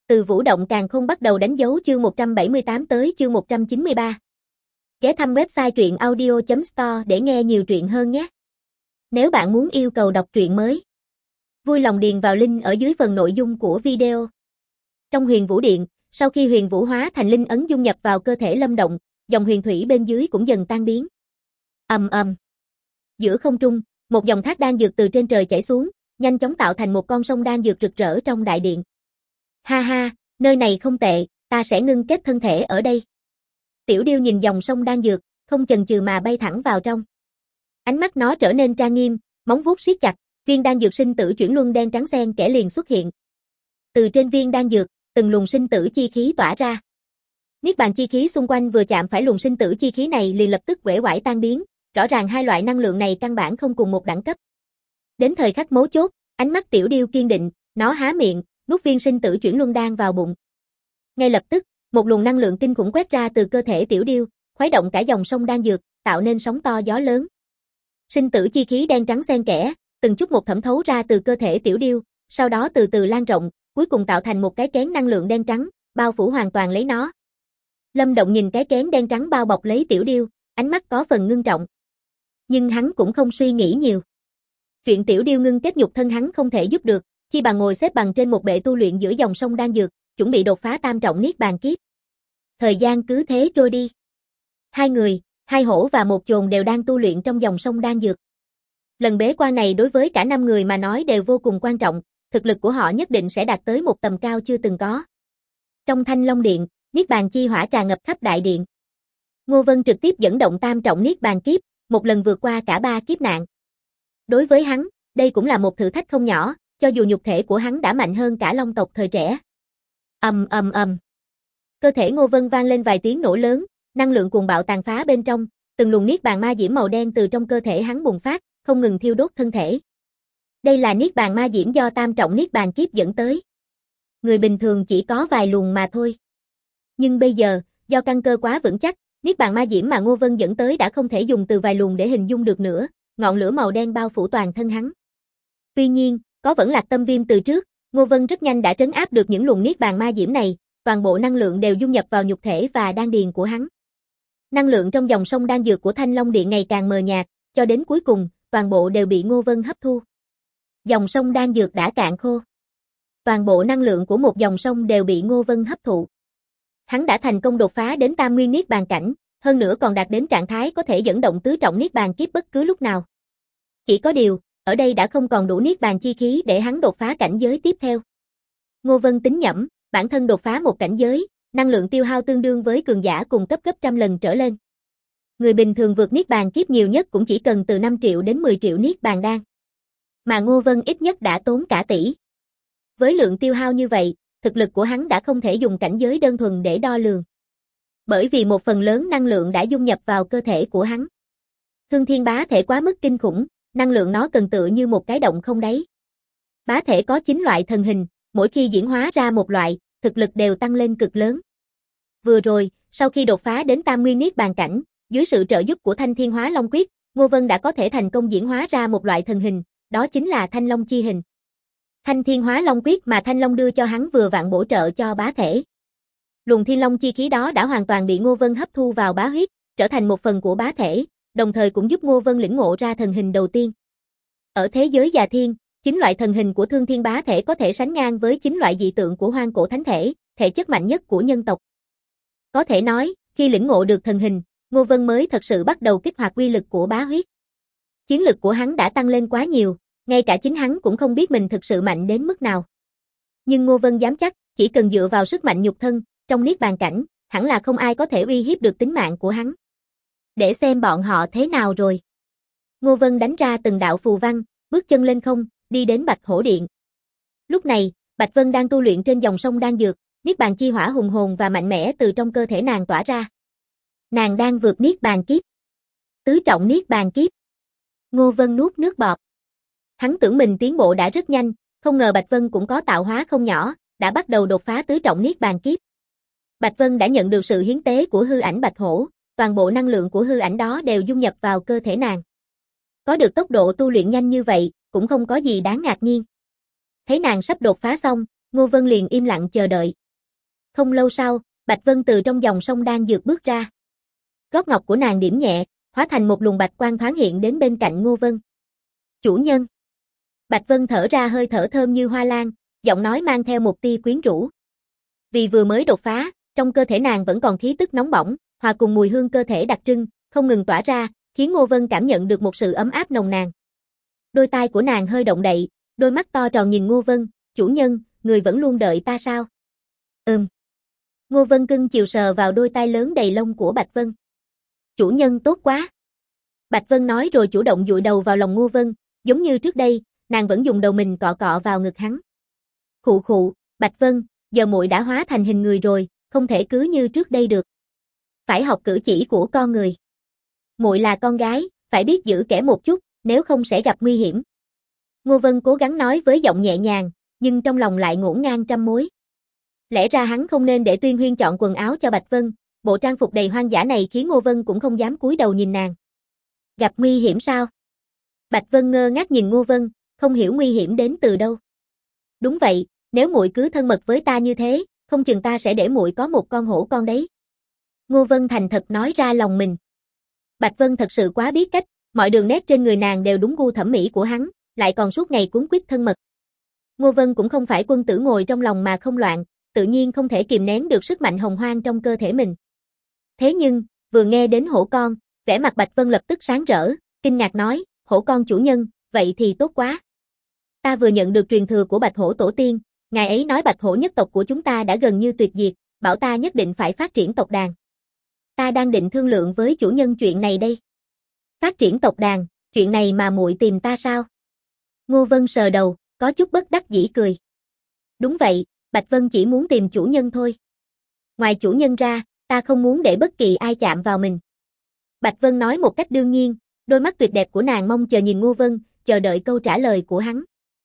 Từ Vũ Động Càn Khôn bắt đầu đánh dấu chương 178 tới chương 193. Ghé thăm website truyện audio.store để nghe nhiều truyện hơn nhé. Nếu bạn muốn yêu cầu đọc truyện mới, vui lòng điền vào link ở dưới phần nội dung của video. Trong Huyền Vũ Điện, sau khi huyền vũ hóa thành linh ấn dung nhập vào cơ thể Lâm Động, dòng huyền thủy bên dưới cũng dần tan biến. Ầm ầm. Giữa không trung, một dòng thác đan dược từ trên trời chảy xuống, nhanh chóng tạo thành một con sông đan dược rực rỡ trong đại điện. Ha ha, nơi này không tệ, ta sẽ ngưng kết thân thể ở đây. Tiểu Điêu nhìn dòng sông đan dược, không chần chừ mà bay thẳng vào trong. Ánh mắt nó trở nên trang nghiêm, móng vuốt siết chặt, viên đan dược sinh tử chuyển luân đen trắng xen kẽ liền xuất hiện. Từ trên viên đan dược, từng luồng sinh tử chi khí tỏa ra. Niết bàn chi khí xung quanh vừa chạm phải luồng sinh tử chi khí này liền lập tức uể oải tan biến, rõ ràng hai loại năng lượng này căn bản không cùng một đẳng cấp. Đến thời khắc mấu chốt, ánh mắt Tiểu Điêu kiên định, nó há miệng, nuốt viên sinh tử chuyển luân đan vào bụng. Ngay lập tức, một luồng năng lượng kinh khủng quét ra từ cơ thể Tiểu Điêu, khuấy động cả dòng sông đan dược, tạo nên sóng to gió lớn. Sinh tử chi khí đen trắng xen kẽ, từng chút một thẩm thấu ra từ cơ thể Tiểu Điêu, sau đó từ từ lan rộng, cuối cùng tạo thành một cái kén năng lượng đen trắng, bao phủ hoàn toàn lấy nó. Lâm Động nhìn cái kén đen trắng bao bọc lấy Tiểu Điêu, ánh mắt có phần ngưng trọng. Nhưng hắn cũng không suy nghĩ nhiều. Chuyện Tiểu Điêu ngưng kết nhục thân hắn không thể giúp được, chi bằng ngồi xếp bằng trên một bệ tu luyện giữa dòng sông đan dược, chuẩn bị đột phá tam trọng niết bàn kiếp. Thời gian cứ thế trôi đi. Hai người, hai hổ và một chồn đều đang tu luyện trong dòng sông đan dược. Lần bế quan này đối với cả 5 người mà nói đều vô cùng quan trọng, thực lực của họ nhất định sẽ đạt tới một tầm cao chưa từng có. Trong Thanh Long Điện, niết bàn chi hỏa tràn ngập khắp đại điện. Ngô Vân trực tiếp dẫn động tam trọng niết bàn kiếp, một lần vượt qua cả 3 kiếp nạn. Đối với hắn, đây cũng là một thử thách không nhỏ, cho dù nhục thể của hắn đã mạnh hơn cả Long tộc thời trẻ. Ầm ầm ầm. Cơ thể Ngô Vân vang lên vài tiếng nổ lớn, năng lượng cuồng bạo tàn phá bên trong, từng luồng niết bàn ma diễm màu đen từ trong cơ thể hắn bùng phát, không ngừng thiêu đốt thân thể. Đây là niết bàn ma diễm do tam trọng niết bàn kiếp dẫn tới. Người bình thường chỉ có vài luồng mà thôi. Nhưng bây giờ, do căn cơ quá vững chắc, niết bàn ma diễm mà Ngô Vân dẫn tới đã không thể dùng từ vài luồng để hình dung được nữa, ngọn lửa màu đen bao phủ toàn thân hắn. Tuy nhiên, có vẫn lạc tâm viêm từ trước, Ngô Vân rất nhanh đã trấn áp được những luồng niết bàn ma diễm này, toàn bộ năng lượng đều dung nhập vào nhục thể và đan điền của hắn. Năng lượng trong dòng sông đan dược của Thanh Long Điện ngày càng mờ nhạt, cho đến cuối cùng, toàn bộ đều bị Ngô Vân hấp thu. Dòng sông đan dược đã cạn khô. Toàn bộ năng lượng của một dòng sông đều bị Ngô Vân hấp thụ. Hắn đã thành công đột phá đến tam nguyên niết bàn cảnh, hơn nữa còn đạt đến trạng thái có thể dẫn động tứ trọng niết bàn kiếp bất cứ lúc nào. Chỉ có điều, ở đây đã không còn đủ niết bàn chi khí để hắn đột phá cảnh giới tiếp theo. Ngô Vân tính nhẩm, bản thân đột phá một cảnh giới, năng lượng tiêu hao tương đương với cường giả cùng cấp gấp trăm lần trở lên. Người bình thường vượt niết bàn kiếp nhiều nhất cũng chỉ cần từ 5 triệu đến 10 triệu niết bàn đan. Mà Ngô Vân ít nhất đã tốn cả tỷ. Với lượng tiêu hao như vậy, thực lực của hắn đã không thể dùng cảnh giới đơn thuần để đo lường. Bởi vì một phần lớn năng lượng đã dung nhập vào cơ thể của hắn. Thương Thiên Bá Thể quá mức kinh khủng, năng lượng nó cần tựa như một cái động không đáy. Bá thể có 9 loại thần hình, mỗi khi diễn hóa ra một loại, thực lực đều tăng lên cực lớn. Vừa rồi, sau khi đột phá đến tam nguyên niết bàn cảnh, dưới sự trợ giúp của Thanh Thiên Hóa Long Quyết, Ngô Vân đã có thể thành công diễn hóa ra một loại thần hình, đó chính là Thanh Long chi hình. Thanh Thiên Hóa Long Quyết mà Thanh Long đưa cho hắn vừa vặn bổ trợ cho bá thể. Luồng Thiên Long chi khí đó đã hoàn toàn bị Ngô Vân hấp thu vào bá huyết, trở thành một phần của bá thể, đồng thời cũng giúp Ngô Vân lĩnh ngộ ra thần hình đầu tiên. Ở thế giới già thiên, 9 loại thần hình của Thương Thiên Bá Thể có thể sánh ngang với 9 loại dị tượng của Hoang Cổ Thánh Thể, thể chất mạnh nhất của nhân tộc. Có thể nói, khi lĩnh ngộ được thần hình, Ngô Vân mới thật sự bắt đầu kích hoạt uy lực của bá huyết. Chiến lực của hắn đã tăng lên quá nhiều, ngay cả chính hắn cũng không biết mình thực sự mạnh đến mức nào. Nhưng Ngô Vân dám chắc, chỉ cần dựa vào sức mạnh nhục thân, trong niết bàn cảnh, hẳn là không ai có thể uy hiếp được tính mạng của hắn. Để xem bọn họ thế nào rồi. Ngô Vân đánh ra từng đạo phù văn, bước chân lên không, đi đến Bạch Hổ Điện. Lúc này, Bạch Vân đang tu luyện trên dòng sông đan dược, niết bàn chi hỏa hùng hồn và mạnh mẽ từ trong cơ thể nàng tỏa ra. Nàng đang vượt niết bàn kiếp. Tứ trọng niết bàn kiếp. Ngô Vân nuốt nước bọt. Hắn tưởng mình tiến bộ đã rất nhanh, không ngờ Bạch Vân cũng có tạo hóa không nhỏ, đã bắt đầu đột phá tứ trọng niết bàn kiếp. Bạch Vân đã nhận được sự hiến tế của hư ảnh Bạch Hổ, toàn bộ năng lượng của hư ảnh đó đều dung nhập vào cơ thể nàng. Có được tốc độ tu luyện nhanh như vậy, cũng không có gì đáng ngạc nhiên. Thấy nàng sắp đột phá xong, Ngô Vân liền im lặng chờ đợi. Không lâu sau, Bạch Vân từ trong dòng sông đang dược bước ra. Gót ngọc của nàng điểm nhẹ, hóa thành một luồng bạch quang thoáng hiện đến bên cạnh Ngô Vân. Chủ nhân. Bạch Vân thở ra hơi thở thơm như hoa lan, giọng nói mang theo một tia quyến rũ. Vì vừa mới đột phá, trong cơ thể nàng vẫn còn khí tức nóng bỏng, hòa cùng mùi hương cơ thể đặc trưng, không ngừng tỏa ra, khiến Ngô Vân cảm nhận được một sự ấm áp nồng nàn. Đôi tai của nàng hơi động đậy, đôi mắt to tròn nhìn Ngô Vân, chủ nhân, người vẫn luôn đợi ta sao? Ngô Vân cưng chiều sờ vào đôi tai lớn đầy lông của Bạch Vân. Chủ nhân tốt quá. Bạch Vân nói rồi chủ động dụi đầu vào lòng Ngô Vân, giống như trước đây, nàng vẫn dùng đầu mình cọ cọ vào ngực hắn. Khụ khụ, Bạch Vân, giờ muội đã hóa thành hình người rồi, không thể cứ như trước đây được. Phải học cử chỉ của con người. Muội là con gái, phải biết giữ kẻ một chút, nếu không sẽ gặp nguy hiểm. Ngô Vân cố gắng nói với giọng nhẹ nhàng, nhưng trong lòng lại ngổn ngang trăm mối. Lẽ ra hắn không nên để Tuyên Huyên chọn quần áo cho Bạch Vân, bộ trang phục đầy hoang dã này khiến Ngô Vân cũng không dám cúi đầu nhìn nàng. Gặp nguy hiểm sao? Bạch Vân ngơ ngác nhìn Ngô Vân, không hiểu nguy hiểm đến từ đâu. Đúng vậy, nếu muội cứ thân mật với ta như thế, không chừng ta sẽ để muội có một con hổ con đấy. Ngô Vân thành thật nói ra lòng mình. Bạch Vân thật sự quá biết cách, mọi đường nét trên người nàng đều đúng gu thẩm mỹ của hắn, lại còn suốt ngày cuống quýt thân mật. Ngô Vân cũng không phải quân tử ngồi trong lòng mà không loạn, tự nhiên không thể kìm nén được sức mạnh hồng hoang trong cơ thể mình. Thế nhưng, vừa nghe đến hổ con, vẻ mặt Bạch Vân lập tức sáng rỡ, kinh ngạc nói, hổ con chủ nhân, vậy thì tốt quá. Ta vừa nhận được truyền thừa của Bạch Hổ Tổ tiên, ngài ấy nói Bạch Hổ nhất tộc của chúng ta đã gần như tuyệt diệt, bảo ta nhất định phải phát triển tộc đàn. Ta đang định thương lượng với chủ nhân chuyện này đây. Phát triển tộc đàn, chuyện này mà muội tìm ta sao? Ngô Vân sờ đầu, có chút bất đắc dĩ cười. Đúng vậy, Bạch Vân chỉ muốn tìm chủ nhân thôi. Ngoài chủ nhân ra, ta không muốn để bất kỳ ai chạm vào mình. Bạch Vân nói một cách đương nhiên, đôi mắt tuyệt đẹp của nàng mong chờ nhìn Ngô Vân, chờ đợi câu trả lời của hắn.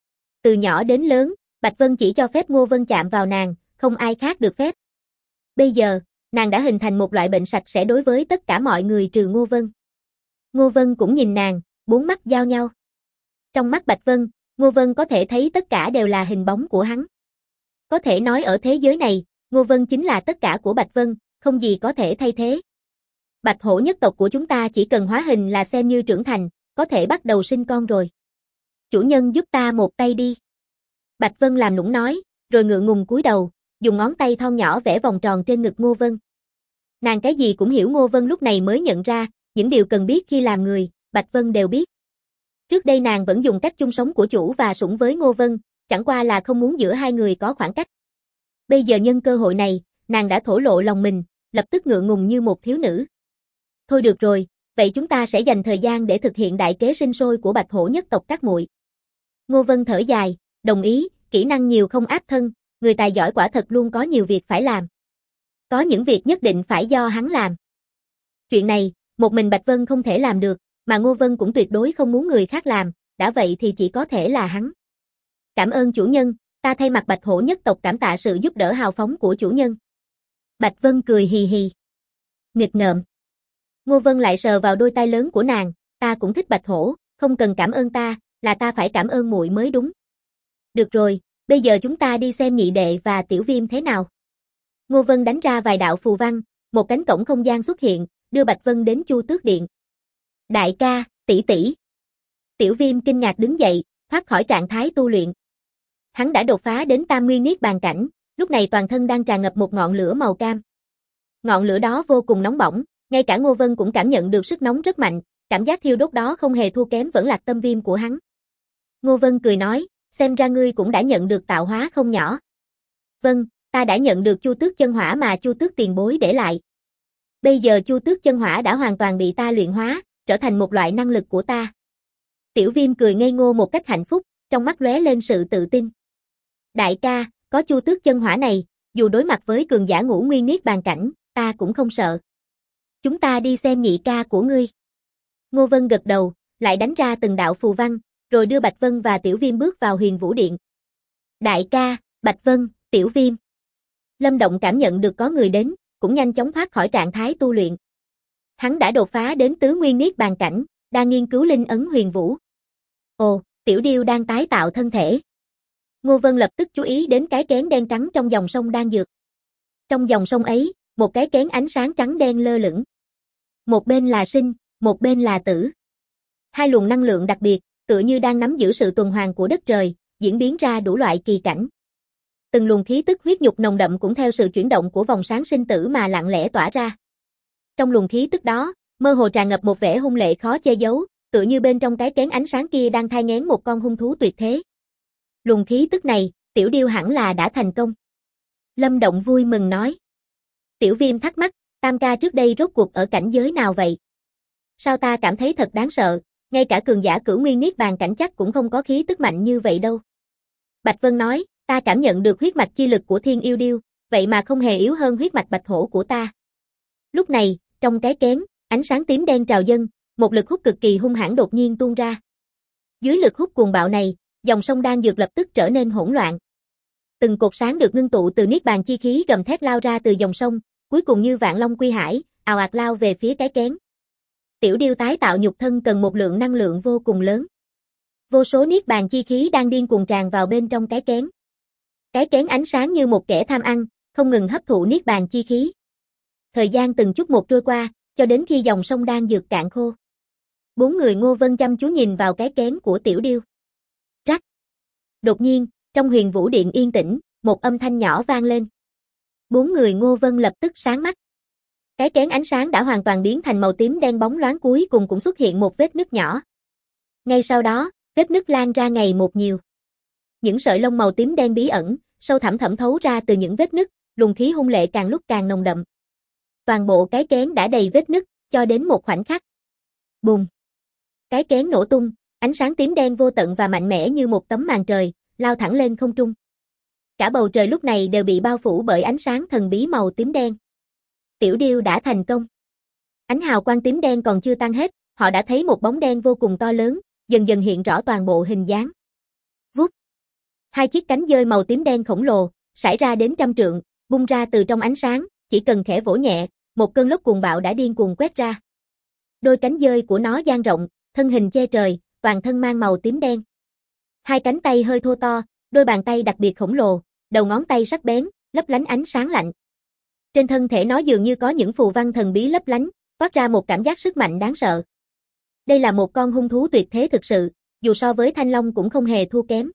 Từ nhỏ đến lớn, Bạch Vân chỉ cho phép Ngô Vân chạm vào nàng, không ai khác được phép. Bây giờ, nàng đã hình thành một loại bệnh sạch sẽ đối với tất cả mọi người trừ Ngô Vân. Ngô Vân cũng nhìn nàng, bốn mắt giao nhau. Trong mắt Bạch Vân, Ngô Vân có thể thấy tất cả đều là hình bóng của hắn. Có thể nói ở thế giới này, Ngô Vân chính là tất cả của Bạch Vân, không gì có thể thay thế. Bạch Hổ nhất tộc của chúng ta chỉ cần hóa hình là xem như trưởng thành, có thể bắt đầu sinh con rồi. Chủ nhân giúp ta một tay đi. Bạch Vân làm nũng nói, rồi ngượng ngùng cúi đầu, dùng ngón tay thon nhỏ vẽ vòng tròn trên ngực Ngô Vân. Nàng cái gì cũng hiểu Ngô Vân lúc này mới nhận ra, những điều cần biết khi làm người, Bạch Vân đều biết. Trước đây nàng vẫn dùng cách chung sống của chủ và sủng với Ngô Vân, chẳng qua là không muốn giữa hai người có khoảng cách. Bây giờ nhân cơ hội này, nàng đã thổ lộ lòng mình, lập tức ngượng ngùng như một thiếu nữ. Thôi được rồi, vậy chúng ta sẽ dành thời gian để thực hiện đại kế sinh sôi của Bạch Hổ nhất tộc các muội. Ngô Vân thở dài, đồng ý, kỹ năng nhiều không áp thân, người tài giỏi quả thật luôn có nhiều việc phải làm. Có những việc nhất định phải do hắn làm. Chuyện này, một mình Bạch Vân không thể làm được, mà Ngô Vân cũng tuyệt đối không muốn người khác làm, đã vậy thì chỉ có thể là hắn. Cảm ơn chủ nhân, ta thay mặt Bạch Hổ nhất tộc cảm tạ sự giúp đỡ hào phóng của chủ nhân. Bạch Vân cười hì hì. Nghịch ngợm. Ngô Vân lại sờ vào đôi tay lớn của nàng, ta cũng thích Bạch Hổ, không cần cảm ơn ta, là ta phải cảm ơn muội mới đúng. Được rồi, bây giờ chúng ta đi xem nhị đệ và Tiểu Viêm thế nào. Ngô Vân đánh ra vài đạo phù văn, một cánh cổng không gian xuất hiện, đưa Bạch Vân đến Chu Tước Điện. Đại ca, tỷ tỷ. Tiểu Viêm kinh ngạc đứng dậy, thoát khỏi trạng thái tu luyện. Hắn đã đột phá đến Tam Nguyên Niết Bàn cảnh, lúc này toàn thân đang tràn ngập một ngọn lửa màu cam. Ngọn lửa đó vô cùng nóng bỏng, ngay cả Ngô Vân cũng cảm nhận được sức nóng rất mạnh, cảm giác thiêu đốt đó không hề thua kém Vẫn Lạc Tâm Viêm của hắn. Ngô Vân cười nói, xem ra ngươi cũng đã nhận được tạo hóa không nhỏ. Vâng, ta đã nhận được Chu Tước chân hỏa mà Chu Tước tiền bối để lại. Bây giờ Chu Tước chân hỏa đã hoàn toàn bị ta luyện hóa, trở thành một loại năng lực của ta. Tiểu Viêm cười ngây ngô một cách hạnh phúc, trong mắt lóe lên sự tự tin. Đại ca, có Chu Tước chân hỏa này, dù đối mặt với cường giả Ngũ Nguyên Niết Bàn cảnh, ta cũng không sợ. Chúng ta đi xem nhị ca của ngươi. Ngô Vân gật đầu, lại đánh ra từng đạo phù văn, rồi đưa Bạch Vân và Tiểu Viêm bước vào Huyền Vũ Điện. Đại ca, Bạch Vân, Tiểu Viêm. Lâm Động cảm nhận được có người đến, cũng nhanh chóng thoát khỏi trạng thái tu luyện. Hắn đã đột phá đến Tứ Nguyên Niết Bàn cảnh, đang nghiên cứu linh ấn Huyền Vũ. Ồ, Tiểu Điêu đang tái tạo thân thể. Ngô Vân lập tức chú ý đến cái kén đen trắng trong dòng sông đan dược. Trong dòng sông ấy, một cái kén ánh sáng trắng đen lơ lửng. Một bên là sinh, một bên là tử. Hai luồng năng lượng đặc biệt, tựa như đang nắm giữ sự tuần hoàn của đất trời, diễn biến ra đủ loại kỳ cảnh. Từng luồng khí tức huyết nhục nồng đậm cũng theo sự chuyển động của vòng sáng sinh tử mà lặng lẽ tỏa ra. Trong luồng khí tức đó, mơ hồ tràn ngập một vẻ hung lệ khó che giấu, tựa như bên trong cái kén ánh sáng kia đang thai nghén một con hung thú tuyệt thế. Luồng khí tức này, Tiểu Điêu hẳn là đã thành công. Lâm Động vui mừng nói. Tiểu Viêm thắc mắc, Tam ca trước đây rốt cuộc ở cảnh giới nào vậy? Sao ta cảm thấy thật đáng sợ, ngay cả cường giả cửu nguyên niết bàn cảnh chắc cũng không có khí tức mạnh như vậy đâu. Bạch Vân nói, ta cảm nhận được huyết mạch chi lực của Thiên Yêu Điêu, vậy mà không hề yếu hơn huyết mạch bạch hổ của ta. Lúc này, trong cái kén, ánh sáng tím đen trào dâng, một lực hút cực kỳ hung hãn đột nhiên tuôn ra. Dưới lực hút cuồng bạo này, dòng sông đan dược lập tức trở nên hỗn loạn. Từng cột sáng được ngưng tụ từ niết bàn chi khí gầm thét lao ra từ dòng sông, cuối cùng như vạn long quy hải, ào ạt lao về phía cái kén. Tiểu Điêu tái tạo nhục thân cần một lượng năng lượng vô cùng lớn. Vô số niết bàn chi khí đang điên cuồng tràn vào bên trong cái kén. Cái kén ánh sáng như một kẻ tham ăn, không ngừng hấp thụ niết bàn chi khí. Thời gian từng chút một trôi qua, cho đến khi dòng sông đan dược cạn khô. Bốn người Ngô Vân chăm chú nhìn vào cái kén của Tiểu Điêu. Rắc. Đột nhiên, trong Huyền Vũ Điện yên tĩnh, một âm thanh nhỏ vang lên. Bốn người Ngô Vân lập tức sáng mắt. Cái kén ánh sáng đã hoàn toàn biến thành màu tím đen bóng loáng, cuối cùng cũng xuất hiện một vết nứt nhỏ. Ngay sau đó, vết nứt lan ra ngày một nhiều. Những sợi lông màu tím đen bí ẩn, sâu thẳm thẩm thấu ra từ những vết nứt, luồng khí hung lệ càng lúc càng nồng đậm. Toàn bộ cái kén đã đầy vết nứt, cho đến một khoảnh khắc. Bùng! Cái kén nổ tung, ánh sáng tím đen vô tận và mạnh mẽ như một tấm màn trời, lao thẳng lên không trung. Cả bầu trời lúc này đều bị bao phủ bởi ánh sáng thần bí màu tím đen. Tiểu Điêu đã thành công. Ánh hào quang tím đen còn chưa tan hết, họ đã thấy một bóng đen vô cùng to lớn, dần dần hiện rõ toàn bộ hình dáng. Vút! Hai chiếc cánh dơi màu tím đen khổng lồ, sải ra đến 100 trượng, bung ra từ trong ánh sáng, chỉ cần khẽ vỗ nhẹ, một cơn lốc cuồng bạo đã điên cuồng quét ra. Đôi cánh dơi của nó dang rộng, thân hình che trời, toàn thân mang màu tím đen. Hai cánh tay hơi thô to, đôi bàn tay đặc biệt khổng lồ, đầu ngón tay sắc bén, lấp lánh ánh sáng lạnh. Trên thân thể nó dường như có những phù văn thần bí lấp lánh, toát ra một cảm giác sức mạnh đáng sợ. Đây là một con hung thú tuyệt thế thực sự, dù so với Thanh Long cũng không hề thua kém.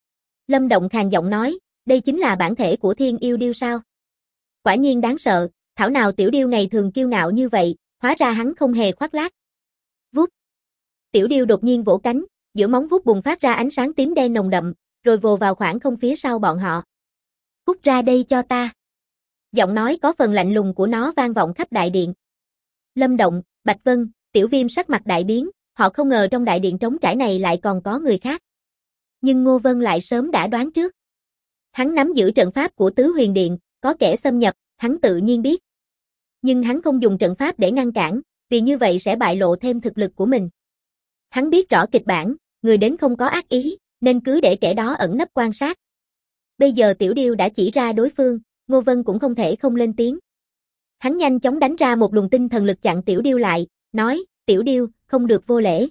Lâm Động khàn giọng nói, đây chính là bản thể của Thiên Yêu Điêu sao? Quả nhiên đáng sợ, thảo nào Tiểu Điêu ngày thường kiêu ngạo như vậy, hóa ra hắn không hề khoác lác. Vút! Tiểu Điêu đột nhiên vỗ cánh, giữa móng vuốt bùng phát ra ánh sáng tím đen nồng đậm, rồi vồ vào khoảng không phía sau bọn họ. Cút ra đây cho ta! Giọng nói có phần lạnh lùng của nó vang vọng khắp đại điện. Lâm Động, Bạch Vân, Tiểu Viêm sắc mặt đại biến, họ không ngờ trong đại điện trống trải này lại còn có người khác. Nhưng Ngô Vân lại sớm đã đoán trước. Hắn nắm giữ trận pháp của Tứ Huyền Điện, có kẻ xâm nhập, hắn tự nhiên biết. Nhưng hắn không dùng trận pháp để ngăn cản, vì như vậy sẽ bại lộ thêm thực lực của mình. Hắn biết rõ kịch bản, người đến không có ác ý, nên cứ để kẻ đó ẩn nấp quan sát. Bây giờ Tiểu Điêu đã chỉ ra đối phương, Ngô Vân cũng không thể không lên tiếng. Hắn nhanh chóng đánh ra một luồng tinh thần lực chặn Tiểu Điêu lại, nói, Tiểu Điêu, không được vô lễ.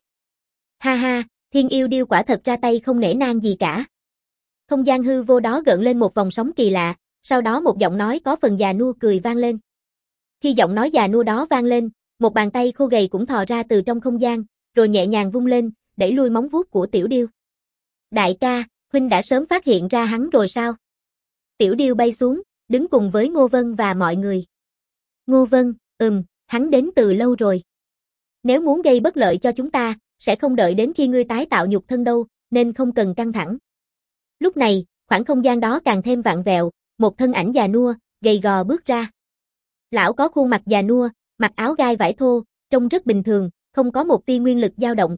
Ha ha, Thiên Yêu Điêu quả thật ra tay không nể nang gì cả. Không gian hư vô đó gợn lên một vòng sóng kỳ lạ, sau đó một giọng nói có phần già nua cười vang lên. Khi giọng nói già nua đó vang lên, một bàn tay khô gầy cũng thò ra từ trong không gian, rồi nhẹ nhàng vung lên, đẩy lui móng vuốt của Tiểu Điêu. Đại ca, huynh đã sớm phát hiện ra hắn rồi sao? Tiểu Điêu bay xuống, đứng cùng với Ngô Vân và mọi người. Ngô Vân, hắn đến từ lâu rồi. Nếu muốn gây bất lợi cho chúng ta, sẽ không đợi đến khi ngươi tái tạo nhục thân đâu, nên không cần căng thẳng. Lúc này, khoảng không gian đó càng thêm vặn vẹo, một thân ảnh già nua, gầy gò bước ra. Lão có khuôn mặt già nua, mặc áo gai vải thô, trông rất bình thường, không có một tia nguyên lực dao động.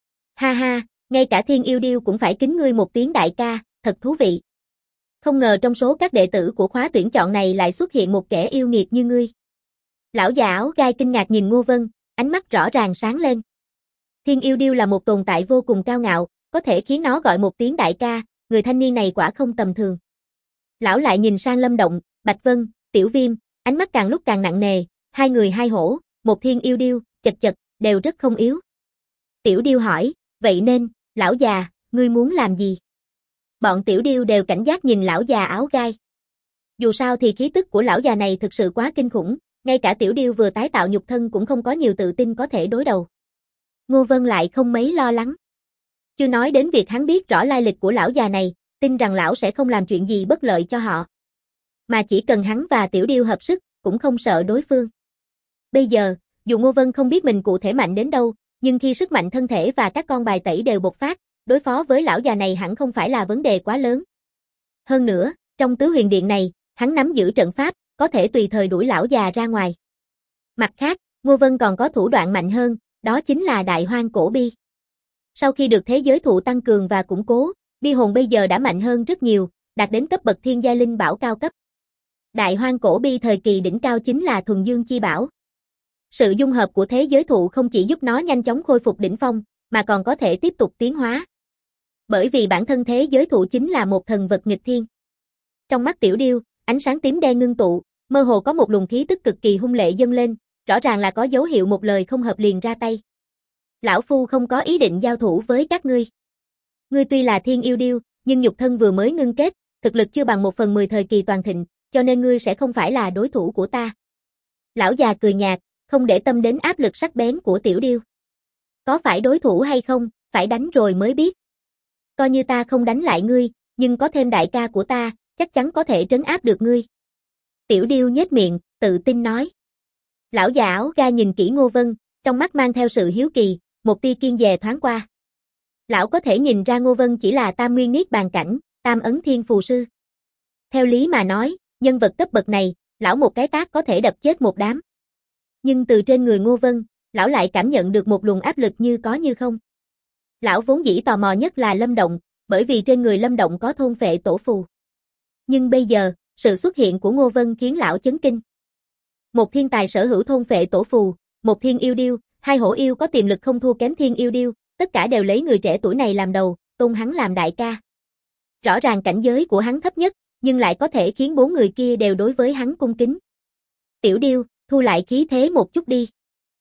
Ha ha, ngay cả Thiên Yêu Điêu cũng phải kính ngươi một tiếng đại ca, thật thú vị. Không ngờ trong số các đệ tử của khóa tuyển chọn này lại xuất hiện một kẻ yêu nghiệt như ngươi. Lão già áo gai kinh ngạc nhìn Ngô Vân, ánh mắt rõ ràng sáng lên. Thiên Yêu Điêu là một tồn tại vô cùng cao ngạo, có thể khiến nó gọi một tiếng đại ca, người thanh niên này quả không tầm thường. Lão lại nhìn sang Lâm Động, Bạch Vân, Tiểu Viêm, ánh mắt càng lúc càng nặng nề, hai người hai hổ, một Thiên Yêu Điêu, chật chật, đều rất không yếu. Tiểu Điêu hỏi, vậy nên, lão già, ngươi muốn làm gì? Bọn tiểu điêu đều cảnh giác nhìn lão già áo gai. Dù sao thì khí tức của lão già này thực sự quá kinh khủng, ngay cả tiểu điêu vừa tái tạo nhục thân cũng không có nhiều tự tin có thể đối đầu. Ngô Vân lại không mấy lo lắng. Chưa nói đến việc hắn biết rõ lai lịch của lão già này, tin rằng lão sẽ không làm chuyện gì bất lợi cho họ. Mà chỉ cần hắn và tiểu điêu hợp sức, cũng không sợ đối phương. Bây giờ, dù Ngô Vân không biết mình cụ thể mạnh đến đâu, nhưng khi sức mạnh thân thể và các con bài tẩy đều bộc phát, đối phó với lão già này hẳn không phải là vấn đề quá lớn. Hơn nữa, trong tứ huyền điện này, hắn nắm giữ trận pháp, có thể tùy thời đuổi lão già ra ngoài. Mặt khác, Ngô Vân còn có thủ đoạn mạnh hơn, đó chính là Đại Hoang Cổ Bi. Sau khi được thế giới thụ tăng cường và củng cố, bi hồn bây giờ đã mạnh hơn rất nhiều, đạt đến cấp bậc thiên giai linh bảo cao cấp. Đại Hoang Cổ Bi thời kỳ đỉnh cao chính là thuần dương chi bảo. Sự dung hợp của thế giới thụ không chỉ giúp nó nhanh chóng khôi phục đỉnh phong, mà còn có thể tiếp tục tiến hóa. Bởi vì bản thân thế giới thụ chính là một thần vật nghịch thiên. Trong mắt tiểu điêu, ánh sáng tím đen ngưng tụ, mơ hồ có một luồng khí tức cực kỳ hung lệ dâng lên, rõ ràng là có dấu hiệu một lời không hợp liền ra tay. Lão phu không có ý định giao thủ với các ngươi. Ngươi tuy là thiên yêu điêu, nhưng nhục thân vừa mới ngưng kết, thực lực chưa bằng 1/10 thời kỳ toàn thịnh, cho nên ngươi sẽ không phải là đối thủ của ta. Lão già cười nhạt, không để tâm đến áp lực sắc bén của tiểu điêu. Có phải đối thủ hay không, phải đánh rồi mới biết. Coi như ta không đánh lại ngươi, nhưng có thêm đại ca của ta, chắc chắn có thể trấn áp được ngươi. Tiểu điêu nhếch miệng, tự tin nói. Lão già áo gai nhìn kỹ Ngô Vân, trong mắt mang theo sự hiếu kỳ, một tia kiêng dè thoáng qua. Lão có thể nhìn ra Ngô Vân chỉ là tam nguyên niết bàn cảnh, tam ấn thiên phù sư. Theo lý mà nói, nhân vật cấp bậc này, lão một cái tát có thể đập chết một đám. Nhưng từ trên người Ngô Vân, lão lại cảm nhận được một luồng áp lực như có như không. Lão vốn dĩ tò mò nhất là Lâm Động, bởi vì trên người Lâm Động có thôn phệ tổ phù. Nhưng bây giờ, sự xuất hiện của Ngô Vân khiến lão chấn kinh. Một thiên tài sở hữu thôn phệ tổ phù, một thiên yêu điêu, hai hổ yêu có tiềm lực không thua kém thiên yêu điêu, tất cả đều lấy người trẻ tuổi này làm đầu, tôn hắn làm đại ca. Rõ ràng cảnh giới của hắn thấp nhất, nhưng lại có thể khiến 4 người kia đều đối với hắn cung kính. Tiểu điêu, thu lại khí thế một chút đi.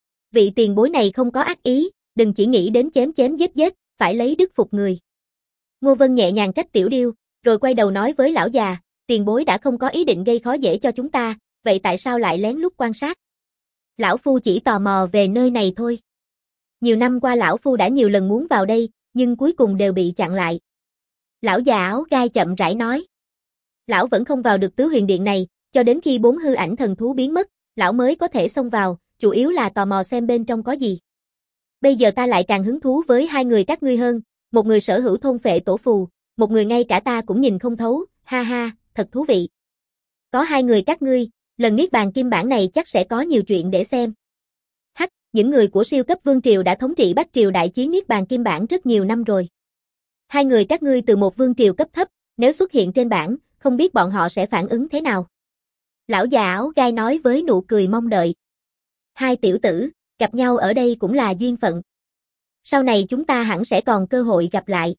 Vị tiền bối này không có ác ý, đừng chỉ nghĩ đến chém chém giết giết, phải lấy đức phục người. Ngô Vân nhẹ nhàng trách tiểu điêu, rồi quay đầu nói với lão già, tiền bối đã không có ý định gây khó dễ cho chúng ta, vậy tại sao lại lén lút quan sát? Lão phu chỉ tò mò về nơi này thôi. Nhiều năm qua lão phu đã nhiều lần muốn vào đây, nhưng cuối cùng đều bị chặn lại. Lão già áo gai chậm rãi nói. Lão vẫn không vào được tứ huyền điện này, cho đến khi 4 hư ảnh thần thú biến mất, lão mới có thể xông vào, chủ yếu là tò mò xem bên trong có gì. Bây giờ ta lại càng hứng thú với hai người các ngươi hơn, một người sở hữu thôn phệ tổ phù, một người ngay cả ta cũng nhìn không thấu, ha ha, thật thú vị. Có hai người các ngươi, lần niết bàn kim bản này chắc sẽ có nhiều chuyện để xem. Hắc, những người của siêu cấp vương triều đã thống trị Bách triều đại chiến niết bàn kim bản rất nhiều năm rồi. Hai người các ngươi từ một vương triều cấp thấp, nếu xuất hiện trên bảng, không biết bọn họ sẽ phản ứng thế nào. Lão già áo gai nói với nụ cười mong đợi. Hai tiểu tử, gặp nhau ở đây cũng là duyên phận. Sau này chúng ta hẳn sẽ còn cơ hội gặp lại.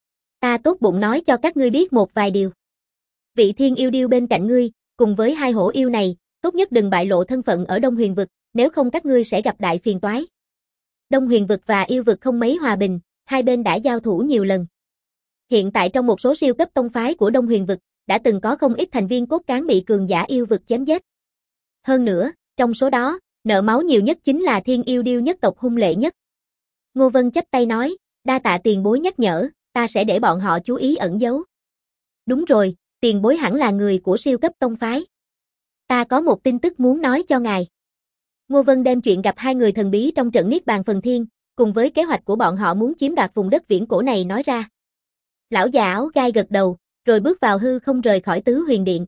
Ta tốt bụng nói cho các ngươi biết một vài điều. Vị thiên yêu điêu bên cạnh ngươi, cùng với hai hổ yêu này, tốt nhất đừng bại lộ thân phận ở Đông Huyền Vực, nếu không các ngươi sẽ gặp đại phiền toái. Đông Huyền Vực và yêu vực không mấy hòa bình, hai bên đã giao thủ nhiều lần. Hiện tại trong một số siêu cấp tông phái của Đông Huyền Vực, đã từng có không ít thành viên cốt cán bị cường giả yêu vực chém giết. Hơn nữa, trong số đó, nợ máu nhiều nhất chính là thiên yêu điêu nhất tộc hung lệ nhất. Ngô Vân chắp tay nói, đa tạ tiền bối nhắc nhở, ta sẽ để bọn họ chú ý ẩn giấu. Đúng rồi, tiền bối hẳn là người của siêu cấp tông phái. Ta có một tin tức muốn nói cho ngài. Ngô Vân đem chuyện gặp hai người thần bí trong trận niết bàn phần thiên, cùng với kế hoạch của bọn họ muốn chiếm đoạt vùng đất viễn cổ này nói ra. Lão già áo gai gật đầu, rồi bước vào hư không rời khỏi tứ huyền điện.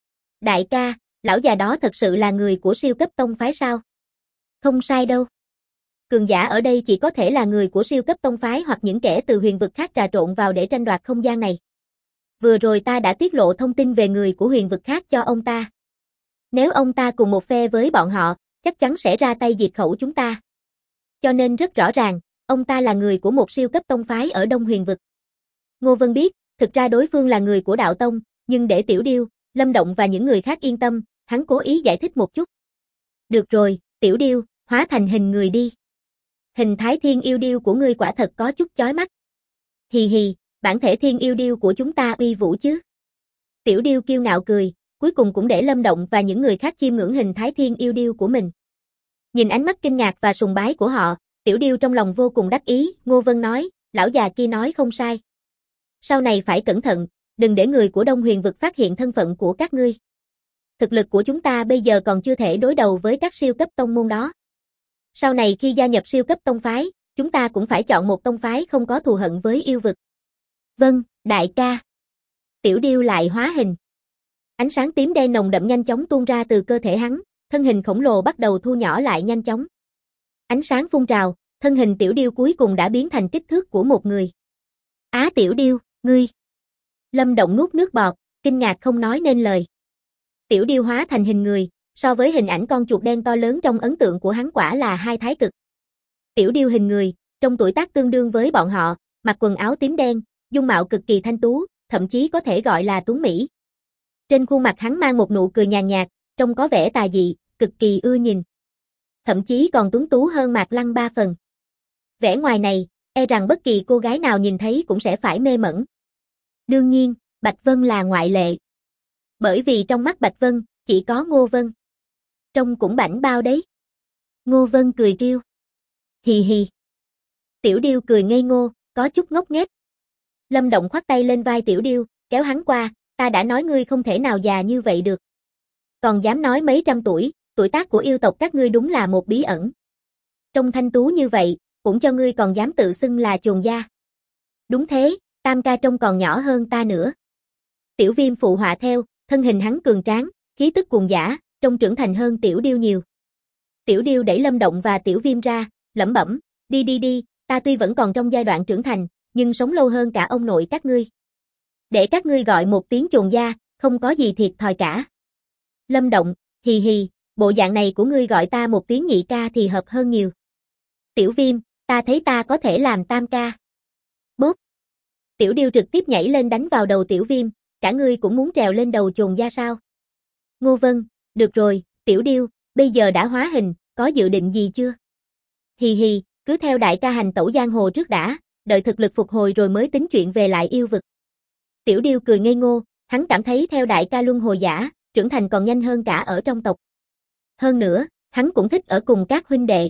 Đại ca, lão già đó thật sự là người của siêu cấp tông phái sao? Không sai đâu. Cường giả ở đây chỉ có thể là người của siêu cấp tông phái hoặc những kẻ từ huyền vực khác trà trộn vào để tranh đoạt không gian này. Vừa rồi ta đã tiết lộ thông tin về người của huyền vực khác cho ông ta. Nếu ông ta cùng một phe với bọn họ, chắc chắn sẽ ra tay diệt khẩu chúng ta. Cho nên rất rõ ràng, ông ta là người của một siêu cấp tông phái ở Đông Huyền Vực. Ngô Vân biết, thực ra đối phương là người của đạo tông, nhưng để Tiểu Điêu, Lâm Động và những người khác yên tâm, hắn cố ý giải thích một chút. Được rồi, Tiểu Điêu, hóa thành hình người đi. Hình thái thiên yêu điêu của ngươi quả thật có chút chói mắt. Hì hì, Bản thể thiên yêu điêu của chúng ta uy vũ chứ? Tiểu điêu kiêu ngạo cười, cuối cùng cũng để Lâm Động và những người khác chiêm ngưỡng hình thái thiên yêu điêu của mình. Nhìn ánh mắt kinh ngạc và sùng bái của họ, tiểu điêu trong lòng vô cùng đắc ý, Ngô Vân nói, lão già kia nói không sai. Sau này phải cẩn thận, đừng để người của Đông Huyền vực phát hiện thân phận của các ngươi. Thực lực của chúng ta bây giờ còn chưa thể đối đầu với các siêu cấp tông môn đó. Sau này khi gia nhập siêu cấp tông phái, chúng ta cũng phải chọn một tông phái không có thù hận với yêu vực. Vâng, đại ca. Tiểu điêu lại hóa hình. Ánh sáng tím đen nồng đậm nhanh chóng tuôn ra từ cơ thể hắn, thân hình khổng lồ bắt đầu thu nhỏ lại nhanh chóng. Ánh sáng phun trào, thân hình tiểu điêu cuối cùng đã biến thành kích thước của một người. Á tiểu điêu, ngươi. Lâm Động nuốt nước bọt, kinh ngạc không nói nên lời. Tiểu điêu hóa thành hình người, so với hình ảnh con chuột đen to lớn trong ấn tượng của hắn quả là hai thái cực. Tiểu điêu hình người, trong tuổi tác tương đương với bọn họ, mặc quần áo tím đen, dung mạo cực kỳ thanh tú, thậm chí có thể gọi là tuấn mỹ. Trên khuôn mặt hắn mang một nụ cười nhàn nhạt, trông có vẻ tà dị, cực kỳ ưa nhìn. Thậm chí còn tuấn tú hơn Mạc Lăng 3 phần. Vẻ ngoài này, e rằng bất kỳ cô gái nào nhìn thấy cũng sẽ phải mê mẩn. Đương nhiên, Bạch Vân là ngoại lệ. Bởi vì trong mắt Bạch Vân, chỉ có Ngô Vân. Trông cũng bảnh bao đấy. Ngô Vân cười trêu. Hì hì. Tiểu điêu cười ngây ngô, có chút ngốc nghếch. Lâm Động khoát tay lên vai tiểu điêu, kéo hắn qua, ta đã nói ngươi không thể nào già như vậy được. Còn dám nói mấy trăm tuổi, tuổi tác của yêu tộc các ngươi đúng là một bí ẩn. Trông thanh tú như vậy, cũng cho ngươi còn dám tự xưng là chồn gia. Đúng thế, Tam ca trông còn nhỏ hơn ta nữa. Tiểu Viêm phụ họa theo, thân hình hắn cường tráng, khí tức cuồng dã, trông trưởng thành hơn tiểu điêu nhiều. Tiểu điêu đẩy Lâm Động và tiểu Viêm ra, lẩm bẩm, đi đi đi, ta tuy vẫn còn trong giai đoạn trưởng thành, nhưng sống lâu hơn cả ông nội các ngươi. Để các ngươi gọi một tiếng chồn gia, không có gì thiệt thòi cả. Lâm Động, hì hì, bộ dạng này của ngươi gọi ta một tiếng nhị ca thì hợp hơn nhiều. Tiểu Viêm, ta thấy ta có thể làm tam ca. Bốp. Tiểu điêu trực tiếp nhảy lên đánh vào đầu tiểu Viêm, cả ngươi cũng muốn trèo lên đầu chồn gia sao? Ngô Vân, được rồi, tiểu điêu, bây giờ đã hóa hình, có dự định gì chưa? Hì hì, cứ theo đại ca hành tẩu giang hồ trước đã, đợi thực lực phục hồi rồi mới tính chuyện về lại yêu vực. Tiểu điêu cười ngây ngô, hắn cảm thấy theo đại ca luân hồi giả, trưởng thành còn nhanh hơn cả ở trong tộc. Hơn nữa, hắn cũng thích ở cùng các huynh đệ.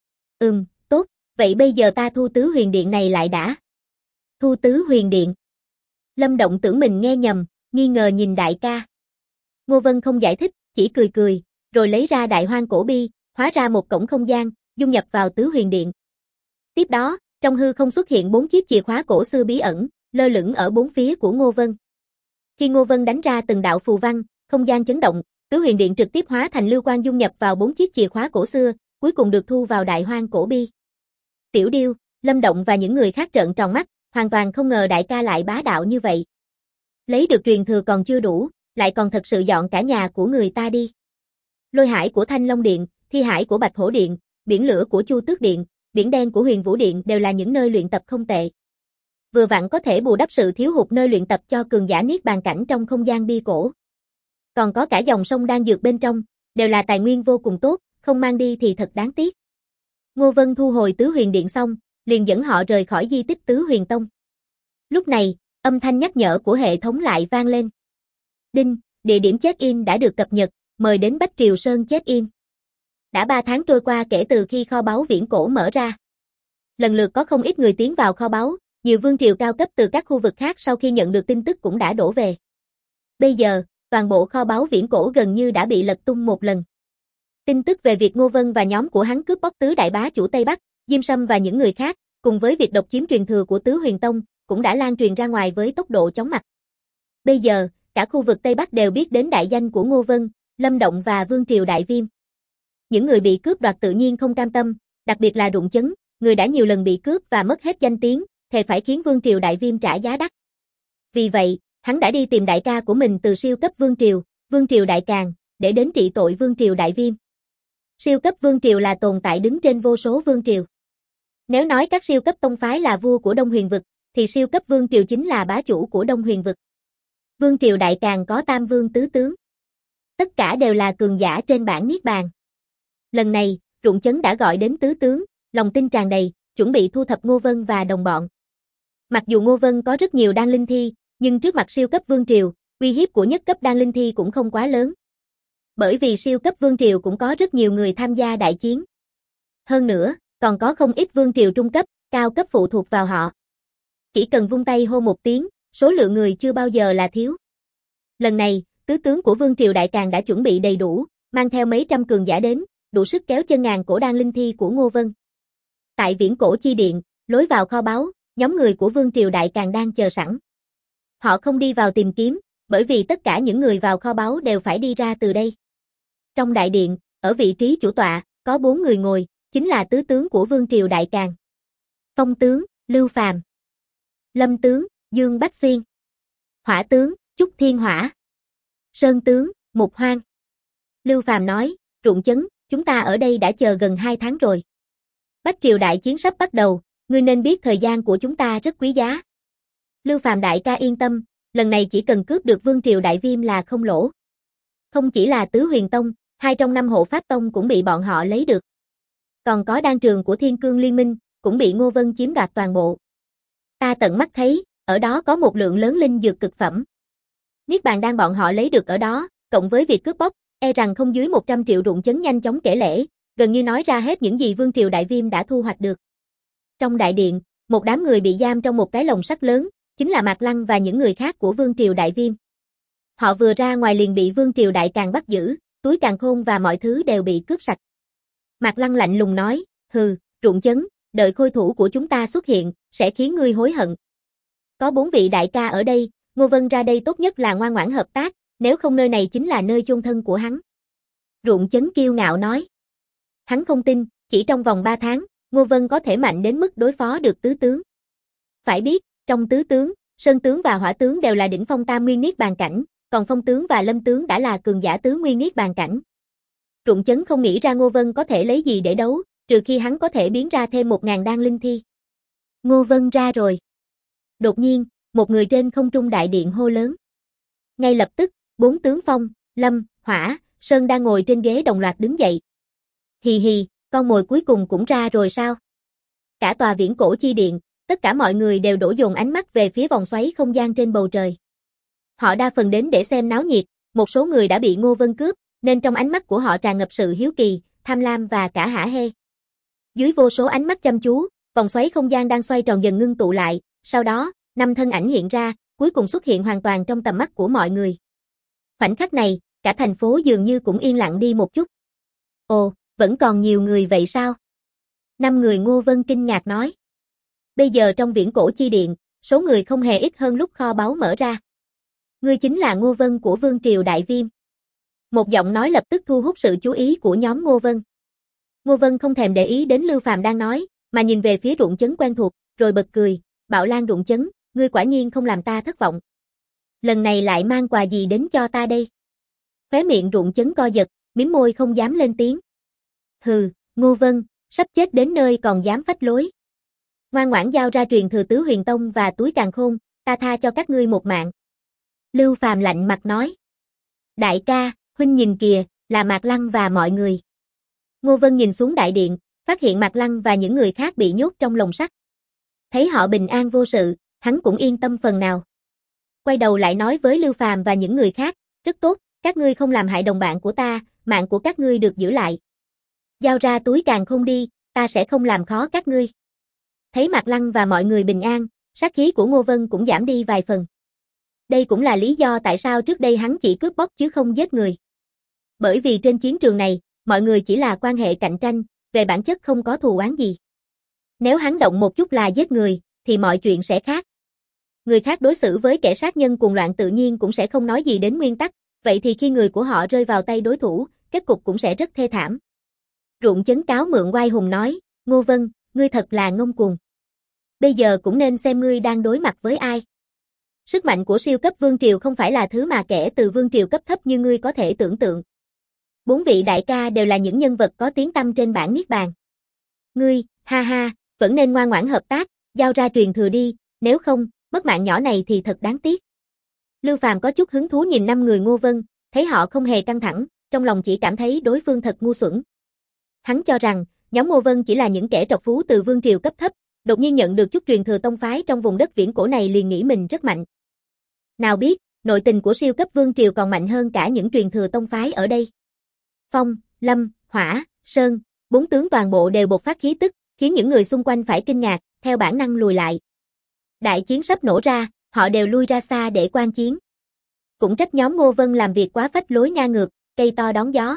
Tốt, vậy bây giờ ta thu tứ huyền điện này lại đã. Thu tứ huyền điện. Lâm Động tưởng mình nghe nhầm, nghi ngờ nhìn đại ca. Ngô Vân không giải thích, chỉ cười cười, rồi lấy ra đại hoang cổ bi, hóa ra một cổng không gian, dung nhập vào tứ huyền điện. Tiếp đó, trong hư không xuất hiện 4 chiếc chìa khóa cổ xưa bí ẩn, lơ lửng ở bốn phía của Ngô Vân. Khi Ngô Vân đánh ra từng đạo phù văn, không gian chấn động, tứ huyền điện trực tiếp hóa thành lưu quang dung nhập vào 4 chiếc chìa khóa cổ xưa, cuối cùng được thu vào đại hoang cổ bi. Tiểu điêu, Lâm Động và những người khác trợn tròn mắt, hoàn toàn không ngờ đại ca lại bá đạo như vậy. Lấy được truyền thừa còn chưa đủ, lại còn thật sự dọn cả nhà của người ta đi. Lôi hải của Thanh Long Điện, thi hải của Bạch Hổ Điện, biển lửa của Chu Tước Điện, biển đen của Huyền Vũ Điện đều là những nơi luyện tập không tệ. Vừa vặn có thể bù đắp sự thiếu hụt nơi luyện tập cho cường giả niết bàn cảnh trong không gian bi cổ. Còn có cả dòng sông đang dược bên trong, đều là tài nguyên vô cùng tốt, không mang đi thì thật đáng tiếc. Ngô Vân thu hồi tứ huyền điện xong, liền dẫn họ rời khỏi di tích tứ huyền tông. Lúc này, âm thanh nhắc nhở của hệ thống lại vang lên. Đinh, địa điểm check-in đã được cập nhật, mời đến Bách Triều Sơn check-in. Đã 3 tháng trôi qua kể từ khi kho báu viễn cổ mở ra. Lần lượt có không ít người tiến vào kho báu, nhiều vương triều cao cấp từ các khu vực khác sau khi nhận được tin tức cũng đã đổ về. Bây giờ, toàn bộ kho báu viễn cổ gần như đã bị lật tung một lần. Tin tức về việc Ngô Vân và nhóm của hắn cướp bóc tứ đại bá chủ Tây Bắc, Diêm Sâm và những người khác, cùng với việc độc chiếm truyền thừa của tứ huyền tông, cũng đã lan truyền ra ngoài với tốc độ chóng mặt. Bây giờ, cả khu vực Tây Bắc đều biết đến đại danh của Ngô Vân, Lâm Động và Vương Triều Đại Viêm. Những người bị cướp đoạt tự nhiên không cam tâm, đặc biệt là Rụng Chấn, người đã nhiều lần bị cướp và mất hết danh tiếng, thề phải khiến Vương Triều Đại Viêm trả giá đắt. Vì vậy, hắn đã đi tìm đại ca của mình từ siêu cấp Vương Triều Đại Càn, để đến trị tội Vương Triều Đại Viêm. Siêu cấp Vương Triều là tồn tại đứng trên vô số Vương Triều. Nếu nói các siêu cấp tông phái là vua của Đông Huyền Vực, thì siêu cấp Vương Triều chính là bá chủ của Đông Huyền Vực. Vương Triều Đại Càn có tam vương tứ tướng. Tất cả đều là cường giả trên bảng Niết Bàn. Lần này, Rụng Chấn đã gọi đến tứ tướng, lòng tin tràn đầy, chuẩn bị thu thập Ngô Vân và đồng bọn. Mặc dù Ngô Vân có rất nhiều đan linh thi, nhưng trước mặt siêu cấp vương triều, uy hiếp của nhất cấp đan linh thi cũng không quá lớn. Bởi vì siêu cấp vương triều cũng có rất nhiều người tham gia đại chiến. Hơn nữa, còn có không ít vương triều trung cấp, cao cấp phụ thuộc vào họ. Chỉ cần vung tay hô một tiếng, số lượng người chưa bao giờ là thiếu. Lần này, tứ tướng của vương triều Đại Càn đã chuẩn bị đầy đủ, mang theo mấy trăm cường giả đến, đủ sức kéo chân ngàn cổ đan linh thi của Ngô Vân. Tại Viễn Cổ Chi Điện, lối vào kho báu, nhóm người của vương triều Đại Càn đang chờ sẵn. Họ không đi vào tìm kiếm, bởi vì tất cả những người vào kho báu đều phải đi ra từ đây. Trong đại điện, ở vị trí chủ tọa, có 4 người ngồi, chính là tứ tướng của vương triều Đại Càn. Phong tướng, Lưu Phàm. Lâm tướng, Dương Bách Xuyên. Hỏa tướng, Trúc Thiên Hỏa. Sơn tướng, Mục Hoang. Lưu Phàm nói, Ruộng Chấn, chúng ta ở đây đã chờ gần 2 tháng rồi. Bách triều đại chiến sắp bắt đầu, ngươi nên biết thời gian của chúng ta rất quý giá. Lưu Phàm đại ca yên tâm, lần này chỉ cần cướp được vương triều Đại Viêm là không lỗ. Không chỉ là Tứ Huyền Tông, 2 trong 5 hộ pháp tông cũng bị bọn họ lấy được. Còn có đan trường của Thiên Cương Liên Minh, cũng bị Ngô Vân chiếm đoạt toàn bộ. Ta tận mắt thấy, ở đó có một lượng lớn linh dược cực phẩm. Niết bàn đan bọn họ lấy được ở đó, cộng với việc cướp bóc, e rằng không dưới 100 triệu. Ruộng Chấn nhanh chóng kể lể, gần như nói ra hết những gì vương triều Đại Viêm đã thu hoạch được. Trong đại điện, một đám người bị giam trong một cái lồng sắt lớn, chính là Mạc Lăng và những người khác của vương triều Đại Viêm. Họ vừa ra ngoài liền bị vương triều Đại Càn bắt giữ, túi càn khôn và mọi thứ đều bị cướp sạch. Mạc Lăng lạnh lùng nói, hừ, Ruộng Chấn, đợi khôi thủ của chúng ta xuất hiện, sẽ khiến ngươi hối hận. Có 4 vị đại ca ở đây, Ngô Vân ra đây tốt nhất là ngoan ngoãn hợp tác, nếu không nơi này chính là nơi chôn thân của hắn. Ruộng Chấn kiêu ngạo nói. Hắn không tin, chỉ trong vòng 3 tháng, Ngô Vân có thể mạnh đến mức đối phó được tứ tướng. Phải biết, trong tứ tướng, Sơn tướng và Hỏa tướng đều là đỉnh phong tam nguyên niết bàn cảnh, còn Phong tướng và Lâm tướng đã là cường giả tứ nguyên niết bàn cảnh. Ruộng Chấn không nghĩ ra Ngô Vân có thể lấy gì để đấu, trừ khi hắn có thể biến ra thêm 1000 đan linh thi. Ngô Vân ra rồi. Đột nhiên, một người trên không trung đại điện hô lớn. Ngay lập tức, 4 tướng Phong, Lâm, Hỏa, Sơn đang ngồi trên ghế đồng loạt đứng dậy. Hì hì, con mồi cuối cùng cũng ra rồi sao? Cả tòa Viễn Cổ Chi Điện, tất cả mọi người đều đổ dồn ánh mắt về phía vòng xoáy không gian trên bầu trời. Họ đa phần đến để xem náo nhiệt, một số người đã bị Ngô Vân cướp, nên trong ánh mắt của họ tràn ngập sự hiếu kỳ, tham lam và cả hả hê. Dưới vô số ánh mắt chăm chú, vòng xoáy không gian đang xoay tròn dần ngưng tụ lại, sau đó, 5 thân ảnh hiện ra, cuối cùng xuất hiện hoàn toàn trong tầm mắt của mọi người. Khoảnh khắc này, cả thành phố dường như cũng yên lặng đi một chút. Ồ, vẫn còn nhiều người vậy sao? 5 người Ngô Vân kinh ngạc nói. Bây giờ trong Viễn Cổ Chi Điện, số người không hề ít hơn lúc kho báu mở ra. Ngươi chính là Ngô Vân của vương triều Đại Viêm. Một giọng nói lập tức thu hút sự chú ý của nhóm Ngô Vân. Ngô Vân không thèm để ý đến Lưu Phàm đang nói, mà nhìn về phía Ruộng Chấn quen thuộc, rồi bật cười, Bạo Lan Ruộng Chấn, ngươi quả nhiên không làm ta thất vọng. Lần này lại mang quà gì đến cho ta đây? Khóe miệng Ruộng Chấn co giật, mím môi không dám lên tiếng. Hừ, Ngô Vân, sắp chết đến nơi còn dám phách lối. Ngoan ngoãn giao ra truyền thừa Tứ Huyền Tông và túi càn khôn, ta tha cho các ngươi một mạng. Lưu Phàm lạnh mặt nói. Đại ca, huynh nhìn kìa, là Mạc Lăng và mọi người. Ngô Vân nhìn xuống đại điện, phát hiện Mạc Lăng và những người khác bị nhốt trong lồng sắt. Thấy họ bình an vô sự, hắn cũng yên tâm phần nào. Quay đầu lại nói với Lưu Phàm và những người khác, rất tốt, các ngươi không làm hại đồng bạn của ta, mạng của các ngươi được giữ lại. Giao ra túi càn khôn đi, ta sẽ không làm khó các ngươi. Thấy Mạc Lăng và mọi người bình an, sát khí của Ngô Vân cũng giảm đi vài phần. Đây cũng là lý do tại sao trước đây hắn chỉ cướp bóc chứ không giết người. Bởi vì trên chiến trường này, mọi người chỉ là quan hệ cạnh tranh, về bản chất không có thù oán gì. Nếu hắn động một chút là giết người, thì mọi chuyện sẽ khác. Người khác đối xử với kẻ sát nhân cuồng loạn tự nhiên cũng sẽ không nói gì đến nguyên tắc, vậy thì khi người của họ rơi vào tay đối thủ, kết cục cũng sẽ rất thê thảm. Ruộng Chấn cáo mượn oai hùng nói, Ngô Vân, ngươi thật là ngông cuồng. Bây giờ cũng nên xem ngươi đang đối mặt với ai. Sức mạnh của siêu cấp vương triều không phải là thứ mà kẻ từ vương triều cấp thấp như ngươi có thể tưởng tượng. 4 vị đại ca đều là những nhân vật có tiếng tăm trên bảng niết bàn. Ngươi, ha ha, vẫn nên ngoan ngoãn hợp tác, giao ra truyền thừa đi, nếu không, mất mạng nhỏ này thì thật đáng tiếc. Lưu Phàm có chút hứng thú nhìn 5 người Ngô Vân, thấy họ không hề căng thẳng, trong lòng chỉ cảm thấy đối phương thật ngu xuẩn. Hắn cho rằng, nhóm Ngô Vân chỉ là những kẻ trọc phú từ vương triều cấp thấp, Đột nhiên nhận được chút truyền thừa tông phái trong vùng đất viễn cổ này liền nghĩ mình rất mạnh. Nào biết, nội tình của siêu cấp vương triều còn mạnh hơn cả những truyền thừa tông phái ở đây. Phong, lâm, hỏa, sơn, 4 tướng toàn bộ đều bộc phát khí tức, khiến những người xung quanh phải kinh ngạc, theo bản năng lùi lại. Đại chiến sắp nổ ra, họ đều lui ra xa để quan chiến. Cũng trách nhóm Ngô Vân làm việc quá phách lối ngang ngược, cây to đón gió.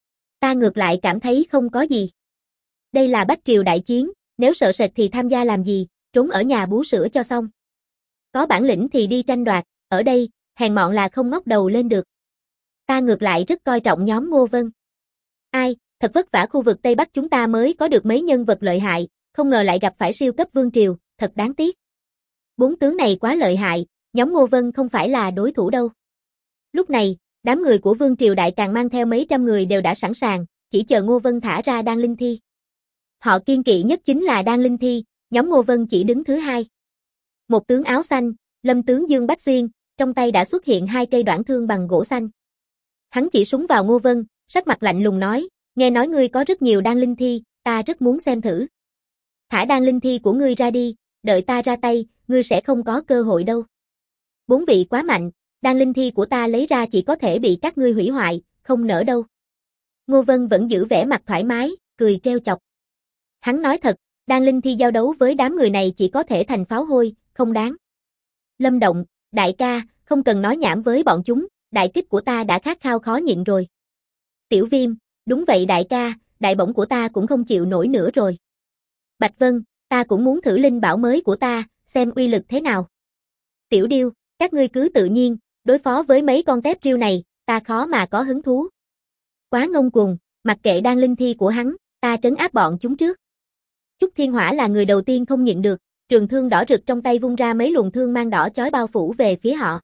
Ta ngược lại cảm thấy không có gì. Đây là Bách Triều đại chiến, nếu sợ sệt thì tham gia làm gì, trốn ở nhà bú sữa cho xong. Có bản lĩnh thì đi tranh đoạt, ở đây, hèn mọn là không ngóc đầu lên được. Ta ngược lại rất coi trọng nhóm Ngô Vân. Ai, thật vất vả khu vực Tây Bắc chúng ta mới có được mấy nhân vật lợi hại, không ngờ lại gặp phải siêu cấp vương triều, thật đáng tiếc. 4 tướng này quá lợi hại, nhóm Ngô Vân không phải là đối thủ đâu. Lúc này, đám người của vương triều đại càng mang theo mấy trăm người đều đã sẵn sàng, chỉ chờ Ngô Vân thả ra Đan Linh Thi. Họ kiên kỵ nhất chính là Đan Linh Thi, nhóm Ngô Vân chỉ đứng thứ 2. Một tướng áo xanh, Lâm tướng Dương Bách Xuyên, trong tay đã xuất hiện 2 cây đoạn thương bằng gỗ xanh. Hắn chỉ súng vào Ngô Vân, sắc mặt lạnh lùng nói, nghe nói ngươi có rất nhiều Đan Linh Thi, ta rất muốn xem thử. Thả Đan Linh Thi của ngươi ra đi, đợi ta ra tay, ngươi sẽ không có cơ hội đâu. 4 vị quá mạnh, Đan Linh Thi của ta lấy ra chỉ có thể bị các ngươi hủy hoại, không nỡ đâu. Ngô Vân vẫn giữ vẻ mặt thoải mái, cười trêu chọc. Hắn nói thật, Đan Linh Thi giao đấu với đám người này chỉ có thể thành pháo hôi, không đáng. Lâm Động, đại ca, không cần nói nhảm với bọn chúng, đại kích của ta đã khát khao khó nhịn rồi. Tiểu Viêm, đúng vậy đại ca, đại bổng của ta cũng không chịu nổi nữa rồi. Bạch Vân, ta cũng muốn thử linh bảo mới của ta, xem uy lực thế nào. Tiểu Điêu, các ngươi cứ tự nhiên, đối phó với mấy con tép riêu này, ta khó mà có hứng thú. Quá ngông cuồng, mặc kệ Đan Linh Thi của hắn, ta trấn áp bọn chúng trước. Chúc Thiên Hỏa là người đầu tiên không nhịn được, trường thương đỏ rực trong tay vung ra mấy luồng thương mang đỏ chói bao phủ về phía họ.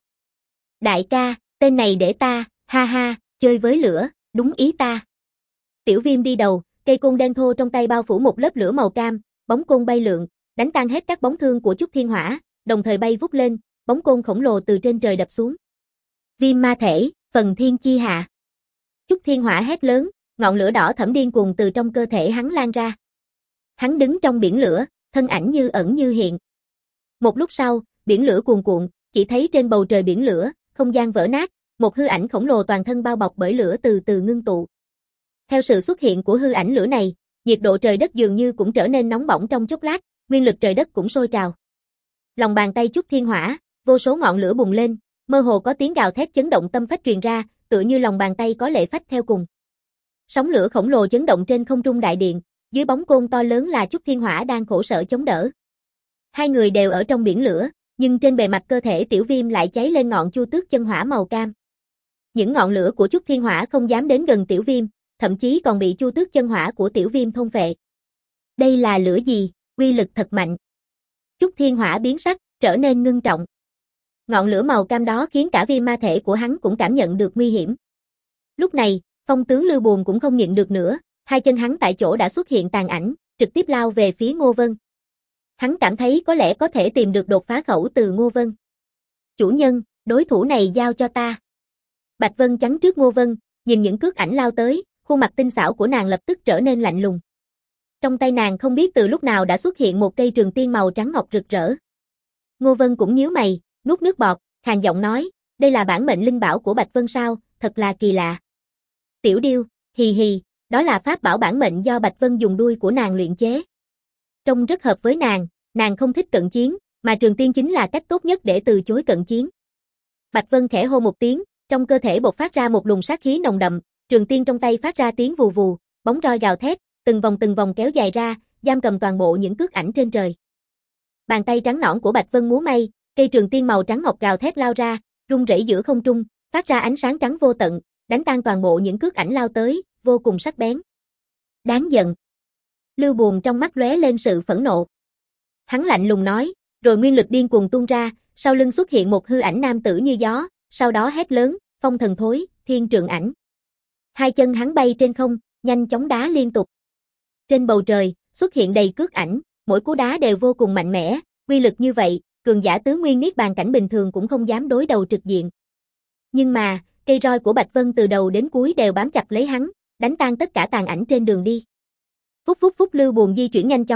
Đại ca, tên này để ta, ha ha, chơi với lửa, đúng ý ta. Tiểu Viêm đi đầu, cây côn đen thô trong tay bao phủ một lớp lửa màu cam, bóng côn bay lượn, đánh tan hết các bóng thương của Chúc Thiên Hỏa, đồng thời bay vút lên, bóng côn khổng lồ từ trên trời đập xuống. Viêm ma thể, phần thiên chi hạ. Chúc Thiên Hỏa hét lớn, ngọn lửa đỏ thẫm điên cuồng từ trong cơ thể hắn lan ra. Hắn đứng trong biển lửa, thân ảnh như ẩn như hiện. Một lúc sau, biển lửa cuồn cuộn, chỉ thấy trên bầu trời biển lửa, không gian vỡ nát, một hư ảnh khổng lồ toàn thân bao bọc bởi lửa từ từ ngưng tụ. Theo sự xuất hiện của hư ảnh lửa này, nhiệt độ trời đất dường như cũng trở nên nóng bỏng trong chốc lát, nguyên lực trời đất cũng sôi trào. Lòng bàn tay Chúc Thiên Hỏa, vô số ngọn lửa bùng lên, mơ hồ có tiếng gào thét chấn động tâm phách truyền ra, tựa như lòng bàn tay có lệ phách theo cùng. Sóng lửa khổng lồ chấn động trên không trung đại điện, dưới bóng côn to lớn là Chúc Thiên Hỏa đang khổ sở chống đỡ. Hai người đều ở trong biển lửa, nhưng trên bề mặt cơ thể Tiểu Viêm lại cháy lên ngọn chu tước chân hỏa màu cam. Những ngọn lửa của Chúc Thiên Hỏa không dám đến gần Tiểu Viêm, thậm chí còn bị chu tước chân hỏa của Tiểu Viêm thôn phệ. Đây là lửa gì, uy lực thật mạnh. Chúc Thiên Hỏa biến sắc, trở nên ngưng trọng. Ngọn lửa màu cam đó khiến cả viêm ma thể của hắn cũng cảm nhận được nguy hiểm. Lúc này, Phong tướng Lưu Bùn cũng không nhịn được nữa, hai chân hắn tại chỗ đã xuất hiện tàn ảnh, trực tiếp lao về phía Ngô Vân. Hắn cảm thấy có lẽ có thể tìm được đột phá khẩu từ Ngô Vân. Chủ nhân, đối thủ này giao cho ta. Bạch Vân chắn trước Ngô Vân, nhìn những cước ảnh lao tới, khuôn mặt tinh xảo của nàng lập tức trở nên lạnh lùng. Trong tay nàng không biết từ lúc nào đã xuất hiện một cây trường tiên màu trắng ngọc rực rỡ. Ngô Vân cũng nhíu mày, nuốt nước bọt, khàn giọng nói, đây là bản mệnh linh bảo của Bạch Vân sao, thật là kỳ lạ. Tiểu Điêu, hì hì, đó là pháp bảo bản mệnh do Bạch Vân dùng đuôi của nàng luyện chế. Trông rất hợp với nàng không thích cận chiến, mà trường tiên chính là cách tốt nhất để từ chối cận chiến. Bạch Vân khẽ hô một tiếng, trong cơ thể bộc phát ra một luồng sát khí nồng đậm, trường tiên trong tay phát ra tiếng vù vù, bóng roi gào thét, từng vòng kéo dài ra, giam cầm toàn bộ những cước ảnh trên trời. Bàn tay trắng nõn của Bạch Vân múa may, cây trường tiên màu trắng ngọc gào thét lao ra, rung rẩy giữa không trung, phát ra ánh sáng trắng vô tận, đánh tan toàn bộ những cước ảnh lao tới, vô cùng sắc bén. Đáng giận. Lưu Bùn trong mắt lóe lên sự phẫn nộ. Hắn lạnh lùng nói, rồi nguyên lực điên cuồng tuôn ra, sau lưng xuất hiện một hư ảnh nam tử như gió, sau đó hét lớn, phong thần thối, thiên trượng ảnh. Hai chân hắn bay trên không, nhanh chóng đá liên tục. Trên bầu trời, xuất hiện đầy cước ảnh, mỗi cú đá đều vô cùng mạnh mẽ, uy lực như vậy, cường giả tứ nguyên niết bàn cảnh bình thường cũng không dám đối đầu trực diện. Nhưng mà, cây roi của Bạch Vân từ đầu đến cuối đều bám chặt lấy hắn, đánh tan tất cả tàn ảnh trên đường đi. Phúc Lưu Bùn di chuyển nhanh chóng,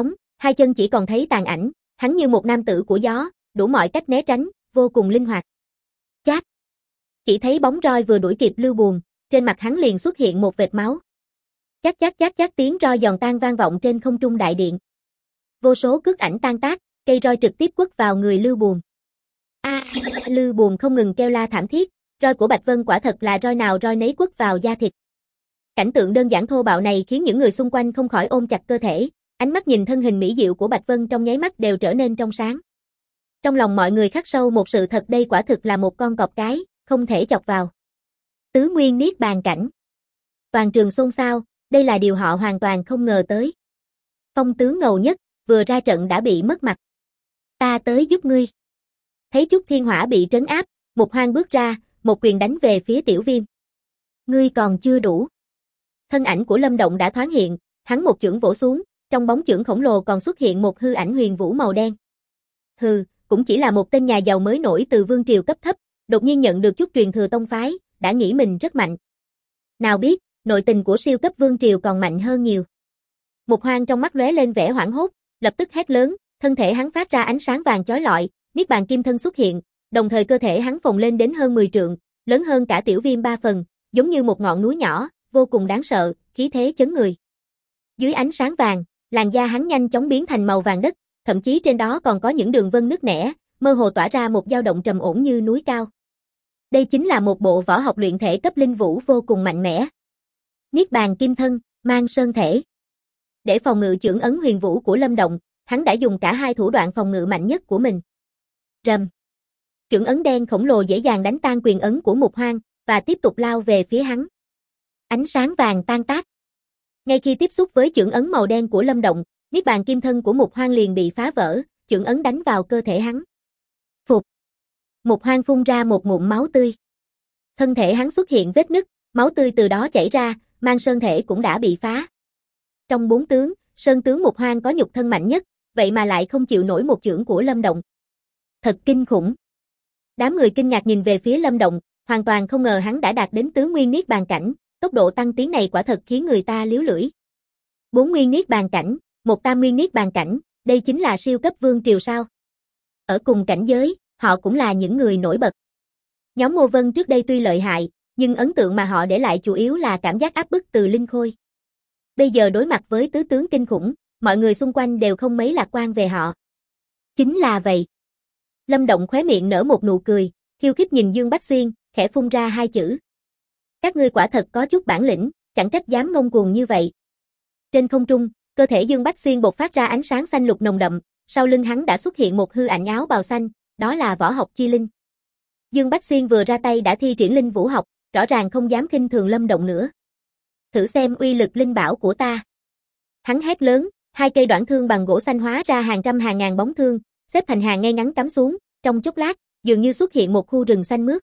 hai chân chỉ còn thấy tàn ảnh, hắn như một nam tử của gió, đủ mọi cách né tránh, vô cùng linh hoạt. Chát! Chỉ thấy bóng roi vừa đuổi kịp Lưu Buồn, trên mặt hắn liền xuất hiện một vệt máu. Chát chát chát chát tiếng roi giòn tan vang vọng trên không trung đại điện. Vô số cước ảnh tan tác, cây roi trực tiếp quất vào người Lưu Buồn. Lưu Buồn không ngừng kêu la thảm thiết, roi của Bạch Vân quả thật là roi nào roi nấy quất vào da thịt. Cảnh tượng đơn giản thô bạo này khiến những người xung quanh không khỏi ôm chặt cơ thể, ánh mắt nhìn thân hình mỹ diệu của Bạch Vân trong nháy mắt đều trở nên trong sáng. Trong lòng mọi người khắc sâu một sự thật, đây quả thực là một con cọp cái, không thể chọc vào. Tứ Nguyên Niết Bàn Cảnh. Toàn trường xôn xao, đây là điều họ hoàn toàn không ngờ tới. Phong tướng ngầu nhất, vừa ra trận đã bị mất mặt. Ta tới giúp ngươi. Thấy Chúc Thiên Hỏa bị trấn áp, Mục Hoang bước ra, một quyền đánh về phía Tiểu Viêm. Ngươi còn chưa đủ. Thân ảnh của Lâm Động đã thoáng hiện, hắn một chưởng vỗ xuống, trong bóng chưởng khổng lồ còn xuất hiện một hư ảnh huyền vũ màu đen. Hừ, cũng chỉ là một tên nhà giàu mới nổi từ vương triều cấp thấp, đột nhiên nhận được chút truyền thừa tông phái, đã nghĩ mình rất mạnh. Nào biết, nội tình của siêu cấp vương triều còn mạnh hơn nhiều. Mục Hoang trong mắt lóe lên vẻ hoảng hốt, lập tức hét lớn, thân thể hắn phát ra ánh sáng vàng chói lọi, Niết Bàn Kim Thân xuất hiện, đồng thời cơ thể hắn phồng lên đến hơn 10 trượng, lớn hơn cả Tiểu Viêm 3 phần, giống như một ngọn núi nhỏ, vô cùng đáng sợ, khí thế chấn người. Dưới ánh sáng vàng, làn da hắn nhanh chóng biến thành màu vàng đất, thậm chí trên đó còn có những đường vân nứt nẻ, mơ hồ tỏa ra một dao động trầm ổn như núi cao. Đây chính là một bộ võ học luyện thể cấp linh vũ vô cùng mạnh mẽ. Niết Bàn Kim Thân, mang sơn thể. Để phòng ngự chưởng ấn huyền vũ của Lâm Động, hắn đã dùng cả hai thủ đoạn phòng ngự mạnh nhất của mình. Rầm. Chưởng ấn đen khổng lồ dễ dàng đánh tan quyền ấn của Mục Hoang và tiếp tục lao về phía hắn. Ánh sáng vàng tan tác. Ngay khi tiếp xúc với chưởng ấn màu đen của Lâm Động, Niết Bàn Kim Thân của Mục Hoang liền bị phá vỡ, chưởng ấn đánh vào cơ thể hắn. Phục. Mục Hoang phun ra một ngụm máu tươi. Thân thể hắn xuất hiện vết nứt, máu tươi từ đó chảy ra, mang sơn thể cũng đã bị phá. Trong 4 tướng, sơn tướng Mục Hoang có nhục thân mạnh nhất, vậy mà lại không chịu nổi một chưởng của Lâm Động. Thật kinh khủng. Đám người kinh ngạc nhìn về phía Lâm Động, hoàn toàn không ngờ hắn đã đạt đến tứ nguyên niết bàn cảnh, tốc độ tăng tiến này quả thật khiến người ta liếu lưỡi. 4 nguyên niết bàn cảnh, một tam nguyên niết bàn cảnh, đây chính là siêu cấp vương triều sao? Ở cùng cảnh giới, họ cũng là những người nổi bật. Nhóm Ngô Vân trước đây tuy lợi hại, nhưng ấn tượng mà họ để lại chủ yếu là cảm giác áp bức từ Linh Khôi. Bây giờ đối mặt với tứ tướng kinh khủng, mọi người xung quanh đều không mấy lạc quan về họ. Chính là vậy. Lâm Động khóe miệng nở một nụ cười, khiêu khích nhìn Dương Bách Xuyên, khẽ phun ra hai chữ. Các ngươi quả thật có chút bản lĩnh, chẳng trách dám ngông cuồng như vậy. Trên không trung, cơ thể Dương Bách Xuyên bộc phát ra ánh sáng xanh lục nồng đậm, sau lưng hắn đã xuất hiện một hư ảnh áo bào xanh, đó là võ học chi linh. Dương Bách Xuyên vừa ra tay đã thi triển linh vũ học, rõ ràng không dám khinh thường Lâm Động nữa. Thử xem uy lực linh bảo của ta. Hắn hét lớn, hai cây đoạn thương bằng gỗ xanh hóa ra hàng trăm hàng ngàn bóng thương, xếp thành hàng ngay ngắn cắm xuống, trong chốc lát, dường như xuất hiện một khu rừng xanh mướt.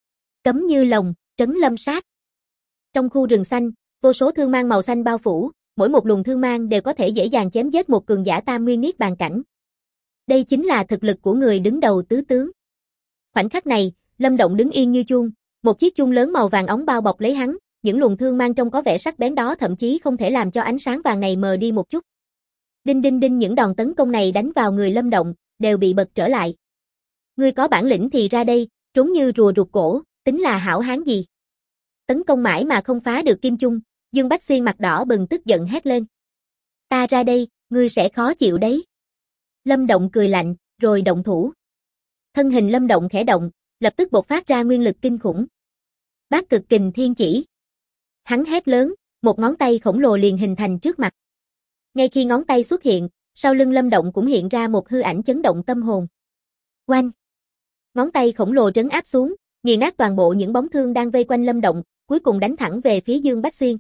Cấm như lồng, trấn lâm sát. Trong khu rừng xanh, vô số thương mang màu xanh bao phủ, mỗi một luồng thương mang đều có thể dễ dàng chém giết một cường giả tam nguyên niết bàn cảnh. Đây chính là thực lực của người đứng đầu tứ tướng. Khoảnh khắc này, Lâm Động đứng yên như chuông, một chiếc chuông lớn màu vàng óng bao bọc lấy hắn, những luồng thương mang trông có vẻ sắc bén đó thậm chí không thể làm cho ánh sáng vàng này mờ đi một chút. Đinh đinh đinh, những đòn tấn công này đánh vào người Lâm Động, đều bị bật trở lại. Ngươi có bản lĩnh thì ra đây, trốn như rùa rụt cổ, tính là hảo hán gì? Tấn công mãi mà không phá được kim chung, Dương Bách Xuyên mặt đỏ bừng tức giận hét lên. Ta ra đây, ngươi sẽ khó chịu đấy. Lâm Động cười lạnh, rồi động thủ. Thân hình Lâm Động khẽ động, lập tức bộc phát ra nguyên lực kinh khủng. Bát Cực Kình Thiên Chỉ. Hắn hét lớn, một ngón tay khổng lồ liền hình thành trước mặt. Ngay khi ngón tay xuất hiện, sau lưng Lâm Động cũng hiện ra một hư ảnh chấn động tâm hồn. Oanh! Ngón tay khổng lồ trấn áp xuống, nghiền nát toàn bộ những bóng thương đang vây quanh Lâm Động, cuối cùng đánh thẳng về phía Dương Bách Xuyên.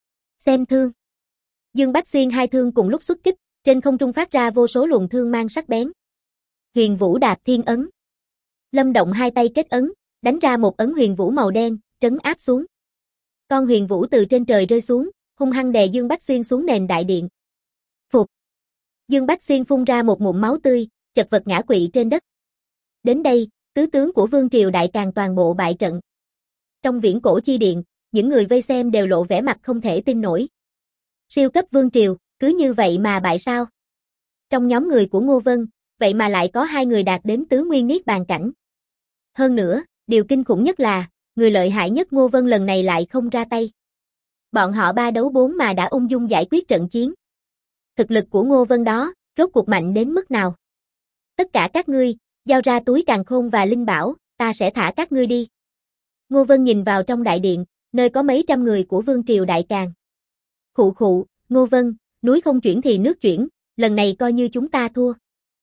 Xem thương! Dương Bách Xuyên hai thương cùng lúc xuất kích, trên không trung phát ra vô số luồng thương mang sắc bén. Huyền Vũ Đạp Thiên Ấn. Lâm Động hai tay kết ấn, đánh ra một ấn huyền vũ màu đen, trấn áp xuống. Con huyền vũ từ trên trời rơi xuống, hung hăng đè Dương Bách Xuyên xuống nền đại điện. Phục. Dương Bách Xuyên phun ra một ngụm máu tươi, chật vật ngã quỵ trên đất. Đến đây, tứ tướng của Vương triều Đại Càn toàn bộ bại trận. Trong viễn cổ chi điện, những người vây xem đều lộ vẻ mặt không thể tin nổi. Siêu cấp Vương triều, cứ như vậy mà bại sao? Trong nhóm người của Ngô Vân, vậy mà lại có 2 người đạt đến tứ nguyên niết bàn cảnh. Hơn nữa, điều kinh khủng nhất là, người lợi hại nhất Ngô Vân lần này lại không ra tay. Bọn họ 3 đấu 4 mà đã ung dung giải quyết trận chiến. Thực lực của Ngô Vân đó, rốt cuộc mạnh đến mức nào? Tất cả các ngươi, giao ra túi càn khôn và linh bảo, ta sẽ thả các ngươi đi. Ngô Vân nhìn vào trong đại điện, nơi có mấy trăm người của Vương triều Đại Càn. Khụ khụ, Ngô Vân, núi không chuyển thì nước chuyển, lần này coi như chúng ta thua.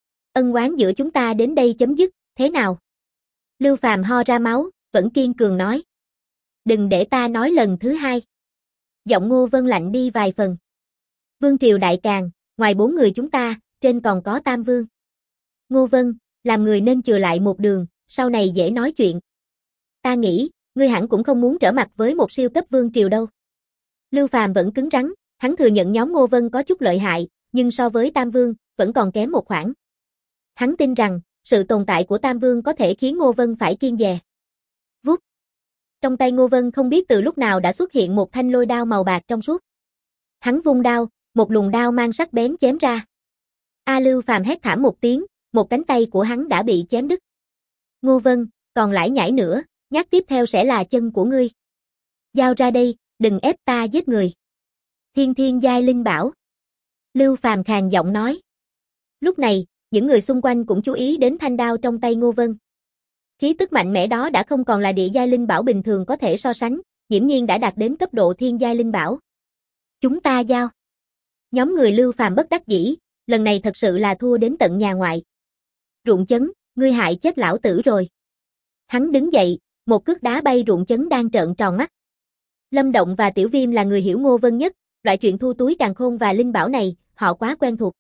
Ân oán giữa chúng ta đến đây chấm dứt, thế nào? Lưu Phàm ho ra máu, vẫn kiên cường nói. Đừng để ta nói lần thứ 2. Giọng Ngô Vân lạnh đi vài phần. Vương triều Đại Càn, ngoài 4 người chúng ta, trên còn có Tam Vương. Ngô Vân, làm người nên chừa lại một đường, sau này dễ nói chuyện. Ta nghĩ, ngươi hẳn cũng không muốn trở mặt với một siêu cấp vương triều đâu. Lưu Phàm vẫn cứng rắn, hắn thừa nhận nhóm Ngô Vân có chút lợi hại, nhưng so với Tam Vương, vẫn còn kém một khoảng. Hắn tin rằng, sự tồn tại của Tam Vương có thể khiến Ngô Vân phải kiêng dè. Vút. Trong tay Ngô Vân không biết từ lúc nào đã xuất hiện một thanh lôi đao màu bạc trong suốt. Hắn vung đao, một luồng đao mang sắc bén chém ra. Lưu Phàm hét thảm một tiếng, một cánh tay của hắn đã bị chém đứt. Ngô Vân, còn lải nhải nữa, nhát tiếp theo sẽ là chân của ngươi. Giao ra đây, đừng ép ta giết người. Thiên thiên giai linh bảo. Lưu Phàm khàn giọng nói. Lúc này, những người xung quanh cũng chú ý đến thanh đao trong tay Ngô Vân. Khí tức mạnh mẽ đó đã không còn là địa giai linh bảo bình thường có thể so sánh, hiển nhiên đã đạt đến cấp độ thiên giai linh bảo. Chúng ta giao. Nhóm người Lưu Phàm bất đắc dĩ, lần này thật sự là thua đến tận nhà ngoại. Ruộng Chấn, ngươi hại chết lão tử rồi. Hắn đứng dậy, một cước đá bay Ruộng Chấn đang trợn tròn mắt. Lâm Động và Tiểu Viêm là người hiểu Ngô Vân nhất, loại chuyện thu túi càn khôn và linh bảo này, họ quá quen thuộc.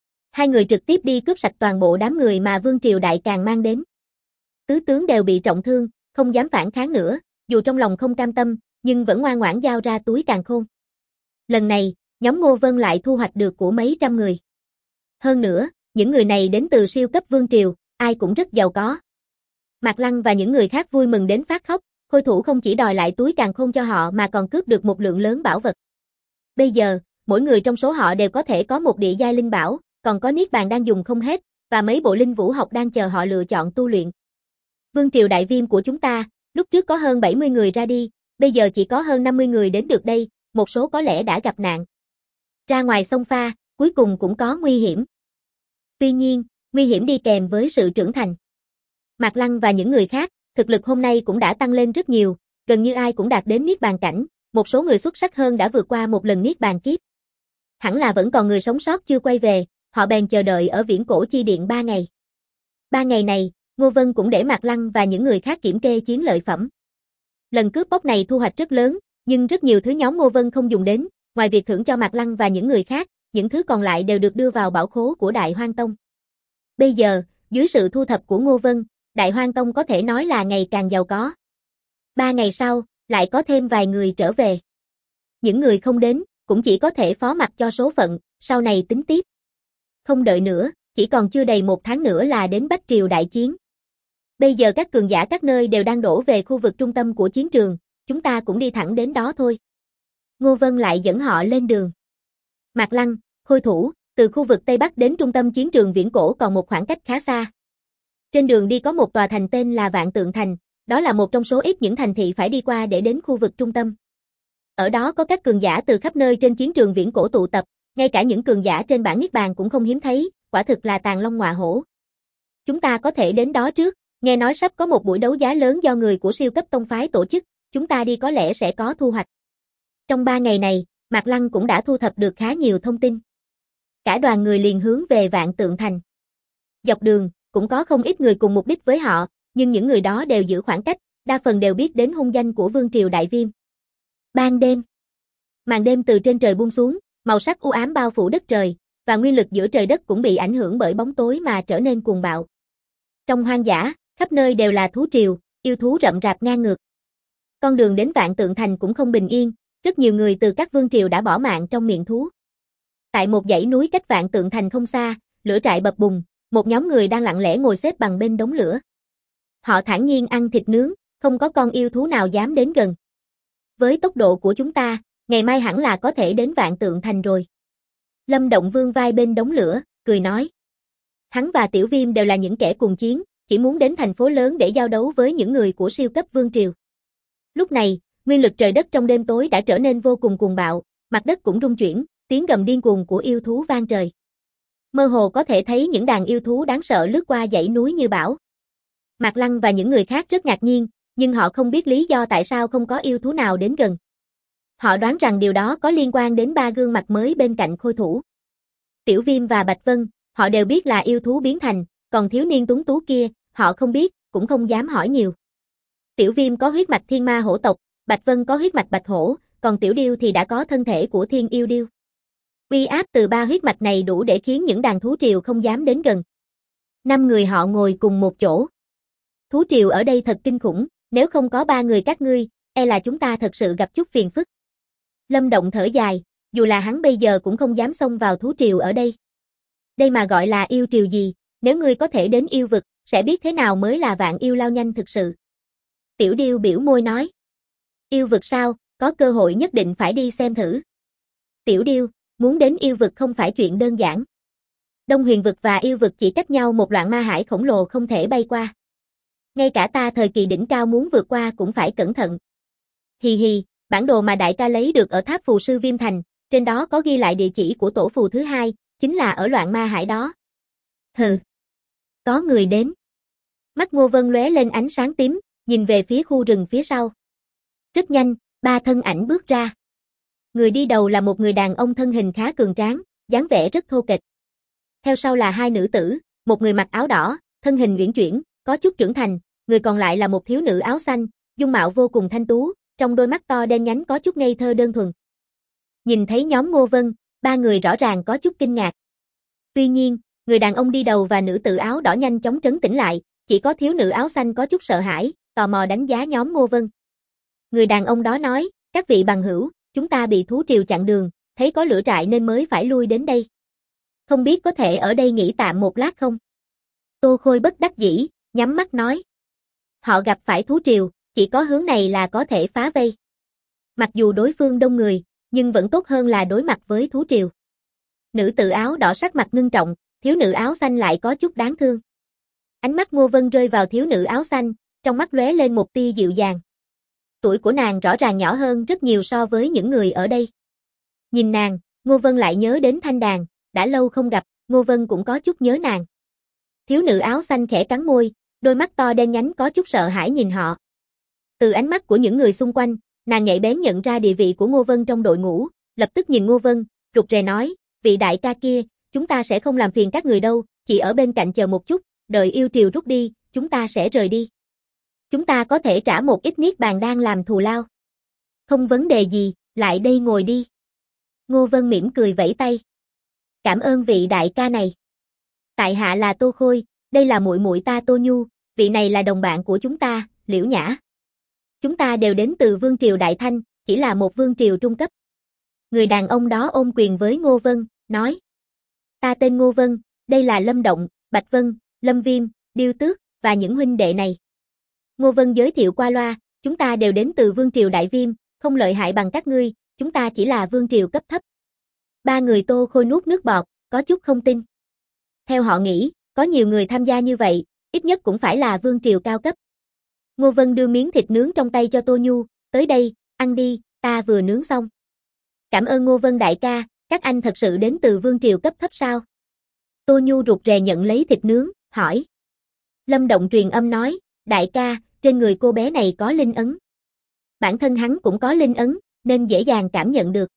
2 người trực tiếp đi cướp sạch toàn bộ đám người mà Vương triều Đại Càn mang đến. Tứ tướng đều bị trọng thương, không dám phản kháng nữa, dù trong lòng không cam tâm, nhưng vẫn ngoan ngoãn giao ra túi càn khôn. Lần này, nhóm Ngô Vân lại thu hoạch được của mấy trăm người. Hơn nữa, những người này đến từ siêu cấp vương triều, ai cũng rất giàu có. Mạc Lăng và những người khác vui mừng đến phát khóc, Khôi Thủ không chỉ đòi lại túi càn khôn cho họ mà còn cướp được một lượng lớn bảo vật. Bây giờ, mỗi người trong số họ đều có thể có một địa giai linh bảo, còn có niết bàn đang dùng không hết, và mấy bộ linh vũ học đang chờ họ lựa chọn tu luyện. Vương triều Đại Viêm của chúng ta, lúc trước có hơn 70 người ra đi, bây giờ chỉ có hơn 50 người đến được đây, một số có lẽ đã gặp nạn. Ra ngoài sông pha, cuối cùng cũng có nguy hiểm. Tuy nhiên, nguy hiểm đi kèm với sự trưởng thành. Mạc Lăng và những người khác, thực lực hôm nay cũng đã tăng lên rất nhiều, gần như ai cũng đạt đến niết bàn cảnh, một số người xuất sắc hơn đã vượt qua một lần niết bàn kiếp. Hẳn là vẫn còn người sống sót chưa quay về, họ bèn chờ đợi ở Viễn Cổ Chi Điện 3 ngày. 3 ngày này, Ngô Vân cũng để Mạc Lăng và những người khác kiểm kê chiến lợi phẩm. Lần cướp bóc này thu hoạch rất lớn, nhưng rất nhiều thứ nhóm Ngô Vân không dùng đến, ngoài việc thưởng cho Mạc Lăng và những người khác, những thứ còn lại đều được đưa vào bảo khố của Đại Hoang Tông. Bây giờ, dưới sự thu thập của Ngô Vân, Đại Hoang Tông có thể nói là ngày càng giàu có. 3 ngày sau, lại có thêm vài người trở về. Những người không đến, cũng chỉ có thể phó mặc cho số phận, sau này tính tiếp. Không đợi nữa, chỉ còn chưa đầy 1 tháng nữa là đến Bách Triều đại chiến. Bây giờ các cường giả các nơi đều đang đổ về khu vực trung tâm của chiến trường, chúng ta cũng đi thẳng đến đó thôi. Ngô Vân lại dẫn họ lên đường. Mạc Lăng, Khôi Thủ, từ khu vực Tây Bắc đến trung tâm chiến trường Viễn Cổ còn một khoảng cách khá xa. Trên đường đi có một tòa thành tên là Vạn Tượng Thành, đó là một trong số ít những thành thị phải đi qua để đến khu vực trung tâm. Ở đó có các cường giả từ khắp nơi trên chiến trường Viễn Cổ tụ tập, ngay cả những cường giả trên bảng Niết Bàn cũng không hiếm thấy, quả thực là tàng long ngọa hổ. Chúng ta có thể đến đó trước, nghe nói sắp có một buổi đấu giá lớn do người của siêu cấp tông phái tổ chức, chúng ta đi có lẽ sẽ có thu hoạch. Trong 3 ngày này, Mạc Lăng cũng đã thu thập được khá nhiều thông tin. Cả đoàn người liền hướng về Vạn Tượng Thành. Dọc đường, cũng có không ít người cùng mục đích với họ, nhưng những người đó đều giữ khoảng cách, đa phần đều biết đến hung danh của Vương triều Đại Viêm. Ban đêm. Màn đêm từ trên trời buông xuống, màu sắc u ám bao phủ đất trời, và nguyên lực giữa trời đất cũng bị ảnh hưởng bởi bóng tối mà trở nên cuồng bạo. Trong hoang dã, khắp nơi đều là thú triều, yêu thú rậm rạp ngang ngược. Con đường đến Vạn Tượng Thành cũng không bình yên, rất nhiều người từ các vương triều đã bỏ mạng trong miệng thú. Tại một dãy núi cách Vạn Tượng Thành không xa, lửa trại bập bùng, một nhóm người đang lặng lẽ ngồi xếp bằng bên đống lửa. Họ thản nhiên ăn thịt nướng, không có con yêu thú nào dám đến gần. Với tốc độ của chúng ta, ngày mai hẳn là có thể đến Vạn Tượng Thành rồi. Lâm Động vương vai bên đống lửa, cười nói. Hắn và Tiểu Viêm đều là những kẻ cùng chiến, chỉ muốn đến thành phố lớn để giao đấu với những người của siêu cấp vương triều. Lúc này, nguyên lực trời đất trong đêm tối đã trở nên vô cùng cuồng bạo, mặt đất cũng rung chuyển, tiếng gầm điên cuồng của yêu thú vang trời. Mơ hồ có thể thấy những đàn yêu thú đáng sợ lướt qua dãy núi như bão. Mạc Lăng và những người khác rất ngạc nhiên, nhưng họ không biết lý do tại sao không có yêu thú nào đến gần. Họ đoán rằng điều đó có liên quan đến ba gương mặt mới bên cạnh khôi thủ. Tiểu Viêm và Bạch Vân, họ đều biết là yêu thú biến thành, còn thiếu niên tuấn tú kia, họ không biết, cũng không dám hỏi nhiều. Tiểu Viêm có huyết mạch thiên ma hổ tộc, Bạch Vân có huyết mạch bạch hổ, còn Tiểu Điêu thì đã có thân thể của thiên yêu điêu. Uy áp từ ba huyết mạch này đủ để khiến những đàn thú triều không dám đến gần. 5 người họ ngồi cùng một chỗ. Thú triều ở đây thật kinh khủng, nếu không có 3 người các ngươi, e là chúng ta thật sự gặp chút phiền phức. Lâm Động thở dài, dù là hắn bây giờ cũng không dám xông vào thú triều ở đây. Đây mà gọi là yêu triều gì, nếu ngươi có thể đến yêu vực, sẽ biết thế nào mới là vạn yêu lao nhanh thực sự. Tiểu Điêu biểu môi nói. Yêu vực sao, có cơ hội nhất định phải đi xem thử. Tiểu Điêu, muốn đến yêu vực không phải chuyện đơn giản. Đông Huyền vực và yêu vực chỉ cách nhau một loạn ma hải khổng lồ không thể bay qua. Ngay cả ta thời kỳ đỉnh cao muốn vượt qua cũng phải cẩn thận. Hì hì, bản đồ mà đại ca lấy được ở tháp phù sư Viêm Thành, trên đó có ghi lại địa chỉ của tổ phù thứ 2, chính là ở loạn ma hải đó. Hừ. Có người đến. Mắt Ngô Vân lóe lên ánh sáng tím, nhìn về phía khu rừng phía sau. Rất nhanh, 3 thân ảnh bước ra. Người đi đầu là một người đàn ông thân hình khá cường tráng, dáng vẻ rất thô kệch. Theo sau là 2 nữ tử, một người mặc áo đỏ, thân hình uyển chuyển, có chút trưởng thành, người còn lại là một thiếu nữ áo xanh, dung mạo vô cùng thanh tú, trong đôi mắt to đen nhánh có chút ngây thơ đơn thuần. Nhìn thấy nhóm Ngô Vân, 3 người rõ ràng có chút kinh ngạc. Tuy nhiên, người đàn ông đi đầu và nữ tử áo đỏ nhanh chóng trấn tĩnh lại, chỉ có thiếu nữ áo xanh có chút sợ hãi, tò mò đánh giá nhóm Ngô Vân. Người đàn ông đó nói, các vị bằng hữu, chúng ta bị thú triều chặn đường, thấy có lửa trại nên mới phải lui đến đây. Không biết có thể ở đây nghỉ tạm một lát không? Tô Khôi bất đắc dĩ, nhắm mắt nói. Họ gặp phải thú triều, chỉ có hướng này là có thể phá vây. Mặc dù đối phương đông người, nhưng vẫn tốt hơn là đối mặt với thú triều. Nữ tử áo đỏ sắc mặt ngưng trọng, thiếu nữ áo xanh lại có chút đáng thương. Ánh mắt Ngô Vân rơi vào thiếu nữ áo xanh, trong mắt lóe lên một tia dịu dàng. Tuổi của nàng rõ ràng nhỏ hơn rất nhiều so với những người ở đây. Nhìn nàng, Ngô Vân lại nhớ đến Thanh Đàn, đã lâu không gặp, Ngô Vân cũng có chút nhớ nàng. Thiếu nữ áo xanh khẽ cắn môi, đôi mắt to đen nhánh có chút sợ hãi nhìn họ. Từ ánh mắt của những người xung quanh, nàng nhạy bén nhận ra địa vị của Ngô Vân trong đội ngũ, lập tức nhìn Ngô Vân, rụt rè nói, vị đại ca kia, chúng ta sẽ không làm phiền các người đâu, chỉ ở bên cạnh chờ một chút, đợi yêu triều rút đi, chúng ta sẽ rời đi. Chúng ta có thể trả một ít niết bàn đan làm thù lao. Không vấn đề gì, lại đây ngồi đi. Ngô Vân mỉm cười vẫy tay. Cảm ơn vị đại ca này. Tại hạ là Tô Khôi, đây là muội muội ta Tô Nhu, vị này là đồng bạn của chúng ta, Liễu Nhã. Chúng ta đều đến từ Vương triều Đại Thanh, chỉ là một vương triều trung cấp. Người đàn ông đó ôm quyền với Ngô Vân, nói. Ta tên Ngô Vân, đây là Lâm Động, Bạch Vân, Lâm Viêm, Điêu Tước, và những huynh đệ này. Ngô Vân giới thiệu qua loa, chúng ta đều đến từ Vương triều Đại Viêm, không lợi hại bằng các ngươi, chúng ta chỉ là Vương triều cấp thấp. 3 người Tô Khôi nuốt nước bọt, có chút không tin. Theo họ nghĩ, có nhiều người tham gia như vậy, ít nhất cũng phải là Vương triều cao cấp. Ngô Vân đưa miếng thịt nướng trong tay cho Tô Nhu, tới đây, ăn đi, ta vừa nướng xong. Cảm ơn Ngô Vân đại ca, các anh thật sự đến từ Vương triều cấp thấp sao? Tô Nhu rụt rè nhận lấy thịt nướng, hỏi. Lâm Động truyền âm nói, đại ca, trên người cô bé này có linh ấn. Bản thân hắn cũng có linh ấn, nên dễ dàng cảm nhận được.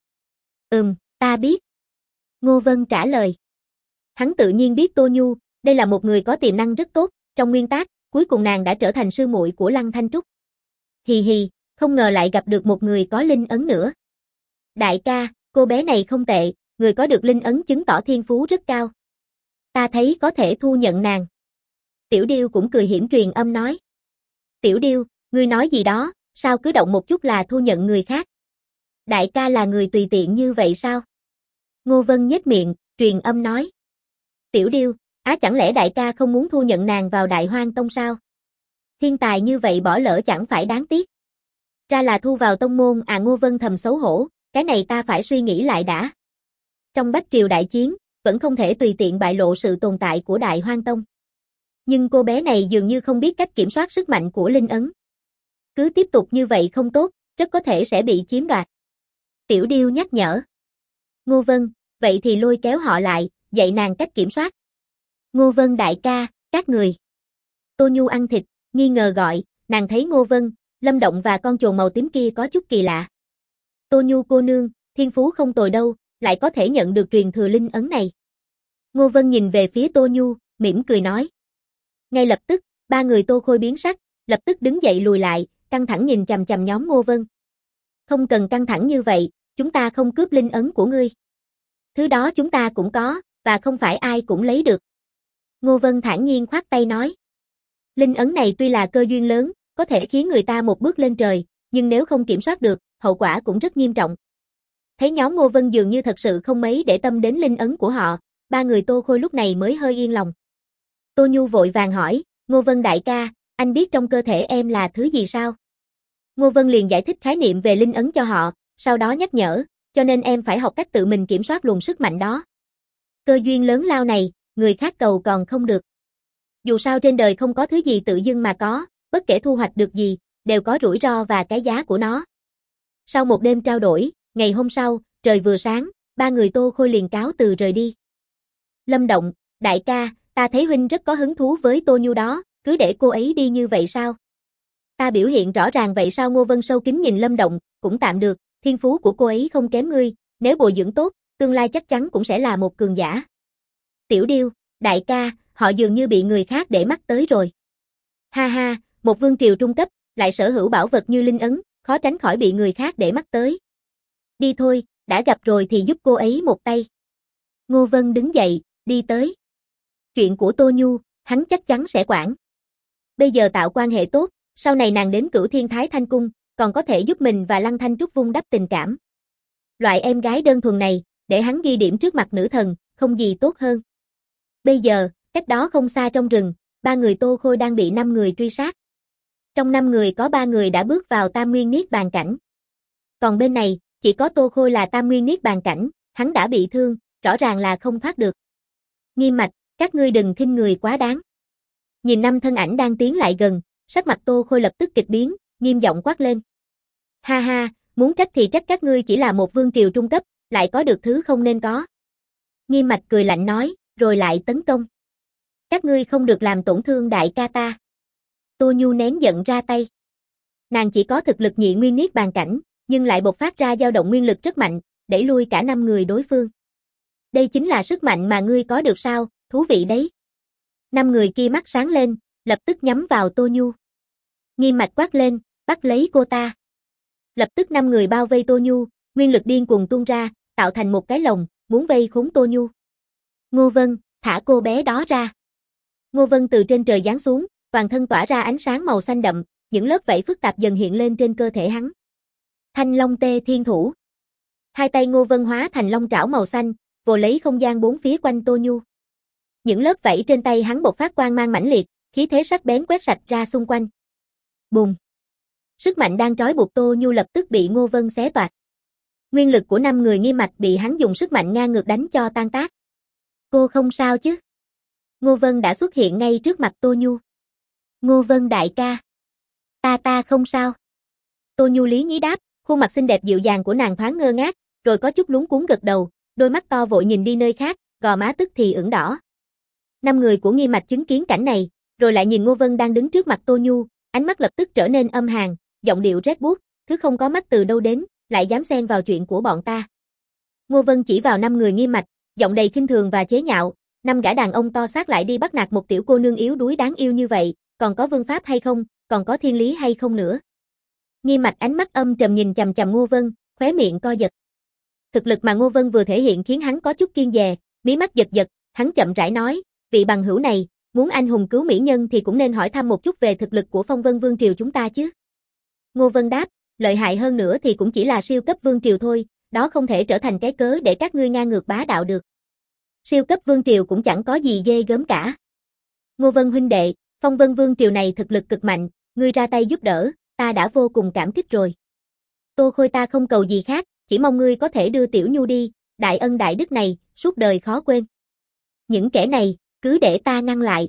Ta biết. Ngô Vân trả lời. Hắn tự nhiên biết Tô Nhu, đây là một người có tiềm năng rất tốt, trong nguyên tác, cuối cùng nàng đã trở thành sư muội của Lăng Thanh Trúc. Hì hì, không ngờ lại gặp được một người có linh ấn nữa. Đại ca, cô bé này không tệ, người có được linh ấn chứng tỏ thiên phú rất cao. Ta thấy có thể thu nhận nàng. Tiểu Điêu cũng cười hiểm truyền âm nói. Tiểu Điêu, ngươi nói gì đó, sao cứ động một chút là thu nhận người khác? Đại ca là người tùy tiện như vậy sao? Ngô Vân nhếch miệng, truyền âm nói. Tiểu Điêu, chẳng lẽ đại ca không muốn thu nhận nàng vào Đại Hoang Tông sao? Thiên tài như vậy bỏ lỡ chẳng phải đáng tiếc. Ra là thu vào tông môn Ngô Vân thầm xấu hổ, cái này ta phải suy nghĩ lại đã. Trong Bách Triều đại chiến, vẫn không thể tùy tiện bại lộ sự tồn tại của Đại Hoang Tông. Nhưng cô bé này dường như không biết cách kiểm soát sức mạnh của linh ấn. Cứ tiếp tục như vậy không tốt, rất có thể sẽ bị chiếm đoạt. Tiểu Điêu nhắc nhở. Ngô Vân, vậy thì lôi kéo họ lại, dạy nàng cách kiểm soát. Ngô Vân đại ca, các người. Tô Nhu ăn thịt, nghi ngờ gọi, nàng thấy Ngô Vân, Lâm Động và con chồn màu tím kia có chút kỳ lạ. Tô Nhu cô nương, thiên phú không tồi đâu, lại có thể nhận được truyền thừa linh ấn này. Ngô Vân nhìn về phía Tô Nhu, mỉm cười nói. Ngay lập tức, ba người Tô Khôi biến sắc, lập tức đứng dậy lùi lại, căng thẳng nhìn chằm chằm nhóm Ngô Vân. Không cần căng thẳng như vậy, chúng ta không cướp linh ấn của ngươi. Thứ đó chúng ta cũng có, và không phải ai cũng lấy được. Ngô Vân thản nhiên khoát tay nói. Linh ấn này tuy là cơ duyên lớn, có thể khiến người ta một bước lên trời, nhưng nếu không kiểm soát được, hậu quả cũng rất nghiêm trọng. Thấy nhóm Ngô Vân dường như thật sự không mấy để tâm đến linh ấn của họ, ba người Tô Khôi lúc này mới hơi yên lòng. Tô Nhu vội vàng hỏi, Ngô Vân đại ca, anh biết trong cơ thể em là thứ gì sao? Ngô Vân liền giải thích khái niệm về linh ấn cho họ, sau đó nhắc nhở, cho nên em phải học cách tự mình kiểm soát luồng sức mạnh đó. Cơ duyên lớn lao này, người khác cầu còn không được. Dù sao trên đời không có thứ gì tự dưng mà có, bất kể thu hoạch được gì, đều có rủi ro và cái giá của nó. Sau một đêm trao đổi, ngày hôm sau, trời vừa sáng, ba người Tô Khôi liền cáo từ rời đi. Lâm Động, đại ca, ta thấy huynh rất có hứng thú với Tô Nhu đó, cứ để cô ấy đi như vậy sao? Ta biểu hiện rõ ràng vậy sao? Ngô Vân sâu kín nhìn Lâm Động, cũng tạm được, thiên phú của cô ấy không kém ngươi, nếu bồi dưỡng tốt, tương lai chắc chắn cũng sẽ là một cường giả. Tiểu Điêu, đại ca, họ dường như bị người khác để mắt tới rồi. Ha ha, một vương triều trung cấp, lại sở hữu bảo vật như linh ấn, khó tránh khỏi bị người khác để mắt tới. Đi thôi, đã gặp rồi thì giúp cô ấy một tay. Ngô Vân đứng dậy, đi tới. Chuyện của Tô Nhu, hắn chắc chắn sẽ quản. Bây giờ tạo quan hệ tốt, sau này nàng đến Cửu Thiên Thái Thanh Cung, còn có thể giúp mình và Lăng Thanh Trúc vun đắp tình cảm. Loại em gái đơn thuần này, để hắn ghi điểm trước mặt nữ thần, không gì tốt hơn. Bây giờ, cách đó không xa trong rừng, ba người Tô Khôi đang bị 5 người truy sát. Trong 5 người có 3 người đã bước vào Tam Nguyên Niết Bàn cảnh. Còn bên này, chỉ có Tô Khôi là Tam Nguyên Niết Bàn cảnh, hắn đã bị thương, rõ ràng là không thoát được. Nghiêm Mạch, các ngươi đừng khinh người quá đáng. Nhìn 5 thân ảnh đang tiến lại gần, sắc mặt Tô Khôi lập tức kịch biến, nghiêm giọng quát lên. Ha ha, muốn trách thì trách các ngươi chỉ là một vương triều trung cấp, lại có được thứ không nên có. Nghiêm Mạch cười lạnh nói, rồi lại tấn công. Các ngươi không được làm tổn thương đại ca ta. Tô Nhu nén giận ra tay. Nàng chỉ có thực lực nhị nguyên niết bàn cảnh, nhưng lại bộc phát ra dao động nguyên lực rất mạnh, đẩy lui cả 5 người đối phương. Đây chính là sức mạnh mà ngươi có được sao, thú vị đấy. 5 người kia mắt sáng lên, lập tức nhắm vào Tô Nhu. Nghiêm Mạch quát lên, bắt lấy cô ta. Lập tức 5 người bao vây Tô Nhu, nguyên lực điên cuồng tuôn ra, tạo thành một cái lồng, muốn vây khốn Tô Nhu. Ngô Vân, thả cô bé đó ra. Ngô Vân từ trên trời giáng xuống, toàn thân tỏa ra ánh sáng màu xanh đậm, những lớp vảy phức tạp dần hiện lên trên cơ thể hắn. Thanh Long Tê Thiên Thủ. Hai tay Ngô Vân hóa thành long trảo màu xanh, vồ lấy không gian bốn phía quanh Tô Nhu. Những lớp vảy trên tay hắn bộc phát quang mang mãnh liệt, khí thế sắc bén quét sạch ra xung quanh. Bùng! Sức mạnh đang trói buộc Tô Nhu lập tức bị Ngô Vân xé toạc. Nguyên lực của 5 người Nghiêm Mạch bị hắn dùng sức mạnh ngang ngược đánh cho tan tác. Cô không sao chứ? Ngô Vân đã xuất hiện ngay trước mặt Tô Nhu. Ngô Vân đại ca. Ta không sao. Tô Nhu lý nhí đáp, khuôn mặt xinh đẹp dịu dàng của nàng thoáng ngơ ngác, rồi có chút luống cuống gật đầu, đôi mắt to vội nhìn đi nơi khác, gò má tức thì ửng đỏ. 5 người của Nghiêm Mạch chứng kiến cảnh này, rồi lại nhìn Ngô Vân đang đứng trước mặt Tô Nhu, ánh mắt lập tức trở nên âm hàn, giọng điệu rét buốt, thứ không có mắt từ đâu đến, lại dám xen vào chuyện của bọn ta. Ngô Vân chỉ vào 5 người Nghiêm Mạch, giọng đầy khinh thường và chế nhạo, 5 gã đàn ông to xác lại đi bắt nạt một tiểu cô nương yếu đuối đáng yêu như vậy, còn có vương pháp hay không, còn có thiên lý hay không nữa. Nghiêm Mạch ánh mắt âm trầm nhìn chằm chằm Ngô Vân, khóe miệng co giật. Thực lực mà Ngô Vân vừa thể hiện khiến hắn có chút kiêng dè, mí mắt giật giật, hắn chậm rãi nói, vị bằng hữu này, muốn anh hùng cứu mỹ nhân thì cũng nên hỏi thăm một chút về thực lực của Phong Vân Vương Triều chúng ta chứ. Ngô Vân đáp, lợi hại hơn nữa thì cũng chỉ là siêu cấp vương triều thôi, đó không thể trở thành cái cớ để các ngươi ngang ngược bá đạo được. Siêu cấp vương triều cũng chẳng có gì ghê gớm cả. Ngô Vân huynh đệ, Phong Vân Vương Triều này thực lực cực mạnh, ngươi ra tay giúp đỡ, ta đã vô cùng cảm kích rồi. Tô Khôi ta không cầu gì khác, chỉ mong ngươi có thể đưa Tiểu Nhu đi, đại ân đại đức này, suốt đời khó quên. Những kẻ này, cứ để ta ngăn lại.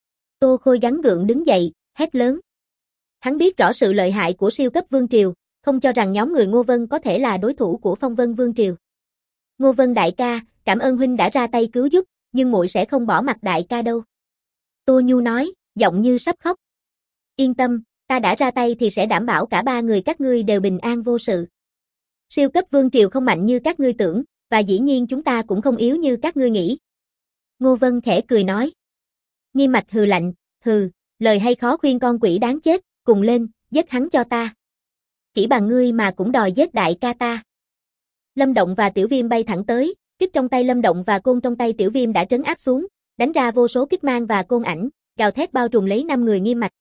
Tô Khôi gắng gượng đứng dậy, hét lớn. Hắn biết rõ sự lợi hại của siêu cấp vương triều, không cho rằng nhóm người Ngô Vân có thể là đối thủ của Phong Vân vương triều. Ngô Vân đại ca, cảm ơn huynh đã ra tay cứu giúp, nhưng muội sẽ không bỏ mặc đại ca đâu. Tô Nhu nói, giọng như sắp khóc. Yên tâm, ta đã ra tay thì sẽ đảm bảo cả ba người các ngươi đều bình an vô sự. Siêu cấp vương triều không mạnh như các ngươi tưởng, và dĩ nhiên chúng ta cũng không yếu như các ngươi nghĩ. Ngô Vân khẽ cười nói. Nghiêm Mạch hừ lạnh, hừ, lời hay khó khuyên con quỷ đáng chết, cùng lên, giết hắn cho ta. Chỉ bằng ngươi mà cũng đòi giết đại ca ta. Lâm Động và Tiểu Viêm bay thẳng tới, kích trong tay Lâm Động và côn trong tay Tiểu Viêm đã trấn áp xuống, đánh ra vô số kích mang và côn ảnh, gào thét bao trùm lấy 5 người Nghiêm Mạch.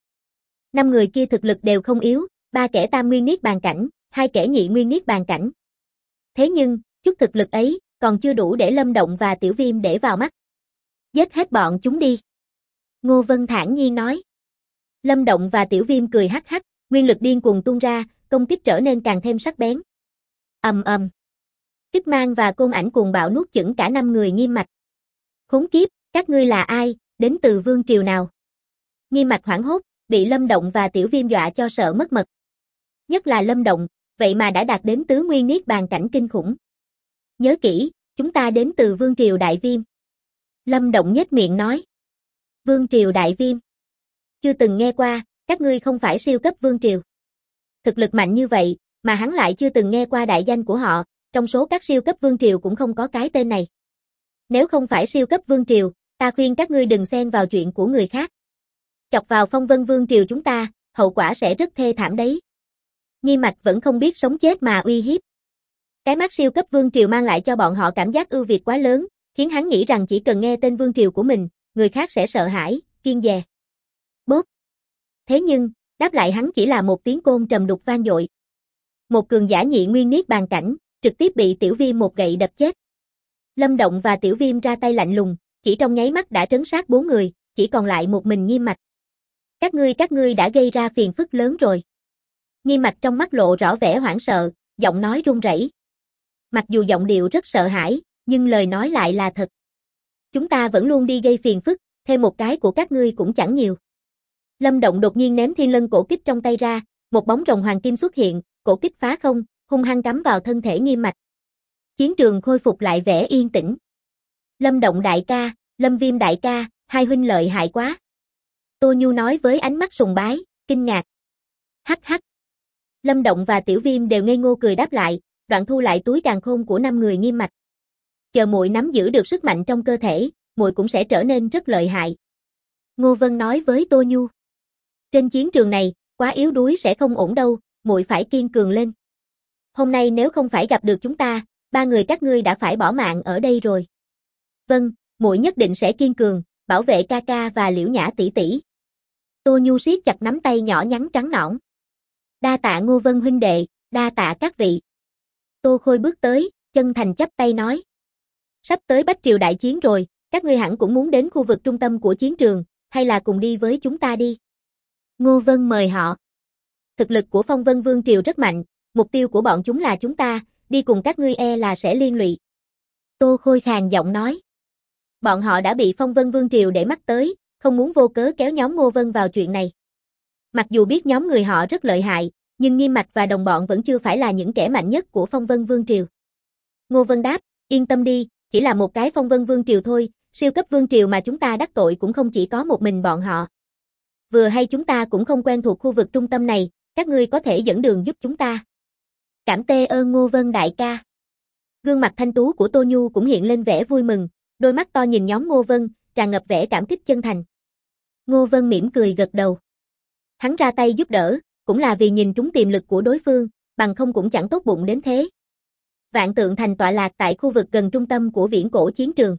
5 người kia thực lực đều không yếu, 3 kẻ tam nguyên niết bàn cảnh, 2 kẻ nhị nguyên niết bàn cảnh. Thế nhưng, chút thực lực ấy, còn chưa đủ để Lâm Động và Tiểu Viêm để vào mắt. Giết hết bọn chúng đi. Ngô Vân thản nhiên nói. Lâm Động và Tiểu Viêm cười hắc hắc, nguyên lực điên cuồng tung ra, công kích trở nên càng thêm sắc bén. Ầm ầm. Kích mang và côn ảnh cuồng bạo nuốt chửng cả 5 người Nghiêm Mạch. Khốn kiếp, các ngươi là ai, đến từ vương triều nào? Nghiêm Mạch hoảng hốt, bị Lâm Động và Tiểu Viêm dọa cho sợ mất mật. Nhất là Lâm Động, vậy mà đã đạt đến tứ nguyên niết bàn cảnh kinh khủng. Nhớ kỹ, chúng ta đến từ vương triều Đại Viêm. Lâm Động nhếch miệng nói. Vương triều Đại Viêm. Chưa từng nghe qua, các ngươi không phải siêu cấp vương triều. Thực lực mạnh như vậy, mà hắn lại chưa từng nghe qua đại danh của họ, trong số các siêu cấp vương triều cũng không có cái tên này. Nếu không phải siêu cấp vương triều, ta khuyên các ngươi đừng xen vào chuyện của người khác. Chọc vào Phong Vân vương triều chúng ta, hậu quả sẽ rất thê thảm đấy. Nghiêm Mạch vẫn không biết sống chết mà uy hiếp. Cái mắt siêu cấp vương triều mang lại cho bọn họ cảm giác ưu việt quá lớn, khiến hắn nghĩ rằng chỉ cần nghe tên vương triều của mình, người khác sẽ sợ hãi, kiêng dè. Bốp. Thế nhưng, đáp lại hắn chỉ là một tiếng côn trầm đục vang dội. Một cường giả nhị nguyên niết bàn cảnh, trực tiếp bị Tiểu Viêm một gậy đập chết. Lâm Động và Tiểu Viêm ra tay lạnh lùng, chỉ trong nháy mắt đã trấn sát 4 người, chỉ còn lại một mình Nghiêm Mạch. Các ngươi đã gây ra phiền phức lớn rồi. Nghiêm Mạch trong mắt lộ rõ vẻ hoảng sợ, giọng nói run rẩy. Mặc dù giọng điệu rất sợ hãi, nhưng lời nói lại là thật. Chúng ta vẫn luôn đi gây phiền phức, thêm một cái của các ngươi cũng chẳng nhiều. Lâm Động đột nhiên ném thiên lân cổ kích trong tay ra, một bóng rồng hoàng kim xuất hiện, cổ kích phá không, hung hăng cắm vào thân thể Nghiêm Mạch. Chiến trường khôi phục lại vẻ yên tĩnh. Lâm Động đại ca, Lâm Viêm đại ca, hai huynh lợi hại quá. Tô Nhu nói với ánh mắt sùng bái, kinh ngạc. Hắc hắc. Lâm Động và Tiểu Viêm đều ngây ngô cười đáp lại, đoạn thu lại túi càn khôn của 5 người Nghiêm Mạch. Chờ muội nắm giữ được sức mạnh trong cơ thể, muội cũng sẽ trở nên rất lợi hại. Ngô Vân nói với Tô Nhu. Trên chiến trường này, quá yếu đuối sẽ không ổn đâu, muội phải kiên cường lên. Hôm nay nếu không phải gặp được chúng ta, 3 người các ngươi đã phải bỏ mạng ở đây rồi. Vâng, muội nhất định sẽ kiên cường, bảo vệ ca ca và Liễu Nhã tỷ tỷ. Tô Nhu siết chặt nắm tay nhỏ nhắn trắng nõn. Đa tạ Ngô Vân huynh đệ, đa tạ các vị. Tô Khôi bước tới, chân thành chắp tay nói. Sắp tới Bách Triều đại chiến rồi, các ngươi hẳn cũng muốn đến khu vực trung tâm của chiến trường, hay là cùng đi với chúng ta đi. Ngô Vân mời họ. Thực lực của Phong Vân Vương Triều rất mạnh, mục tiêu của bọn chúng là chúng ta, đi cùng các ngươi e là sẽ liên lụy. Tô Khôi khàn giọng nói. Bọn họ đã bị Phong Vân Vương Triều để mắt tới, không muốn vô cớ kéo nhóm Ngô Vân vào chuyện này. Mặc dù biết nhóm người họ rất lợi hại, nhưng Nghiêm Mạch và đồng bọn vẫn chưa phải là những kẻ mạnh nhất của Phong Vân Vương Triều. Ngô Vân đáp, yên tâm đi, chỉ là một cái Phong Vân Vương Triều thôi, siêu cấp Vương Triều mà chúng ta đắc tội cũng không chỉ có một mình bọn họ. Vừa hay chúng ta cũng không quen thuộc khu vực trung tâm này, các ngươi có thể dẫn đường giúp chúng ta. Cảm tê ơn Ngô Vân đại ca. Gương mặt thanh tú của Tô Nhu cũng hiện lên vẻ vui mừng, đôi mắt to nhìn nhóm Ngô Vân, tràn ngập vẻ cảm kích chân thành. Ngô Vân mỉm cười gật đầu. Hắn ra tay giúp đỡ, cũng là vì nhìn trúng tiềm lực của đối phương, bằng không cũng chẳng tốt bụng đến thế. Vạn Tượng Thành tọa lạc tại khu vực gần trung tâm của viễn cổ chiến trường.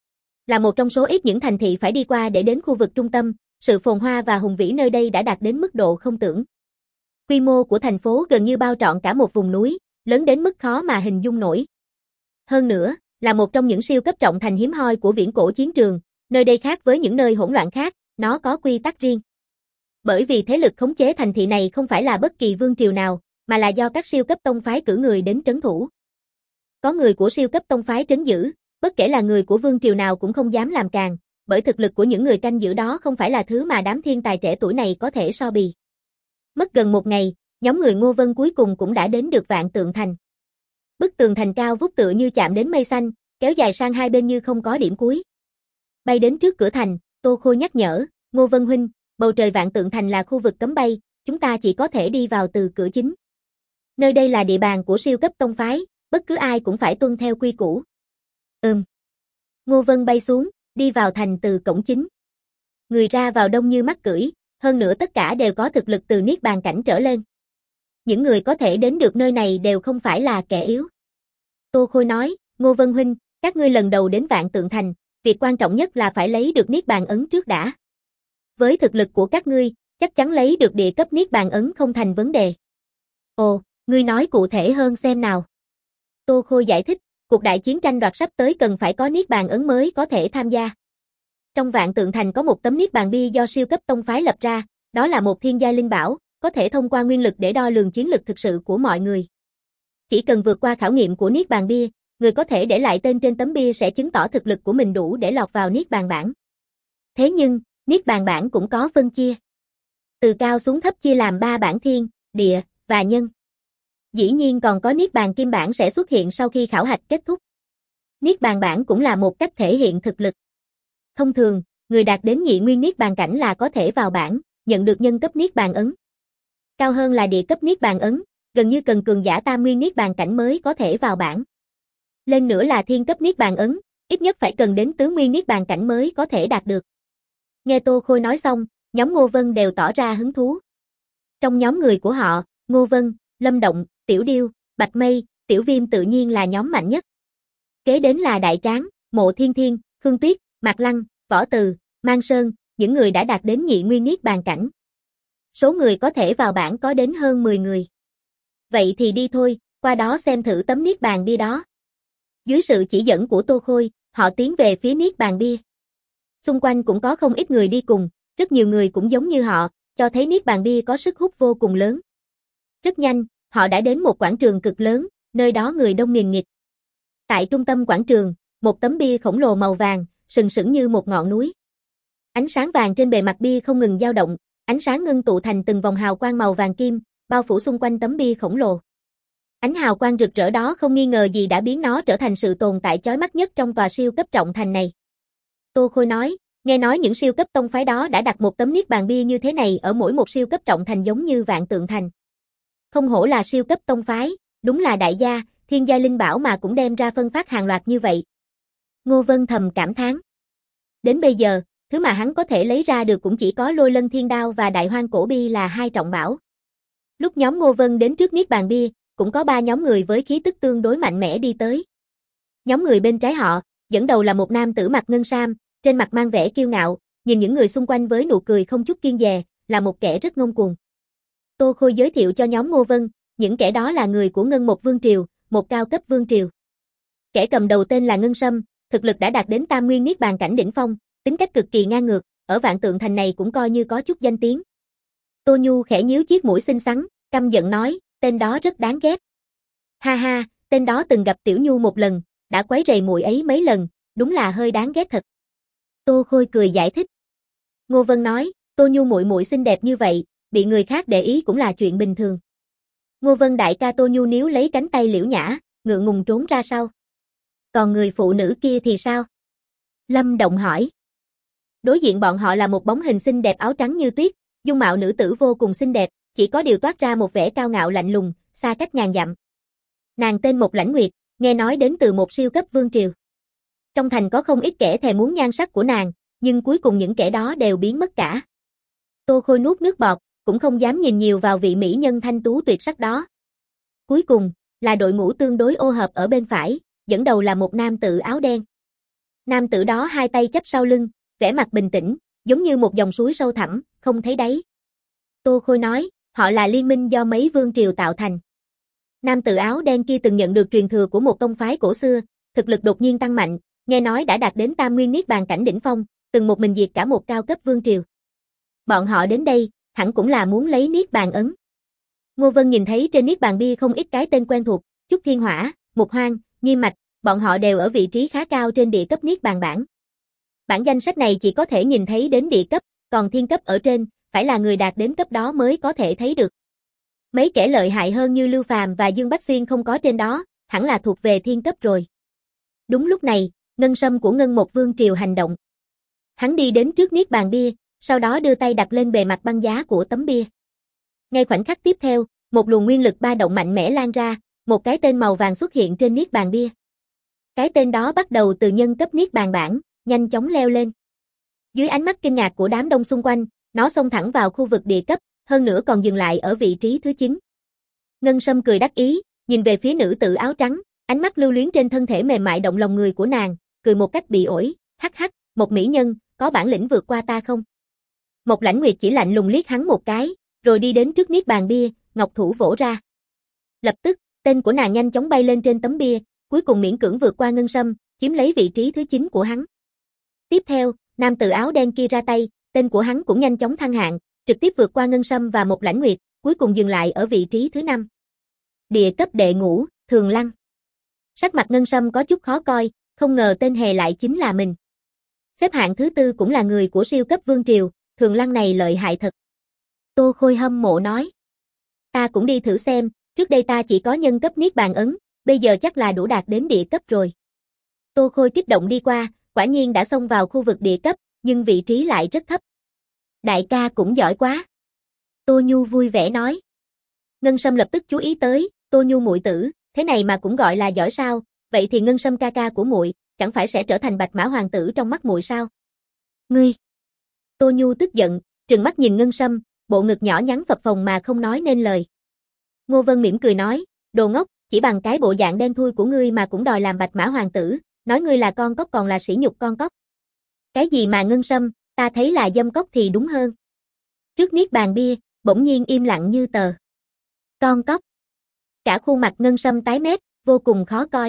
Là một trong số ít những thành thị phải đi qua để đến khu vực trung tâm, sự phồn hoa và hùng vĩ nơi đây đã đạt đến mức độ không tưởng. Quy mô của thành phố gần như bao trọn cả một vùng núi, lớn đến mức khó mà hình dung nổi. Hơn nữa, là một trong những siêu cấp trọng thành hiếm hoi của viễn cổ chiến trường, nơi đây khác với những nơi hỗn loạn khác, nó có quy tắc riêng. Bởi vì thế lực khống chế thành thị này không phải là bất kỳ vương triều nào, mà là do các siêu cấp tông phái cử người đến trấn thủ. Có người của siêu cấp tông phái trấn giữ, bất kể là người của vương triều nào cũng không dám làm càn, bởi thực lực của những người canh giữ đó không phải là thứ mà đám thiên tài trẻ tuổi này có thể so bì. Mất gần một ngày, nhóm người Ngô Vân cuối cùng cũng đã đến được Vạn Tượng Thành. Bức tường thành cao vút tựa như chạm đến mây xanh, kéo dài sang hai bên như không có điểm cuối. Bay đến trước cửa thành, Tô Khôi nhắc nhở, Ngô Vân huynh, bầu trời Vạn Tượng Thành là khu vực cấm bay, chúng ta chỉ có thể đi vào từ cửa chính. Nơi đây là địa bàn của siêu cấp tông phái, bất cứ ai cũng phải tuân theo quy củ. Ngô Vân bay xuống, đi vào thành từ cổng chính. Người ra vào đông như mắc cưỡi, hơn nữa tất cả đều có thực lực từ Niết Bàn cảnh trở lên. Những người có thể đến được nơi này đều không phải là kẻ yếu. Tô Khôi nói, Ngô Vân huynh, các ngươi lần đầu đến Vạn Tượng Thành, việc quan trọng nhất là phải lấy được Niết Bàn ấn trước đã. Với thực lực của các ngươi, chắc chắn lấy được địa cấp Niết Bàn ấn không thành vấn đề. Ồ, ngươi nói cụ thể hơn xem nào. Tô Khôi giải thích, cuộc đại chiến tranh đoạt sắp tới cần phải có Niết Bàn ấn mới có thể tham gia. Trong Vạn Tượng Thành có một tấm Niết Bàn bia do siêu cấp tông phái lập ra, đó là một thiên giai linh bảo, có thể thông qua nguyên lực để đo lường chiến lực thực sự của mọi người. Chỉ cần vượt qua khảo nghiệm của Niết Bàn bia, người có thể để lại tên trên tấm bia sẽ chứng tỏ thực lực của mình đủ để lọt vào Niết Bàn bảng. Thế nhưng, Niết Bàn bảng cũng có phân chia. Từ cao xuống thấp chia làm 3 bảng thiên, địa và nhân. Dĩ nhiên còn có Niết Bàn kim bảng sẽ xuất hiện sau khi khảo hạch kết thúc. Niết Bàn bảng cũng là một cách thể hiện thực lực. Thông thường, người đạt đến nhị nguyên Niết Bàn cảnh là có thể vào bảng, nhận được nhân cấp Niết Bàn ấn. Cao hơn là địa cấp Niết Bàn ấn, gần như cần cường giả tam nguyên Niết Bàn cảnh mới có thể vào bảng. Lên nữa là thiên cấp Niết Bàn ấn, ít nhất phải cần đến tứ nguyên Niết Bàn cảnh mới có thể đạt được. Nghe Tô Khôi nói xong, nhóm Ngô Vân đều tỏ ra hứng thú. Trong nhóm người của họ, Ngô Vân, Lâm Động, Tiểu Điêu, Bạch Mây, Tiểu Viêm tự nhiên là nhóm mạnh nhất. Kế đến là Đại Tráng, Mộ Thiên Thiên, Khương Tuyết, Mạc Lăng, Võ Từ, Mang Sơn, những người đã đạt đến nhị nguyên Niết Bàn cảnh. Số người có thể vào bảng có đến hơn 10 người. Vậy thì đi thôi, qua đó xem thử tấm Niết Bàn bia đó. Dưới sự chỉ dẫn của Tô Khôi, họ tiến về phía Niết Bàn bia. Xung quanh cũng có không ít người đi cùng, rất nhiều người cũng giống như họ, cho thấy Niết Bàn bia có sức hút vô cùng lớn. Rất nhanh, họ đã đến một quảng trường cực lớn, nơi đó người đông nghìn nghịt. Tại trung tâm quảng trường, một tấm bia khổng lồ màu vàng, sừng sững như một ngọn núi. Ánh sáng vàng trên bề mặt bia không ngừng dao động, ánh sáng ngưng tụ thành từng vòng hào quang màu vàng kim, bao phủ xung quanh tấm bia khổng lồ. Ánh hào quang rực rỡ đó không nghi ngờ gì đã biến nó trở thành sự tồn tại chói mắt nhất trong tòa siêu cấp trọng thành này. Tô Khôi nói, nghe nói những siêu cấp tông phái đó đã đặt một tấm Niết Bàn bia như thế này ở mỗi một siêu cấp trọng thành giống như Vạn Tượng Thành. Không hổ là siêu cấp tông phái, đúng là đại gia, thiên gia linh bảo mà cũng đem ra phân phát hàng loạt như vậy. Ngô Vân thầm cảm thán. Đến bây giờ, thứ mà hắn có thể lấy ra được cũng chỉ có Lôi Lân Thiên Đao và Đại Hoang Cổ Bi là hai trọng bảo. Lúc nhóm Ngô Vân đến trước Niết Bàn bia, cũng có 3 nhóm người với khí tức tương đối mạnh mẽ đi tới. Nhóm người bên trái họ, dẫn đầu là một nam tử mặc ngân sam, trên mặt mang vẻ kiêu ngạo, nhìn những người xung quanh với nụ cười không chút kiêng dè, là một kẻ rất ngông cuồng. Tô Khôi giới thiệu cho nhóm Ngô Vân, những kẻ đó là người của Ngân Một Vương Triều, một cao cấp vương triều. Kẻ cầm đầu tên là Ngân Sâm, thực lực đã đạt đến tam nguyên Niết Bàn cảnh đỉnh phong, tính cách cực kỳ ngang ngược, ở Vạn Tượng Thành này cũng coi như có chút danh tiếng. Tô Nhu khẽ nhíu chiếc mũi xinh xắn, căm giận nói, tên đó rất đáng ghét. Ha ha, tên đó từng gặp Tiểu Nhu một lần, đã quấy rầy muội ấy mấy lần, đúng là hơi đáng ghét thật. Tô Khôi cười giải thích. Ngô Vân nói, Tô Nhu muội muội xinh đẹp như vậy, bị người khác để ý cũng là chuyện bình thường. Ngô Vân đại ca Tô Nhu níu lấy cánh tay Liễu Nhã, ngượng ngùng trốn ra sau. Còn người phụ nữ kia thì sao? Lâm Động hỏi. Đối diện bọn họ là một bóng hình xinh đẹp áo trắng như tuyết, dung mạo nữ tử vô cùng xinh đẹp, chỉ có điều toát ra một vẻ cao ngạo lạnh lùng, xa cách ngàn dặm. Nàng tên Một Lãnh Nguyệt, nghe nói đến từ một siêu cấp vương triều. Trong thành có không ít kẻ thèm muốn nhan sắc của nàng, nhưng cuối cùng những kẻ đó đều biến mất cả. Tô Khôi nuốt nước bọt, cũng không dám nhìn nhiều vào vị mỹ nhân thanh tú tuyệt sắc đó. Cuối cùng, là đội ngũ tương đối ô hợp ở bên phải, dẫn đầu là một nam tử áo đen. Nam tử đó hai tay chắp sau lưng, vẻ mặt bình tĩnh, giống như một dòng suối sâu thẳm, không thấy đáy. Tô Khôi nói, họ là liên minh do mấy vương triều tạo thành. Nam tử áo đen kia từng nhận được truyền thừa của một tông phái cổ xưa, thực lực đột nhiên tăng mạnh, nghe nói đã đạt đến tam nguyên Niết Bàn cảnh đỉnh phong, từng một mình diệt cả một cao cấp vương triều. Bọn họ đến đây, hẳn cũng là muốn lấy Niết Bàn ấn. Ngô Vân nhìn thấy trên Niết Bàn bia không ít cái tên quen thuộc, Chúc Thiên Hỏa, Mục Hoang, nghiêm mạch, bọn họ đều ở vị trí khá cao trên địa cấp niết bàn bảng. Bản danh sách này chỉ có thể nhìn thấy đến địa cấp, còn thiên cấp ở trên, phải là người đạt đến cấp đó mới có thể thấy được. Mấy kẻ lợi hại hơn như Lưu Phàm và Dương Bách Xuyên không có trên đó, hẳn là thuộc về thiên cấp rồi. Đúng lúc này, ngân sâm của Ngân Một Vương Triều hành động. Hắn đi đến trước niết bàn bia, sau đó đưa tay đặt lên bề mặt băng giá của tấm bia. Ngay khoảnh khắc tiếp theo, một luồng nguyên lực ba động mạnh mẽ lan ra, một cái tên màu vàng xuất hiện trên niết bàn bia. Cái tên đó bắt đầu từ nhân cấp niết bàn bảng, nhanh chóng leo lên. Dưới ánh mắt kinh ngạc của đám đông xung quanh, nó xông thẳng vào khu vực địa cấp, hơn nữa còn dừng lại ở vị trí thứ 9. Ngân Sâm cười đắc ý, nhìn về phía nữ tử áo trắng, ánh mắt lưu luyến trên thân thể mềm mại động lòng người của nàng, cười một cách bị ổi, hắc hắc, một mỹ nhân, có bản lĩnh vượt qua ta không? Một Lãnh Nguyệt chỉ lạnh lùng liếc hắn một cái, rồi đi đến trước niết bàn bia, ngọc thủ vỗ ra. Lập tức, tên của nàng nhanh chóng bay lên trên tấm bia, cuối cùng miễn cưỡng vượt qua Ngân Sâm, chiếm lấy vị trí thứ 9 của hắn. Tiếp theo, nam tử áo đen kia ra tay, tên của hắn cũng nhanh chóng thăng hạng, trực tiếp vượt qua Ngân Sâm và một Lãnh Nguyệt, cuối cùng dừng lại ở vị trí thứ 5. Địa cấp đệ ngũ, Thường Lăng. Sắc mặt Ngân Sâm có chút khó coi, không ngờ tên hề lại chính là mình. Xếp hạng thứ 4 cũng là người của siêu cấp vương triều, Thường Lăng này lợi hại thật. Tô Khôi hâm mộ nói. Ta cũng đi thử xem, trước đây ta chỉ có nhân cấp niết bàn ấn, bây giờ chắc là đủ đạt đến địa cấp rồi. Tô Khôi kích động đi qua, quả nhiên đã xông vào khu vực địa cấp, nhưng vị trí lại rất thấp. Đại ca cũng giỏi quá. Tô Nhu vui vẻ nói. Ngân Sâm lập tức chú ý tới, Tô Nhu muội tử, thế này mà cũng gọi là giỏi sao, vậy thì Ngân Sâm ca ca của muội, chẳng phải sẽ trở thành Bạch Mã hoàng tử trong mắt muội sao? Ngươi! Tô Nhu tức giận, trừng mắt nhìn Ngân Sâm, bộ ngực nhỏ nhắn phập phồng mà không nói nên lời. Ngô Vân mỉm cười nói, đồ ngốc, chỉ bằng cái bộ dạng đen thui của ngươi mà cũng đòi làm Bạch Mã hoàng tử, nói ngươi là con cóc còn là sỉ nhục con cóc. Cái gì mà Ngân Sâm, ta thấy là dâm cóc thì đúng hơn. Trước niết bàn bia, bỗng nhiên im lặng như tờ. Con cóc. Cả khuôn mặt Ngân Sâm tái mét, vô cùng khó coi.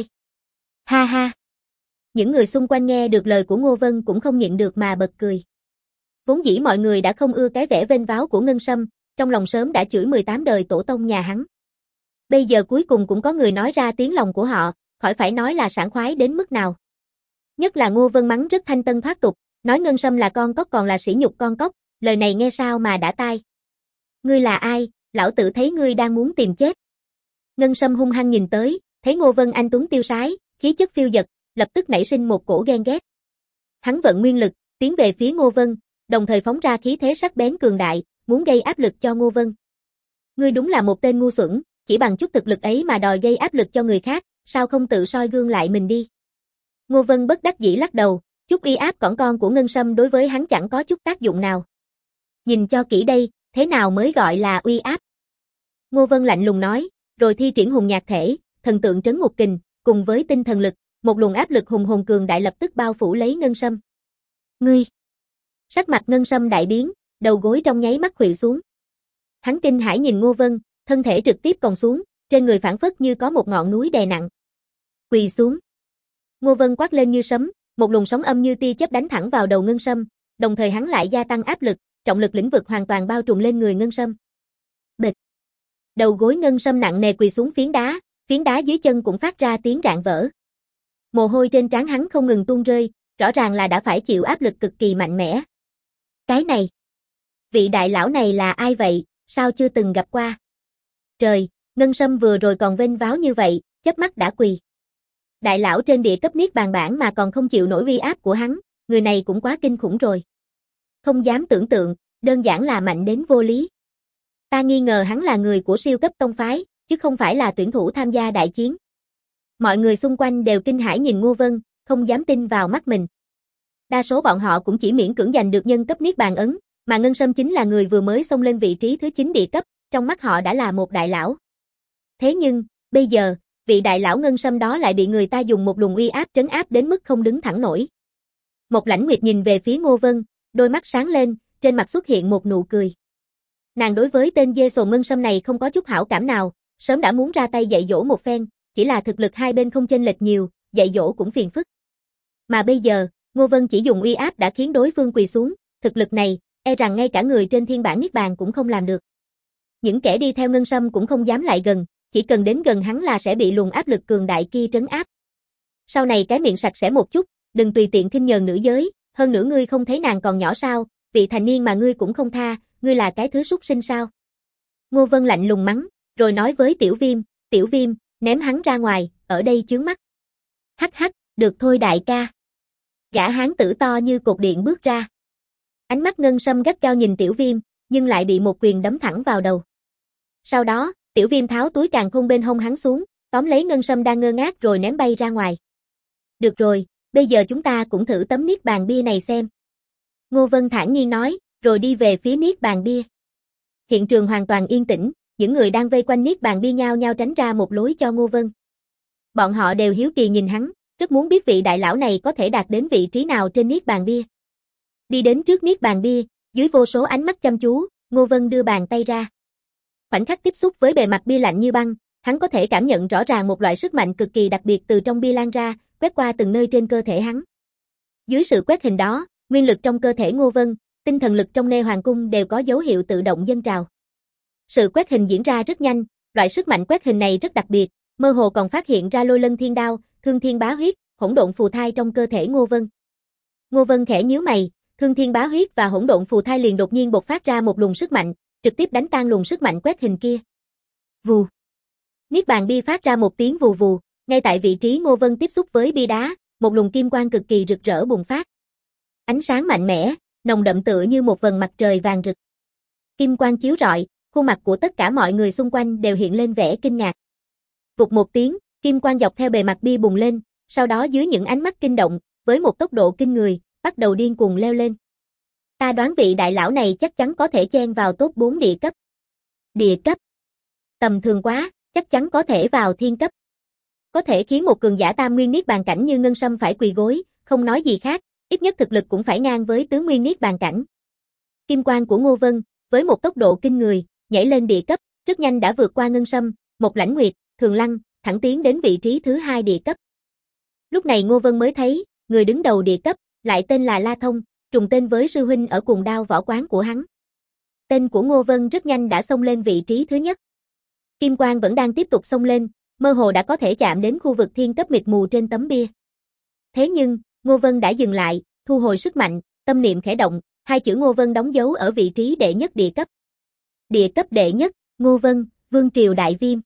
Ha ha. Những người xung quanh nghe được lời của Ngô Vân cũng không nhịn được mà bật cười. Vốn dĩ mọi người đã không ưa cái vẻ vênh váo của Ngân Sâm, trong lòng sớm đã chửi 18 đời tổ tông nhà hắn. Bây giờ cuối cùng cũng có người nói ra tiếng lòng của họ, khỏi phải nói là sảng khoái đến mức nào. Nhất là Ngô Vân mắng rất thanh tân thoát tục, nói Ngân Sâm là con cóc còn là sỉ nhục con cóc, lời này nghe sao mà đã tai. Ngươi là ai, lão tử thấy ngươi đang muốn tìm chết. Ngân Sâm hung hăng nhìn tới, thấy Ngô Vân anh tuấn tiêu sái, khí chất phiêu dật, lập tức nảy sinh một cổ ghen ghét. Hắn vận nguyên lực, tiến về phía Ngô Vân, đồng thời phóng ra khí thế sắc bén cường đại, muốn gây áp lực cho Ngô Vân. Ngươi đúng là một tên ngu xuẩn, chỉ bằng chút thực lực ấy mà đòi gây áp lực cho người khác, sao không tự soi gương lại mình đi. Ngô Vân bất đắc dĩ lắc đầu, chút uy áp cỏn con của Ngân Sâm đối với hắn chẳng có chút tác dụng nào. Nhìn cho kỹ đây, thế nào mới gọi là uy áp? Ngô Vân lạnh lùng nói, rồi thi triển hùng nhạc thể, thần tượng trấn ngục kình, cùng với tinh thần lực, một luồng áp lực hùng hồn cường đại lập tức bao phủ lấy Ngân Sâm. Ngươi! Sắc mặt Ngân Sâm đại biến, đầu gối trong nháy mắt khuỵu xuống. Hắn kinh hãi nhìn Ngô Vân, thân thể trực tiếp còng xuống, trên người phảng phất như có một ngọn núi đè nặng. Quỳ xuống. Ngô Vân quát lên như sấm, một luồng sóng âm như tia chớp đánh thẳng vào đầu Ngân Sâm, đồng thời hắn lại gia tăng áp lực, trọng lực lĩnh vực hoàn toàn bao trùm lên người Ngân Sâm. Bịch. Đầu gối Ngân Sâm nặng nề quỳ xuống phiến đá dưới chân cũng phát ra tiếng rạn vỡ. Mồ hôi trên trán hắn không ngừng tuôn rơi, rõ ràng là đã phải chịu áp lực cực kỳ mạnh mẽ. Cái này, vị đại lão này là ai vậy, sao chưa từng gặp qua? Trời, Ngân Sâm vừa rồi còn vênh váo như vậy, chớp mắt đã quỳ. Đại lão trên địa cấp niết bàn bảng mà còn không chịu nổi uy áp của hắn, người này cũng quá kinh khủng rồi. Không dám tưởng tượng, đơn giản là mạnh đến vô lý. Ta nghi ngờ hắn là người của siêu cấp tông phái, chứ không phải là tuyển thủ tham gia đại chiến. Mọi người xung quanh đều kinh hãi nhìn Ngô Vân, không dám tin vào mắt mình. Đa số bọn họ cũng chỉ miễn cưỡng giành được nhân cấp niết bàn ấn, mà Ngân Sâm chính là người vừa mới xông lên vị trí thứ 9 địa cấp, trong mắt họ đã là một đại lão. Thế nhưng, bây giờ, vị đại lão Ngân Sâm đó lại bị người ta dùng một luồng uy áp trấn áp đến mức không đứng thẳng nổi. Một Lãnh Nguyệt nhìn về phía Ngô Vân, đôi mắt sáng lên, trên mặt xuất hiện một nụ cười. Nàng đối với tên dê sồn Ngân Sâm này không có chút hảo cảm nào, sớm đã muốn ra tay dạy dỗ một phen, chỉ là thực lực hai bên không chênh lệch nhiều, dạy dỗ cũng phiền phức. Mà bây giờ, Ngô Vân chỉ dùng uy áp đã khiến đối phương quỳ xuống, thực lực này, e rằng ngay cả người trên thiên bản niết bàn cũng không làm được. Những kẻ đi theo Ngân Sâm cũng không dám lại gần, chỉ cần đến gần hắn là sẽ bị luồng áp lực cường đại kia trấn áp. Sau này cái miệng sạch sẽ một chút, đừng tùy tiện khinh nhờn nữ giới, hơn nữa ngươi không thấy nàng còn nhỏ sao, vị thành niên mà ngươi cũng không tha, ngươi là cái thứ súc sinh sao. Ngô Vân lạnh lùng mắng, rồi nói với Tiểu Viêm, ném hắn ra ngoài, ở đây chướng mắt. Hắc hắc, được thôi đại ca. Gã hán tử to như cột điện bước ra. Ánh mắt Ngân Sâm gắt gao nhìn Tiểu Viêm, nhưng lại bị một quyền đấm thẳng vào đầu. Sau đó, Tiểu Viêm tháo túi càn khôn bên hông hắn xuống, tóm lấy Ngân Sâm đang ngơ ngác rồi ném bay ra ngoài. Được rồi, bây giờ chúng ta cũng thử tấm niết bàn bia này xem. Ngô Vân thản nhiên nói, rồi đi về phía niết bàn bia. Hiện trường hoàn toàn yên tĩnh, những người đang vây quanh niết bàn bia nhao nhao tránh ra một lối cho Ngô Vân. Bọn họ đều hiếu kỳ nhìn hắn, rất muốn biết vị đại lão này có thể đạt đến vị trí nào trên niết bàn bia. Đi đến trước niết bàn bia, dưới vô số ánh mắt chăm chú, Ngô Vân đưa bàn tay ra. Khoảnh khắc tiếp xúc với bề mặt bia lạnh như băng, hắn có thể cảm nhận rõ ràng một loại sức mạnh cực kỳ đặc biệt từ trong bia lan ra, quét qua từng nơi trên cơ thể hắn. Dưới sự quét hình đó, nguyên lực trong cơ thể Ngô Vân, tinh thần lực trong Nê Hoàng Cung đều có dấu hiệu tự động dâng trào. Sự quét hình diễn ra rất nhanh, loại sức mạnh quét hình này rất đặc biệt, mơ hồ còn phát hiện ra Lôi Lân Thiên Đao, Thương Thiên Bá Huyết, Hỗn Độn Phù Thai trong cơ thể Ngô Vân. Ngô Vân khẽ nhíu mày, Thương Thiên Bá Huyết và Hỗn Độn Phù Thai liền đột nhiên bộc phát ra một luồng sức mạnh, trực tiếp đánh tan luồng sức mạnh quét hình kia. Vù. Niết bàn bia phát ra một tiếng vù vù, ngay tại vị trí Ngô Vân tiếp xúc với bia đá, một luồng kim quang cực kỳ rực rỡ bùng phát. Ánh sáng mạnh mẽ, nồng đậm tựa như một vầng mặt trời vàng rực. Kim quang chiếu rọi, khuôn mặt của tất cả mọi người xung quanh đều hiện lên vẻ kinh ngạc. Vụt một tiếng, kim quang dọc theo bề mặt bia bùng lên, sau đó dưới những ánh mắt kinh động, với một tốc độ kinh người, bắt đầu điên cuồng leo lên. Ta đoán vị đại lão này chắc chắn có thể chen vào top 4 địa cấp. Địa cấp? Tầm thường quá, chắc chắn có thể vào thiên cấp. Có thể khiến một cường giả tam nguyên niết bàn cảnh như Ngân Sâm phải quỳ gối, không nói gì khác, ít nhất thực lực cũng phải ngang với tứ nguyên niết bàn cảnh. Kim quang của Ngô Vân, với một tốc độ kinh người, nhảy lên địa cấp, rất nhanh đã vượt qua Ngân Sâm, Một Lãnh Nguyệt, Thường Lăng, thẳng tiến đến vị trí thứ 2 địa cấp. Lúc này Ngô Vân mới thấy, người đứng đầu địa cấp, lại tên là La Thông, trùng tên với sư huynh ở Cuồng Đao võ quán của hắn. Tên của Ngô Vân rất nhanh đã xông lên vị trí thứ nhất. Kim quang vẫn đang tiếp tục xông lên, mơ hồ đã có thể chạm đến khu vực thiên cấp mịt mù trên tấm bia. Thế nhưng, Ngô Vân đã dừng lại, thu hồi sức mạnh, tâm niệm khẽ động, hai chữ Ngô Vân đóng dấu ở vị trí đệ nhất địa cấp. Địa cấp đệ nhất, Ngô Vân, Vương Triều Đại Viêm.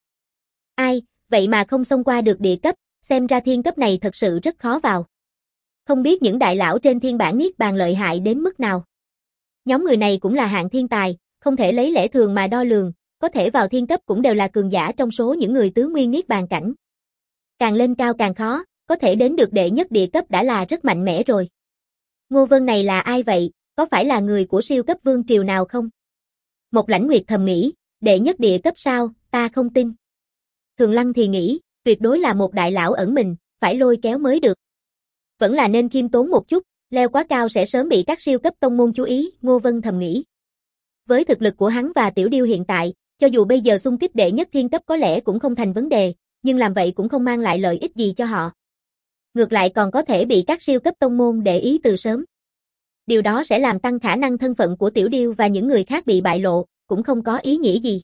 Ai, vậy mà không xông qua được địa cấp, xem ra thiên cấp này thật sự rất khó vào. Không biết những đại lão trên thiên bản niết bàn lợi hại đến mức nào. Nhóm người này cũng là hạng thiên tài, không thể lấy lẽ thường mà đo lường, có thể vào thiên cấp cũng đều là cường giả trong số những người tứ nguyên niết bàn cảnh. Càng lên cao càng khó, có thể đến được đệ nhất địa cấp đã là rất mạnh mẽ rồi. Ngô Vân này là ai vậy, có phải là người của siêu cấp vương triều nào không? Một Lãnh Nguyệt thầm nghĩ, đệ nhất địa cấp sao, ta không tin. Thường Lăng thì nghĩ, tuyệt đối là một đại lão ẩn mình, phải lôi kéo mới được. Vẫn là nên khiêm tốn một chút, leo quá cao sẽ sớm bị các siêu cấp tông môn chú ý, Ngô Vân thầm nghĩ. Với thực lực của hắn và Tiểu Điêu hiện tại, cho dù bây giờ xung kích đệ nhất thiên cấp có lẽ cũng không thành vấn đề, nhưng làm vậy cũng không mang lại lợi ích gì cho họ. Ngược lại còn có thể bị các siêu cấp tông môn để ý từ sớm. Điều đó sẽ làm tăng khả năng thân phận của Tiểu Điêu và những người khác bị bại lộ, cũng không có ý nghĩa gì.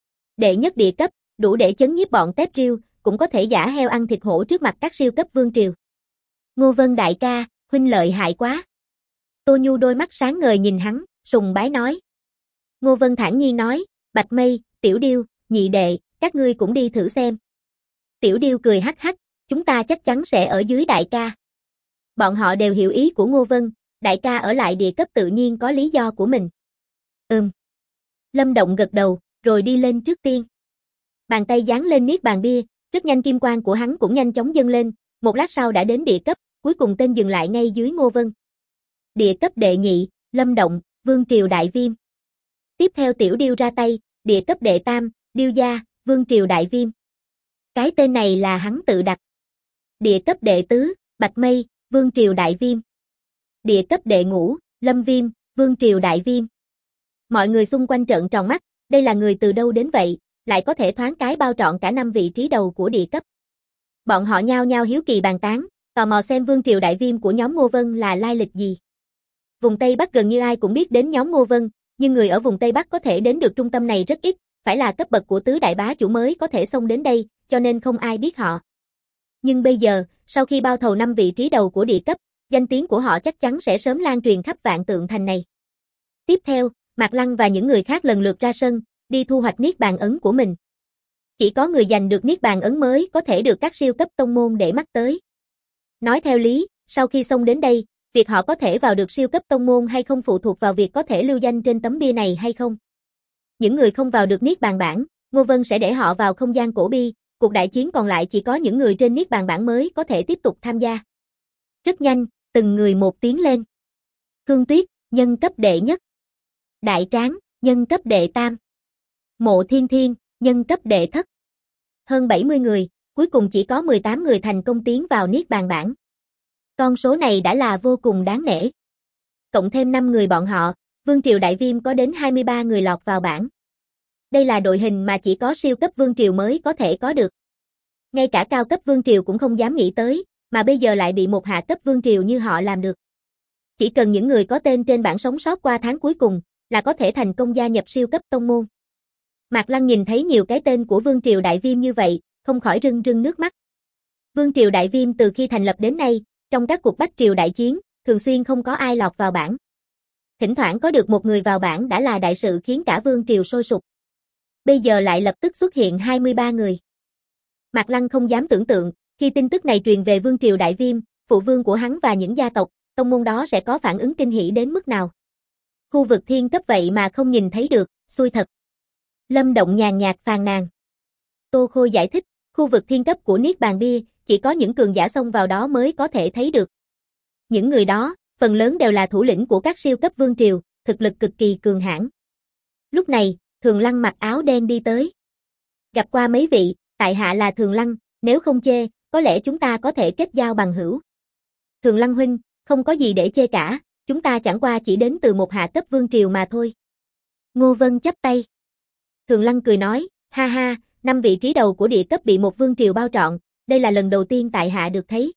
Đệ nhất địa cấp, đủ để chấn nhiếp bọn tép riêu, cũng có thể giả heo ăn thịt hổ trước mặt các siêu cấp vương triều. Ngô Vân đại ca, huynh lợi hại quá. Tô Nhu đôi mắt sáng ngời nhìn hắn, sùng bái nói. Ngô Vân thản nhiên nói, Bạch Mây, Tiểu Điêu, nhị đệ, các ngươi cũng đi thử xem. Tiểu Điêu cười hắc hắc, chúng ta chắc chắn sẽ ở dưới đại ca. Bọn họ đều hiểu ý của Ngô Vân, đại ca ở lại địa cấp tự nhiên có lý do của mình. Lâm Động gật đầu, rồi đi lên trước tiên. Bàn tay dán lên niết bàn bia, rất nhanh kim quang của hắn cũng nhanh chóng dâng lên, một lát sau đã đến địa cấp, cuối cùng tên dừng lại ngay dưới Ngô Vân. Địa cấp đệ nhị, Lâm Động, Vương Triều Đại Viêm. Tiếp theo Tiểu Điêu ra tay, địa cấp đệ tam, Điêu Gia, Vương Triều Đại Viêm. Cái tên này là hắn tự đặt. Địa cấp đệ tứ, Bạch Mây, Vương Triều Đại Viêm. Địa cấp đệ ngũ, Lâm Viêm, Vương Triều Đại Viêm. Mọi người xung quanh trợn tròn mắt, đây là người từ đâu đến vậy, lại có thể thoáng cái bao trọn cả 5 vị trí đầu của địa cấp. Bọn họ nhao nhao hiếu kỳ bàn tán, tò mò xem Vương Triều Đại Viêm của nhóm Ngô Vân là lai lịch gì. Vùng Tây Bắc gần như ai cũng biết đến nhóm Ngô Vân, nhưng người ở vùng Tây Bắc có thể đến được trung tâm này rất ít, phải là cấp bậc của tứ đại bá chủ mới có thể xông đến đây, cho nên không ai biết họ. Nhưng bây giờ, sau khi bao thầu 5 vị trí đầu của địa cấp, danh tiếng của họ chắc chắn sẽ sớm lan truyền khắp Vạn Tượng Thành này. Tiếp theo, Mạc Lăng và những người khác lần lượt ra sân, đi thu hoạch Niết Bàn ấn của mình. Chỉ có người giành được Niết Bàn ấn mới có thể được các siêu cấp tông môn để mắt tới. Nói theo lý, sau khi xông đến đây, việc họ có thể vào được siêu cấp tông môn hay không phụ thuộc vào việc có thể lưu danh trên tấm bia này hay không. Những người không vào được Niết Bàn bảng, Ngô Vân sẽ để họ vào không gian cổ bi, cuộc đại chiến còn lại chỉ có những người trên Niết Bàn bảng mới có thể tiếp tục tham gia. Rất nhanh, từng người một tiến lên. Khương Tuyết, nhân cấp đệ nhất. Đại Tráng, nhân cấp đệ tam. Mộ Thiên Thiên, nhân cấp đệ thất. Hơn 70 người, cuối cùng chỉ có 18 người thành công tiến vào Niết Bàn bảng. Con số này đã là vô cùng đáng nể. Cộng thêm 5 người bọn họ, Vương Triều Đại Viêm có đến 23 người lọt vào bảng. Đây là đội hình mà chỉ có siêu cấp Vương Triều mới có thể có được. Ngay cả cao cấp Vương Triều cũng không dám nghĩ tới, mà bây giờ lại bị một hạ cấp Vương Triều như họ làm được. Chỉ cần những người có tên trên bảng sống sót qua tháng cuối cùng, là có thể thành công gia nhập siêu cấp tông môn. Mạc Lăng nhìn thấy nhiều cái tên của Vương Triều Đại Viêm như vậy, không khỏi rưng rưng nước mắt. Vương Triều Đại Viêm từ khi thành lập đến nay, trong các cuộc bách triều đại chiến, thường xuyên không có ai lọt vào bảng. Thỉnh thoảng có được một người vào bảng đã là đại sự khiến cả Vương Triều sôi sục. Bây giờ lại lập tức xuất hiện 23 người. Mạc Lăng không dám tưởng tượng, khi tin tức này truyền về Vương Triều Đại Viêm, phụ vương của hắn và những gia tộc, tông môn đó sẽ có phản ứng kinh hỉ đến mức nào. Khu vực thiên cấp vậy mà không nhìn thấy được, xui thật. Lâm Động nhàn nhạt phàn nàn. Tô Khôi giải thích, khu vực thiên cấp của Niết Bàn bia, chỉ có những cường giả xông vào đó mới có thể thấy được. Những người đó, phần lớn đều là thủ lĩnh của các siêu cấp Vương Triều, thực lực cực kỳ cường hãn. Lúc này, Thường Lăng mặc áo đen đi tới. Gặp qua mấy vị, tại hạ là Thường Lăng, nếu không chê, có lẽ chúng ta có thể kết giao bằng hữu. Thường Lăng huynh, không có gì để chê cả, chúng ta chẳng qua chỉ đến từ một hạ cấp Vương Triều mà thôi. Ngô Vân chắp tay. Thường Lăng cười nói, ha ha, 5 vị trí đầu của địa cấp bị một Vương Triều bao trọn, đây là lần đầu tiên tại hạ được thấy.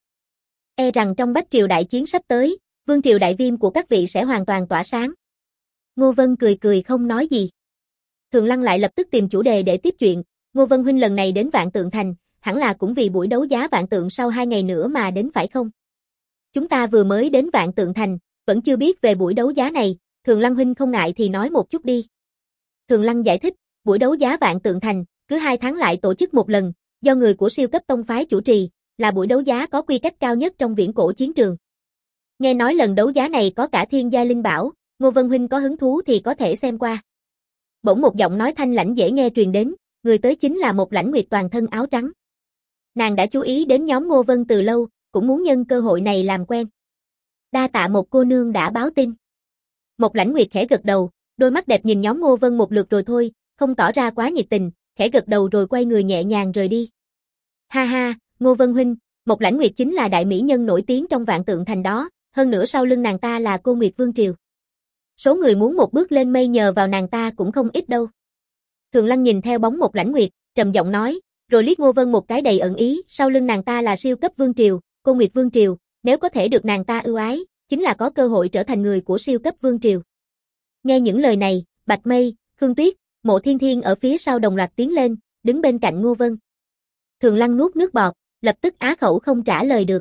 E rằng trong bách triều đại chiến sắp tới, Vương Triều Đại Viêm của các vị sẽ hoàn toàn tỏa sáng. Ngô Vân cười cười không nói gì. Thường Lăng lại lập tức tìm chủ đề để tiếp chuyện, Ngô Vân huynh lần này đến Vạn Tượng Thành, hẳn là cũng vì buổi đấu giá Vạn Tượng sau 2 ngày nữa mà đến phải không? Chúng ta vừa mới đến Vạn Tượng Thành, vẫn chưa biết về buổi đấu giá này, Thường Lăng huynh không ngại thì nói một chút đi. Thường Lăng giải thích, buổi đấu giá Vạn Tượng Thành, cứ 2 tháng lại tổ chức một lần, do người của siêu cấp tông phái chủ trì, là buổi đấu giá có quy cách cao nhất trong viễn cổ chiến trường. Nghe nói lần đấu giá này có cả thiên giai linh bảo, Ngô Vân huynh có hứng thú thì có thể xem qua. Bỗng một giọng nói thanh lãnh dễ nghe truyền đến, người tới chính là một Lãnh Nguyệt toàn thân áo trắng. Nàng đã chú ý đến nhóm Ngô Vân từ lâu, cũng muốn nhân cơ hội này làm quen. Đa tạ một cô nương đã báo tin. Một Lãnh Nguyệt khẽ gật đầu, đôi mắt đẹp nhìn nhóm Ngô Vân một lượt rồi thôi, không tỏ ra quá nhiệt tình, khẽ gật đầu rồi quay người nhẹ nhàng rời đi. Ha ha, Ngô Vân huynh, một Lãnh Nguyệt chính là đại mỹ nhân nổi tiếng trong Vạn Tượng Thành đó, hơn nữa sau lưng nàng ta là cô Nguyệt Vương Triều. Số người muốn một bước lên mây nhờ vào nàng ta cũng không ít đâu. Thường Lăng nhìn theo bóng một Lãnh Nguyệt, trầm giọng nói, rồi liếc Ngô Vân một cái đầy ẩn ý, sau lưng nàng ta là siêu cấp Vương Triều, cô Nguyệt Vương Triều, nếu có thể được nàng ta ưu ái, chính là có cơ hội trở thành người của siêu cấp Vương Triều. Nghe những lời này, Bạch Mây, Khương Tuyết, Mộ Thiên Thiên ở phía sau đồng loạt tiến lên, đứng bên cạnh Ngô Vân. Thường Lăng nuốt nước bọt, lập tức á khẩu không trả lời được.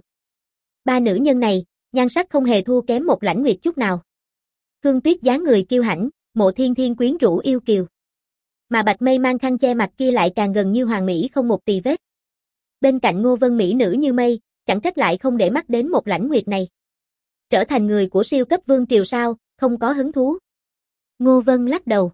Ba nữ nhân này, nhan sắc không hề thua kém một Lãnh Nguyệt chút nào. Khương Tuyết dáng người kiêu hãnh, Mộ Thiên Thiên quyến rũ yêu kiều. Mà Bạch Mây mang khăn che mặt kia lại càng gần như hoàng mỹ không một tì vết. Bên cạnh Ngô Vân mỹ nữ như mây, chẳng trách lại không để mắt đến một Lãnh Nguyệt này. Trở thành người của siêu cấp Vương Triều sao, không có hứng thú. Ngô Vân lắc đầu.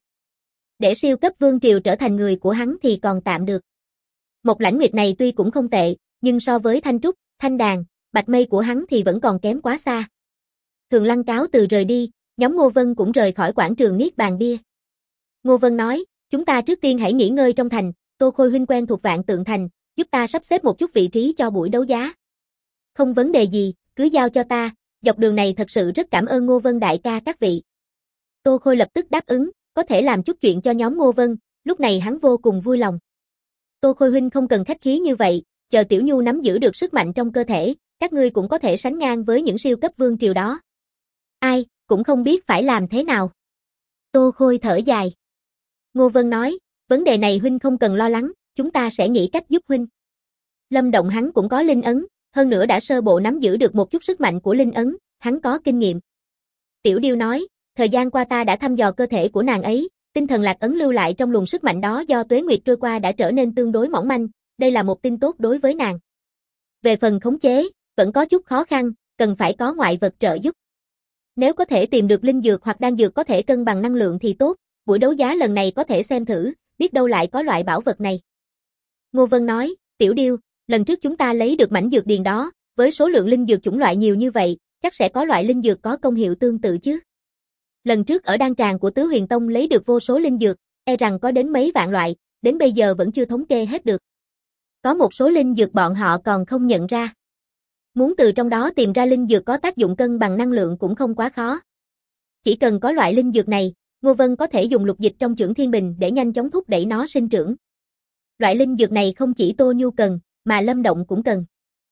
Để siêu cấp Vương Triều trở thành người của hắn thì còn tạm được. Một Lãnh Nguyệt này tuy cũng không tệ, nhưng so với Thanh Trúc, Thanh Đàn, Bạch Mây của hắn thì vẫn còn kém quá xa. Thường Lăng cáo từ rời đi, nhóm Ngô Vân cũng rời khỏi quảng trường Niết Bàn bia. Ngô Vân nói, chúng ta trước tiên hãy nghỉ ngơi trong thành, Tô Khôi huynh quen thuộc Vạn Tượng Thành, giúp ta sắp xếp một chút vị trí cho buổi đấu giá. Không vấn đề gì, cứ giao cho ta, dọc đường này thật sự rất cảm ơn Ngô Vân đại ca các vị. Tô Khôi lập tức đáp ứng, có thể làm chút chuyện cho nhóm Ngô Vân, lúc này hắn vô cùng vui lòng. Tô Khôi huynh không cần khách khí như vậy, chờ Tiểu Nhu nắm giữ được sức mạnh trong cơ thể, các ngươi cũng có thể sánh ngang với những siêu cấp Vương Triều đó. Ai, cũng không biết phải làm thế nào. Tô Khôi thở dài. Ngô Vân nói, vấn đề này huynh không cần lo lắng, chúng ta sẽ nghĩ cách giúp huynh. Lâm Động hắn cũng có linh ấn, hơn nữa đã sơ bộ nắm giữ được một chút sức mạnh của linh ấn, hắn có kinh nghiệm. Tiểu Điêu nói, thời gian qua ta đã thăm dò cơ thể của nàng ấy, tinh thần lạc ấn lưu lại trong luồng sức mạnh đó do tuế nguyệt trôi qua đã trở nên tương đối mỏng manh, đây là một tin tốt đối với nàng. Về phần khống chế, vẫn có chút khó khăn, cần phải có ngoại vật trợ giúp. Nếu có thể tìm được linh dược hoặc đan dược có thể cân bằng năng lượng thì tốt, buổi đấu giá lần này có thể xem thử, biết đâu lại có loại bảo vật này. Ngô Vân nói, Tiểu Điêu, lần trước chúng ta lấy được mảnh dược điền đó, với số lượng linh dược chủng loại nhiều như vậy, chắc sẽ có loại linh dược có công hiệu tương tự chứ. Lần trước ở đan tràng của Tứ Huyền Tông lấy được vô số linh dược, e rằng có đến mấy vạn loại, đến bây giờ vẫn chưa thống kê hết được. Có một số linh dược bọn họ còn không nhận ra. Muốn từ trong đó tìm ra linh dược có tác dụng cân bằng năng lượng cũng không quá khó. Chỉ cần có loại linh dược này, Ngô Vân có thể dùng lục dịch trong chưởng thiên bình để nhanh chóng thúc đẩy nó sinh trưởng. Loại linh dược này không chỉ Tô Nhu cần, mà Lâm Động cũng cần.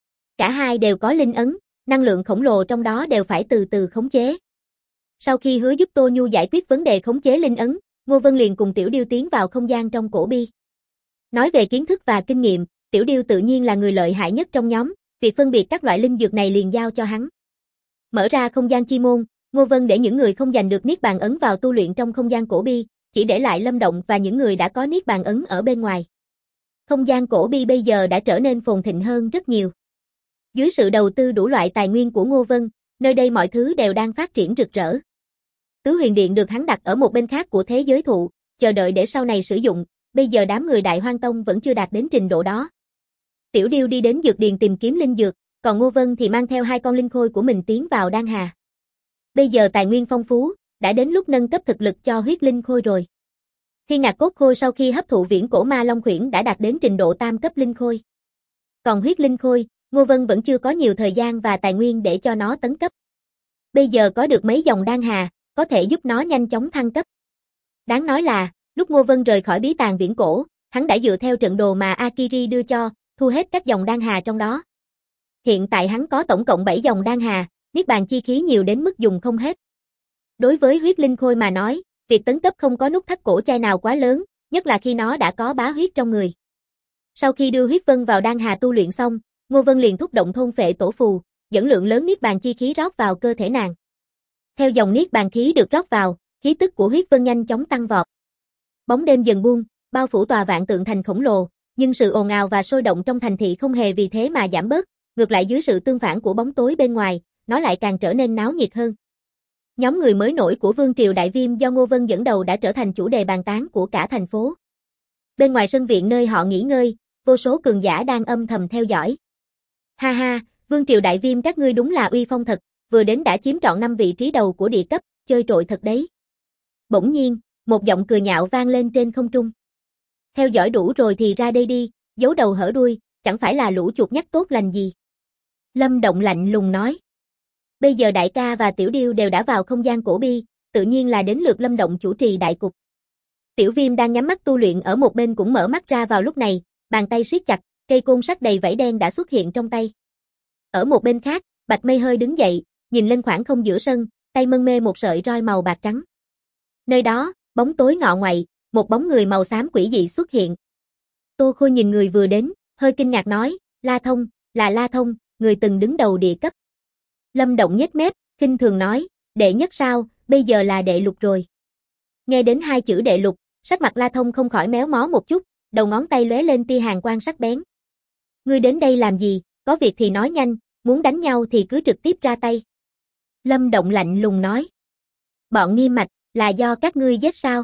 Cả hai đều có linh ấn, năng lượng khổng lồ trong đó đều phải từ từ khống chế. Sau khi hứa giúp Tô Nhu giải quyết vấn đề khống chế linh ấn, Ngô Vân liền cùng Tiểu Điêu tiến vào không gian trong cổ bi. Nói về kiến thức và kinh nghiệm, Tiểu Điêu tự nhiên là người lợi hại nhất trong nhóm, việc phân biệt các loại linh dược này liền giao cho hắn. Mở ra không gian chi môn, Ngô Vân để những người không giành được niết bàn ấn vào tu luyện trong không gian cổ bi, chỉ để lại Lâm Động và những người đã có niết bàn ấn ở bên ngoài. Không gian cổ bi bây giờ đã trở nên phồn thịnh hơn rất nhiều. Dưới sự đầu tư đủ loại tài nguyên của Ngô Vân, nơi đây mọi thứ đều đang phát triển rực rỡ. Tứ Huyền Điện được hắn đặt ở một bên khác của thế giới thụ, chờ đợi để sau này sử dụng, bây giờ đám người Đại Hoang Tông vẫn chưa đạt đến trình độ đó. Tiểu Điêu đi đến dược điền tìm kiếm linh dược, còn Ngô Vân thì mang theo 2 con linh khôi của mình tiến vào đan hà. Bây giờ tài nguyên phong phú, đã đến lúc nâng cấp thực lực cho huyết linh khôi rồi. Thiên Ngạc Cốt Khôi sau khi hấp thụ viễn cổ ma long khuyển đã đạt đến trình độ tam cấp linh khôi. Còn huyết linh khôi, Ngô Vân vẫn chưa có nhiều thời gian và tài nguyên để cho nó tấn cấp. Bây giờ có được mấy dòng đan hà, có thể giúp nó nhanh chóng thăng cấp. Đáng nói là, lúc Ngô Vân rời khỏi bí tàng viễn cổ, hắn đã dựa theo trận đồ mà Akiri đưa cho, thu hết các dòng đan hà trong đó. Hiện tại hắn có tổng cộng 7 dòng đan hà, niết bàn chi khí nhiều đến mức dùng không hết. Đối với huyết linh khôi mà nói, việc tấn cấp không có nút thắt cổ chai nào quá lớn, nhất là khi nó đã có bá huyết trong người. Sau khi đưa huyết vân vào đan hà tu luyện xong, Ngô Vân liền thúc động thôn phệ tổ phù, dẫn lượng lớn niết bàn chi khí rót vào cơ thể nàng. Theo dòng niết bàn khí được rót vào, khí tức của huyết vân nhanh chóng tăng vọt. Bóng đêm dần buông, bao phủ tòa vạn tượng thành khổng lồ, nhưng sự ồn ào và sôi động trong thành thị không hề vì thế mà giảm bớt, ngược lại dưới sự tương phản của bóng tối bên ngoài, nó lại càng trở nên náo nhiệt hơn. Nhóm người mới nổi của Vương triều Đại Viêm do Ngô Vân dẫn đầu đã trở thành chủ đề bàn tán của cả thành phố. Bên ngoài sân viện nơi họ nghỉ ngơi, vô số cường giả đang âm thầm theo dõi. Ha ha, Vương triều Đại Viêm các ngươi đúng là uy phong thật, vừa đến đã chiếm trọn 5 vị trí đầu của địa cấp, chơi trội thật đấy. Bỗng nhiên, một giọng cười nhạo vang lên trên không trung. Theo dõi đủ rồi thì ra đây đi, giấu đầu hở đuôi, chẳng phải là lũ chuột nhắt tốt lành gì. Lâm Động lạnh lùng nói. Bây giờ đại ca và Tiểu Điêu đều đã vào không gian cổ bi, tự nhiên là đến lượt Lâm Động chủ trì đại cục. Tiểu Viêm đang nhắm mắt tu luyện ở một bên cũng mở mắt ra vào lúc này, bàn tay siết chặt, cây côn sắt đầy vảy đen đã xuất hiện trong tay. Ở một bên khác, Bạch Mây hơi đứng dậy, nhìn lên khoảng không giữa sân, tay mân mê một sợi roi màu bạc trắng. Nơi đó, bóng tối ngọ ngoại, một bóng người màu xám quỷ dị xuất hiện. Tô Khôi nhìn người vừa đến, hơi kinh ngạc nói, La Thông, là La Thông, người từng đứng đầu địa cấp. Lâm Động nhếch mép, khinh thường nói, đệ nhất sao, bây giờ là đệ lục rồi. Nghe đến 2 chữ đệ lục, sắc mặt La Thông không khỏi méo mó một chút, đầu ngón tay lóe lên tia hàn quang sắc bén. Ngươi đến đây làm gì, có việc thì nói nhanh, muốn đánh nhau thì cứ trực tiếp ra tay. Lâm Động lạnh lùng nói. Bọn Nghiêm Mạch, là do các ngươi giết sao?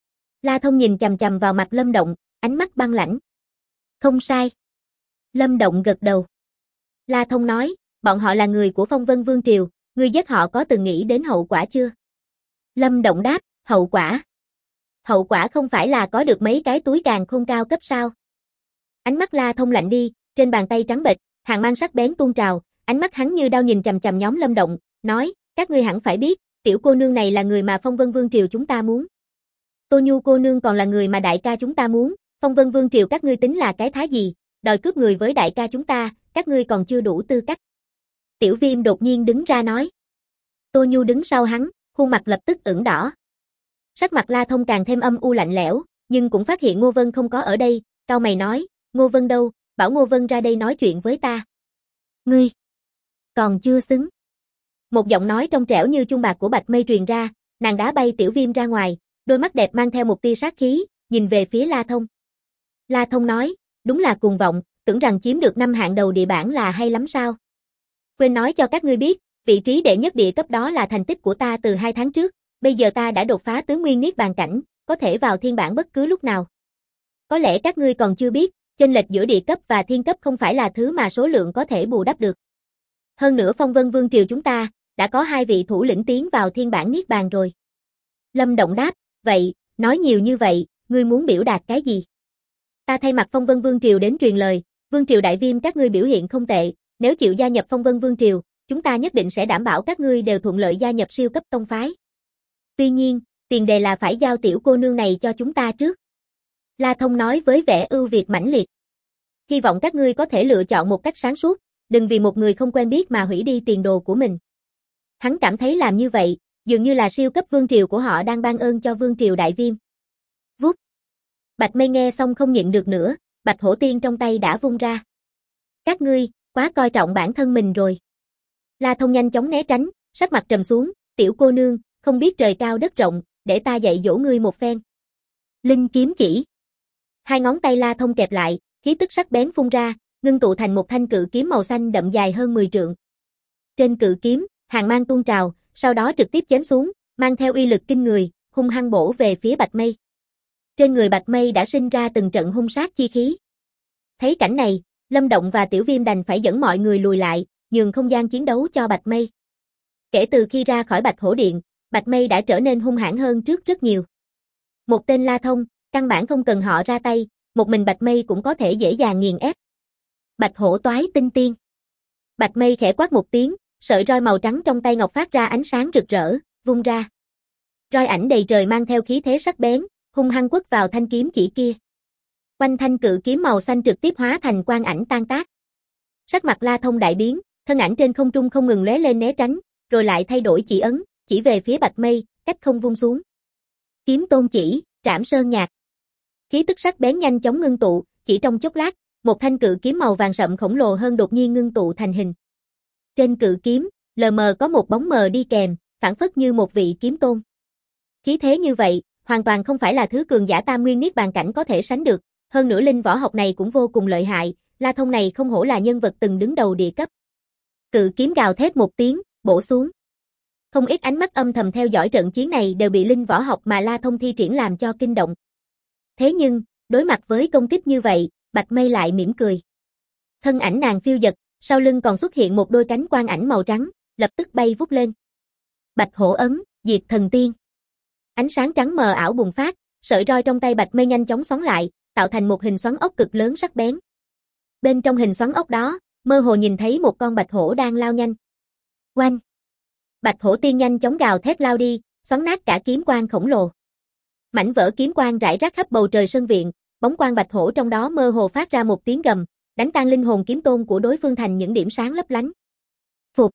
La Thông nhìn chằm chằm vào mặt Lâm Động, ánh mắt băng lãnh. Không sai. Lâm Động gật đầu. La Thông nói, bọn họ là người của Phong Vân Vương Triều, ngươi giết họ có từng nghĩ đến hậu quả chưa? Lâm Động đáp, hậu quả. Hậu quả không phải là có được mấy cái túi càn khôn cao cấp sao? Ánh mắt La Thông lạnh đi, trên bàn tay trắng bệch, hàn mang sắc bén tuôn trào, ánh mắt hắn như đao nhìn chằm chằm nhóm Lâm Động, nói, các ngươi hẳn phải biết, tiểu cô nương này là người mà Phong Vân Vương Triều chúng ta muốn. Tô Nhu cô nương còn là người mà đại ca chúng ta muốn, Phong Vân Vương Triều các ngươi tính là cái thá gì, đòi cướp người với đại ca chúng ta, các ngươi còn chưa đủ tư cách. Tiểu Viêm đột nhiên đứng ra nói. Tô Nhu đứng sau hắn, khuôn mặt lập tức ửng đỏ. Sắc mặt La Thông càng thêm âm u lạnh lẽo, nhưng cũng phát hiện Ngô Vân không có ở đây, cau mày nói, Ngô Vân đâu, bảo Ngô Vân ra đây nói chuyện với ta. Ngươi, còn chưa xứng. Một giọng nói trong trẻo như chuông bạc của Bạch Mây truyền ra, nàng đá bay Tiểu Viêm ra ngoài, đôi mắt đẹp mang theo một tia sát khí, nhìn về phía La Thông. La Thông nói, đúng là cuồng vọng, tưởng rằng chiếm được 5 hạng đầu địa bảng là hay lắm sao? Quên nói cho các ngươi biết, vị trí đệ nhất địa cấp đó là thành tích của ta từ 2 tháng trước, bây giờ ta đã đột phá tứ nguyên niết bàn cảnh, có thể vào thiên bảng bất cứ lúc nào. Có lẽ các ngươi còn chưa biết, chênh lệch giữa địa cấp và thiên cấp không phải là thứ mà số lượng có thể bù đắp được. Hơn nữa Phong Vân Vương triều chúng ta đã có 2 vị thủ lĩnh tiến vào thiên bảng niết bàn rồi. Lâm Động đáp, vậy, nói nhiều như vậy, ngươi muốn biểu đạt cái gì? Ta thay mặt Phong Vân Vương triều đến truyền lời, Vương triều Đại Viêm các ngươi biểu hiện không tệ, nếu chịu gia nhập Phong Vân Vương triều, chúng ta nhất định sẽ đảm bảo các ngươi đều thuận lợi gia nhập siêu cấp tông phái. Tuy nhiên, tiền đề là phải giao tiểu cô nương này cho chúng ta trước. La Thông nói với vẻ ưu việt mãnh liệt. Hy vọng các ngươi có thể lựa chọn một cách sáng suốt, đừng vì một người không quen biết mà hủy đi tiền đồ của mình. Hắn cảm thấy làm như vậy, dường như là siêu cấp vương triều của họ đang ban ơn cho Vương triều Đại Viêm. Vút. Bạch Mây nghe xong không nhịn được nữa, Bạch Hổ Tiên trong tay đã vung ra. Các ngươi, quá coi trọng bản thân mình rồi. La Thông nhanh chóng né tránh, sắc mặt trầm xuống, tiểu cô nương, không biết trời cao đất rộng, để ta dạy dỗ ngươi một phen. Linh kiếm chỉ. 2 ngón tay La Thông kẹp lại, khí tức sắc bén phun ra, ngưng tụ thành một thanh cự kiếm màu xanh đậm dài hơn 10 trượng. Trên cự kiếm, hàn mang tuôn trào, sau đó trực tiếp chém xuống, mang theo uy lực kinh người, hung hăng bổ về phía Bạch Mây. Trên người Bạch Mây đã sinh ra từng trận hung sát chi khí. Thấy cảnh này, Lâm Động và Tiểu Viêm đành phải dẫn mọi người lùi lại, nhường không gian chiến đấu cho Bạch Mây. Kể từ khi ra khỏi Bạch Hổ Điện, Bạch Mây đã trở nên hung hãn hơn trước rất nhiều. Một tên La Thông, căn bản không cần họ ra tay, một mình Bạch Mây cũng có thể dễ dàng nghiền ép. Bạch Hổ Toái Tinh Tiên. Bạch Mây khẽ quát một tiếng, sợi roi màu trắng trong tay ngọc phát ra ánh sáng rực rỡ, vung ra. Roi ảnh đầy trời mang theo khí thế sắc bén, hung hăng quất vào thanh kiếm chỉ kia. Quanh thanh cự kiếm màu xanh trực tiếp hóa thành quang ảnh tan tác. Sắc mặt La Thông đại biến, thân ảnh trên không trung không ngừng lóe lên né tránh, rồi lại thay đổi chỉ ấn, chỉ về phía Bạch Mây, cách không vung xuống. Kiếm tôn chỉ, trảm sơn nhạc. Khí tức sắc bén nhanh chóng ngưng tụ, chỉ trong chốc lát, một thanh cự kiếm màu vàng sậm khổng lồ hơn đột nhiên ngưng tụ thành hình. Trên cự kiếm, lờ mờ có một bóng mờ đi kèm, phảng phất như một vị kiếm tôn. Khí thế như vậy, hoàn toàn không phải là thứ cường giả tam nguyên niết bàn cảnh có thể sánh được, hơn nữa linh võ học này cũng vô cùng lợi hại, La Thông này không hổ là nhân vật từng đứng đầu địa cấp. Cự kiếm gào thét một tiếng, bổ xuống. Không ít ánh mắt âm thầm theo dõi trận chiến này đều bị linh võ học mà La Thông thi triển làm cho kinh động. Thế nhưng, đối mặt với công kích như vậy, Bạch Mây lại mỉm cười. Thân ảnh nàng phiêu dật, sau lưng còn xuất hiện một đôi cánh quang ảnh màu trắng, lập tức bay vút lên. Bạch Hổ ấn, diệt thần tiên. Ánh sáng trắng mờ ảo bùng phát, sợi roi trong tay Bạch Mây nhanh chóng xoắn lại, tạo thành một hình xoắn ốc cực lớn sắc bén. Bên trong hình xoắn ốc đó, mơ hồ nhìn thấy một con bạch hổ đang lao nhanh. Oanh! Bạch Hổ Tiên nhanh chóng gào thét lao đi, xoắn nát cả kiếm quang khổng lồ. Mảnh vỡ kiếm quang rải rác khắp bầu trời sân viện, bóng quang bạch hổ trong đó mơ hồ phát ra một tiếng gầm, đánh tan linh hồn kiếm tôn của đối phương thành những điểm sáng lấp lánh. Phục!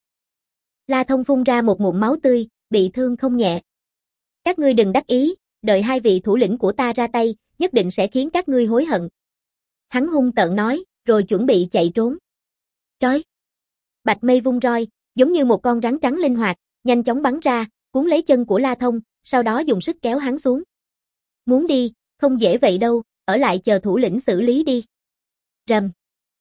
La Thông phun ra một ngụm máu tươi, bị thương không nhẹ. Các ngươi đừng đắc ý, đợi 2 vị thủ lĩnh của ta ra tay, nhất định sẽ khiến các ngươi hối hận. Hắn hung tợn nói, rồi chuẩn bị chạy trốn. Trói! Bạch Mây vung roi, giống như một con rắn trắng linh hoạt, nhanh chóng bắn ra, cuốn lấy chân của La Thông, sau đó dùng sức kéo hắn xuống. Muốn đi, không dễ vậy đâu, ở lại chờ thủ lĩnh xử lý đi. Rầm!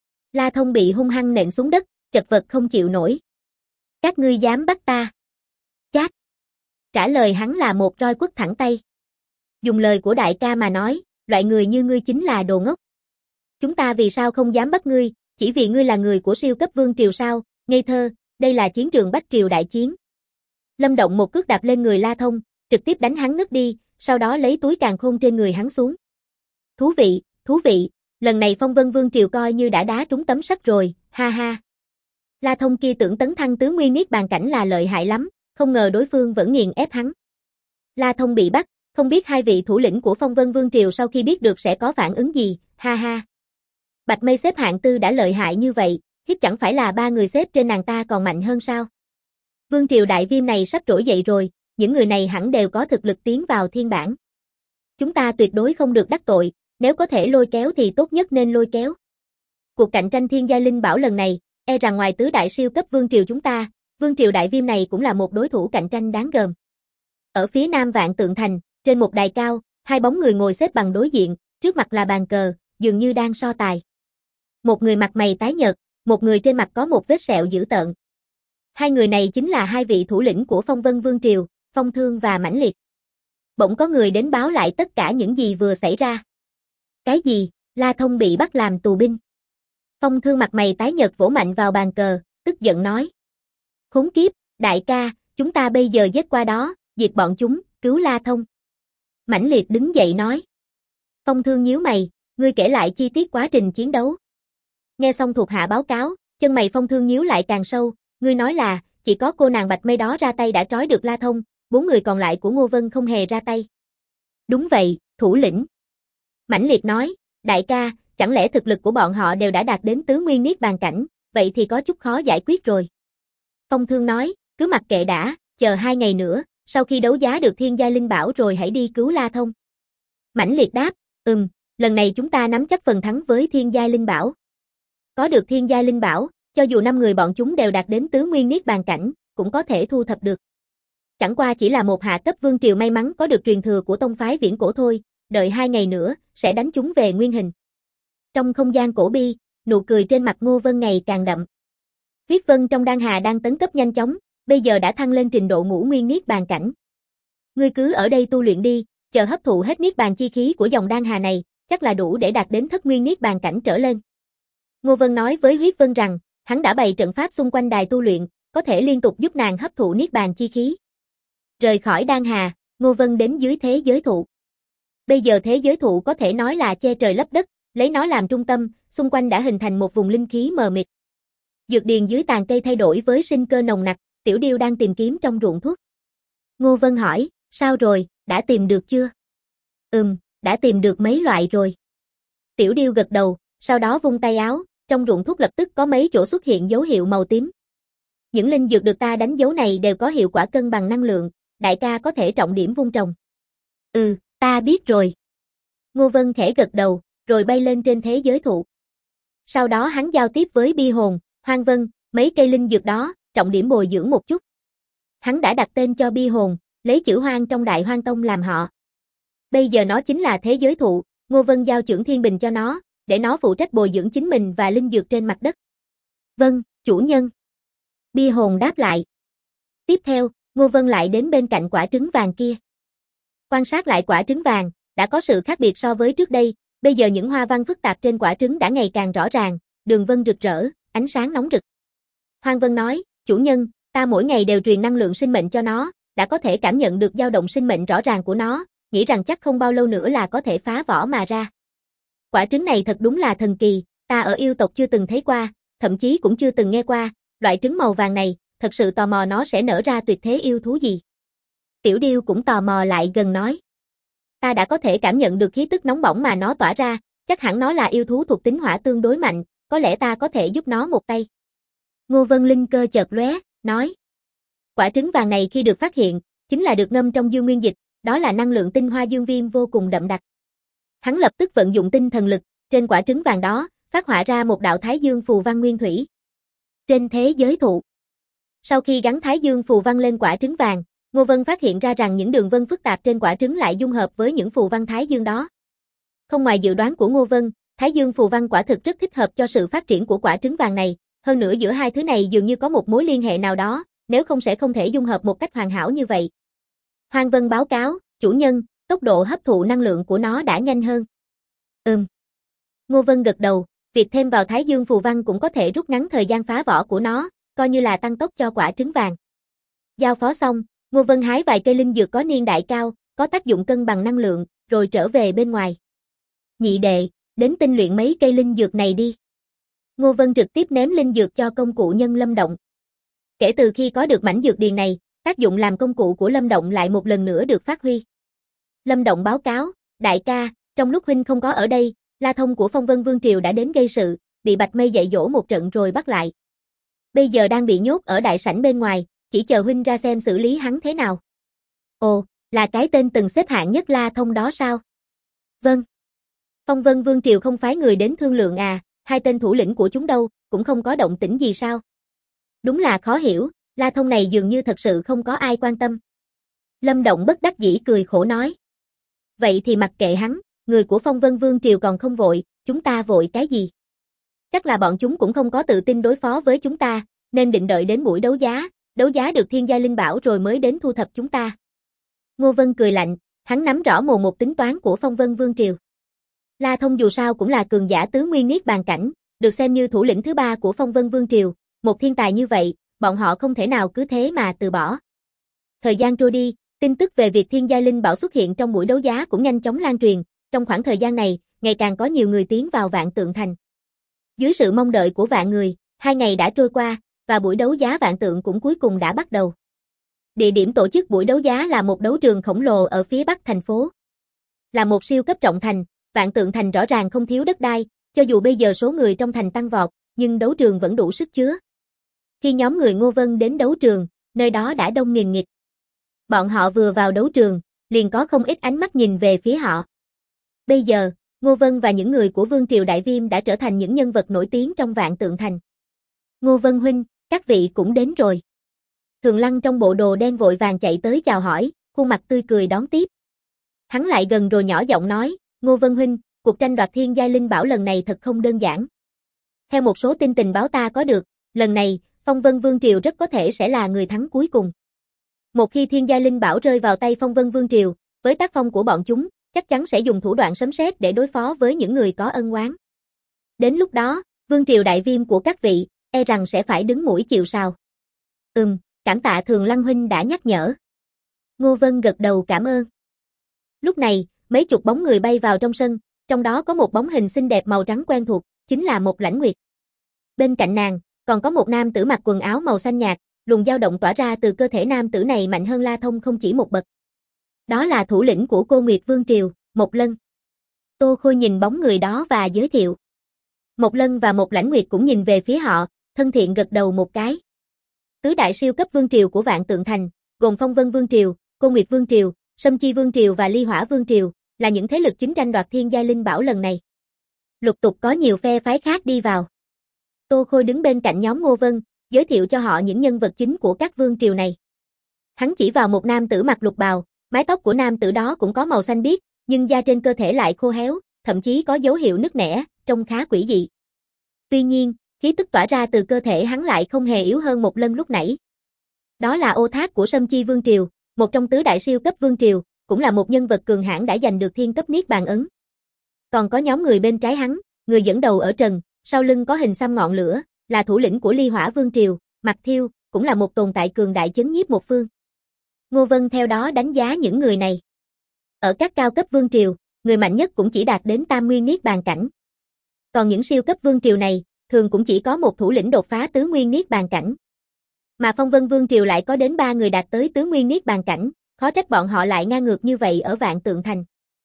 La Thông bị hung hăng nện xuống đất, chật vật không chịu nổi. Các ngươi dám bắt ta? Chát! Trả lời hắn là một roi quất thẳng tay. Dùng lời của đại ca mà nói, loại người như ngươi chính là đồ ngốc. Chúng ta vì sao không dám bắt ngươi, chỉ vì ngươi là người của siêu cấp vương triều sao, ngây thơ, đây là chiến trường Bách Triều đại chiến. Lâm Động một cước đạp lên người La Thông, trực tiếp đánh hắn ngất đi, sau đó lấy túi càn khôn trên người hắn xuống. Thú vị, lần này Phong Vân Vương triều coi như đã đá trúng tấm sắt rồi, ha ha. La Thông kia tưởng tấn thăng tứ nguyên niết bàn cảnh là lợi hại lắm, không ngờ đối phương vẫn nghiền ép hắn. La Thông bị bắt, không biết 2 vị thủ lĩnh của Phong Vân Vương triều sau khi biết được sẽ có phản ứng gì, ha ha. Bạch Mây xếp hạng 4 đã lợi hại như vậy, hiếp chẳng phải là 3 người xếp trên nàng ta còn mạnh hơn sao? Vương triều Đại Viêm này sắp trỗi dậy rồi, những người này hẳn đều có thực lực tiến vào thiên bảng. Chúng ta tuyệt đối không được đắc tội, nếu có thể lôi kéo thì tốt nhất nên lôi kéo. Cuộc cạnh tranh thiên giai linh bảo lần này, e rằng ngoài tứ đại siêu cấp vương triều chúng ta, vương triều đại viêm này cũng là một đối thủ cạnh tranh đáng gờm. Ở phía nam Vạn Tượng Thành, trên một đài cao, hai bóng người ngồi xếp bằng đối diện, trước mặt là bàn cờ, dường như đang so tài. Một người mặt mày tái nhợt, một người trên mặt có một vết sẹo dữ tợn. Hai người này chính là hai vị thủ lĩnh của Phong Vân Vương triều, Phong Thương và Mãnh Liệt. Bỗng có người đến báo lại tất cả những gì vừa xảy ra. Cái gì? La Thông bị bắt làm tù binh. Phong Thương mặt mày tái nhợt vỗ mạnh vào bàn cờ, tức giận nói. Khốn kiếp, đại ca, chúng ta bây giờ giết qua đó, diệt bọn chúng, cứu La Thông. Mãnh Liệt đứng dậy nói. Phong Thương nhíu mày, ngươi kể lại chi tiết quá trình chiến đấu. Nghe xong thuộc hạ báo cáo, chân mày Phong Thương nhíu lại càng sâu, ngươi nói là, chỉ có cô nàng Bạch Mây đó ra tay đã trói được La Thông, 4 người còn lại của Ngô Vân không hề ra tay. Đúng vậy, thủ lĩnh. Mãnh Liệt nói, đại ca, chẳng lẽ thực lực của bọn họ đều đã đạt đến tứ nguyên niết bàn cảnh, vậy thì có chút khó giải quyết rồi. Phong Thương nói, cứ mặc kệ đã, chờ 2 ngày nữa, sau khi đấu giá được thiên giai linh bảo rồi hãy đi cứu La Thông. Mãnh Liệt đáp, lần này chúng ta nắm chắc phần thắng với thiên giai linh bảo. Có được thiên giai linh bảo, cho dù 5 người bọn chúng đều đạt đến tứ nguyên niết bàn cảnh, cũng có thể thu thập được. Chẳng qua chỉ là một hạ cấp vương triều may mắn có được truyền thừa của tông phái viễn cổ thôi, đợi 2 ngày nữa, sẽ đánh chúng về nguyên hình. Trong không gian cổ bi, nụ cười trên mặt Ngô Vân ngày càng đậm. Huyết vân trong đan hà đang tấn cấp nhanh chóng, bây giờ đã thăng lên trình độ ngũ nguyên niết bàn cảnh. Ngươi cứ ở đây tu luyện đi, chờ hấp thụ hết niết bàn chi khí của dòng đan hà này, chắc là đủ để đạt đến thất nguyên niết bàn cảnh trở lên. Ngô Vân nói với Huyết Vân rằng, hắn đã bày trận pháp xung quanh đài tu luyện, có thể liên tục giúp nàng hấp thụ niết bàn chi khí. Rời khỏi đan hà, Ngô Vân đến dưới thế giới thụ. Bây giờ thế giới thụ có thể nói là che trời lấp đất, lấy nó làm trung tâm, xung quanh đã hình thành một vùng linh khí mờ mịt. Dược điền dưới tàn cây thay đổi với sinh cơ nồng nặc, Tiểu Điêu đang tìm kiếm trong ruộng thuốc. Ngô Vân hỏi, sao rồi, đã tìm được chưa? Đã tìm được mấy loại rồi. Tiểu Điêu gật đầu, sau đó vung tay áo, trong ruộng thuốc lập tức có mấy chỗ xuất hiện dấu hiệu màu tím. Những linh dược được ta đánh dấu này đều có hiệu quả cân bằng năng lượng, đại ca có thể trọng điểm vun trồng. Ta biết rồi. Ngô Vân khẽ gật đầu, rồi bay lên trên thế giới thụ. Sau đó hắn giao tiếp với Bi Hồn, Hoang Vân, mấy cây linh dược đó, trọng điểm bồi dưỡng một chút. Hắn đã đặt tên cho Bi Hồn, lấy chữ Hoang trong Đại Hoang Tông làm họ. Bây giờ nó chính là thế giới thụ, Ngô Vân giao Chưởng Thiên Bình cho nó, để nó phụ trách bồi dưỡng chính mình và linh dược trên mặt đất. Vâng, chủ nhân. Bi Hồn đáp lại. Tiếp theo, Ngô Vân lại đến bên cạnh quả trứng vàng kia. Quan sát lại quả trứng vàng, đã có sự khác biệt so với trước đây, bây giờ những hoa văn phức tạp trên quả trứng đã ngày càng rõ ràng, đường vân rực rỡ, ánh sáng nóng rực. Hoang Vân nói, chủ nhân, ta mỗi ngày đều truyền năng lượng sinh mệnh cho nó, đã có thể cảm nhận được dao động sinh mệnh rõ ràng của nó, nghĩ rằng chắc không bao lâu nữa là có thể phá vỏ mà ra. Quả trứng này thật đúng là thần kỳ, ta ở yêu tộc chưa từng thấy qua, thậm chí cũng chưa từng nghe qua, loại trứng màu vàng này, thật sự tò mò nó sẽ nở ra tuyệt thế yêu thú gì. Tiểu Điêu cũng tò mò lại gần nói. Ta đã có thể cảm nhận được khí tức nóng bỏng mà nó tỏa ra, chắc hẳn nó là yêu thú thuộc tính hỏa tương đối mạnh, có lẽ ta có thể giúp nó một tay. Ngô Vân linh cơ chợt lóe, nói. Quả trứng vàng này khi được phát hiện, chính là được ngâm trong dương nguyên dịch, đó là năng lượng tinh hoa dương viêm vô cùng đậm đặc. Hắn lập tức vận dụng tinh thần lực, trên quả trứng vàng đó, phát họa ra một đạo thái dương phù văn nguyên thủy. Trên thế giới thụ. Sau khi gắn thái dương phù văn lên quả trứng vàng, Ngô Vân phát hiện ra rằng những đường vân phức tạp trên quả trứng lại dung hợp với những phù văn thái dương đó. Không ngoài dự đoán của Ngô Vân, thái dương phù văn quả thực rất thích hợp cho sự phát triển của quả trứng vàng này, hơn nữa giữa hai thứ này dường như có một mối liên hệ nào đó, nếu không sẽ không thể dung hợp một cách hoàn hảo như vậy. Hoang Vân báo cáo, chủ nhân, tốc độ hấp thụ năng lượng của nó đã nhanh hơn. Ngô Vân gật đầu, việc thêm vào thái dương phù văn cũng có thể rút ngắn thời gian phá vỏ của nó, coi như là tăng tốc cho quả trứng vàng. Giao phó xong, Ngô Vân hái vài cây linh dược có niên đại cao, có tác dụng cân bằng năng lượng, rồi trở về bên ngoài. Nhị đệ, đến tinh luyện mấy cây linh dược này đi. Ngô Vân trực tiếp ném linh dược cho công cụ nhân Lâm Động. Kể từ khi có được mảnh dược điền này, tác dụng làm công cụ của Lâm Động lại một lần nữa được phát huy. Lâm Động báo cáo, đại ca, trong lúc huynh không có ở đây, La Thông của Phong Vân Vương Triều đã đến gây sự, bị Bạch Mây dạy dỗ một trận rồi bắt lại. Bây giờ đang bị nhốt ở đại sảnh bên ngoài, chỉ chờ huynh ra xem xử lý hắn thế nào. Ồ, là cái tên từng xếp hạng nhất La Thông đó sao? Vâng. Phong Vân Vương Triều không phái người đến thương lượng à, hai tên thủ lĩnh của chúng đâu, cũng không có động tĩnh gì sao? Đúng là khó hiểu, La Thông này dường như thật sự không có ai quan tâm. Lâm Động bất đắc dĩ cười khổ nói. Vậy thì mặc kệ hắn, người của Phong Vân Vương Triều còn không vội, chúng ta vội cái gì? Chắc là bọn chúng cũng không có tự tin đối phó với chúng ta, nên định đợi đến buổi đấu giá được thiên giai linh bảo rồi mới đến thu thập chúng ta. Ngô Vân cười lạnh, hắn nắm rõ mồn một tính toán của Phong Vân Vương Triều. La Thông dù sao cũng là cường giả tứ nguyên niết bàn cảnh, được xem như thủ lĩnh thứ ba của Phong Vân Vương Triều, một thiên tài như vậy, bọn họ không thể nào cứ thế mà từ bỏ. Thời gian trôi đi, tin tức về việc thiên giai linh bảo xuất hiện trong buổi đấu giá cũng nhanh chóng lan truyền, trong khoảng thời gian này, ngày càng có nhiều người tiến vào Vạn Tượng Thành. Dưới sự mong đợi của vạn người, 2 ngày đã trôi qua, và buổi đấu giá Vạn Tượng cũng cuối cùng đã bắt đầu. Địa điểm tổ chức buổi đấu giá là một đấu trường khổng lồ ở phía bắc thành phố. Là một siêu cấp trọng thành, Vạn Tượng Thành rõ ràng không thiếu đất đai, cho dù bây giờ số người trong thành tăng vọt, nhưng đấu trường vẫn đủ sức chứa. Khi nhóm người Ngô Vân đến đấu trường, nơi đó đã đông nghìn nghịt. Bọn họ vừa vào đấu trường, liền có không ít ánh mắt nhìn về phía họ. Bây giờ, Ngô Vân và những người của Vương Triều Đại Viêm đã trở thành những nhân vật nổi tiếng trong Vạn Tượng Thành. Ngô Vân huynh, các vị cũng đến rồi. Thường Lăng trong bộ đồ đen vội vàng chạy tới chào hỏi, khuôn mặt tươi cười đón tiếp. Hắn lại gần rồi nhỏ giọng nói, Ngô Vân huynh, cuộc tranh đoạt thiên giai linh bảo lần này thật không đơn giản. Theo một số tin tình báo ta có được, lần này, Phong Vân Vương Triều rất có thể sẽ là người thắng cuối cùng. Một khi thiên giai linh bảo rơi vào tay Phong Vân Vương Triều, với tác phong của bọn chúng, chắc chắn sẽ dùng thủ đoạn sấm sét để đối phó với những người có ân oán. Đến lúc đó, Vương Triều Đại Viêm của các vị, e rằng sẽ phải đứng mũi chịu sào. Cảm tạ Thường Lăng huynh đã nhắc nhở. Ngô Vân gật đầu cảm ơn. Lúc này, mấy chục bóng người bay vào trong sân, trong đó có một bóng hình xinh đẹp màu trắng quen thuộc, chính là một Lãnh Nguyệt. Bên cạnh nàng, còn có một nam tử mặc quần áo màu xanh nhạt, luồng dao động tỏa ra từ cơ thể nam tử này mạnh hơn La Thông không chỉ một bậc. Đó là thủ lĩnh của Cô Nguyệt Vương Triều, Mộc Lân. Tô Khôi nhìn bóng người đó và giới thiệu. Mộc Lân và một Lãnh Nguyệt cũng nhìn về phía họ, thân thiện gật đầu một cái. Tứ đại siêu cấp vương triều của Vạn Tượng Thành, gồm Phong Vân Vương Triều, Cô Nguyệt Vương Triều, Sâm Chi Vương Triều và Ly Hỏa Vương Triều, là những thế lực chính tranh đoạt thiên giai linh bảo lần này. Lục tục có nhiều phe phái khác đi vào. Tô Khôi đứng bên cạnh nhóm Ngô Vân, giới thiệu cho họ những nhân vật chính của các vương triều này. Hắn chỉ vào một nam tử mặc lục bào, mái tóc của nam tử đó cũng có màu xanh biếc, nhưng da trên cơ thể lại khô héo, thậm chí có dấu hiệu nứt nẻ, trông khá quỷ dị. Tuy nhiên, khí tức tỏa ra từ cơ thể hắn lại không hề yếu hơn một lần lúc nãy. Đó là Ô Thác của Sâm Chi Vương Triều, một trong tứ đại siêu cấp vương triều, cũng là một nhân vật cường hãn đã giành được thiên cấp niết bàn ấn. Còn có nhóm người bên trái hắn, người dẫn đầu ở trần, sau lưng có hình xăm ngọn lửa, là thủ lĩnh của Ly Hỏa Vương Triều, Mạc Thiêu, cũng là một tồn tại cường đại chấn nhiếp một phương. Ngô Vân theo đó đánh giá những người này. Ở các cao cấp vương triều, người mạnh nhất cũng chỉ đạt đến tam nguyên niết bàn cảnh. Còn những siêu cấp vương triều này, thường cũng chỉ có một thủ lĩnh đột phá tứ nguyên niết bàn cảnh. Mà Phong Vân Vương Triều lại có đến 3 người đạt tới tứ nguyên niết bàn cảnh, khó trách bọn họ lại ngang ngược như vậy ở Vạn Tượng Thành.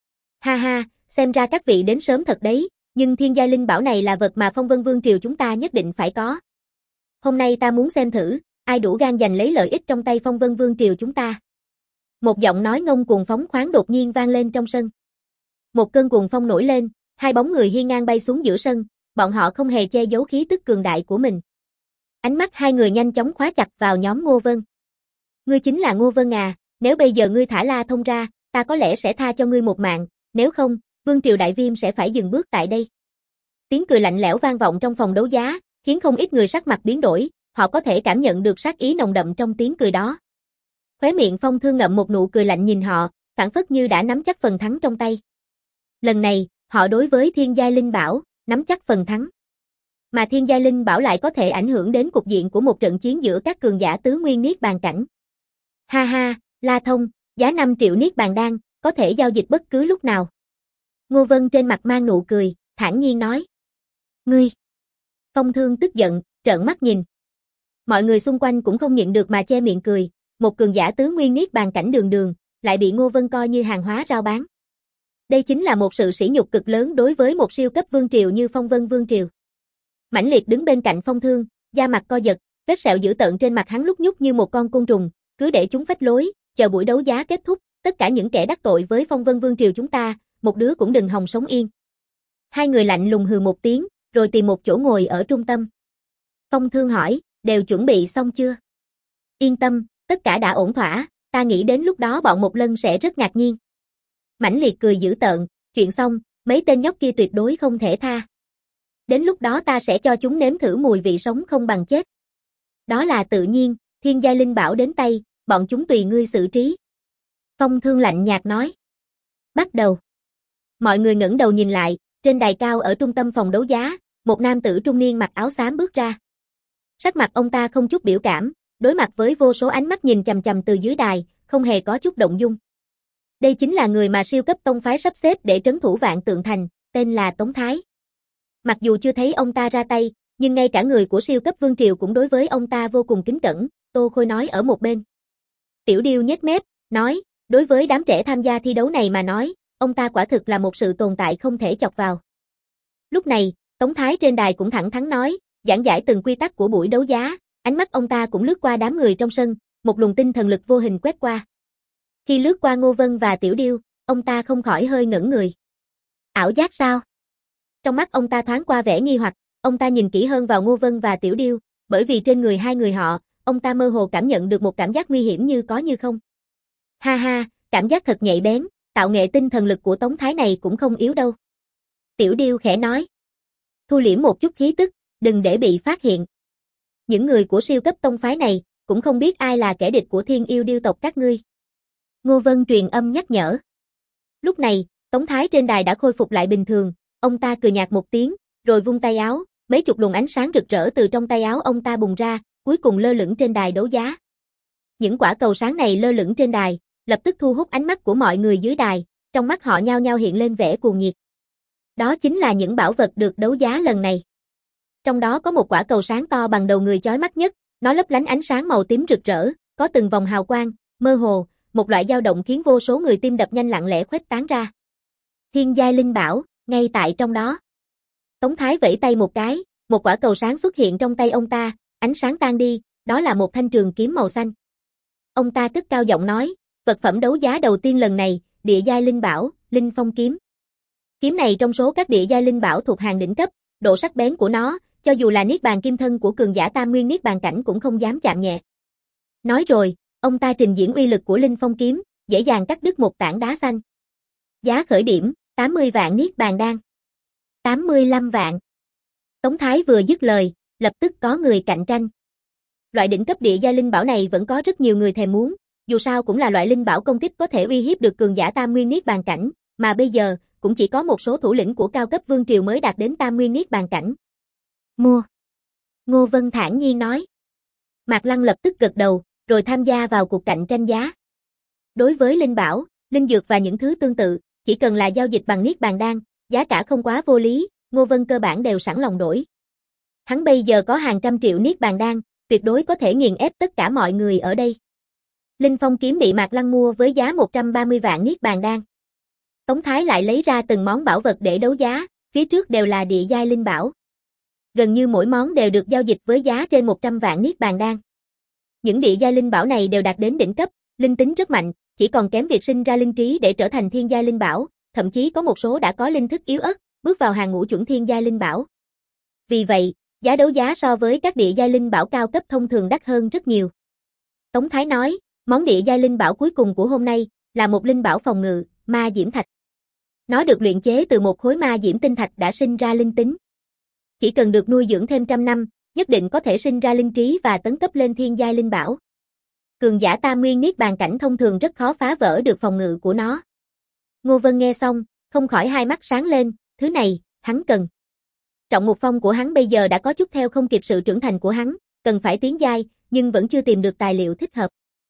Ha ha, xem ra các vị đến sớm thật đấy, nhưng thiên giai linh bảo này là vật mà Phong Vân Vương Triều chúng ta nhất định phải có. Hôm nay ta muốn xem thử, ai đủ gan giành lấy lợi ích trong tay Phong Vân Vương Triều chúng ta. Một giọng nói ngông cuồng phóng khoáng đột nhiên vang lên trong sân. Một cơn cuồng phong nổi lên, hai bóng người hiên ngang bay xuống giữa sân, bọn họ không hề che giấu khí tức cường đại của mình. Ánh mắt hai người nhanh chóng khóa chặt vào nhóm Ngô Vân. Ngươi chính là Ngô Vân à, nếu bây giờ ngươi thả La Thông ra, ta có lẽ sẽ tha cho ngươi một mạng, nếu không, Vương Triều Đại Viêm sẽ phải dừng bước tại đây. Tiếng cười lạnh lẽo vang vọng trong phòng đấu giá, khiến không ít người sắc mặt biến đổi, họ có thể cảm nhận được sát ý nồng đậm trong tiếng cười đó. Khóe miệng Phong Thương ngậm một nụ cười lạnh nhìn họ, phảng phất như đã nắm chắc phần thắng trong tay. Lần này, họ đối với thiên giai linh bảo, nắm chắc phần thắng. Mà thiên giai linh bảo lại có thể ảnh hưởng đến cục diện của một trận chiến giữa các cường giả tứ nguyên niết bàn cảnh. Ha ha, La Thông, giá 5 triệu niết bàn đan, có thể giao dịch bất cứ lúc nào. Ngô Vân trên mặt mang nụ cười, thản nhiên nói. Ngươi! Phong Thương tức giận, trợn mắt nhìn. Mọi người xung quanh cũng không nhịn được mà che miệng cười, một cường giả tứ nguyên niết bàn cảnh đường đường, lại bị Ngô Vân coi như hàng hóa rao bán. Đây chính là một sự sỉ nhục cực lớn đối với một siêu cấp vương triều như Phong Vân Vương Triều. Mãnh Liệt đứng bên cạnh Phong Thương, da mặt co giật, vết sẹo dữ tợn trên mặt hắn lúc nhúc như một con côn trùng, cứ để chúng phách lối, chờ buổi đấu giá kết thúc, tất cả những kẻ đắc tội với Phong Vân Vương Triều chúng ta, một đứa cũng đừng hòng sống yên. Hai người lạnh lùng hừ một tiếng, rồi tìm một chỗ ngồi ở trung tâm. Phong Thương hỏi, đều chuẩn bị xong chưa? Yên tâm, tất cả đã ổn thỏa, ta nghĩ đến lúc đó bọn Một Lân sẽ rất ngạc nhiên. Mãnh Liệt cười dữ tợn, chuyện xong, mấy tên nhóc kia tuyệt đối không thể tha. Đến lúc đó ta sẽ cho chúng nếm thử mùi vị sống không bằng chết. Đó là tự nhiên, thiên giai linh bảo đến tay, bọn chúng tùy ngươi xử trí. Phong Thương lạnh nhạt nói. Bắt đầu. Mọi người ngẩng đầu nhìn lại, trên đài cao ở trung tâm phòng đấu giá, một nam tử trung niên mặc áo xám bước ra. Sắc mặt ông ta không chút biểu cảm, đối mặt với vô số ánh mắt nhìn chằm chằm từ dưới đài, không hề có chút động dung. Đây chính là người mà siêu cấp tông phái sắp xếp để trấn thủ Vạn Tượng Thành, tên là Tống Thái. Mặc dù chưa thấy ông ta ra tay, nhưng ngay cả người của siêu cấp vương triều cũng đối với ông ta vô cùng kính cẩn, Tô Khôi nói ở một bên. Tiểu Điêu nhếch mép, nói, đối với đám trẻ tham gia thi đấu này mà nói, ông ta quả thực là một sự tồn tại không thể chọc vào. Lúc này, Tống Thái trên đài cũng thẳng thắn nói, giảng giải từng quy tắc của buổi đấu giá, ánh mắt ông ta cũng lướt qua đám người trong sân, một luồng tinh thần lực vô hình quét qua. Khi lướt qua Ngô Vân và Tiểu Điêu, ông ta không khỏi hơi ngẩn người. Ảo giác sao? Trong mắt ông ta thoáng qua vẻ nghi hoặc, ông ta nhìn kỹ hơn vào Ngô Vân và Tiểu Điêu, bởi vì trên người hai người họ, ông ta mơ hồ cảm nhận được một cảm giác nguy hiểm như có như không. Ha ha, cảm giác thật nhạy bén, tạo nghệ tinh thần lực của Tống Thái này cũng không yếu đâu. Tiểu Điêu khẽ nói. Thu liễm một chút khí tức, đừng để bị phát hiện. Những người của siêu cấp tông phái này, cũng không biết ai là kẻ địch của Thiên Yêu Điêu tộc các ngươi. Ngô Vân truyền âm nhắc nhở. Lúc này, Tống Thái trên đài đã khôi phục lại bình thường, ông ta cười nhạt một tiếng, rồi vung tay áo, mấy chục luồng ánh sáng rực rỡ từ trong tay áo ông ta bùng ra, cuối cùng lơ lửng trên đài đấu giá. Những quả cầu sáng này lơ lửng trên đài, lập tức thu hút ánh mắt của mọi người dưới đài, trong mắt họ nhao nhao hiện lên vẻ cuồng nhiệt. Đó chính là những bảo vật được đấu giá lần này. Trong đó có một quả cầu sáng to bằng đầu người chói mắt nhất, nó lấp lánh ánh sáng màu tím rực rỡ, có từng vòng hào quang, mơ hồ, một loại dao động khiến vô số người tim đập nhanh lặng lẽ khuếch tán ra. Thiên giai linh bảo, ngay tại trong đó. Tống Thái vẫy tay một cái, một quả cầu sáng xuất hiện trong tay ông ta, ánh sáng tan đi, đó là một thanh trường kiếm màu xanh. Ông ta cất cao giọng nói, vật phẩm đấu giá đầu tiên lần này, địa giai linh bảo, Linh Phong kiếm. Kiếm này trong số các địa giai linh bảo thuộc hàng đỉnh cấp, độ sắc bén của nó, cho dù là niết bàn kim thân của cường giả tam nguyên niết bàn cảnh cũng không dám chạm nhẹ. Nói rồi, ông ta trình diễn uy lực của Linh Phong kiếm, dễ dàng cắt đứt một tảng đá xanh. Giá khởi điểm, 80 vạn niết bàn đan. 85 vạn. Tống Thái vừa dứt lời, lập tức có người cạnh tranh. Loại đỉnh cấp địa giai linh bảo này vẫn có rất nhiều người thèm muốn, dù sao cũng là loại linh bảo công kích có thể uy hiếp được cường giả tam nguyên niết bàn cảnh, mà bây giờ, cũng chỉ có một số thủ lĩnh của cao cấp vương triều mới đạt đến tam nguyên niết bàn cảnh. Mua. Ngô Vân thản nhiên nói. Mạc Lăng lập tức gật đầu, rồi tham gia vào cuộc cạnh tranh giá. Đối với linh bảo, linh dược và những thứ tương tự, chỉ cần là giao dịch bằng niết bàn đan, giá cả không quá vô lý, Ngô Vân cơ bản đều sẵn lòng đổi. Hắn bây giờ có hàng trăm triệu niết bàn đan, tuyệt đối có thể nghiền ép tất cả mọi người ở đây. Linh Phong kiếm bị Mạc Lăng mua với giá 130 vạn niết bàn đan. Tống Thái lại lấy ra từng món bảo vật để đấu giá, phía trước đều là địa giai linh bảo. Gần như mỗi món đều được giao dịch với giá trên 100 vạn niết bàn đan. Những địa giai linh bảo này đều đạt đến đỉnh cấp, linh tính rất mạnh, chỉ còn kém việc sinh ra linh trí để trở thành thiên giai linh bảo, thậm chí có một số đã có linh thức yếu ớt, bước vào hàng ngũ chuẩn thiên giai linh bảo. Vì vậy, giá đấu giá so với các địa giai linh bảo cao cấp thông thường đắt hơn rất nhiều. Tống Thái nói, món địa giai linh bảo cuối cùng của hôm nay là một linh bảo phòng ngự, ma diễm thạch. Nó được luyện chế từ một khối ma diễm tinh thạch đã sinh ra linh tính. Chỉ cần được nuôi dưỡng thêm trăm năm, nhất định có thể sinh ra linh trí và tấn cấp lên thiên giai linh bảo. Cường giả tam nguyên niết bàn cảnh thông thường rất khó phá vỡ được phòng ngự của nó. Ngô Vân nghe xong, không khỏi hai mắt sáng lên, thứ này, hắn cần. Trọng ngục phong của hắn bây giờ đã có chút theo không kịp sự trưởng thành của hắn, cần phải tiến giai, nhưng vẫn chưa tìm được tài liệu thích hợp.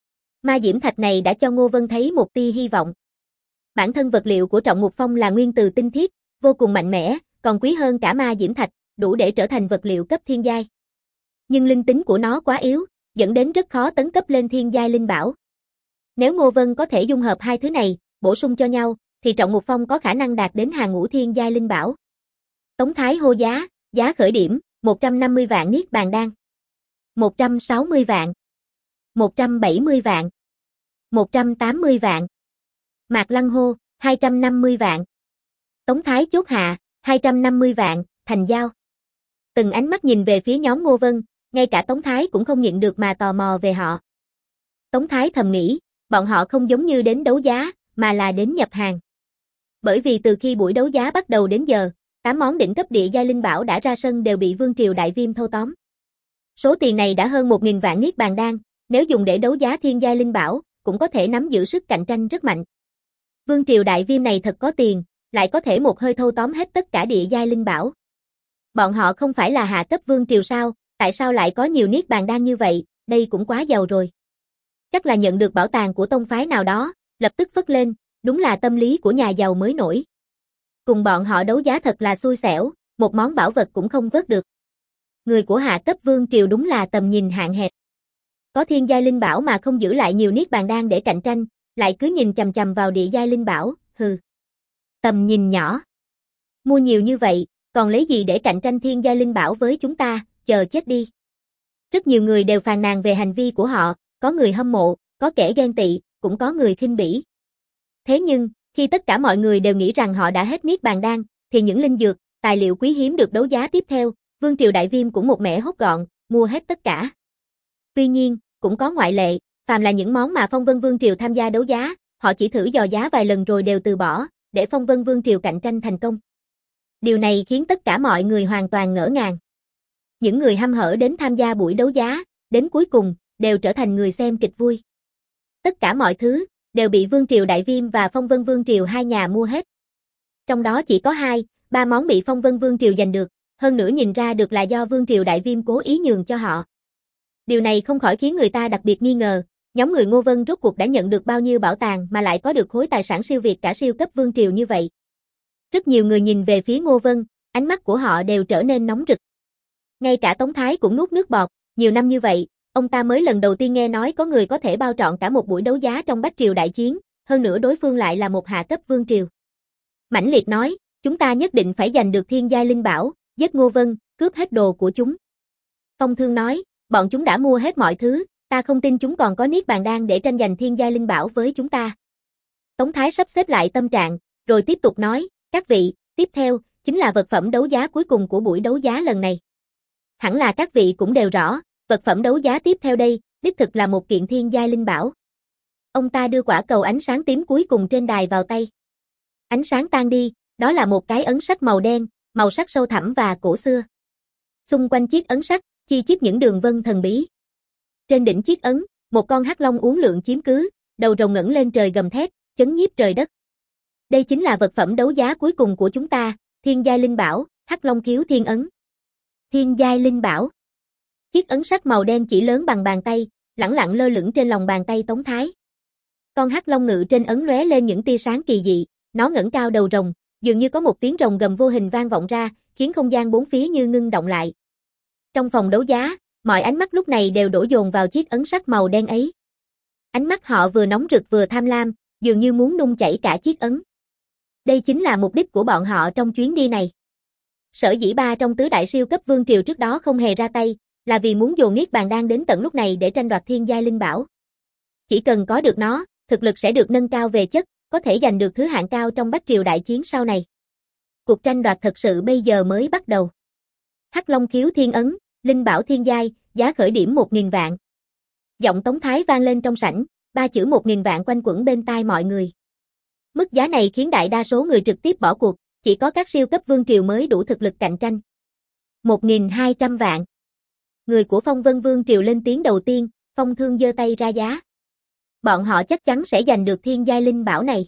Ma diễm thạch này đã cho Ngô Vân thấy một tia hy vọng. Bản thân vật liệu của trọng ngục phong là nguyên từ tinh khiết, vô cùng mạnh mẽ, còn quý hơn cả ma diễm thạch, đủ để trở thành vật liệu cấp thiên giai. Nhưng linh tính của nó quá yếu, dẫn đến rất khó tấn cấp lên thiên giai linh bảo. Nếu Ngô Vân có thể dung hợp hai thứ này, bổ sung cho nhau, thì trọng ngục phong có khả năng đạt đến hàng ngũ thiên giai linh bảo. Tống Thái hô giá, giá khởi điểm, 150 vạn niết bàn đan. 160 vạn. 170 vạn. 180 vạn. Mạc Lăng hô, 250 vạn. Tống Thái chốt hạ, 250 vạn, thành giao. Từng ánh mắt nhìn về phía nhóm Ngô Vân, ngay cả Tống Thái cũng không nhịn được mà tò mò về họ. Tống Thái thầm nghĩ, bọn họ không giống như đến đấu giá, mà là đến nhập hàng. Bởi vì từ khi buổi đấu giá bắt đầu đến giờ, 8 món đỉnh cấp địa giai linh bảo đã ra sân đều bị Vương Triều Đại Viêm thâu tóm. Số tiền này đã hơn 1.000 vạn niết bàn đan, nếu dùng để đấu giá thiên giai linh bảo, cũng có thể nắm giữ sức cạnh tranh rất mạnh. Vương Triều Đại Viêm này thật có tiền, lại có thể một hơi thâu tóm hết tất cả địa giai linh bảo. Bọn họ không phải là hạ cấp vương triều sao, tại sao lại có nhiều niết bàn đan như vậy, đây cũng quá giàu rồi. Chắc là nhận được bảo tàng của tông phái nào đó, lập tức phất lên, đúng là tâm lý của nhà giàu mới nổi. Cùng bọn họ đấu giá thật là xui xẻo, một món bảo vật cũng không vớt được. Người của hạ cấp vương triều đúng là tầm nhìn hạn hẹp. Có thiên giai linh bảo mà không giữ lại nhiều niết bàn đan để cạnh tranh, lại cứ nhìn chằm chằm vào địa giai linh bảo, hừ. Tầm nhìn nhỏ. Mua nhiều như vậy, còn lấy gì để cạnh tranh thiên giai linh bảo với chúng ta, chờ chết đi. Rất nhiều người đều phàn nàn về hành vi của họ, có người hâm mộ, có kẻ ghen tị, cũng có người khinh bỉ. Thế nhưng, khi tất cả mọi người đều nghĩ rằng họ đã hết niết bàn đan, thì những linh dược, tài liệu quý hiếm được đấu giá tiếp theo, Vương Triều Đại Viêm cũng một mẻ hốt gọn, mua hết tất cả. Tuy nhiên, cũng có ngoại lệ, phàm là những món mà Phong Vân Vương Triều tham gia đấu giá, họ chỉ thử dò giá vài lần rồi đều từ bỏ, để Phong Vân Vương Triều cạnh tranh thành công. Điều này khiến tất cả mọi người hoàn toàn ngỡ ngàng. Những người hăm hở đến tham gia buổi đấu giá, đến cuối cùng, đều trở thành người xem kịch vui. Tất cả mọi thứ, đều bị Vương Triều Đại Viêm và Phong Vân Vương Triều hai nhà mua hết. Trong đó chỉ có 2-3 món bị Phong Vân Vương Triều giành được, hơn nữa nhìn ra được là do Vương Triều Đại Viêm cố ý nhường cho họ. Điều này không khỏi khiến người ta đặc biệt nghi ngờ, nhóm người Ngô Vân rốt cuộc đã nhận được bao nhiêu bảo tàng mà lại có được khối tài sản siêu việt cả siêu cấp Vương Triều như vậy. Rất nhiều người nhìn về phía Ngô Vân, ánh mắt của họ đều trở nên nóng rực. Ngay cả Tống Thái cũng nuốt nước bọt, nhiều năm như vậy, ông ta mới lần đầu tiên nghe nói có người có thể bao trọn cả một buổi đấu giá trong Bách Triều đại chiến, hơn nữa đối phương lại là một hạ cấp vương triều. Mãnh liệt nói, chúng ta nhất định phải giành được thiên giai linh bảo, giết Ngô Vân, cướp hết đồ của chúng. Phong Thương nói, bọn chúng đã mua hết mọi thứ, ta không tin chúng còn có niết bàn đan để tranh giành thiên giai linh bảo với chúng ta. Tống Thái sắp xếp lại tâm trạng, rồi tiếp tục nói, các vị, tiếp theo, chính là vật phẩm đấu giá cuối cùng của buổi đấu giá lần này. Hẳn là các vị cũng đều rõ, vật phẩm đấu giá tiếp theo đây, đích thực là một kiện thiên giai linh bảo. Ông ta đưa quả cầu ánh sáng tím cuối cùng trên đài vào tay. Ánh sáng tan đi, đó là một cái ấn sắt màu đen, màu sắc sâu thẳm và cổ xưa. Xung quanh chiếc ấn sắt, chi chít những đường vân thần bí. Trên đỉnh chiếc ấn, một con hắc long uốn lượn chiếm cứ, đầu rồng ngẩng lên trời gầm thét, chấn nhiếp trời đất. Đây chính là vật phẩm đấu giá cuối cùng của chúng ta, thiên giai linh bảo, hắc long khiếu thiên ấn. Thiên giai linh bảo. Chiếc ấn sắt màu đen chỉ lớn bằng bàn tay, lẳng lặng lơ lửng trên lòng bàn tay Tống Thái. Con hắc long ngự trên ấn lóe lên những tia sáng kỳ dị, nó ngẩng cao đầu rồng, dường như có một tiếng rồng gầm vô hình vang vọng ra, khiến không gian bốn phía như ngưng động lại. Trong phòng đấu giá, mọi ánh mắt lúc này đều đổ dồn vào chiếc ấn sắt màu đen ấy. Ánh mắt họ vừa nóng rực vừa tham lam, dường như muốn nung chảy cả chiếc ấn. Đây chính là mục đích của bọn họ trong chuyến đi này. Sở dĩ 3 trong tứ đại siêu cấp vương triều trước đó không hề ra tay, là vì muốn dồn niết bàn đan đến tận lúc này để tranh đoạt thiên giai linh bảo. Chỉ cần có được nó, thực lực sẽ được nâng cao về chất, có thể giành được thứ hạng cao trong Bách Triều đại chiến sau này. Cuộc tranh đoạt thật sự bây giờ mới bắt đầu. Hắc Long khiếu thiên ấn, linh bảo thiên giai, giá khởi điểm 1.000 vạn. Giọng Tống Thái vang lên trong sảnh, 3 chữ 1.000 vạn quanh quẩn bên tai mọi người. Mức giá này khiến đại đa số người trực tiếp bỏ cuộc, chỉ có các siêu cấp vương triều mới đủ thực lực cạnh tranh. 1.200 vạn. Người của Phong Vân Vương triều lên tiếng đầu tiên, Phong Thương giơ tay ra giá. Bọn họ chắc chắn sẽ giành được thiên giai linh bảo này.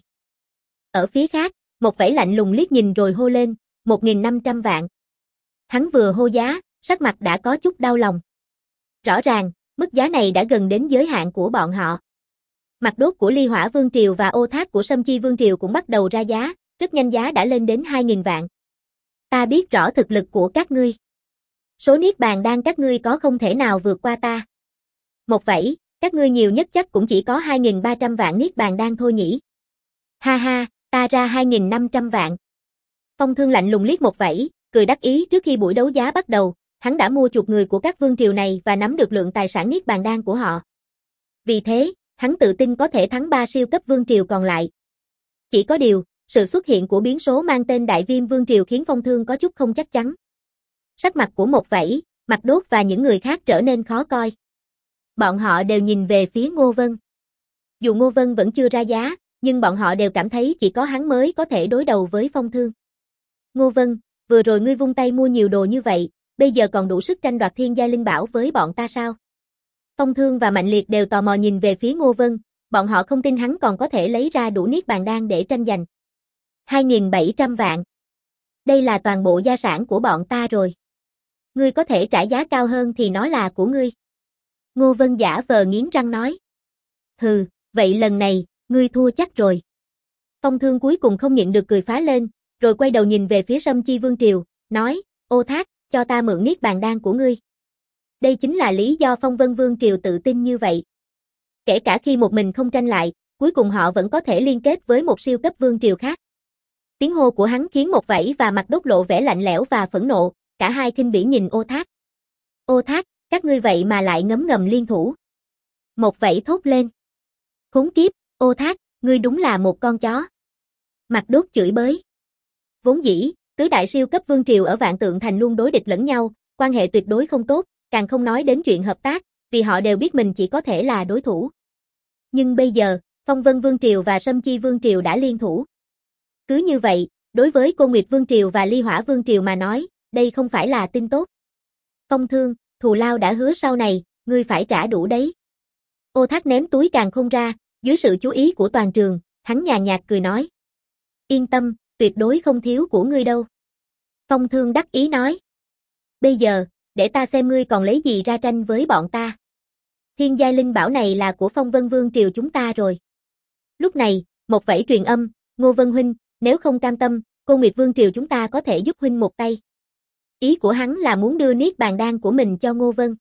Ở phía khác, một vẻ lạnh lùng liếc nhìn rồi hô lên, 1.500 vạn. Hắn vừa hô giá, sắc mặt đã có chút đau lòng. Rõ ràng, mức giá này đã gần đến giới hạn của bọn họ. Mặt đốt của Ly Hỏa Vương triều và ô thác của Sâm Chi Vương triều cũng bắt đầu ra giá, rất nhanh giá đã lên đến 2.000 vạn. Ta biết rõ thực lực của các ngươi. Số niết bàn đan các ngươi có không thể nào vượt qua ta. Một vảy, các ngươi nhiều nhất chắc cũng chỉ có 2.300 vạn niết bàn đan thôi nhỉ. Ha ha, ta ra 2.500 vạn. Phong Thương lạnh lùng liếc một vảy, cười đắc ý. Trước khi buổi đấu giá bắt đầu, hắn đã mua chuộc người của các vương triều này và nắm được lượng tài sản niết bàn đan của họ. Vì thế, hắn tự tin có thể thắng 3 siêu cấp vương triều còn lại. Chỉ có điều, sự xuất hiện của biến số mang tên Đại Viêm Vương triều khiến Phong Thương có chút không chắc chắn. Sắc mặt của Một Vẫy, Mặt Đốt và những người khác trở nên khó coi. Bọn họ đều nhìn về phía Ngô Vân. Dù Ngô Vân vẫn chưa ra giá, nhưng bọn họ đều cảm thấy chỉ có hắn mới có thể đối đầu với Phong Thương. Ngô Vân, vừa rồi ngươi vung tay mua nhiều đồ như vậy, bây giờ còn đủ sức tranh đoạt thiên giai linh bảo với bọn ta sao? Phong Thương và Mạnh Liệt đều tò mò nhìn về phía Ngô Vân, bọn họ không tin hắn còn có thể lấy ra đủ Niết Bàn Đan để tranh giành. 2.700 vạn. Đây là toàn bộ gia sản của bọn ta rồi. Ngươi có thể trả giá cao hơn thì nó là của ngươi. Ngô Vân giả vờ nghiến răng nói. Hừ, vậy lần này, ngươi thua chắc rồi. Phong Thương cuối cùng không nhịn được cười phá lên, rồi quay đầu nhìn về phía Sâm Chi Vương Triều, nói, Ô Thác, cho ta mượn Niết Bàn Đan của ngươi. Đây chính là lý do Phong Vân Vương Triều tự tin như vậy. Kể cả khi một mình không tranh lại, cuối cùng họ vẫn có thể liên kết với một siêu cấp vương triều khác. Tiếng hô của hắn khiến Một Vẫy và Mặt Đốt lộ vẻ lạnh lẽo và phẫn nộ, cả hai khinh bỉ nhìn Ô Thác. Ô Thác, các ngươi vậy mà lại ngấm ngầm liên thủ. Một Vẫy thốt lên. Khốn kiếp, Ô Thác, ngươi đúng là một con chó. Mặt Đốt chửi bới. Vốn dĩ, tứ đại siêu cấp vương triều ở Vạn Tượng Thành luôn đối địch lẫn nhau, quan hệ tuyệt đối không tốt, càng không nói đến chuyện hợp tác, vì họ đều biết mình chỉ có thể là đối thủ. Nhưng bây giờ, Phong Vân Vương Triều và Sâm Chi Vương Triều đã liên thủ. Cứ như vậy, đối với Cô Nguyệt Vương Triều và Ly Hỏa Vương Triều mà nói, đây không phải là tin tốt. Phong Thương, thù lao đã hứa sau này, ngươi phải trả đủ đấy. Ô Thác ném túi càn khôn ra, dưới sự chú ý của toàn trường, hắn nhàn nhạt cười nói. Yên tâm, tuyệt đối không thiếu của ngươi đâu. Phong Thương đắc ý nói. Bây giờ, để ta xem ngươi còn lấy gì ra tranh với bọn ta. Thiên giai linh bảo này là của Phong Vân Vương Triều chúng ta rồi. Lúc này, Một Vẫy truyền âm, Ngô Vân huynh, nếu không cam tâm, Cô Nguyệt Vương Triều chúng ta có thể giúp huynh một tay. Ý của hắn là muốn đưa Niết Bàn Đan của mình cho Ngô Vân.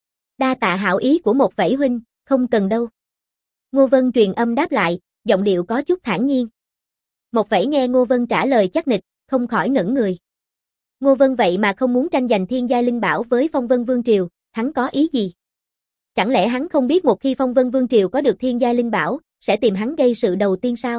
Đa tạ hảo ý của Một Vẫy huynh, không cần đâu. Ngô Vân truyền âm đáp lại, giọng điệu có chút thản nhiên. Một Vẫy nghe Ngô Vân trả lời chắc nịch, không khỏi ngẩn người. Ngô Vân vậy mà không muốn tranh giành thiên giai linh bảo với Phong Vân Vương Triều, hắn có ý gì? Chẳng lẽ hắn không biết một khi Phong Vân Vương Triều có được thiên giai linh bảo, sẽ tìm hắn gây sự đầu tiên sao?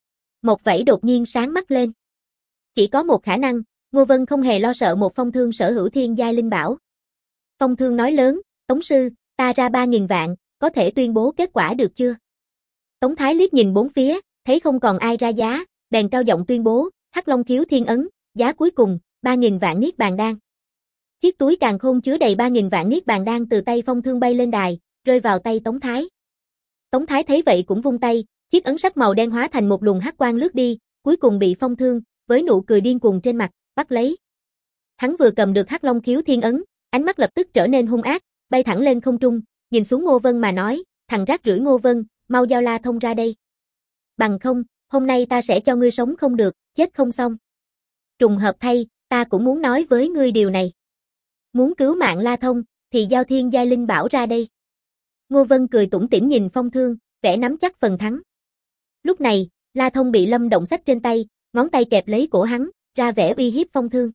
Một Vẫy đột nhiên sáng mắt lên. Chỉ có một khả năng, Ngô Vân không hề lo sợ một Phong Thương sở hữu thiên giai linh bảo. Phong Thương nói lớn, Tống sư, ta ra 3.000 vạn, có thể tuyên bố kết quả được chưa? Tống Thái liếc nhìn bốn phía, thấy không còn ai ra giá, bèn cao giọng tuyên bố, Hắc Long Khiếu Thiên Ấn, giá cuối cùng, 3.000 vạn Niết Bàn Đan. Chiếc túi càn khôn chứa đầy 3.000 vạn Niết Bàn Đan từ tay Phong Thương bay lên đài, rơi vào tay Tống Thái. Tống Thái thấy vậy cũng vung tay, chiếc ấn sắc màu đen hóa thành một luồng hắc quang lướt đi, cuối cùng bị Phong Thương, với nụ cười điên cuồng trên mặt, bắt lấy. Hắn vừa cầm được Hắc Long Khiếu Thiên Ấn, ánh mắt lập tức trở nên hung ác, bay thẳng lên không trung, nhìn xuống Ngô Vân mà nói, thằng rác rưởi Ngô Vân, mau giao La Thông ra đây. Bằng không, hôm nay ta sẽ cho ngươi sống không được, chết không xong. Trùng hợp thay, ta cũng muốn nói với ngươi điều này. Muốn cứu mạng La Thông, thì giao thiên giai linh bảo ra đây. Ngô Vân cười tủm tỉm nhìn Phong Thương, vẻ nắm chắc phần thắng. Lúc này, La Thông bị Lâm Động xách trên tay, ngón tay kẹp lấy cổ hắn, ra vẻ uy hiếp Phong Thương.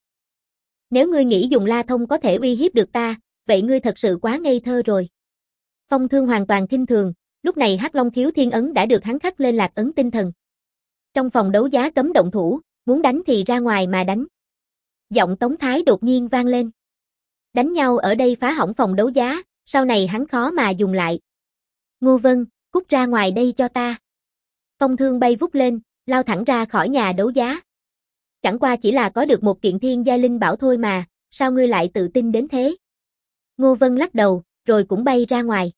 Nếu ngươi nghĩ dùng La Thông có thể uy hiếp được ta, vậy ngươi thật sự quá ngây thơ rồi. Phong Thương hoàn toàn khinh thường, lúc này Hắc Long Khiếu Thiên Ấn đã được hắn khắc lên lạc ấn tinh thần. Trong phòng đấu giá cấm động thủ, muốn đánh thì ra ngoài mà đánh. Giọng Tống Thái đột nhiên vang lên. Đánh nhau ở đây phá hỏng phòng đấu giá, sau này hắn khó mà dùng lại. Ngô Vân, cút ra ngoài đây cho ta. Phong Thương bay vút lên, lao thẳng ra khỏi nhà đấu giá. Chẳng qua chỉ là có được một kiện thiên giai linh bảo thôi mà, sao ngươi lại tự tin đến thế? Ngô Vân lắc đầu, rồi cũng bay ra ngoài.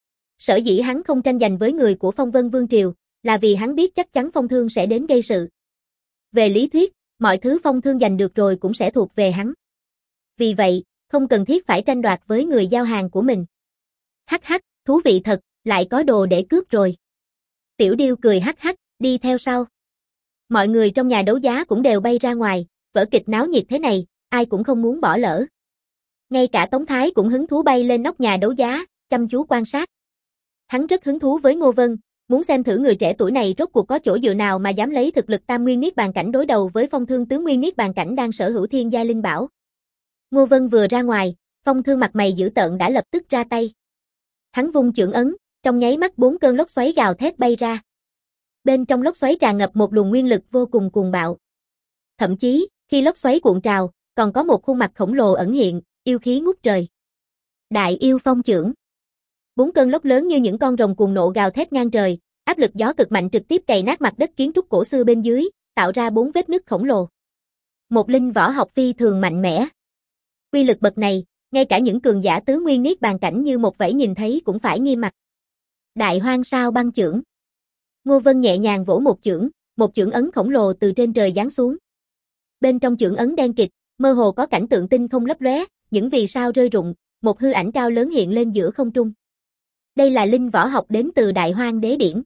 Sở dĩ hắn không tranh giành với người của Phong Vân Vương Triều, là vì hắn biết chắc chắn Phong Thương sẽ đến gây sự. Về lý thuyết, mọi thứ Phong Thương giành được rồi cũng sẽ thuộc về hắn. Vì vậy, không cần thiết phải tranh đoạt với người giao hàng của mình. Hắc hắc, thú vị thật, lại có đồ để cướp rồi. Tiểu Điêu cười hắc hắc, đi theo sau. Mọi người trong nhà đấu giá cũng đều bay ra ngoài, vở kịch náo nhiệt thế này, ai cũng không muốn bỏ lỡ. Ngay cả Tống Thái cũng hứng thú bay lên nóc nhà đấu giá, chăm chú quan sát. Hắn rất hứng thú với Ngô Vân, muốn xem thử người trẻ tuổi này rốt cuộc có chỗ dựa nào mà dám lấy thực lực Tam Nguyên Niết Bàn Cảnh đối đầu với Phong Thương Tứ Nguyên Niết Bàn Cảnh đang sở hữu thiên giai linh bảo. Ngô Vân vừa ra ngoài, Phong Thương mặt mày dữ tợn đã lập tức ra tay. Hắn vung chưởng ấn, trong nháy mắt 4 cơn lốc xoáy gào thét bay ra. Bên trong lốc xoáy tràn ngập một luồng nguyên lực vô cùng cuồng bạo. Thậm chí, khi lốc xoáy cuộn trào, còn còn có một khuôn mặt khổng lồ ẩn hiện, yêu khí ngút trời. Đại yêu phong chưởng. 4 cơn lốc lớn như những con rồng cuồng nộ gào thét ngang trời, áp lực gió cực mạnh trực tiếp cày nát mặt đất kiến trúc cổ xưa bên dưới, tạo ra 4 vết nứt khổng lồ. Một linh võ học phi thường mạnh mẽ. Uy lực bậc này, ngay cả những cường giả tứ nguyên niết bàn cảnh như một vẫy nhìn thấy cũng phải nghiêm mặt. Đại hoang sao băng chưởng. Ngô Vân nhẹ nhàng vỗ một chưởng ấn khổng lồ từ trên trời giáng xuống. Bên trong chưởng ấn đen kịt, mơ hồ có cảnh tượng tinh không lấp lóe, những vì sao rơi rụng, một hư ảnh cao lớn hiện lên giữa không trung. Đây là linh võ học đến từ Đại Hoang Đế Điển.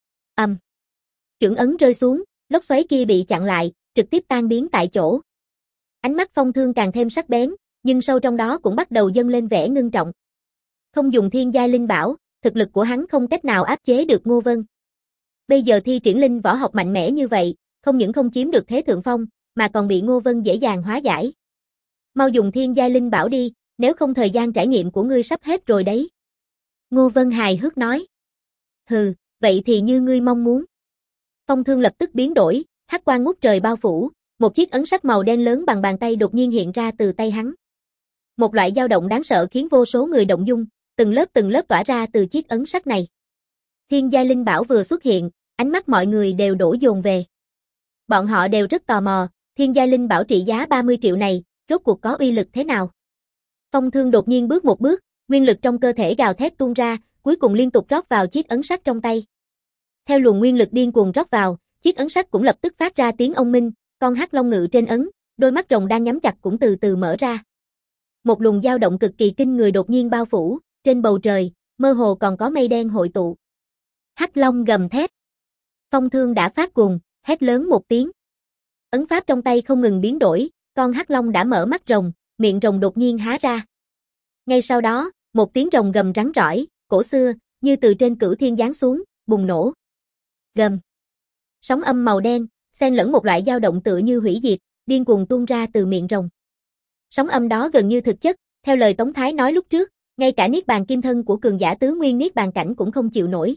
Chưởng ấn rơi xuống, lốc xoáy kia bị chặn lại, trực tiếp tan biến tại chỗ. Ánh mắt Phong Thương càng thêm sắc bén, nhưng sâu trong đó cũng bắt đầu dâng lên vẻ ngưng trọng. Không dùng thiên giai linh bảo, thực lực của hắn không cách nào áp chế được Ngô Vân. Bây giờ thi triển linh võ học mạnh mẽ như vậy, không những không chiếm được thế thượng phong, mà còn bị Ngô Vân dễ dàng hóa giải. Mau dùng thiên giai linh bảo đi, nếu không thời gian trải nghiệm của ngươi sắp hết rồi đấy. Ngô Vân hài hước nói. Hừ, vậy thì như ngươi mong muốn. Phong Thương lập tức biến đổi, hắc quang ngút trời bao phủ, một chiếc ấn sắt màu đen lớn bằng bàn tay đột nhiên hiện ra từ tay hắn. Một loại dao động đáng sợ khiến vô số người động dung, từng lớp tỏa ra từ chiếc ấn sắt này. Thiên giai linh bảo vừa xuất hiện, ánh mắt mọi người đều đổ dồn về. Bọn họ đều rất tò mò, thiên giai linh bảo trị giá 30 triệu này, rốt cuộc có uy lực thế nào? Phong Thương đột nhiên bước một bước, nguyên lực trong cơ thể gào thét tuôn ra, cuối cùng liên tục rót vào chiếc ấn sắt trong tay. Theo luồng nguyên lực điên cuồng rót vào, chiếc ấn sắt cũng lập tức phát ra tiếng ông minh, con hắc long ngự trên ấn, đôi mắt rồng đang nhắm chặt cũng từ từ mở ra. Một luồng dao động cực kỳ kinh người đột nhiên bao phủ, trên bầu trời, mơ hồ còn có mây đen hội tụ. Hắc long gầm thét. Phong Thương đã phát cuồng, hét lớn một tiếng. Ấn pháp trong tay không ngừng biến đổi, con hắc long đã mở mắt rồng, miệng rồng đột nhiên há ra. Ngay sau đó, một tiếng rồng gầm rắn rỏi, cổ xưa, như từ trên cửu thiên giáng xuống, bùng nổ. Gầm. Sóng âm màu đen, xen lẫn một loại dao động tựa như hủy diệt, điên cuồng tuôn ra từ miệng rồng. Sóng âm đó gần như thực chất, theo lời Tống Thái nói lúc trước, ngay cả niết bàn kim thân của cường giả tứ nguyên niết bàn cảnh cũng không chịu nổi.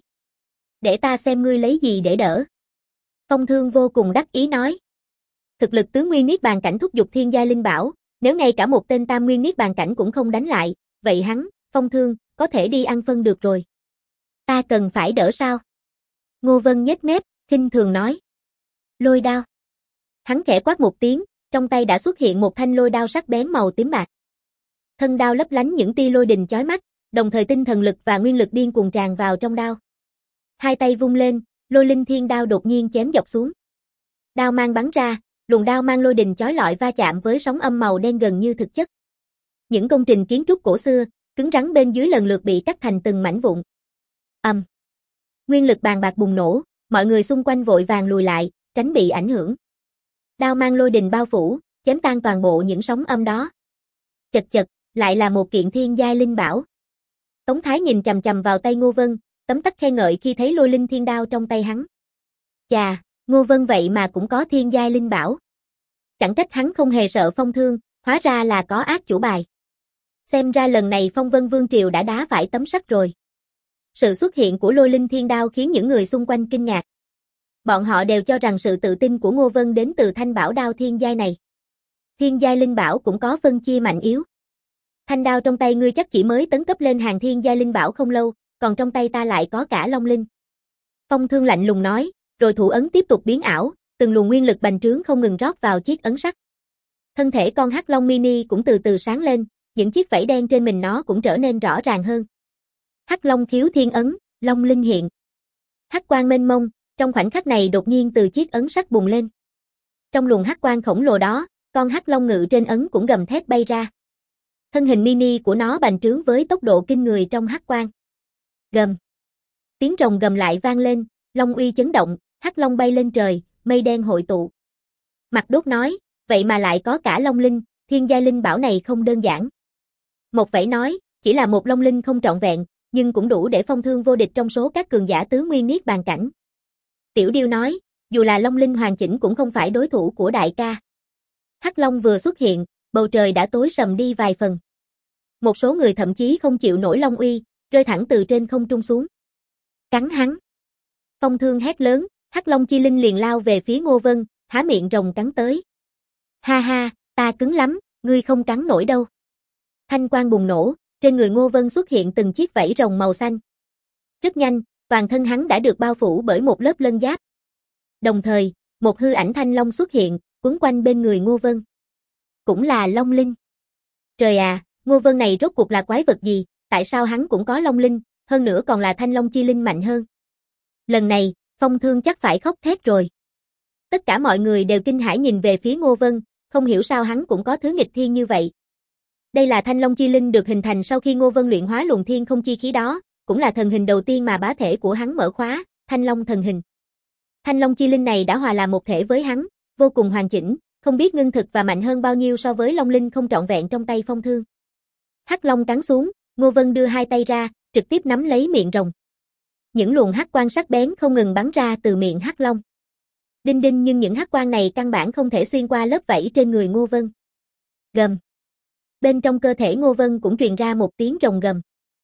Để ta xem ngươi lấy gì để đỡ. Phong Thương vô cùng đắc ý nói. Thực lực tứ nguyên niết bàn cảnh thúc giục thiên giai linh bảo, nếu ngay cả một tên tam nguyên niết bàn cảnh cũng không đánh lại, vậy hắn, Phong Thương, có thể đi ăn phân được rồi. Ta cần phải đỡ sao? Ngô Vân nhếch mép, khinh thường nói. Lôi đao. Hắn khẽ quát một tiếng, trong tay đã xuất hiện một thanh lôi đao sắc bén màu tím bạc. Thân đao lấp lánh những tia lôi đình chói mắt, đồng thời tinh thần lực và nguyên lực điên cuồng tràn vào trong đao. Hai tay vung lên, lôi linh thiên đao đột nhiên chém dọc xuống. Đao mang bắn ra, luồng đao mang lôi đình chói lọi va chạm với sóng âm màu đen gần như thực chất. Những công trình kiến trúc cổ xưa, cứng rắn bên dưới lần lượt bị cắt thành từng mảnh vụn. Nguyên lực bàn bạc bùng nổ, mọi người xung quanh vội vàng lùi lại, tránh bị ảnh hưởng. Đao mang lôi đình bao phủ, chém tan toàn bộ những sóng âm đó. Chật, lại là một kiện thiên giai linh bảo. Tống Thái nhìn chằm chằm vào tay Ngô Vân, tấm tắc khen ngợi khi thấy lôi linh thiên đao trong tay hắn. Chà, Ngô Vân vậy mà cũng có thiên giai linh bảo. Chẳng trách hắn không hề sợ Phong Thương, hóa ra là có ác chủ bài. Xem ra lần này Phong Vân Vương Triều đã đá phải tấm sắt rồi. Sự xuất hiện của lôi linh thiên đao khiến những người xung quanh kinh ngạc. Bọn họ đều cho rằng sự tự tin của Ngô Vân đến từ thanh bảo đao thiên giai này. Thiên giai linh bảo cũng có phân chia mạnh yếu. Thanh đao trong tay ngươi chắc chỉ mới tấn cấp lên hàng thiên giai linh bảo không lâu, còn trong tay ta lại có cả long linh. Phong Thương lạnh lùng nói, rồi thủ ấn tiếp tục biến ảo, từng luồng nguyên lực bành trướng không ngừng rót vào chiếc ấn sắt. Thân thể con hắc long mini cũng từ từ sáng lên, những chiếc vảy đen trên mình nó cũng trở nên rõ ràng hơn. Hắc long khiếu thiên ấn, long linh hiện. Hắc quang mênh mông, trong khoảnh khắc này đột nhiên từ chiếc ấn sắt bùng lên. Trong luồng hắc quang khổng lồ đó, con hắc long ngự trên ấn cũng gầm thét bay ra. Thân hình mini của nó bành trướng với tốc độ kinh người trong hắc quang. Gầm. Tiếng rồng gầm lại vang lên, long uy chấn động, hắc long bay lên trời, mây đen hội tụ. Mặt Đốt nói, vậy mà lại có cả long linh, thiên giai linh bảo này không đơn giản. Một Vảy nói, chỉ là một long linh không trọn vẹn, nhưng cũng đủ để Phong Thương vô địch trong số các cường giả tứ nguyên niết bàn cảnh. Tiểu Điêu nói, dù là long linh hoàn chỉnh cũng không phải đối thủ của đại ca. Hắc long vừa xuất hiện, bầu trời đã tối sầm đi vài phần. Một số người thậm chí không chịu nổi long uy, rơi thẳng từ trên không trung xuống. Cắn hắn. Phong Thương hét lớn, hắc long chi linh liền lao về phía Ngô Vân, há miệng rồng cắn tới. Ha ha, ta cứng lắm, Ngươi không cắn nổi đâu. Thanh quang bùng nổ, trên người Ngô Vân xuất hiện từng chiếc vảy rồng màu xanh. Rất nhanh, toàn thân hắn đã được bao phủ bởi một lớp lân giáp. Đồng thời, một hư ảnh thanh long xuất hiện, quấn quanh bên người Ngô Vân. Cũng là Long Linh. Trời à, Ngô Vân này rốt cuộc là quái vật gì, tại sao hắn cũng có Long Linh, hơn nữa còn là thanh long chi linh mạnh hơn. Lần này, Phong Thương chắc phải khóc thét rồi. Tất cả mọi người đều kinh hãi nhìn về phía Ngô Vân, không hiểu sao hắn cũng có thứ nghịch thiên như vậy. Đây là thanh long chi linh được hình thành sau khi Ngô Vân luyện hóa luồng thiên không chi khí đó, cũng là thần hình đầu tiên mà bá thể của hắn mở khóa, thanh long thần hình. Thanh long chi linh này đã hòa làm một thể với hắn, vô cùng hoàn chỉnh, không biết ngưng thực và mạnh hơn bao nhiêu so với long linh không trọn vẹn trong tay Phong Thương. Hắc long cắn xuống, Ngô Vân đưa hai tay ra, trực tiếp nắm lấy miệng rồng. Những luồng hắc quang sắc bén không ngừng bắn ra từ miệng hắc long. Đinh đinh, nhưng những hắc quang này căn bản không thể xuyên qua lớp vảy trên người Ngô Vân. Gầm. Bên trong cơ thể Ngô Vân cũng truyền ra một tiếng rồng gầm.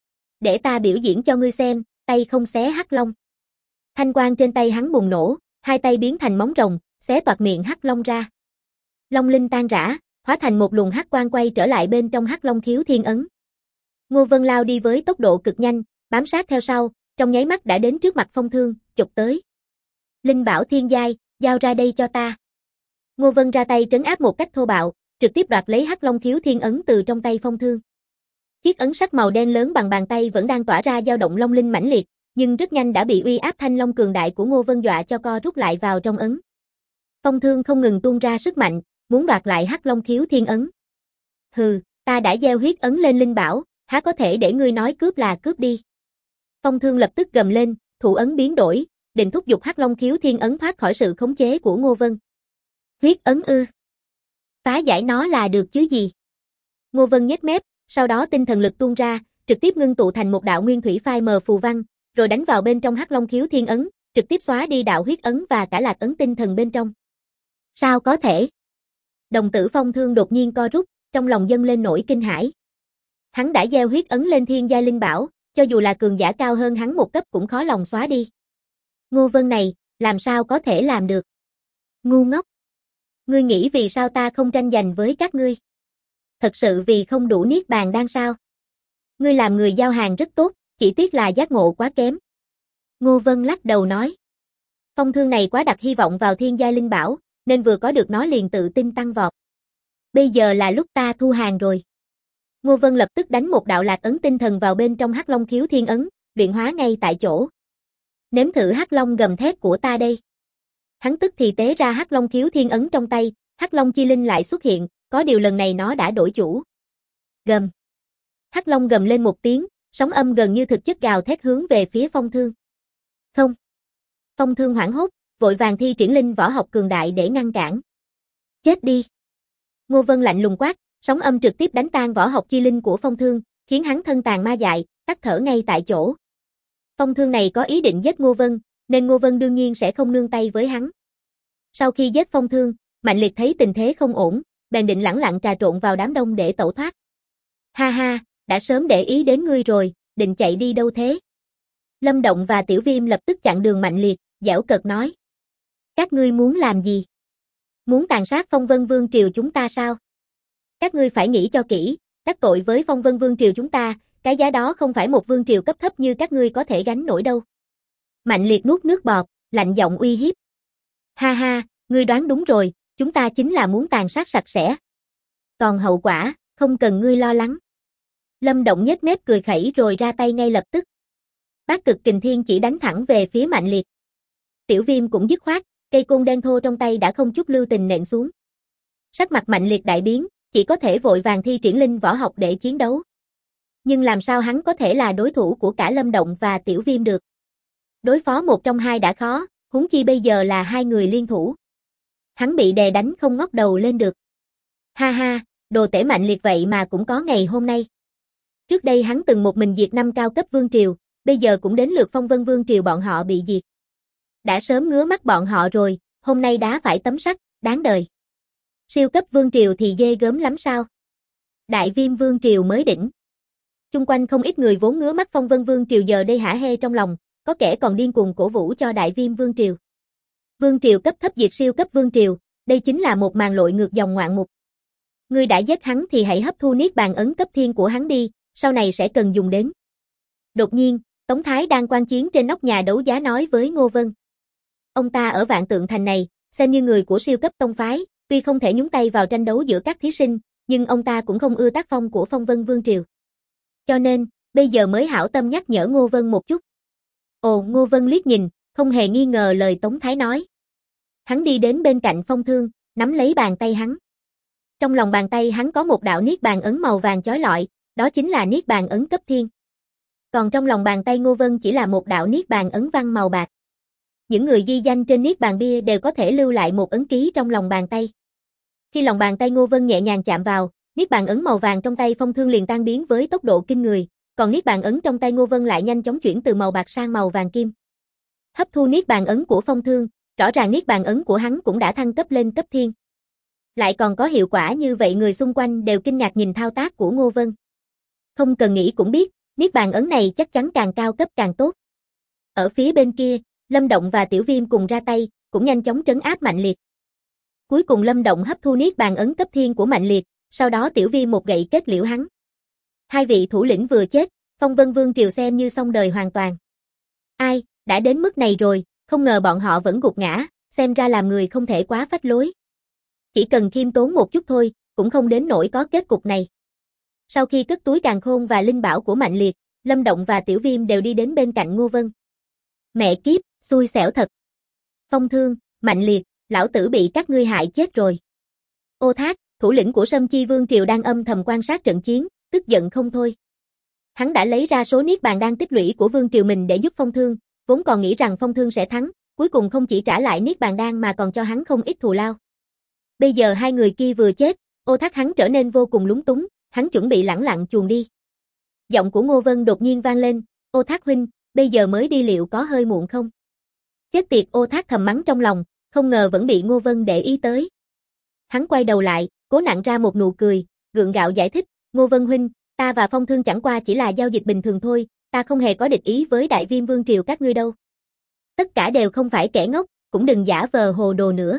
Để ta biểu diễn cho ngươi xem, tay không xé hắc long. Thanh quang trên tay hắn bùng nổ, hai tay biến thành móng rồng, xé toạc miệng hắc long ra. Long linh tan rã, hóa thành một luồng hắc quang quay trở lại bên trong hắc long khiếu thiên ấn. Ngô Vân lao đi với tốc độ cực nhanh, bám sát theo sau, trong nháy mắt đã đến trước mặt Phong Thương, chụp tới. Linh bảo thiên giai, giao ra đây cho ta. Ngô Vân ra tay trấn áp một cách thô bạo, trực tiếp đoạt lấy hắc long khiếu thiên ấn từ trong tay Phong Thương. Chiếc ấn sắc màu đen lớn bằng bàn tay vẫn đang tỏa ra dao động long linh mãnh liệt, nhưng rất nhanh đã bị uy áp thanh long cường đại của Ngô Vân dọa cho co rút lại vào trong ấn. Phong Thương không ngừng tuôn ra sức mạnh, muốn đoạt lại hắc long khiếu thiên ấn. Hừ, ta đã gieo huyết ấn lên linh bảo, há có thể để ngươi nói cướp là cướp đi. Phong Thương lập tức gầm lên, thủ ấn biến đổi, định thúc giục hắc long khiếu thiên ấn thoát khỏi sự khống chế của Ngô Vân. Huyết ấn ư? Phá giải nó là được chứ gì? Ngô Vân nhếch mép, sau đó tinh thần lực tuôn ra, trực tiếp ngưng tụ thành một đạo nguyên thủy phai mờ phù văn, rồi đánh vào bên trong hắc long khiếu thiên ấn, trực tiếp xóa đi đạo huyết ấn và cả lạc ấn tinh thần bên trong. Sao có thể? Đồng tử Phong Thương đột nhiên co rút, trong lòng dâng lên nỗi kinh hãi. Hắn đã gieo huyết ấn lên thiên giai linh bảo, cho dù là cường giả cao hơn hắn một cấp cũng khó lòng xóa đi. Ngô Vân này, làm sao có thể làm được? Ngu ngốc. Ngươi nghĩ vì sao ta không tranh giành với các ngươi? Thật sự vì không đủ niết bàn đan sao? Ngươi làm người giao hàng rất tốt, chỉ tiếc là giác ngộ quá kém. Ngô Vân lắc đầu nói. Phong Thương này quá đặt hy vọng vào thiên giai linh bảo, nên vừa có được nó liền tự tin tăng vọt. Bây giờ là lúc ta thu hàng rồi. Ngô Vân lập tức đánh một đạo lạc ấn tinh thần vào bên trong hắc long khiếu thiên ấn, luyện hóa ngay tại chỗ. Nếm thử hắc long gầm thét của ta đây. Hắn tức thì tế ra hắc long khiếu thiên ấn trong tay, hắc long chi linh lại xuất hiện, có điều lần này nó đã đổi chủ. Gầm. Hắc long gầm lên một tiếng, sóng âm gần như thực chất gào thét hướng về phía Phong Thương. Không. Phong Thương hoảng hốt, vội vàng thi triển linh võ học cường đại để ngăn cản. Chết đi. Ngô Vân lạnh lùng quát, sóng âm trực tiếp đánh tan võ học chi linh của Phong Thương, khiến hắn thân tàn ma dại, tắt thở ngay tại chỗ. Phong Thương này có ý định giết Ngô Vân, nên Ngô Vân đương nhiên sẽ không nương tay với hắn. Sau khi giết Phong Thương, Mạnh Liệt thấy tình thế không ổn, bèn định lẳng lặng trà trộn vào đám đông để tẩu thoát. Ha ha, đã sớm để ý đến ngươi rồi, định chạy đi đâu thế? Lâm Động và Tiểu Viêm lập tức chặn đường Mạnh Liệt, giễu cợt nói. Các ngươi muốn làm gì? Muốn tàn sát Phong Vân Vương triều chúng ta sao? Các ngươi phải nghĩ cho kỹ, đắc tội với Phong Vân Vương triều chúng ta, cái giá đó không phải một vương triều cấp thấp như các ngươi có thể gánh nổi đâu. Mạnh Liệt nuốt nước bọt, lạnh giọng uy hiếp. Ha ha, ngươi đoán đúng rồi, chúng ta chính là muốn tàn sát sạch sẽ. Còn hậu quả, không cần ngươi lo lắng. Lâm Động nhếch mép cười khẩy rồi ra tay ngay lập tức. Bát Cực Kình Thiên chỉ đánh thẳng về phía Mạnh Liệt. Tiểu Viêm cũng dứt khoát, cây côn đen thô trong tay đã không chút lưu tình nện xuống. Sắc mặt Mạnh Liệt đại biến, chỉ có thể vội vàng thi triển linh võ học để chiến đấu. Nhưng làm sao hắn có thể là đối thủ của cả Lâm Động và Tiểu Viêm được? Đối phó một trong hai đã khó, huống chi bây giờ là hai người liên thủ. Hắn bị đè đánh không ngóc đầu lên được. Ha ha, đồ tể Mạnh Liệt vậy mà cũng có ngày hôm nay. Trước đây hắn từng một mình diệt 5 cao cấp vương triều, bây giờ cũng đến lượt Phong Vân Vương triều bọn họ bị diệt. Đã sớm ngứa mắt bọn họ rồi, hôm nay đá phải tấm sắt, đáng đời. Siêu cấp vương triều thì ghê gớm lắm sao? Đại Viêm vương triều mới đỉnh. Chung quanh không ít người vốn ngứa mắt Phong Vân vương triều giờ đây hả hê trong lòng, có kẻ còn điên cuồng cổ vũ cho Đại Viêm vương triều. Vương triều cấp thấp diệt siêu cấp vương triều, đây chính là một màn lội ngược dòng ngoạn mục. Ngươi đã giết hắn thì hãy hấp thu niết bàn ấn cấp thiên của hắn đi, sau này sẽ cần dùng đến. Đột nhiên, Tống Thái đang quan chiến trên nóc nhà đấu giá nói với Ngô Vân. Ông ta ở Vạn Tượng Thành này, xem như người của siêu cấp tông phái, tuy không thể nhúng tay vào tranh đấu giữa các thí sinh, nhưng ông ta cũng không ưa tác phong của Phong Vân Vương Triều. Cho nên, bây giờ mới hảo tâm nhắc nhở Ngô Vân một chút. Ồ, Ngô Vân liếc nhìn, không hề nghi ngờ lời Tống Thái nói. Hắn đi đến bên cạnh Phong Thương, nắm lấy bàn tay hắn. Trong lòng bàn tay hắn có một đạo niết bàn ấn màu vàng chói lọi, đó chính là niết bàn ấn cấp thiên. Còn trong lòng bàn tay Ngô Vân chỉ là một đạo niết bàn ấn văn màu bạc. Những người ghi danh trên niết bàn bia đều có thể lưu lại một ấn ký trong lòng bàn tay. Khi lòng bàn tay Ngô Vân nhẹ nhàng chạm vào, niết bàn ấn màu vàng trong tay Phong Thương liền tan biến với tốc độ kinh người, còn niết bàn ấn trong tay Ngô Vân lại nhanh chóng chuyển từ màu bạc sang màu vàng kim. Hấp thu niết bàn ấn của Phong Thương, rõ ràng niết bàn ấn của hắn cũng đã thăng cấp lên cấp thiên. Lại còn có hiệu quả như vậy, người xung quanh đều kinh ngạc nhìn thao tác của Ngô Vân. Không cần nghĩ cũng biết, niết bàn ấn này chắc chắn càng cao cấp càng tốt. Ở phía bên kia, Lâm Động và Tiểu Viêm cùng ra tay, cũng nhanh chóng trấn áp Mạnh Liệt. Cuối cùng Lâm Động hấp thu niết bàn ấn cấp thiên của Mạnh Liệt, sau đó Tiểu Viêm một gậy kết liễu hắn. Hai vị thủ lĩnh vừa chết, Phong Vân Vương Triều xem như xong đời hoàn toàn. Ai, đã đến mức này rồi, không ngờ bọn họ vẫn gục ngã, xem ra làm người không thể quá phách lối. Chỉ cần khiêm tốn một chút thôi, cũng không đến nỗi có kết cục này. Sau khi cất túi càn khôn và linh bảo của Mạnh Liệt, Lâm Động và Tiểu Viêm đều đi đến bên cạnh Ngô Vân. Mẹ kiếp, xui xẻo thật. Phong Thương, Mạnh Liệt, lão tử bị các ngươi hại chết rồi. Ô Thác, thủ lĩnh của Sâm Chi Vương Triều đang âm thầm quan sát trận chiến, tức giận không thôi. Hắn đã lấy ra số niết bàn đang tích lũy của Vương Triều mình để giúp Phong Thương, vốn còn nghĩ rằng Phong Thương sẽ thắng, cuối cùng không chỉ trả lại niết bàn đan mà còn cho hắn không ít thù lao. Bây giờ hai người kia vừa chết, Ô Thác hắn trở nên vô cùng lúng túng, hắn chuẩn bị lẳng lặng chuồn đi. Giọng của Ngô Vân đột nhiên vang lên, Ô Thác huynh, bây giờ mới đi liệu có hơi muộn không? Chết tiệt, Ô Thác thầm mắng trong lòng, không ngờ vẫn bị Ngô Vân để ý tới. Hắn quay đầu lại, cố nặn ra một nụ cười, gượng gạo giải thích, Ngô Vân huynh, ta và Phong Thương chẳng qua chỉ là giao dịch bình thường thôi, ta không hề có địch ý với Đại Viêm Vương Triều các ngươi đâu. Tất cả đều không phải kẻ ngốc, cũng đừng giả vờ hồ đồ nữa.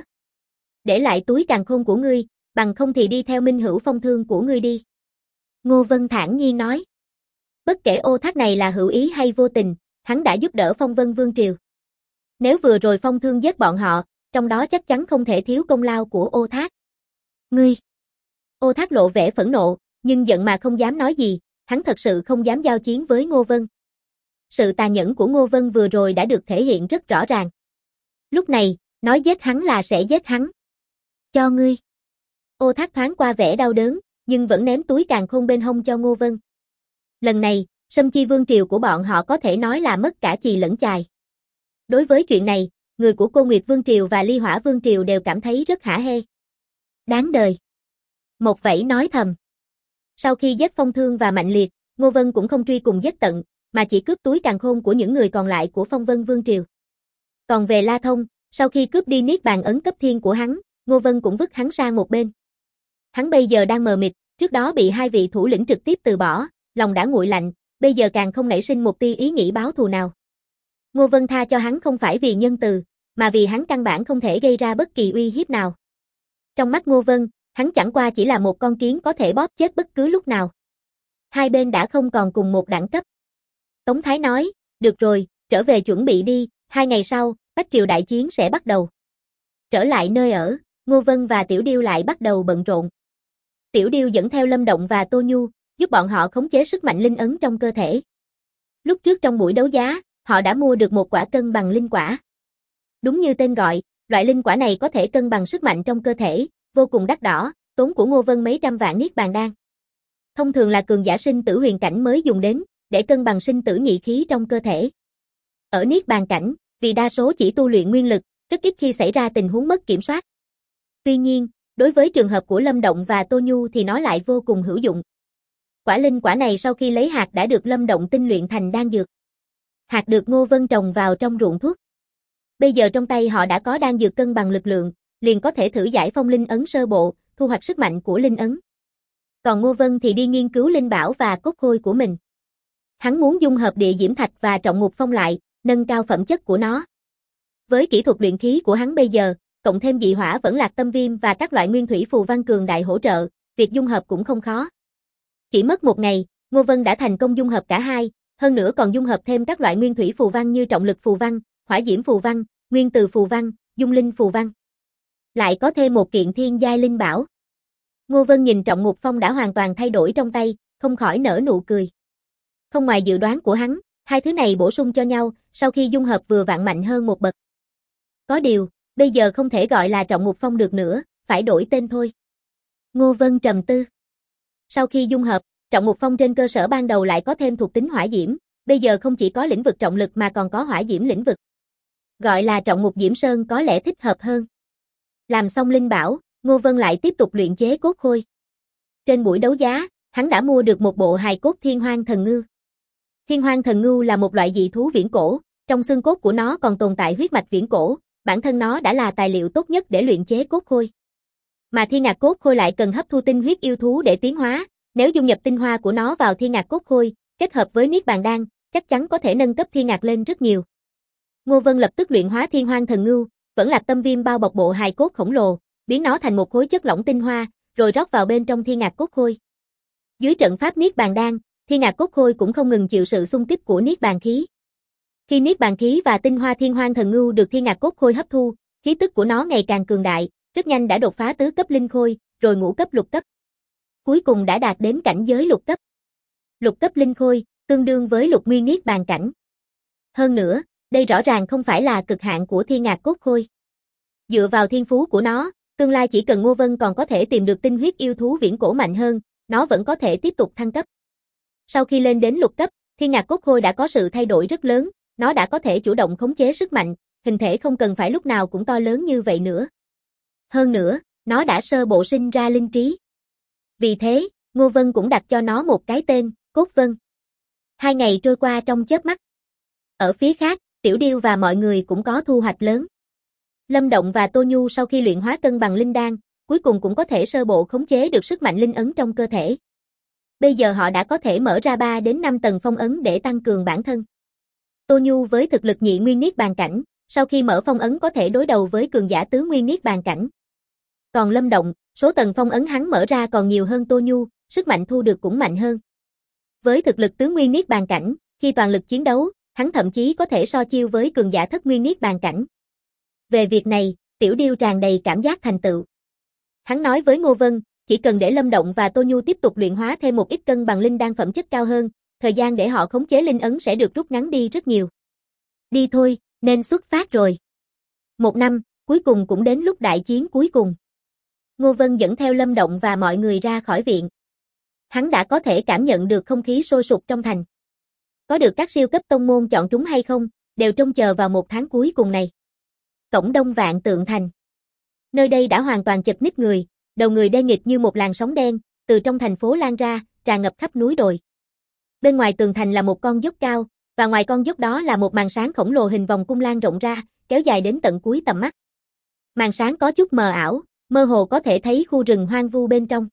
Để lại túi càn khôn của ngươi, bằng không thì đi theo minh hữu Phong Thương của ngươi đi. Ngô Vân thản nhiên nói. Bất kể Ô Thác này là hữu ý hay vô tình, hắn đã giúp đỡ Phong Vân Vương Triều. Nếu vừa rồi Phong Thương giết bọn họ, trong đó chắc chắn không thể thiếu công lao của Ô Thác. Ngươi! Ô Thác lộ vẻ phẫn nộ, nhưng giận mà không dám nói gì, hắn thật sự không dám giao chiến với Ngô Vân. Sự tàn nhẫn của Ngô Vân vừa rồi đã được thể hiện rất rõ ràng. Lúc này, nói giết hắn là sẽ giết hắn. Cho ngươi. Ô Thác thoáng qua vẻ đau đớn, nhưng vẫn ném túi càn khôn bên hông cho Ngô Vân. Lần này, Sâm Chi Vương Triều của bọn họ có thể nói là mất cả chì lẫn chài. Đối với chuyện này, người của Cô Nguyệt Vương Triều và Ly Hỏa Vương Triều đều cảm thấy rất hả hê. Đáng đời. Một Vẫy nói thầm. Sau khi giết Phong Thương và Mạnh Liệt, Ngô Vân cũng không truy cùng giết tận, mà chỉ cướp túi càn khôn của những người còn lại của Phong Vân Vương Triều. Còn về La Thông, sau khi cướp đi niết bàn ấn cấp thiên của hắn, Ngô Vân cũng vứt hắn sang một bên. Hắn bây giờ đang mờ mịt, trước đó bị hai vị thủ lĩnh trực tiếp từ bỏ, lòng đã nguội lạnh, bây giờ càng không nảy sinh một tia ý nghĩ báo thù nào. Ngô Vân tha cho hắn không phải vì nhân từ, mà vì hắn căn bản không thể gây ra bất kỳ uy hiếp nào. Trong mắt Ngô Vân, hắn chẳng qua chỉ là một con kiến có thể bóp chết bất cứ lúc nào. Hai bên đã không còn cùng một đẳng cấp. Tống Thái nói, được rồi, trở về chuẩn bị đi, 2 ngày sau, Bách Triều đại chiến sẽ bắt đầu. Trở lại nơi ở, Ngô Vân và Tiểu Điêu lại bắt đầu bận rộn. Tiểu Điêu dẫn theo Lâm Động và Tô Nhu, giúp bọn họ khống chế sức mạnh linh ấn trong cơ thể. Lúc trước trong buổi đấu giá, họ đã mua được một quả cân bằng linh quả. Đúng như tên gọi, loại linh quả này có thể cân bằng sức mạnh trong cơ thể, vô cùng đắt đỏ, tốn của Ngô Vân mấy trăm vạn niết bàn đan. Thông thường là cường giả sinh tử huyền cảnh mới dùng đến, để cân bằng sinh tử nhị khí trong cơ thể. Ở niết bàn cảnh, vì đa số chỉ tu luyện nguyên lực, rất ít khi xảy ra tình huống mất kiểm soát. Tuy nhiên, đối với trường hợp của Lâm Động và Tô Nhu thì nó lại vô cùng hữu dụng. Quả linh quả này sau khi lấy hạt đã được Lâm Động tinh luyện thành đan dược. Hạt được Ngô Vân trồng vào trong ruộng thuốc. Bây giờ trong tay họ đã có đan dược cân bằng lực lượng, liền có thể thử giải phong linh ấn sơ bộ, thu hoạch sức mạnh của linh ấn. Còn Ngô Vân thì đi nghiên cứu linh bảo và cốt khôi của mình. Hắn muốn dung hợp địa diễm thạch và trọng ngục phong lại, nâng cao phẩm chất của nó. Với kỹ thuật luyện khí của hắn bây giờ, cộng thêm dị hỏa vẫn lạc tâm viêm và các loại nguyên thủy phù văn cường đại hỗ trợ, việc dung hợp cũng không khó. Chỉ mất một ngày, Ngô Vân đã thành công dung hợp cả hai, hơn nữa còn dung hợp thêm các loại nguyên thủy phù văn như trọng lực phù văn, hỏa diễm phù văn, nguyên từ phù văn, dung linh phù văn. Lại có thêm một kiện thiên giai linh bảo. Ngô Vân nhìn Trọng Ngục Phong đã hoàn toàn thay đổi trong tay, không khỏi nở nụ cười. Không ngoài dự đoán của hắn, hai thứ này bổ sung cho nhau, sau khi dung hợp vừa vặn mạnh hơn một bậc. Có điều, bây giờ không thể gọi là Trọng Ngục Phong được nữa, phải đổi tên thôi. Ngô Vân trầm tư. Sau khi dung hợp, Trọng Ngục Phong trên cơ sở ban đầu lại có thêm thuộc tính hỏa diễm, bây giờ không chỉ có lĩnh vực trọng lực mà còn có hỏa diễm lĩnh vực. Gọi là Trọng Ngục Diễm Sơn có lẽ thích hợp hơn. Làm xong linh bảo, Ngô Vân lại tiếp tục luyện chế cốt khôi. Trên buổi đấu giá, hắn đã mua được một bộ hài cốt Thiên Hoang Thần Ngưu. Thiên Hoang Thần Ngưu là một loại dị thú viễn cổ, trong xương cốt của nó còn tồn tại huyết mạch viễn cổ, bản thân nó đã là tài liệu tốt nhất để luyện chế cốt khôi. Mà Thiên Ngạc cốt khôi lại cần hấp thu tinh huyết yêu thú để tiến hóa, nếu dung nhập tinh hoa của nó vào Thiên Ngạc cốt khôi, kết hợp với Niết Bàn đan, chắc chắn có thể nâng cấp Thiên Ngạc lên rất nhiều. Ngô Vân lập tức luyện hóa Thiên Hoang Thần Ngưu, vẫn lạc tâm viêm bao bọc bộ hài cốt khổng lồ, biến nó thành một khối chất lỏng tinh hoa, rồi rót vào bên trong Thiên Ngạc cốt khôi. Dưới trận pháp Niết Bàn đan, Thiên Ngạc cốt khôi cũng không ngừng chịu sự xung kích của Niết Bàn khí. Khi Niết Bàn khí và tinh hoa Thiên Hoang Thần Ngưu được Thiên Ngạc cốt khôi hấp thu, khí tức của nó ngày càng cường đại, rất nhanh đã đột phá tứ cấp linh khôi, rồi ngũ cấp lục cấp. Cuối cùng đã đạt đến cảnh giới lục cấp. Lục cấp linh khôi, tương đương với lục nguyên Niết Bàn cảnh. Hơn nữa, đây rõ ràng không phải là cực hạn của Thiên Ngạc cốt khôi. Dựa vào thiên phú của nó, tương lai chỉ cần Ngô Vân còn có thể tìm được tinh huyết yêu thú viễn cổ mạnh hơn, nó vẫn có thể tiếp tục thăng cấp. Sau khi lên đến lục cấp, Thiên Ngạc cốt khôi đã có sự thay đổi rất lớn, nó đã có thể chủ động khống chế sức mạnh, hình thể không cần phải lúc nào cũng to lớn như vậy nữa. Hơn nữa, nó đã sơ bộ sinh ra linh trí. Vì thế, Ngô Vân cũng đặt cho nó một cái tên, Cốt Vân. 2 ngày trôi qua trong chớp mắt. Ở phía khác, Tiểu Điêu và mọi người cũng có thu hoạch lớn. Lâm Động và Tô Nhu sau khi luyện hóa cân bằng linh đan, cuối cùng cũng có thể sơ bộ khống chế được sức mạnh linh ấn trong cơ thể. Bây giờ họ đã có thể mở ra 3 đến 5 tầng phong ấn để tăng cường bản thân. Tô Nhu với thực lực nhị nguyên Niết Bàn cảnh, sau khi mở phong ấn có thể đối đầu với cường giả tứ nguyên Niết Bàn cảnh. Còn Lâm Động, số tầng phong ấn hắn mở ra còn nhiều hơn Tô Nhu, sức mạnh thu được cũng mạnh hơn. Với thực lực tứ nguyên Niết Bàn cảnh, khi toàn lực chiến đấu, hắn thậm chí có thể so chiêu với cường giả thất nguyên Niết Bàn cảnh. Về việc này, Tiểu Điêu tràn đầy cảm giác thành tựu. Hắn nói với Ngô Vân, chỉ cần để Lâm Động và Tô Nhu tiếp tục luyện hóa thêm một ít cân bằng linh đan phẩm chất cao hơn, thời gian để họ khống chế linh ấn sẽ được rút ngắn đi rất nhiều. Đi thôi, nên xuất phát rồi. 1 năm, cuối cùng cũng đến lúc đại chiến cuối cùng. Ngô Vân dẫn theo Lâm Động và mọi người ra khỏi viện. Hắn đã có thể cảm nhận được không khí sôi sục trong thành. Có được các siêu cấp tông môn chọn trúng hay không, đều trông chờ vào 1 tháng cuối cùng này. Cổng Đông Vạn Tượng Thành. Nơi đây đã hoàn toàn chật ních người, đầu người đen nghịt như một làn sóng đen, từ trong thành phố lan ra, tràn ngập khắp núi đồi. Bên ngoài tường thành là một con dốc cao, và ngoài con dốc đó là một màn sáng khổng lồ hình vòng cung lan rộng ra, kéo dài đến tận cuối tầm mắt. Màn sáng có chút mờ ảo, mơ hồ có thể thấy khu rừng hoang vu bên trong.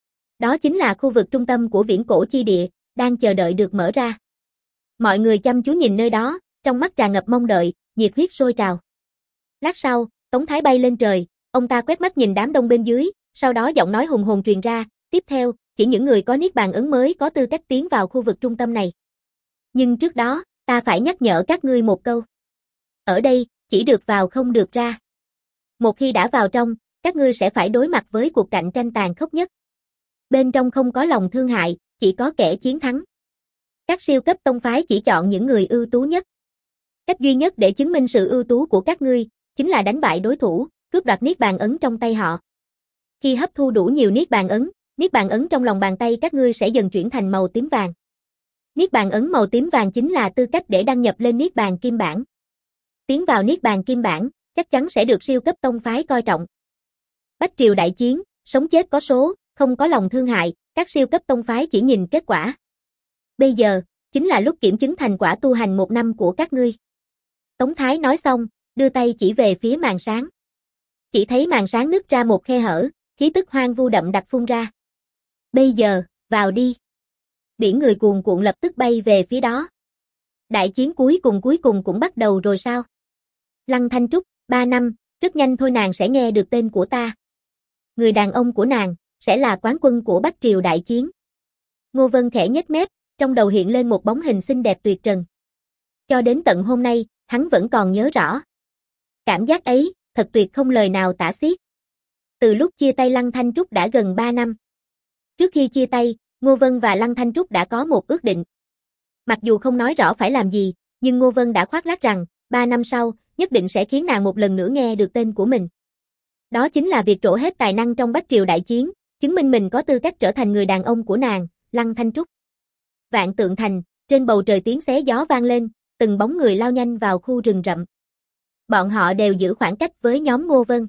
Đó chính là khu vực trung tâm của viễn cổ chi địa, đang chờ đợi được mở ra. Mọi người chăm chú nhìn nơi đó, trong mắt tràn ngập mong đợi, nhiệt huyết sôi trào. Lát sau, Tống Thái bay lên trời, ông ta quét mắt nhìn đám đông bên dưới, sau đó giọng nói hùng hồn truyền ra, tiếp theo, chỉ những người có niết bàn ấn mới có tư cách tiến vào khu vực trung tâm này. Nhưng trước đó, ta phải nhắc nhở các ngươi một câu. Ở đây, chỉ được vào không được ra. Một khi đã vào trong, các ngươi sẽ phải đối mặt với cuộc cạnh tranh tàn khốc nhất. Bên trong không có lòng thương hại, chỉ có kẻ chiến thắng. Các siêu cấp tông phái chỉ chọn những người ưu tú nhất. Cách duy nhất để chứng minh sự ưu tú của các ngươi, chính là đánh bại đối thủ, cướp đoạt niết bàn ấn trong tay họ. Khi hấp thu đủ nhiều niết bàn ấn trong lòng bàn tay các ngươi sẽ dần chuyển thành màu tím vàng. Niết bàn ấn màu tím vàng chính là tư cách để đăng nhập lên niết bàn kim bản. Tiến vào niết bàn kim bản, chắc chắn sẽ được siêu cấp tông phái coi trọng. Bách triều đại chiến, sống chết có số, không có lòng thương hại, các siêu cấp tông phái chỉ nhìn kết quả. Bây giờ, chính là lúc kiểm chứng thành quả tu hành 1 năm của các ngươi. Tống Thái nói xong, đưa tay chỉ về phía màn sáng. Chỉ thấy màn sáng nứt ra một khe hở, khí tức hoang vu đậm đặc phun ra. Bây giờ, vào đi. Biển người cuồn cuộn lập tức bay về phía đó. Đại chiến cuối cùng cũng bắt đầu rồi sao? Lăng Thanh Trúc, 3 năm, rất nhanh thôi nàng sẽ nghe được tên của ta. Người đàn ông của nàng, sẽ là quán quân của Bắc Triều đại chiến. Ngô Vân khẽ nhếch mép, trong đầu hiện lên một bóng hình xinh đẹp tuyệt trần. Cho đến tận hôm nay, hắn vẫn còn nhớ rõ. Cảm giác ấy, thật tuyệt không lời nào tả xiết. Từ lúc chia tay Lăng Thanh Trúc đã gần 3 năm. Trước khi chia tay, Ngô Vân và Lăng Thanh Trúc đã có một ước định. Mặc dù không nói rõ phải làm gì, nhưng Ngô Vân đã khoác lác rằng, 3 năm sau, nhất định sẽ khiến nàng một lần nữa nghe được tên của mình. Đó chính là việc trổ hết tài năng trong Bắc Triều đại chiến, chứng minh mình có tư cách trở thành người đàn ông của nàng, Lăng Thanh Trúc. Vạn Tượng Thành, trên bầu trời tiếng xé gió vang lên, từng bóng người lao nhanh vào khu rừng rậm. Bọn họ đều giữ khoảng cách với nhóm Ngô Vân.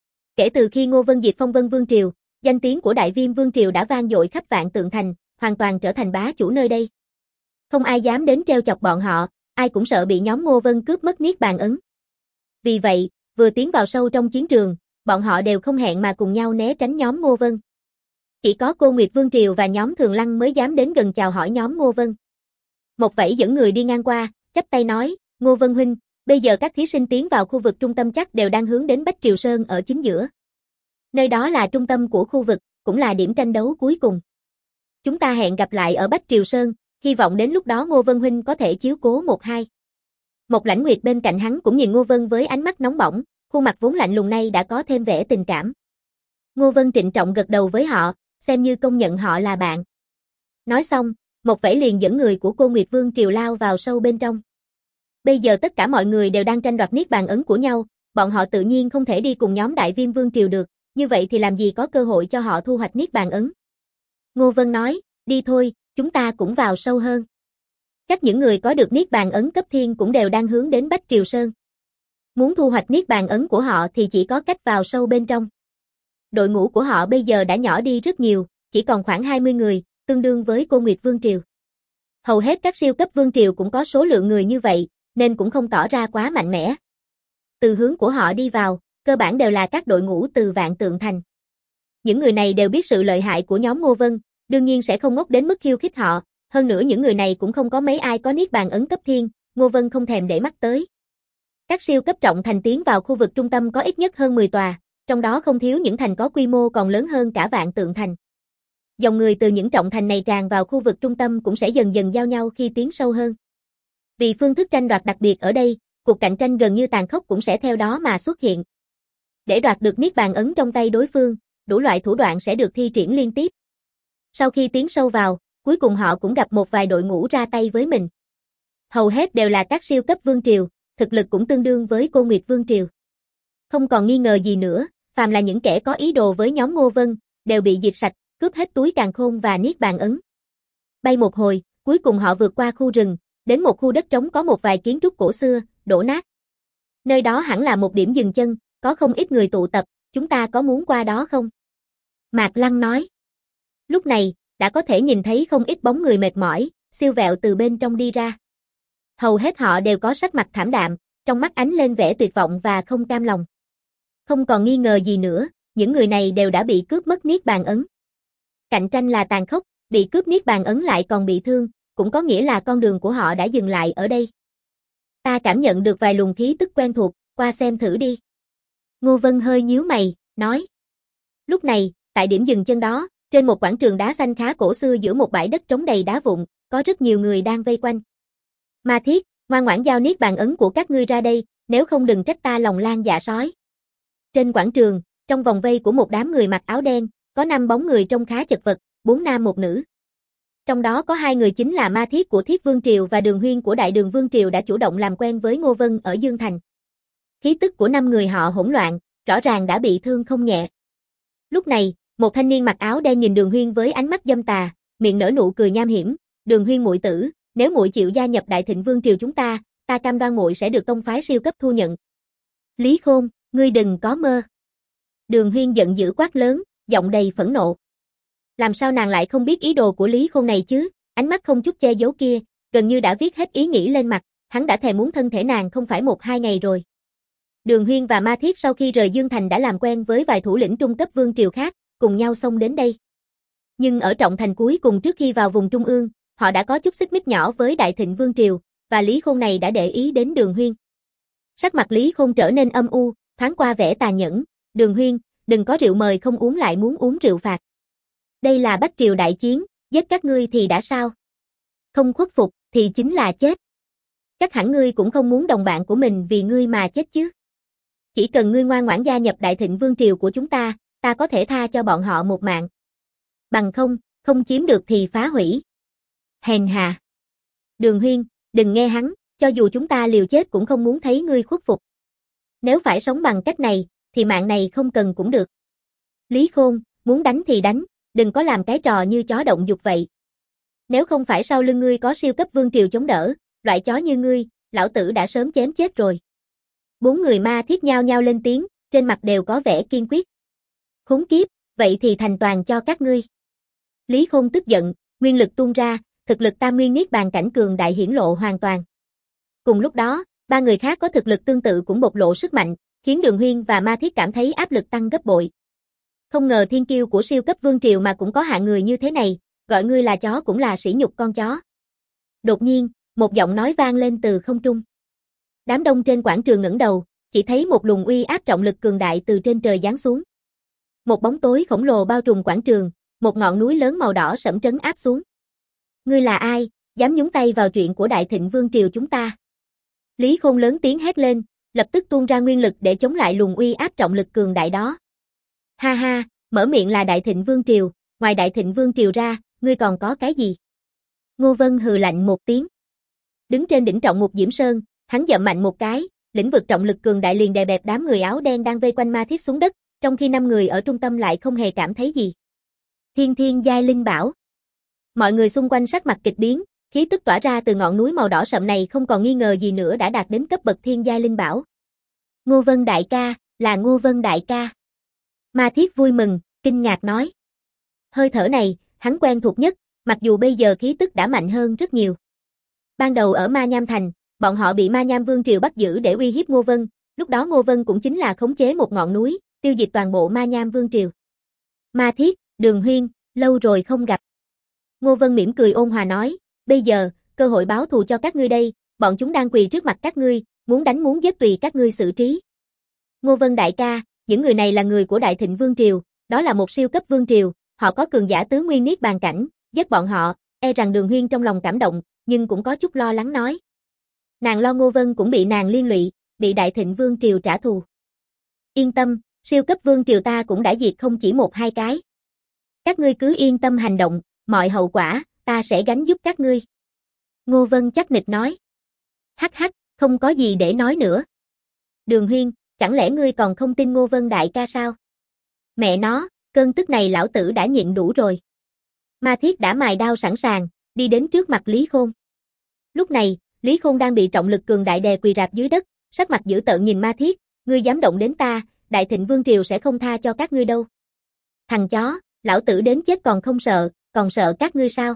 Kể từ khi Ngô Vân diệt Phong Vân Vương Triều, danh tiếng của Đại Viêm Vương Triều đã vang dội khắp Vạn Tượng Thành, hoàn toàn trở thành bá chủ nơi đây. Không ai dám đến trêu chọc bọn họ, ai cũng sợ bị nhóm Ngô Vân cướp mất Niết Bàn ấn. Vì vậy, vừa tiến vào sâu trong chiến trường, bọn họ đều không hẹn mà cùng nhau né tránh nhóm Ngô Vân. Chỉ có Cô Nguyệt Vương Triều và nhóm Thường Lăng mới dám đến gần chào hỏi nhóm Ngô Vân. Một vẫy dẫn người đi ngang qua, chắp tay nói, Ngô Vân huynh, bây giờ các thí sinh tiến vào khu vực trung tâm chắc đều đang hướng đến Bách Triều Sơn ở chính giữa. Nơi đó là trung tâm của khu vực, cũng là điểm tranh đấu cuối cùng. Chúng ta hẹn gặp lại ở Bách Triều Sơn, hy vọng đến lúc đó Ngô Vân huynh có thể chiếu cố một hai. Một Lãnh Nguyệt bên cạnh hắn cũng nhìn Ngô Vân với ánh mắt nóng bỏng, khuôn mặt vốn lạnh lùng nay đã có thêm vẻ tình cảm. Ngô Vân trịnh trọng gật đầu với họ, xem như công nhận họ là bạn. Nói xong, một vẫy liền dẫn người của Cô Nguyệt Vương Triều lao vào sâu bên trong. Bây giờ tất cả mọi người đều đang tranh đoạt Niết Bàn ấn của nhau, bọn họ tự nhiên không thể đi cùng nhóm Đại Viêm Vương Triều được, như vậy thì làm gì có cơ hội cho họ thu hoạch Niết Bàn ấn. Ngô Vân nói, đi thôi, chúng ta cũng vào sâu hơn. Chắc những người có được Niết Bàn ấn cấp thiên cũng đều đang hướng đến Bách Triều Sơn. Muốn thu hoạch Niết Bàn ấn của họ thì chỉ có cách vào sâu bên trong. Đội ngũ của họ bây giờ đã nhỏ đi rất nhiều, chỉ còn khoảng 20 người, tương đương với Cô Nguyệt Vương Triều. Hầu hết các siêu cấp vương triều cũng có số lượng người như vậy, nên cũng không tỏ ra quá mạnh mẽ. Từ hướng của họ đi vào, cơ bản đều là các đội ngũ từ Vạn Tượng Thành. Những người này đều biết sự lợi hại của nhóm Ngô Vân, đương nhiên sẽ không ngốc đến mức khiêu khích họ, hơn nữa những người này cũng không có mấy ai có Niết Bàn ấn cấp thiên, Ngô Vân không thèm để mắt tới. Các siêu cấp trọng thành tiến vào khu vực trung tâm có ít nhất hơn 10 tòa, trong đó không thiếu những thành có quy mô còn lớn hơn cả Vạn Tượng Thành. Dòng người từ những trọng thành này tràn vào khu vực trung tâm cũng sẽ dần dần giao nhau khi tiến sâu hơn. Vì phương thức tranh đoạt đặc biệt ở đây, cuộc cạnh tranh gần như tàn khốc cũng sẽ theo đó mà xuất hiện. Để đoạt được Niết Bàn ấn trong tay đối phương, đủ loại thủ đoạn sẽ được thi triển liên tiếp. Sau khi tiến sâu vào, cuối cùng họ cũng gặp một vài đội ngũ ra tay với mình. Hầu hết đều là các siêu cấp vương triều, thực lực cũng tương đương với Cô Nguyệt Vương Triều. Không còn nghi ngờ gì nữa, phàm là những kẻ có ý đồ với nhóm Ngô Vân, đều bị diệt sạch, cướp hết túi càn khôn và Niết Bàn ấn. Bay một hồi, cuối cùng họ vượt qua khu rừng, đến một khu đất trống có một vài kiến trúc cổ xưa, đổ nát. Nơi đó hẳn là một điểm dừng chân, có không ít người tụ tập, chúng ta có muốn qua đó không? Mạc Lăng nói. Lúc này, đã có thể nhìn thấy không ít bóng người mệt mỏi, siêu vẹo từ bên trong đi ra. Hầu hết họ đều có sắc mặt thảm đạm, trong mắt ánh lên vẻ tuyệt vọng và không cam lòng. Không còn nghi ngờ gì nữa, những người này đều đã bị cướp mất Niết Bàn ấn. Cạnh tranh là tàn khốc, bị cướp Niết Bàn ấn lại còn bị thương, cũng có nghĩa là con đường của họ đã dừng lại ở đây. Ta cảm nhận được vài luồng khí tức quen thuộc, qua xem thử đi. Ngô Vân hơi nhíu mày, nói. Lúc này, tại điểm dừng chân đó, trên một quảng trường đá xanh khá cổ xưa giữa một bãi đất trống đầy đá vụn, có rất nhiều người đang vây quanh. Ma Thiết, ngoan ngoãn giao Niết Bàn ấn của các ngươi ra đây, nếu không đừng trách ta lòng lang dạ sói. Trên quảng trường, trong vòng vây của một đám người mặc áo đen, có 5 bóng người trông khá chật vật, 4 nam một nữ. Trong đó có 2 người chính là Ma Thiết của Thiết Vương Triều và Đường Huyên của Đại Đường Vương Triều đã chủ động làm quen với Ngô Vân ở Dương Thành. Khí tức của 5 người họ hỗn loạn, rõ ràng đã bị thương không nhẹ. Lúc này, một thanh niên mặc áo đen nhìn Đường Huyên với ánh mắt dâm tà, miệng nở nụ cười nham hiểm, "Đường Huyên muội tử, nếu muội chịu gia nhập Đại Thịnh Vương Triều chúng ta cam đoan muội sẽ được tông phái siêu cấp thu nhận." Lý Khôn, ngươi đừng có mơ. Đường Huyên giận dữ quát lớn, giọng đầy phẫn nộ. Làm sao nàng lại không biết ý đồ của Lý Khôn này chứ, ánh mắt không chút che giấu kia, gần như đã viết hết ý nghĩ lên mặt, hắn đã thèm muốn thân thể nàng không phải 1-2 ngày rồi. Đường Huyên và Ma Thiết sau khi rời Dương Thành đã làm quen với vài thủ lĩnh trung cấp vương triều khác, cùng nhau xông đến đây. Nhưng ở trọng thành cuối cùng trước khi vào vùng trung ương, họ đã có chút xích mích nhỏ với Đại Thịnh Vương Triều, và Lý Khôn này đã để ý đến Đường Huyên. Sắc mặt Lý Khôn trở nên âm u, thoáng qua vẻ tàn nhẫn, "Đường Huyên, đừng có rượu mời không uống lại muốn uống rượu phạt. Đây là Bách Triều đại chiến, giết các ngươi thì đã sao? Không khuất phục thì chính là chết. Chắc hẳn ngươi cũng không muốn đồng bạn của mình vì ngươi mà chết chứ. Chỉ cần ngươi ngoan ngoãn gia nhập Đại Thịnh Vương Triều của chúng ta có thể tha cho bọn họ một mạng. Bằng không, không chiếm được thì phá hủy. Hèn hạ. Đường Huyên, đừng nghe hắn, cho dù chúng ta liều chết cũng không muốn thấy ngươi khuất phục. Nếu phải sống bằng cách này, thì mạng này không cần cũng được. Lý Khôn, muốn đánh thì đánh, đừng có làm cái trò như chó động dục vậy. Nếu không phải sau lưng ngươi có siêu cấp vương triều chống đỡ, loại chó như ngươi, lão tử đã sớm chém chết rồi. 4 người ma thiết nhao nhao lên tiếng, trên mặt đều có vẻ kiên quyết. Khốn kiếp, vậy thì thành toàn cho các ngươi. Lý Khôn tức giận, nguyên lực tuôn ra, thực lực Tam Nguyên Niết Bàn cảnh cường đại hiển lộ hoàn toàn. Cùng lúc đó, 3 người khác có thực lực tương tự cũng bộc lộ sức mạnh, khiến Đường Huyên và Ma Thiết cảm thấy áp lực tăng gấp bội. Không ngờ thiên kiêu của siêu cấp vương triều mà cũng có hạng người như thế này, gọi ngươi là chó cũng là sỉ nhục con chó. Đột nhiên, một giọng nói vang lên từ không trung. Đám đông trên quảng trường ngẩng đầu, chỉ thấy một luồng uy áp trọng lực cường đại từ trên trời giáng xuống. Một bóng tối khổng lồ bao trùm quảng trường, một ngọn núi lớn màu đỏ sẫm trấn áp xuống. Ngươi là ai, dám nhúng tay vào chuyện của Đại Thịnh Vương triều chúng ta? Lý Khôn lớn tiếng hét lên, lập tức tuôn ra nguyên lực để chống lại luồng uy áp trọng lực cường đại đó. Ha ha, mở miệng là Đại Thịnh Vương triều, ngoài Đại Thịnh Vương triều ra, ngươi còn có cái gì? Ngô Vân hừ lạnh một tiếng. Đứng trên đỉnh trọng ngục Diễm Sơn, hắn dậm mạnh một cái, lĩnh vực trọng lực cường đại liền đè bẹp đám người áo đen đang vây quanh Ma Thiết xuống đất, trong khi 5 người ở trung tâm lại không hề cảm thấy gì. Thiên Thiên giai linh bảo. Mọi người xung quanh sắc mặt kịch biến, khí tức tỏa ra từ ngọn núi màu đỏ sậm này không còn nghi ngờ gì nữa đã đạt đến cấp bậc thiên giai linh bảo. Ngô Vân đại ca, là Ngô Vân đại ca. Ma Thiết vui mừng, kinh ngạc nói. Hơi thở này, hắn quen thuộc nhất, mặc dù bây giờ khí tức đã mạnh hơn rất nhiều. Ban đầu ở Ma Nham Thành, bọn họ bị Ma Nham Vương triều bắt giữ để uy hiếp Ngô Vân, lúc đó Ngô Vân cũng chính là khống chế một ngọn núi, tiêu diệt toàn bộ Ma Nham Vương triều. Ma Thiết, Đường Huyên, lâu rồi không gặp. Ngô Vân mỉm cười ôn hòa nói, bây giờ, cơ hội báo thù cho các ngươi đây, bọn chúng đang quỳ trước mặt các ngươi, muốn đánh muốn giết tùy các ngươi xử trí. Ngô Vân đại ca, những người này là người của Đại Thịnh Vương triều, đó là một siêu cấp vương triều, họ có cường giả tứ nguyên niết bàn cảnh, giết bọn họ, e rằng Đường Huyên trong lòng cảm động, nhưng cũng có chút lo lắng nói. Nàng lo Ngô Vân cũng bị nàng liên lụy, bị Đại Thịnh Vương triều trả thù. Yên tâm, siêu cấp vương triều ta cũng đã diệt không chỉ 1-2 cái. Các ngươi cứ yên tâm hành động, mọi hậu quả, ta sẽ gánh giúp các ngươi. Ngô Vân chắc nịch nói. Hắc hắc, không có gì để nói nữa. Đường Huyên, chẳng lẽ ngươi còn không tin Ngô Vân đại ca sao? Mẹ nó, cơn tức này lão tử đã nhịn đủ rồi. Ma Thiết đã mài đao sẵn sàng, đi đến trước mặt Lý Khôn. Lúc này, Lý Khôn đang bị trọng lực cường đại đè quỳ rạp dưới đất, sắc mặt dữ tợn nhìn Ma Thiết, ngươi dám động đến ta, Đại Thịnh Vương triều sẽ không tha cho các ngươi đâu. Thằng chó, lão tử đến chết còn không sợ, còn sợ các ngươi sao?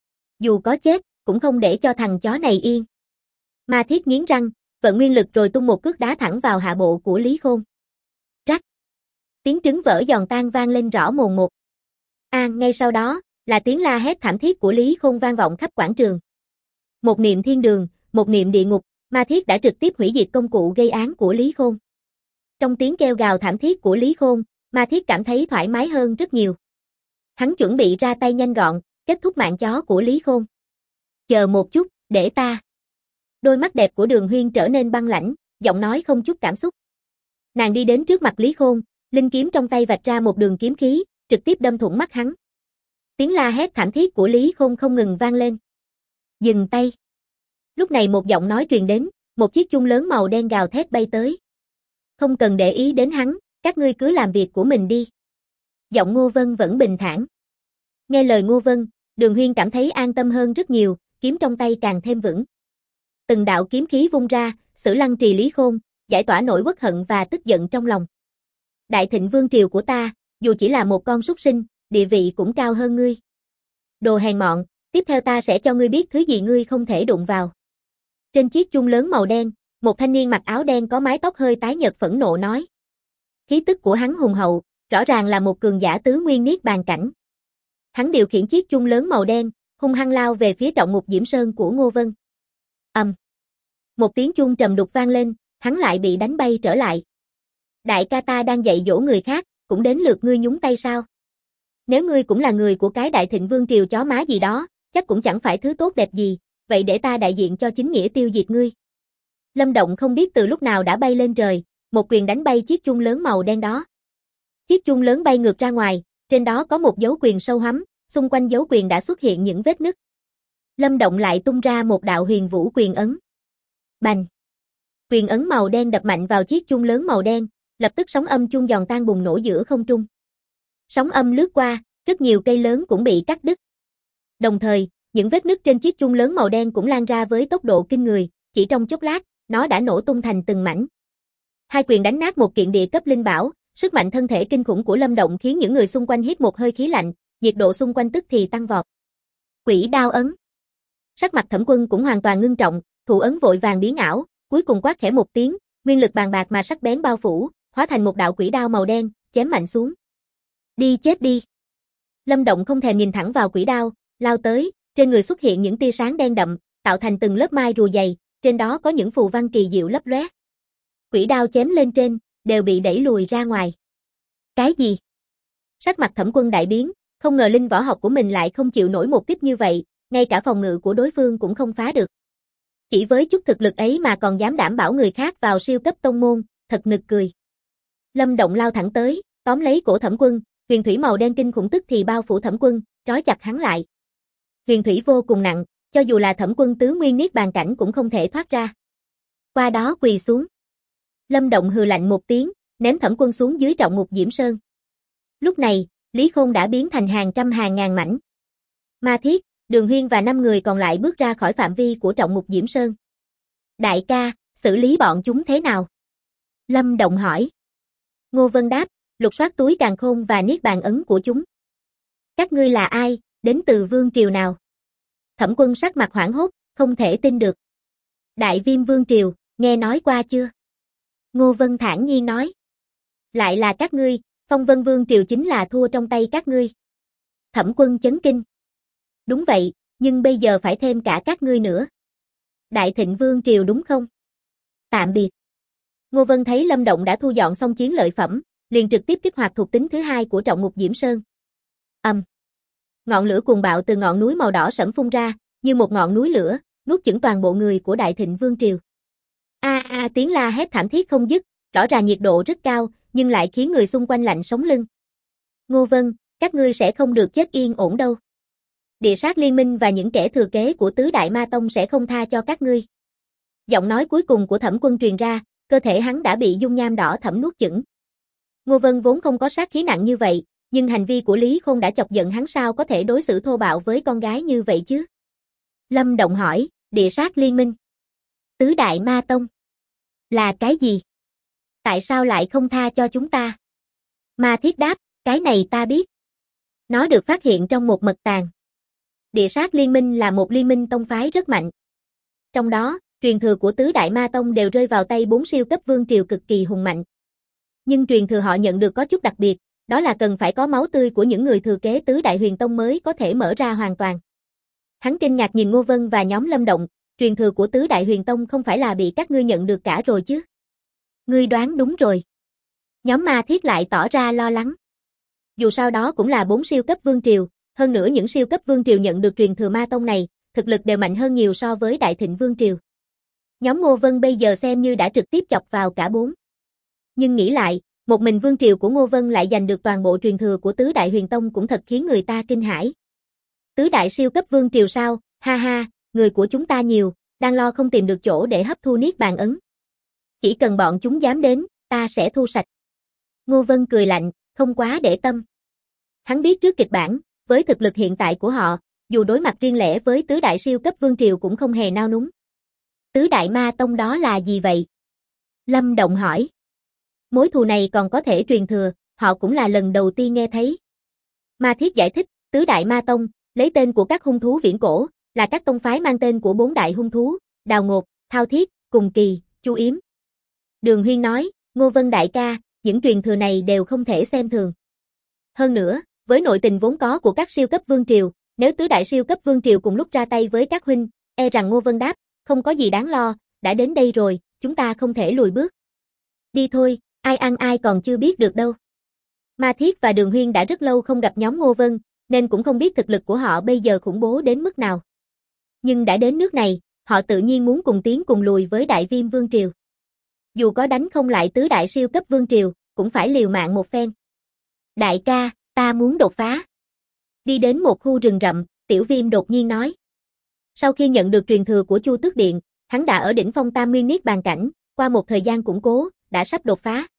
Dù có chết, cũng không để cho thằng chó này yên. Ma Thiết nghiến răng, vận nguyên lực rồi tung một cước đá thẳng vào hạ bộ của Lý Khôn. Rắc. Tiếng trứng vỡ giòn tan vang lên rõ mồn một. Ngay sau đó, là tiếng la hét thảm thiết của Lý Khôn vang vọng khắp quảng trường. Một niệm thiên đường, một niệm địa ngục, Ma Thiết đã trực tiếp hủy diệt công cụ gây án của Lý Khôn. Trong tiếng kêu gào thảm thiết của Lý Khôn, Ma Thiết cảm thấy thoải mái hơn rất nhiều. Hắn chuẩn bị ra tay nhanh gọn, kết thúc mạng chó của Lý Khôn. Chờ một chút, để ta. Đôi mắt đẹp của Đường Huyên trở nên băng lãnh, giọng nói không chút cảm xúc. Nàng đi đến trước mặt Lý Khôn, linh kiếm trong tay vạch ra một đường kiếm khí, trực tiếp đâm thủng mắt hắn. Tiếng la hét thảm thiết của Lý Khôn không ngừng vang lên. Dừng tay. Lúc này một giọng nói truyền đến, một chiếc chung lớn màu đen gào thét bay tới. Không cần để ý đến hắn, các ngươi cứ làm việc của mình đi. Giọng Ngô Vân vẫn bình thản. Nghe lời Ngô Vân, Đường Huyên cảm thấy an tâm hơn rất nhiều, kiếm trong tay càng thêm vững. Từng đạo kiếm khí vung ra, xử lăng trì Lý Khôn, giải tỏa nỗi uất hận và tức giận trong lòng. Đại Thịnh Vương triều của ta, dù chỉ là một con súc sinh, địa vị cũng cao hơn ngươi. Đồ hèn mọn, tiếp theo ta sẽ cho ngươi biết thứ gì ngươi không thể đụng vào. Trên chiếc chung lớn màu đen, một thanh niên mặc áo đen có mái tóc hơi tái nhợt phẫn nộ nói. Khí tức của hắn hùng hậu, rõ ràng là một cường giả tứ nguyên niết bàn cảnh. Hắn điều khiển chiếc chung lớn màu đen, hung hăng lao về phía trọng ngục Diễm Sơn của Ngô Vân. Một tiếng chuông trầm đục vang lên, hắn lại bị đánh bay trở lại. Đại ca ta đang dạy dỗ người khác, cũng đến lượt ngươi nhúng tay sao? Nếu ngươi cũng là người của cái Đại Thịnh Vương triều chó má gì đó, chắc cũng chẳng phải thứ tốt đẹp gì, vậy để ta đại diện cho chính nghĩa tiêu diệt ngươi. Lâm Động không biết từ lúc nào đã bay lên trời, một quyền đánh bay chiếc chuông lớn màu đen đó. Chiếc chuông lớn bay ngược ra ngoài, trên đó có một dấu quyền sâu hắm, xung quanh dấu quyền đã xuất hiện những vết nứt. Lâm Động lại tung ra một đạo huyền vũ quyền ấn. Bành! Quyền ấn màu đen đập mạnh vào chiếc chuông lớn màu đen, lập tức sóng âm chuông giòn tan bùng nổ giữa không trung. Sóng âm lướt qua, rất nhiều cây lớn cũng bị cắt đứt. Đồng thời, những vết nứt trên chiếc chuông lớn màu đen cũng lan ra với tốc độ kinh người, chỉ trong chốc lát, nó đã nổ tung thành từng mảnh. Hai quyền đánh nát một kiện địa cấp linh bảo, sức mạnh thân thể kinh khủng của Lâm Động khiến những người xung quanh hít một hơi khí lạnh, nhiệt độ xung quanh tức thì tăng vọt. Quỷ đao ấn. Sắc mặt Thẩm Quân cũng hoàn toàn ngưng trọng, thủ ấn vội vàng biến ảo, cuối cùng quát khẽ một tiếng, nguyên lực bàn bạc mà sắc bén bao phủ, hóa thành một đạo quỷ đao màu đen, chém mạnh xuống. Đi chết đi. Lâm Động không thèm nhìn thẳng vào quỷ đao, lao tới, trên người xuất hiện những tia sáng đen đậm, tạo thành từng lớp mai rùa dày, trên đó có những phù văn kỳ diệu lấp lóe. Quỷ đao chém lên trên, đều bị đẩy lùi ra ngoài. Cái gì? Sắc mặt Thẩm Quân đại biến, không ngờ linh võ học của mình lại không chịu nổi một kích như vậy, ngay cả phòng ngự của đối phương cũng không phá được. Chỉ với chút thực lực ấy mà còn dám đảm bảo người khác vào siêu cấp tông môn, thật nực cười. Lâm Động lao thẳng tới, tóm lấy cổ Thẩm Quân, huyền thủy màu đen kinh khủng tức thì bao phủ Thẩm Quân, trói chặt hắn lại. Huyền thủy vô cùng nặng, cho dù là Thẩm Quân tứ nguyên niết bàn cảnh cũng không thể thoát ra. Qua đó quỳ xuống. Lâm Động hừ lạnh một tiếng, ném Thẩm Quân xuống dưới trọng ngục Diễm Sơn. Lúc này, Lý Khôn đã biến thành hàng trăm hàng ngàn mảnh. Ma Thiết, Đường Huyên và 5 người còn lại bước ra khỏi phạm vi của trọng ngục Diễm Sơn. Đại ca, xử lý bọn chúng thế nào? Lâm Động hỏi. Ngô Vân đáp, lục soát túi càn khôn và niết bàn ấn của chúng. Các ngươi là ai, đến từ vương triều nào? Thẩm Quân sắc mặt hoảng hốt, không thể tin được. Đại Viêm Vương triều, nghe nói qua chưa? Ngô Vân thản nhiên nói. Lại là các ngươi, Phong Vân Vương triều chính là thua trong tay các ngươi. Thẩm Quân chấn kinh. Đúng vậy, nhưng bây giờ phải thêm cả các ngươi nữa. Đại Thịnh Vương triều đúng không? Tạm biệt. Ngô Vân thấy Lâm Động đã thu dọn xong chiến lợi phẩm, liền trực tiếp kích hoạt thuộc tính thứ 2 của trọng ngục Diễm Sơn. Ngọn lửa cuồng bạo từ ngọn núi màu đỏ sẫm phun ra, như một ngọn núi lửa, nuốt chửng toàn bộ người của Đại Thịnh Vương triều. Tiếng la hét thảm thiết không dứt, rõ ràng nhiệt độ rất cao, nhưng lại khiến người xung quanh lạnh sống lưng. Ngô Vân, các ngươi sẽ không được chết yên ổn đâu. Địa sát liên minh và những kẻ thừa kế của tứ đại ma tông sẽ không tha cho các ngươi. Giọng nói cuối cùng của Thẩm Quân truyền ra, cơ thể hắn đã bị dung nham đỏ thẫm nuốt chửng. Ngô Vân vốn không có sát khí nặng như vậy, nhưng hành vi của Lý Khôn đã chọc giận hắn, sao có thể đối xử thô bạo với con gái như vậy chứ? Lâm Động hỏi, địa sát liên minh. Tứ đại ma tông. Là cái gì? Tại sao lại không tha cho chúng ta? Ma Thiết đáp, cái này ta biết. Nó được phát hiện trong một mật tàng. Địa sát liên minh là một liên minh tông phái rất mạnh. Trong đó, truyền thừa của tứ đại ma tông đều rơi vào tay 4 siêu cấp vương triều cực kỳ hùng mạnh. Nhưng truyền thừa họ nhận được có chút đặc biệt, đó là cần phải có máu tươi của những người thừa kế tứ đại huyền tông mới có thể mở ra hoàn toàn. Hắn kinh ngạc nhìn Ngô Vân và nhóm Lâm Động, truyền thừa của tứ đại huyền tông không phải là bị các ngươi nhận được cả rồi chứ? Ngươi đoán đúng rồi. Nhóm Ma Thiết lại tỏ ra lo lắng. Dù sao đó cũng là 4 siêu cấp vương triều, hơn nữa những siêu cấp vương triều nhận được truyền thừa ma tông này, thực lực đều mạnh hơn nhiều so với Đại Thịnh Vương triều. Nhóm Ngô Vân bây giờ xem như đã trực tiếp chọc vào cả 4. Nhưng nghĩ lại, một mình vương triều của Ngô Vân lại giành được toàn bộ truyền thừa của tứ đại huyền tông cũng thật khiến người ta kinh hãi. Tứ đại siêu cấp vương triều sao? Ha ha, người của chúng ta nhiều, đang lo không tìm được chỗ để hấp thu niết bàn ấn. Chỉ cần bọn chúng dám đến, ta sẽ thu sạch. Ngô Vân cười lạnh, không quá để tâm. Hắn biết trước kịch bản, với thực lực hiện tại của họ, dù đối mặt riêng lẻ với tứ đại siêu cấp vương triều cũng không hề nao núng. Tứ đại ma tông đó là gì vậy? Lâm Động hỏi. Mối thù này còn có thể truyền thừa, họ cũng là lần đầu tiên nghe thấy. Ma Thiết giải thích, tứ đại ma tông, lấy tên của các hung thú viễn cổ, là các tông phái mang tên của 4 đại hung thú, Đào Ngột, Thao Thiết, Cùng Kỳ, Chu Yếm. Đường Huyên nói, Ngô Vân đại ca, những truyền thừa này đều không thể xem thường. Hơn nữa, với nội tình vốn có của các siêu cấp vương triều, nếu tứ đại siêu cấp vương triều cùng lúc ra tay với các huynh, e rằng Ngô Vân đáp, không có gì đáng lo, đã đến đây rồi, chúng ta không thể lùi bước. Đi thôi, ai ăn ai còn chưa biết được đâu. Ma Thiết và Đường Huyên đã rất lâu không gặp nhóm Ngô Vân, nên cũng không biết thực lực của họ bây giờ khủng bố đến mức nào. Nhưng đã đến nước này, họ tự nhiên muốn cùng tiến cùng lùi với Đại Viêm Vương Triều. Dù có đánh không lại tứ đại siêu cấp Vương Triều, cũng phải liều mạng một phen. Đại ca, ta muốn đột phá. Đi đến một khu rừng rậm, Tiểu Viêm đột nhiên nói. Sau khi nhận được truyền thừa của Chu Tước Điện, hắn đã ở đỉnh phong Tam Nguyên Niết Bàn cảnh, qua một thời gian củng cố, đã sắp đột phá.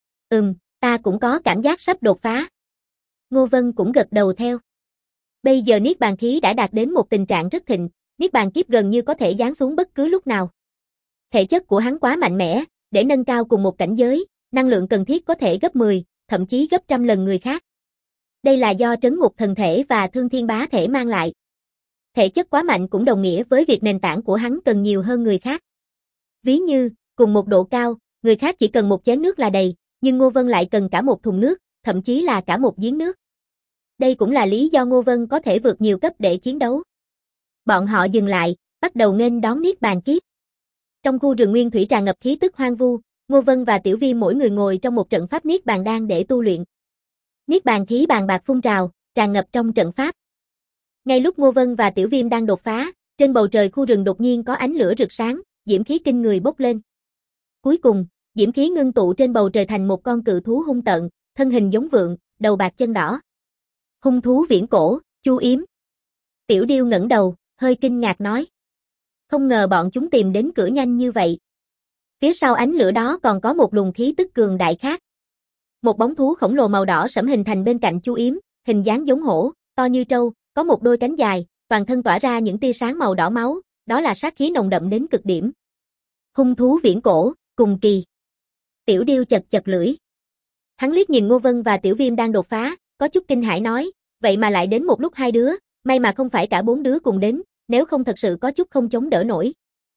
Ta cũng có cảm giác sắp đột phá. Ngô Vân cũng gật đầu theo. Bây giờ Niết Bàn khí đã đạt đến một tình trạng rất thịnh, Niết Bàn kiếp gần như có thể giáng xuống bất cứ lúc nào. Thể chất của hắn quá mạnh mẽ, để nâng cao cùng một cảnh giới, năng lượng cần thiết có thể gấp 10, thậm chí gấp trăm lần người khác. Đây là do trấn ngục thần thể và thương thiên bá thể mang lại. Thể chất quá mạnh cũng đồng nghĩa với việc nền tảng của hắn cần nhiều hơn người khác. Ví như, cùng một độ cao, người khác chỉ cần một chén nước là đầy, nhưng Ngô Vân lại cần cả một thùng nước, thậm chí là cả một giếng nước. Đây cũng là lý do Ngô Vân có thể vượt nhiều cấp để chiến đấu. Bọn họ dừng lại, bắt đầu nghênh đón Niết Bàn kiếp. Trong khu rừng nguyên thủy tràn ngập khí tức hoang vu, Ngô Vân và Tiểu Viêm mỗi người ngồi trong một trận pháp Niết Bàn đan để tu luyện. Niết Bàn khí bàn bạc phun trào, tràn ngập trong trận pháp. Ngay lúc Ngô Vân và Tiểu Viêm đang đột phá, trên bầu trời khu rừng đột nhiên có ánh lửa rực sáng, diễm khí kinh người bốc lên. Cuối cùng, diễm khí ngưng tụ trên bầu trời thành một con cự thú hung tợn, thân hình giống vượn, đầu bạc chân đỏ. Hung thú viễn cổ, Chu Yếm. Tiểu Điêu ngẩng đầu, hơi kinh ngạc nói. Không ngờ bọn chúng tìm đến cửa nhanh như vậy. Phía sau ánh lửa đó còn có một luồng khí tức cường đại khác. Một bóng thú khổng lồ màu đỏ sẫm hình thành bên cạnh Chu Yếm, hình dáng giống hổ, to như trâu, có một đôi cánh dài, toàn thân tỏa ra những tia sáng màu đỏ máu, đó là sát khí nồng đậm đến cực điểm. Hung thú viễn cổ, cùng kỳ. Tiểu Điêu chật chật lưỡi. Hắn liếc nhìn Ngô Vân và Tiểu Viêm đang đột phá, có chút kinh hãi nói, vậy mà lại đến một lúc hai đứa, may mà không phải cả bốn đứa cùng đến, nếu không thật sự có chút không chống đỡ nổi.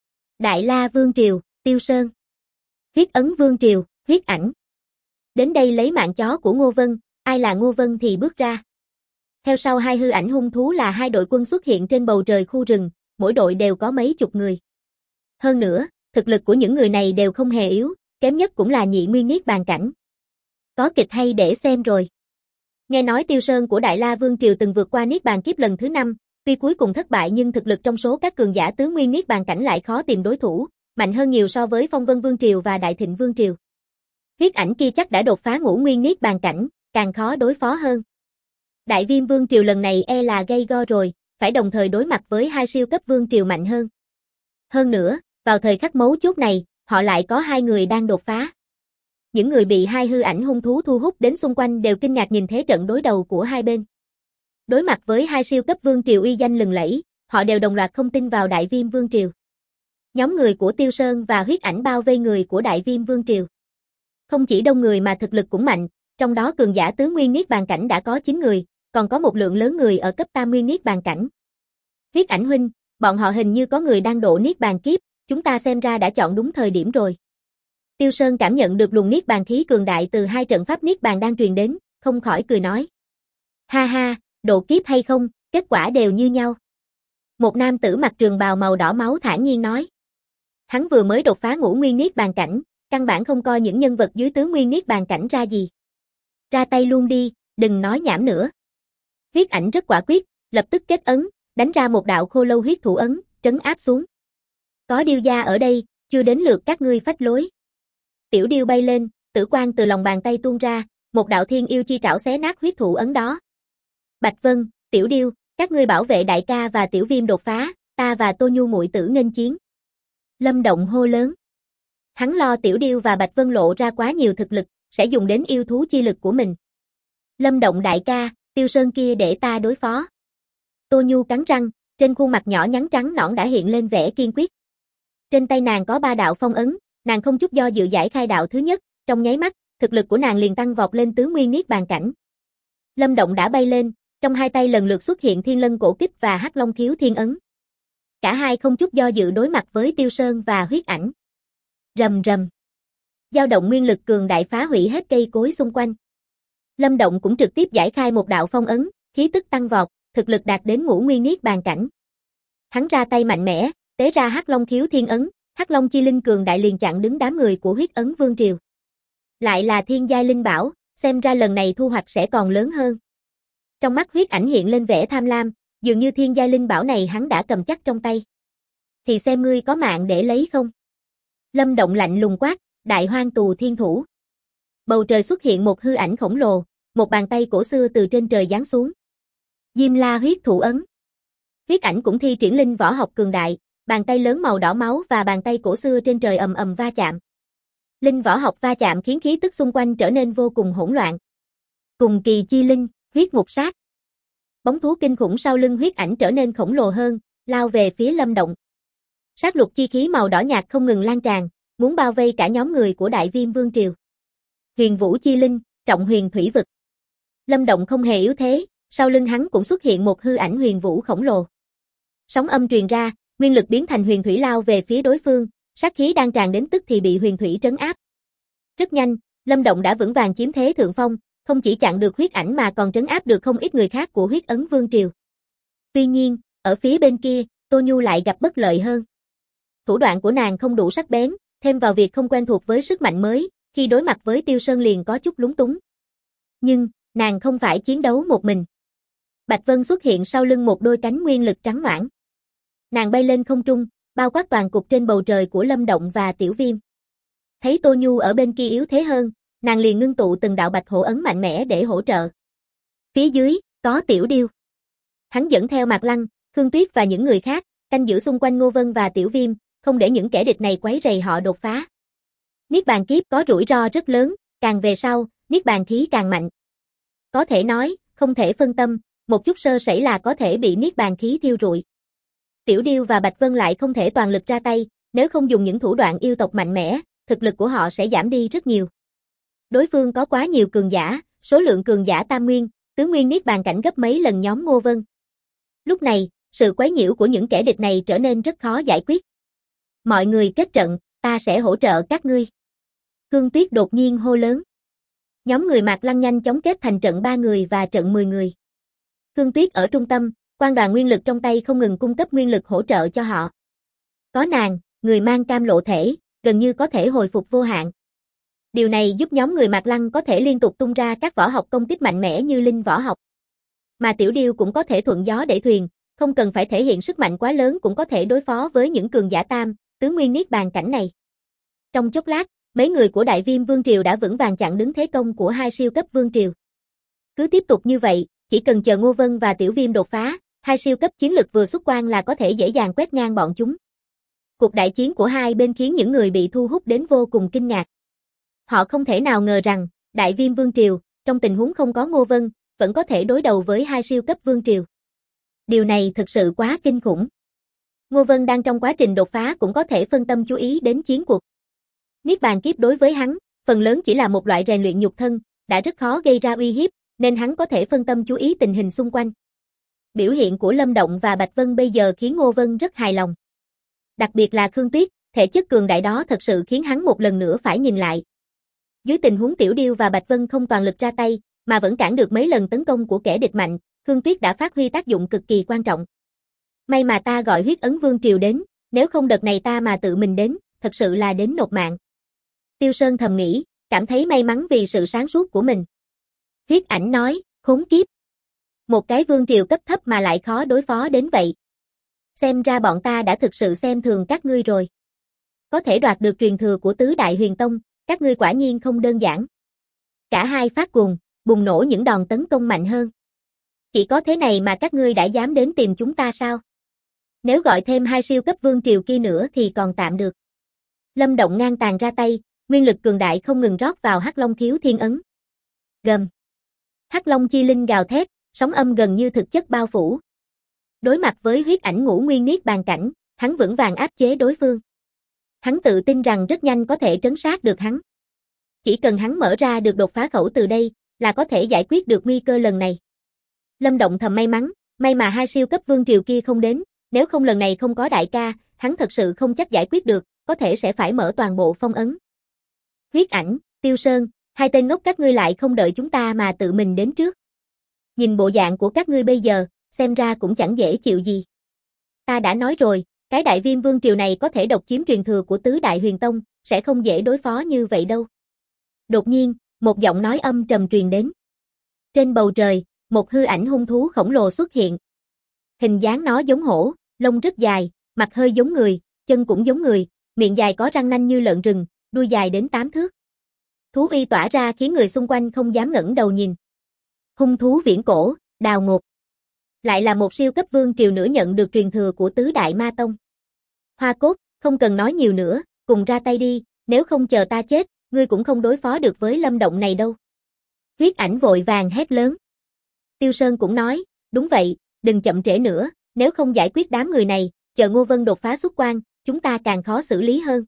Đại La Vương Triều, Tiêu Sơn. Huyết Ấn Vương Triều, Huyết Ảnh. Đến đây lấy mạng chó của Ngô Vân, ai là Ngô Vân thì bước ra. Theo sau hai hư ảnh hung thú là hai đội quân xuất hiện trên bầu trời khu rừng, mỗi đội đều có mấy chục người. Hơn nữa, thực lực của những người này đều không hề yếu, kém nhất cũng là nhị nguyên niết bàn cảnh. Có kịch hay để xem rồi. Nghe nói Tiêu Sơn của Đại La Vương Triều từng vượt qua niết bàn kiếp lần thứ 5, tuy cuối cùng thất bại nhưng thực lực trong số các cường giả tứ nguyên niết bàn cảnh lại khó tìm đối thủ, mạnh hơn nhiều so với Phong Vân Vương Triều và Đại Thịnh Vương Triều. Huyết Ảnh kia chắc đã đột phá ngũ nguyên niết bàn cảnh, càng khó đối phó hơn. Đại Viêm Vương Triều lần này e là gây go rồi, phải đồng thời đối mặt với hai siêu cấp vương triều mạnh hơn. Hơn nữa, vào thời khắc mấu chốt này, họ lại có hai người đang đột phá. Những người bị hai hư ảnh hung thú thu hút đến xung quanh đều kinh ngạc nhìn thế trận đối đầu của hai bên. Đối mặt với hai siêu cấp vương triều uy danh lừng lẫy, họ đều đồng loạt không tin vào Đại Viêm Vương Triều. Nhóm người của Tiêu Sơn và Huyết Ảnh bao vây người của Đại Viêm Vương Triều. Không chỉ đông người mà thực lực cũng mạnh, trong đó cường giả tứ nguyên niết bàn cảnh đã có 9 người, còn có một lượng lớn người ở cấp tam nguyên niết bàn cảnh. Huyết Ảnh huynh, bọn họ hình như có người đang độ niết bàn kiếp, chúng ta xem ra đã chọn đúng thời điểm rồi. Tiêu Sơn cảm nhận được luồng niết bàn khí cường đại từ hai trận pháp niết bàn đang truyền đến, không khỏi cười nói. Ha ha, độ kiếp hay không, kết quả đều như nhau. Một nam tử mặc trường bào màu đỏ máu thản nhiên nói. Hắn vừa mới đột phá ngũ nguyên niết bàn cảnh, căn bản không coi những nhân vật dưới tứ nguyên niết bàn cảnh ra gì. Ra tay luôn đi, đừng nói nhảm nữa. Huyết Ảnh rất quả quyết, lập tức kết ấn, đánh ra một đạo khô lâu huyết thủ ấn, trấn áp xuống. Có Điêu gia ở đây, chưa đến lượt các ngươi phách lối. Tiểu Điêu bay lên, tử quang từ lòng bàn tay tuôn ra, một đạo thiên yêu chi trảo xé nát huyết thủ ấn đó. Bạch Vân, Tiểu Điêu, các ngươi bảo vệ đại ca và Tiểu Viêm đột phá, ta và Tô Nhu muội tử nghênh chiến. Lâm Động hô lớn. Hắn lo Tiểu Điêu và Bạch Vân lộ ra quá nhiều thực lực, sẽ dùng đến yêu thú chi lực của mình. Lâm Động đại ca, Tiêu Sơn kia để ta đối phó. Tô Nhu cắn răng, trên khuôn mặt nhỏ nhắn trắng nõn đã hiện lên vẻ kiên quyết. Trên tay nàng có 3 đạo phong ấn, nàng không chút do dự giải khai đạo thứ nhất, trong nháy mắt, thực lực của nàng liền tăng vọt lên tứ nguyên niết bàn cảnh. Lâm Động đã bay lên, trong hai tay lần lượt xuất hiện Thiên Lân cổ kích và Hắc Long khiếu thiên ấn. Cả hai không chút do dự đối mặt với Tiêu Sơn và Huyết Ảnh. Rầm rầm. Dao động nguyên lực cường đại phá hủy hết cây cối xung quanh. Lâm Động cũng trực tiếp giải khai một đạo phong ấn, khí tức tăng vọt, thực lực đạt đến ngũ nguyên niết bàn cảnh. Hắn ra tay mạnh mẽ, tế ra Hắc Long khiếu thiên ấn, Hắc Long chi linh cường đại liền chặn đứng đám người của Huyết Ấn Vương Triều. Lại là thiên giai linh bảo, Xem ra lần này thu hoạch sẽ còn lớn hơn. Trong mắt Huyết Ảnh hiện lên vẻ tham lam, dường như thiên giai linh bảo này hắn đã cầm chắc trong tay. Thì xem ngươi có mạng để lấy không? Lâm Động lạnh lùng quát, Đại Hoang Tù Thiên Thủ. Bầu trời xuất hiện một hư ảnh khổng lồ, một bàn tay cổ xưa từ trên trời giáng xuống. Diêm La Huyết Thủ Ấn. Huyết Ảnh cũng thi triển linh võ học cường đại, bàn tay lớn màu đỏ máu và bàn tay cổ xưa trên trời ầm ầm va chạm. Linh võ học va chạm khiến khí tức xung quanh trở nên vô cùng hỗn loạn. Cùng kỳ chi linh, huyết ngục sát. Bóng thú kinh khủng sau lưng Huyết Ảnh trở nên khổng lồ hơn, lao về phía Lâm Động. Sát lục chi khí màu đỏ nhạt không ngừng lan tràn, muốn bao vây cả nhóm người của Đại Viêm Vương triều. Huyền Vũ chi linh, trọng huyền thủy vực. Lâm Động không hề yếu thế, sau lưng hắn cũng xuất hiện một hư ảnh huyền vũ khổng lồ. Sóng âm truyền ra, nguyên lực biến thành huyền thủy lao về phía đối phương, sát khí đang tràn đến tức thì bị huyền thủy trấn áp. Rất nhanh, Lâm Động đã vững vàng chiếm thế thượng phong, không chỉ chặn được Huyết Ảnh mà còn trấn áp được không ít người khác của Huyết Ấn Vương triều. Tuy nhiên, ở phía bên kia, Tô Nhu lại gặp bất lợi hơn. Thủ đoạn của nàng không đủ sắc bén, thêm vào việc không quen thuộc với sức mạnh mới, khi đối mặt với Tiêu Sơn liền có chút lúng túng. Nhưng, nàng không phải chiến đấu một mình. Bạch Vân xuất hiện sau lưng một đôi cánh nguyên lực trắng noãn. Nàng bay lên không trung, bao quát toàn cục trên bầu trời của Lâm Động và Tiểu Viêm. Thấy Tô Nhu ở bên kia yếu thế hơn, nàng liền ngưng tụ từng đạo bạch hổ ấn mạnh mẽ để hỗ trợ. Phía dưới, có Tiểu Điêu. Hắn dẫn theo Mạc Lăng, Khương Tuyết và những người khác, canh giữ xung quanh Ngô Vân và Tiểu Viêm, không để những kẻ địch này quấy rầy họ đột phá. Niết bàn kiếp có rủi ro rất lớn, càng về sau, niết bàn khí càng mạnh. Có thể nói, không thể phân tâm, một chút sơ sẩy là có thể bị niết bàn khí thiêu rụi. Tiểu Điêu và Bạch Vân lại không thể toàn lực ra tay, nếu không dùng những thủ đoạn yêu tộc mạnh mẽ, thực lực của họ sẽ giảm đi rất nhiều. Đối phương có quá nhiều cường giả, số lượng cường giả tam nguyên, tứ nguyên niết bàn cảnh gấp mấy lần nhóm Ngô Vân. Lúc này, sự quấy nhiễu của những kẻ địch này trở nên rất khó giải quyết. Mọi người kết trận, ta sẽ hỗ trợ các ngươi. Khương Tuyết đột nhiên hô lớn. Nhóm người Mạc Lăng nhanh chóng kết thành trận 3 người và trận 10 người. Khương Tuyết ở trung tâm, quan đoàn nguyên lực trong tay không ngừng cung cấp nguyên lực hỗ trợ cho họ. Có nàng, người mang cam lộ thể, gần như có thể hồi phục vô hạn. Điều này giúp nhóm người Mạc Lăng có thể liên tục tung ra các võ học công kích mạnh mẽ như linh võ học. Mà Tiểu Điêu cũng có thể thuận gió đẩy thuyền, không cần phải thể hiện sức mạnh quá lớn cũng có thể đối phó với những cường giả tam, tứ nguyên niết bàn cảnh này. Trong chốc lát, mấy người của Đại Viêm Vương triều đã vững vàng chặn đứng thế công của hai siêu cấp vương triều. Cứ tiếp tục như vậy, chỉ cần chờ Ngô Vân và Tiểu Viêm đột phá, hai siêu cấp chiến lực vừa xuất quan là có thể dễ dàng quét ngang bọn chúng. Cuộc đại chiến của hai bên khiến những người bị thu hút đến vô cùng kinh ngạc. Họ không thể nào ngờ rằng, Đại Viêm Vương triều, trong tình huống không có Ngô Vân, vẫn có thể đối đầu với hai siêu cấp vương triều. Điều này thực sự quá kinh khủng. Ngô Vân đang trong quá trình đột phá cũng có thể phân tâm chú ý đến chiến cuộc. Niết bàn kiếp đối với hắn, phần lớn chỉ là một loại rèn luyện nhục thân, đã rất khó gây ra uy hiếp, nên hắn có thể phân tâm chú ý tình hình xung quanh. Biểu hiện của Lâm Động và Bạch Vân bây giờ khiến Ngô Vân rất hài lòng. Đặc biệt là Khương Tuyết, thể chất cường đại đó thật sự khiến hắn một lần nữa phải nhìn lại. Dưới tình huống Tiểu Điêu và Bạch Vân không toàn lực ra tay, mà vẫn cản được mấy lần tấn công của kẻ địch mạnh, Khương Tuyết đã phát huy tác dụng cực kỳ quan trọng. May mà ta gọi Huyết Ấn Vương triều đến, nếu không đợt này ta mà tự mình đến, thật sự là đến nộp mạng. Tiêu Sơn thầm nghĩ, cảm thấy may mắn vì sự sáng suốt của mình. Huyết Ảnh nói, khốn kiếp. Một cái vương triều cấp thấp mà lại khó đối phó đến vậy. Xem ra bọn ta đã thực sự xem thường các ngươi rồi. Có thể đoạt được truyền thừa của tứ đại huyền tông, các ngươi quả nhiên không đơn giản. Cả hai phát cuồng, bùng nổ những đòn tấn công mạnh hơn. Chỉ có thế này mà các ngươi đã dám đến tìm chúng ta sao? Nếu gọi thêm hai siêu cấp vương triều kia nữa thì còn tạm được. Lâm Động ngang tàn ra tay, nguyên lực cường đại không ngừng rót vào Hắc Long Khiếu Thiên Ấn. Gầm. Hắc Long chi linh gào thét, sóng âm gần như thực chất bao phủ. Đối mặt với Huyết Ảnh ngũ nguyên niết bàn cảnh, hắn vững vàng áp chế đối phương. Hắn tự tin rằng rất nhanh có thể trấn sát được hắn. Chỉ cần hắn mở ra được đột phá khẩu từ đây, là có thể giải quyết được nguy cơ lần này. Lâm Động thầm may mắn, may mà hai siêu cấp vương triều kia không đến, nếu không lần này không có đại ca, hắn thật sự không chắc giải quyết được, có thể sẽ phải mở toàn bộ phong ấn. Huyết Ảnh, Tiêu Sơn, hai tên ngốc các ngươi lại không đợi chúng ta mà tự mình đến trước. Nhìn bộ dạng của các ngươi bây giờ, xem ra cũng chẳng dễ chịu gì. Ta đã nói rồi, cái Đại Viêm Vương triều này có thể độc chiếm truyền thừa của tứ đại huyền tông, sẽ không dễ đối phó như vậy đâu. Đột nhiên, Một giọng nói âm trầm truyền đến. Trên bầu trời, một hư ảnh hung thú khổng lồ xuất hiện. Hình dáng nó giống hổ, lông rất dài, mặt hơi giống người, chân cũng giống người, miệng dài có răng nanh như lợn rừng, đuôi dài đến 8 thước. Thú uy tỏa ra khiến người xung quanh không dám ngẩng đầu nhìn. Hung thú viễn cổ, Đào Ngột. Lại là một siêu cấp vương triều nữa nhận được truyền thừa của tứ đại ma tông. Hoa Cốt, không cần nói nhiều nữa, cùng ra tay đi, nếu không chờ ta chết, ngươi cũng không đối phó được với Lâm Động này đâu. Huyết ảnh vội vàng hét lớn. Tiêu Sơn cũng nói, đúng vậy, đừng chậm trễ nữa, nếu không giải quyết đám người này, chờ Ngô Vân đột phá xuất quan, chúng ta càng khó xử lý hơn.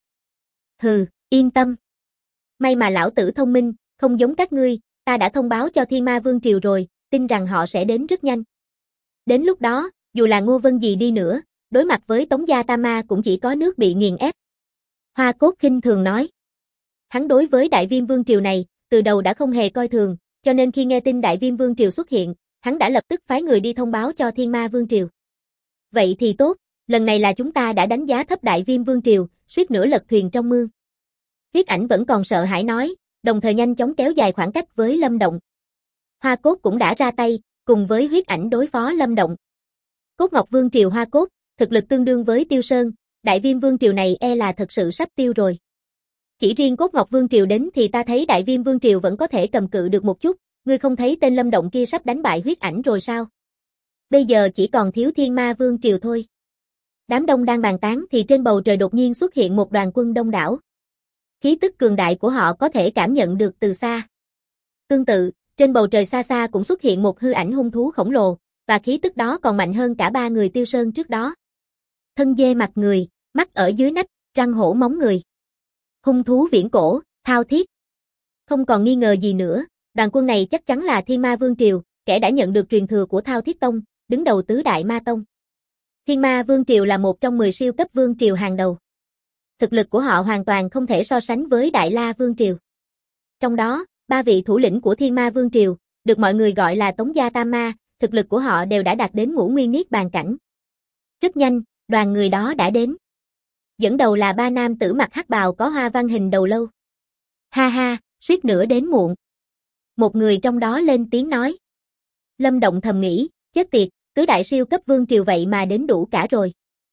Hừ, yên tâm. May mà lão tử thông minh, không giống các ngươi, ta đã thông báo cho Thiên Ma Vương Triều rồi, tin rằng họ sẽ đến rất nhanh. Đến lúc đó, dù là Ngô Vân gì đi nữa, đối mặt với Tống Gia Tam Ma cũng chỉ có nước bị nghiền ép. Hoa Cốt khinh thường nói. Hắn đối với Đại Viêm Vương Triều này, từ đầu đã không hề coi thường, cho nên khi nghe tin Đại Viêm Vương Triều xuất hiện, hắn đã lập tức phái người đi thông báo cho Thiên Ma Vương Triều. Vậy thì tốt, lần này là chúng ta đã đánh giá thấp Đại Viêm Vương Triều, suýt nữa lật thuyền trong mương. Huyết ảnh vẫn còn sợ hãi nói, đồng thời nhanh chóng kéo dài khoảng cách với Lâm Động. Hoa Cốt cũng đã ra tay, cùng với huyết ảnh đối phó Lâm Động. Cốt Ngọc Vương Triều Hoa Cốt, thực lực tương đương với Tiêu Sơn, Đại Viêm Vương Triều này e là thật sự sắp tiêu rồi. Chỉ riêng Cốt Ngọc Vương Triều đến thì ta thấy Đại Viêm Vương Triều vẫn có thể cầm cự được một chút, ngươi không thấy tên Lâm Động kia sắp đánh bại huyết ảnh rồi sao? Bây giờ chỉ còn thiếu Thiên Ma Vương Triều thôi. Đám đông đang bàn tán thì trên bầu trời đột nhiên xuất hiện một đoàn quân đông đảo. Khí tức cường đại của họ có thể cảm nhận được từ xa. Tương tự, trên bầu trời xa xa cũng xuất hiện một hư ảnh hung thú khổng lồ, và khí tức đó còn mạnh hơn cả ba người Tiêu Sơn trước đó. Thân dê mặt người, mắt ở dưới nách, răng hổ móng người. Hung thú viễn cổ, Thao Thiết. Không còn nghi ngờ gì nữa, đoàn quân này chắc chắn là Thiên Ma Vương Triều, kẻ đã nhận được truyền thừa của Thao Thiết Tông, đứng đầu tứ đại ma tông. Thiên Ma Vương Triều là một trong 10 siêu cấp vương triều hàng đầu. Thực lực của họ hoàn toàn không thể so sánh với Đại La Vương Triều. Trong đó, ba vị thủ lĩnh của Thiên Ma Vương Triều, được mọi người gọi là Tống Gia Tam Ma, thực lực của họ đều đã đạt đến ngũ nguyên niết bàn cảnh. Rất nhanh, đoàn người đó đã đến. Dẫn đầu là ba nam tử mặc hắc bào có hoa văn hình đầu lâu. Ha ha, suýt nữa đến muộn. Một người trong đó lên tiếng nói. Lâm Động thầm nghĩ, chết tiệt, tứ đại siêu cấp vương triều vậy mà đến đủ cả rồi.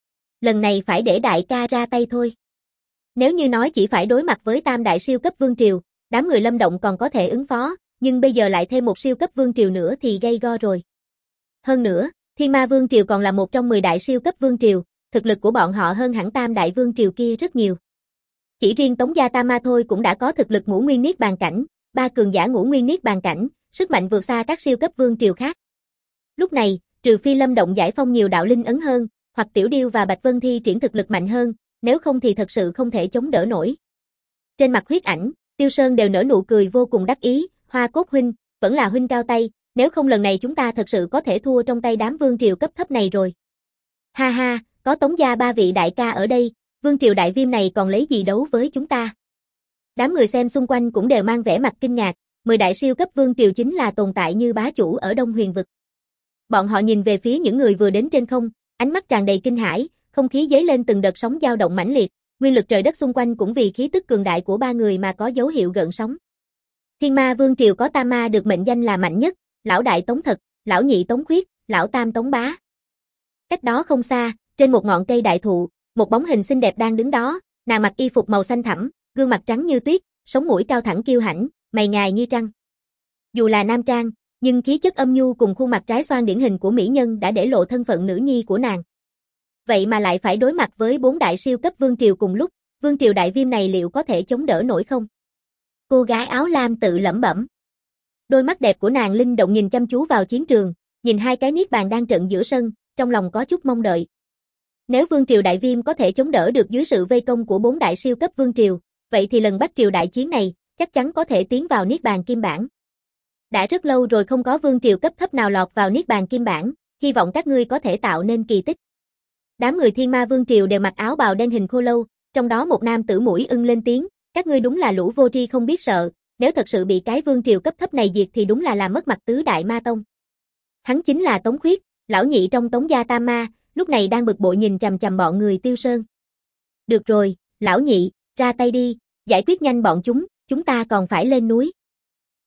Lần này phải để đại ca ra tay thôi. Nếu như nói chỉ phải đối mặt với tam đại siêu cấp vương triều, đám người Lâm Động còn có thể ứng phó, nhưng bây giờ lại thêm một siêu cấp vương triều nữa thì gây go rồi. Hơn nữa, Thiên Ma Vương Triều còn là một trong 10 đại siêu cấp vương triều, thực lực của bọn họ hơn hẳn tam đại vương triều kia rất nhiều. Chỉ riêng Tống Gia Tam Ma thôi cũng đã có thực lực ngũ nguyên niết bàn cảnh, ba cường giả ngũ nguyên niết bàn cảnh, sức mạnh vượt xa các siêu cấp vương triều khác. Lúc này, trừ phi Lâm Động giải phong nhiều đạo linh ấn hơn, hoặc Tiểu Điêu và Bạch Vân Thi triển thực lực mạnh hơn, nếu không thì thật sự không thể chống đỡ nổi. Trên mặt huyết ảnh, Tiêu Sơn đều nở nụ cười vô cùng đắc ý, Hoa Cốt huynh, vẫn là huynh cao tay, nếu không lần này chúng ta thật sự có thể thua trong tay đám vương triều cấp thấp này rồi. Ha ha, có Tống Gia ba vị đại ca ở đây, vương triều Đại Viêm này còn lấy gì đấu với chúng ta. Đám người xem xung quanh cũng đều mang vẻ mặt kinh ngạc, 10 đại siêu cấp vương triều chính là tồn tại như bá chủ ở Đông Huyền vực. Bọn họ nhìn về phía những người vừa đến trên không, ánh mắt tràn đầy kinh hãi, không khí dấy lên từng đợt sóng dao động mãnh liệt, nguyên lực trời đất xung quanh cũng vì khí tức cường đại của ba người mà có dấu hiệu gợn sóng. Thiên Ma Vương Triều có Tam Ma được mệnh danh là mạnh nhất, lão đại Tống Thật, lão nhị Tống Khuyết, lão tam Tống Bá. Cách đó không xa, trên một ngọn cây đại thụ, một bóng hình xinh đẹp đang đứng đó, nàng mặc y phục màu xanh thẳm, gương mặt trắng như tuyết, sống mũi cao thẳng kiêu hãnh, mày ngài như trăng. Dù là nam trang, nhưng khí chất âm nhu cùng khuôn mặt trái xoan điển hình của mỹ nhân đã để lộ thân phận nữ nhi của nàng. Vậy mà lại phải đối mặt với 4 đại siêu cấp vương triều cùng lúc, vương triều Đại Viêm này liệu có thể chống đỡ nổi không? Cô gái áo lam tự lẩm bẩm. Đôi mắt đẹp của nàng linh động nhìn chăm chú vào chiến trường, nhìn hai cái niết bàn đang trận giữa sân, trong lòng có chút mong đợi. Nếu vương triều Đại Viêm có thể chống đỡ được dưới sự vây công của 4 đại siêu cấp vương triều, vậy thì lần Bách Triều đại chiến này chắc chắn có thể tiến vào niết bàn kim bản. Đã rất lâu rồi không có vương triều cấp thấp nào lọt vào niết bàn kim bản, hy vọng các ngươi có thể tạo nên kỳ tích. Đám người Thiên Ma Vương Triều đều mặc áo bào đen hình khô lâu, trong đó một nam tử mũi ưng lên tiếng, các ngươi đúng là lũ vô tri không biết sợ, nếu thật sự bị cái vương triều cấp thấp này diệt thì đúng là làm mất mặt tứ đại ma tông. Hắn chính là Tống Khuyết, lão nhị trong Tống Gia Tam Ma, lúc này đang bực bội nhìn chằm chằm bọn người Tiêu Sơn. Được rồi, lão nhị, ra tay đi, giải quyết nhanh bọn chúng ta còn phải lên núi.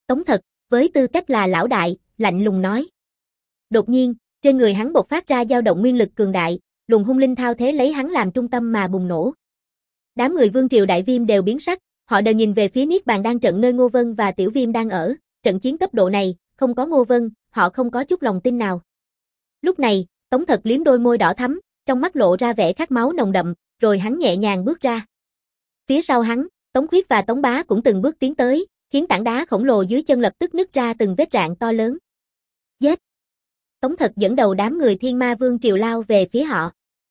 Tống Thật, với tư cách là lão đại, lạnh lùng nói. Đột nhiên, trên người hắn bộc phát ra dao động nguyên lực cường đại, luồng hung linh thao thế lấy hắn làm trung tâm mà bùng nổ. Đám người Vương Triều Đại Viêm đều biến sắc, họ đều nhìn về phía Niết Bàn Đan trận nơi Ngô Vân và Tiểu Viêm đang ở, trận chiến cấp độ này, không có Ngô Vân, họ không có chút lòng tin nào. Lúc này, Tống Thật liếm đôi môi đỏ thắm, trong mắt lộ ra vẻ khát máu nồng đậm, rồi hắn nhẹ nhàng bước ra. Phía sau hắn, Tống Khuyết và Tống Bá cũng từng bước tiến tới, khiến tảng đá khổng lồ dưới chân lập tức nứt ra từng vết rạn to lớn. Giết! Tống Thật dẫn đầu đám người Thiên Ma Vương Triều lao về phía họ.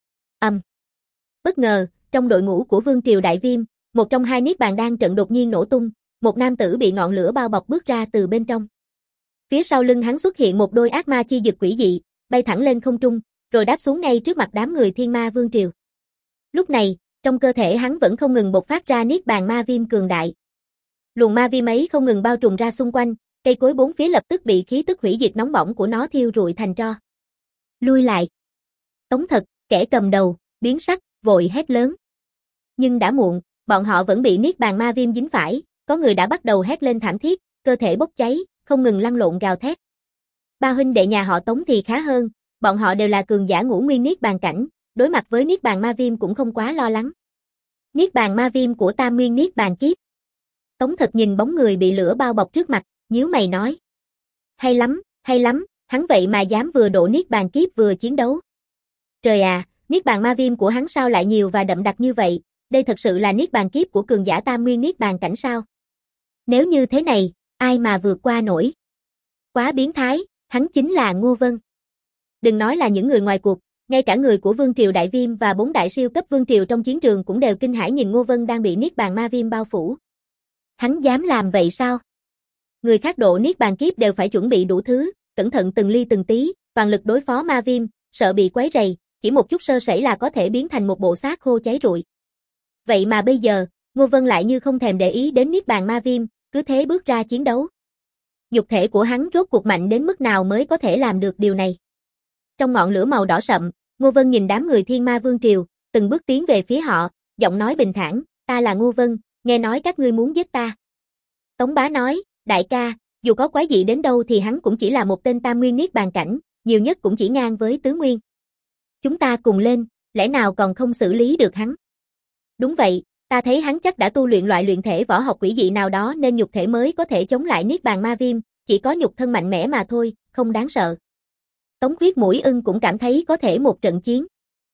Bất ngờ, trong đội ngũ của Vương Triều Đại Viêm, một trong hai Niết Bàn Đan trận đột nhiên nổ tung, một nam tử bị ngọn lửa bao bọc bước ra từ bên trong. Phía sau lưng hắn xuất hiện một đôi ác ma chi dực quỷ dị, bay thẳng lên không trung, rồi đáp xuống ngay trước mặt đám người Thiên Ma Vương Triều. Lúc này, trong cơ thể hắn vẫn không ngừng bộc phát ra Niết Bàn Ma Viêm cường đại. Luồng ma viêm ấy không ngừng bao trùm ra xung quanh, cây cối bốn phía lập tức bị khí tức hủy diệt nóng bỏng của nó thiêu rụi thành tro. Lui lại! Tống Thật, kẻ cầm đầu, biến sắc, vội hét lớn. Nhưng đã muộn, bọn họ vẫn bị Niết Bàn Ma Viêm dính phải, có người đã bắt đầu hét lên thảm thiết, cơ thể bốc cháy, không ngừng lăn lộn gào thét. Ba huynh đệ nhà họ Tống thì khá hơn, bọn họ đều là cường giả ngũ nguyên Niết Bàn cảnh, đối mặt với Niết Bàn Ma Viêm cũng không quá lo lắng. Niết Bàn Ma Viêm của Tam Nguyên Niết Bàn Kiếp. Tống Thật nhìn bóng người bị lửa bao bọc trước mặt, nhíu mày nói. Hay lắm, hắn vậy mà dám vừa độ Niết Bàn Kiếp vừa chiến đấu. Trời à, Niết Bàn Ma Viêm của hắn sao lại nhiều và đậm đặc như vậy, đây thật sự là Niết Bàn Kiếp của cường giả Tam Nguyên Niết Bàn cảnh sao? Nếu như thế này, ai mà vượt qua nổi? Quá biến thái, hắn chính là Ngô Vân. Đừng nói là những người ngoài cuộc, ngay cả người của Vương Triều Đại Viêm và 4 đại siêu cấp Vương Triều trong chiến trường cũng đều kinh hãi nhìn Ngô Vân đang bị Niết Bàn Ma Viêm bao phủ. Hắn dám làm vậy sao? Người khác độ Niết Bàn Kiếp đều phải chuẩn bị đủ thứ, cẩn thận từng ly từng tí, toàn lực đối phó Ma Viêm, sợ bị quấy rầy, chỉ một chút sơ sẩy là có thể biến thành một bộ xác khô cháy rụi. Vậy mà bây giờ, Ngô Vân lại như không thèm để ý đến Niết Bàn Ma Viêm, cứ thế bước ra chiến đấu. Nhục thể của hắn rốt cuộc mạnh đến mức nào mới có thể làm được điều này? Trong ngọn lửa màu đỏ sậm, Ngô Vân nhìn đám người Thiên Ma Vương Triều, từng bước tiến về phía họ, giọng nói bình thản, ta là Ngô Vân, nghe nói các ngươi muốn giết ta. Tống Bá nói, đại ca, dù có quái dị đến đâu thì hắn cũng chỉ là một tên Tam Nguyên Niết Bàn cảnh, nhiều nhất cũng chỉ ngang với Tứ Nguyên. Chúng ta cùng lên, lẽ nào còn không xử lý được hắn? Đúng vậy, ta thấy hắn chắc đã tu luyện loại luyện thể võ học quỷ dị nào đó nên nhục thể mới có thể chống lại Niết Bàn Ma Viêm, chỉ có nhục thân mạnh mẽ mà thôi, không đáng sợ. Tống Khuyết Mũi Ưng cũng cảm thấy có thể một trận chiến.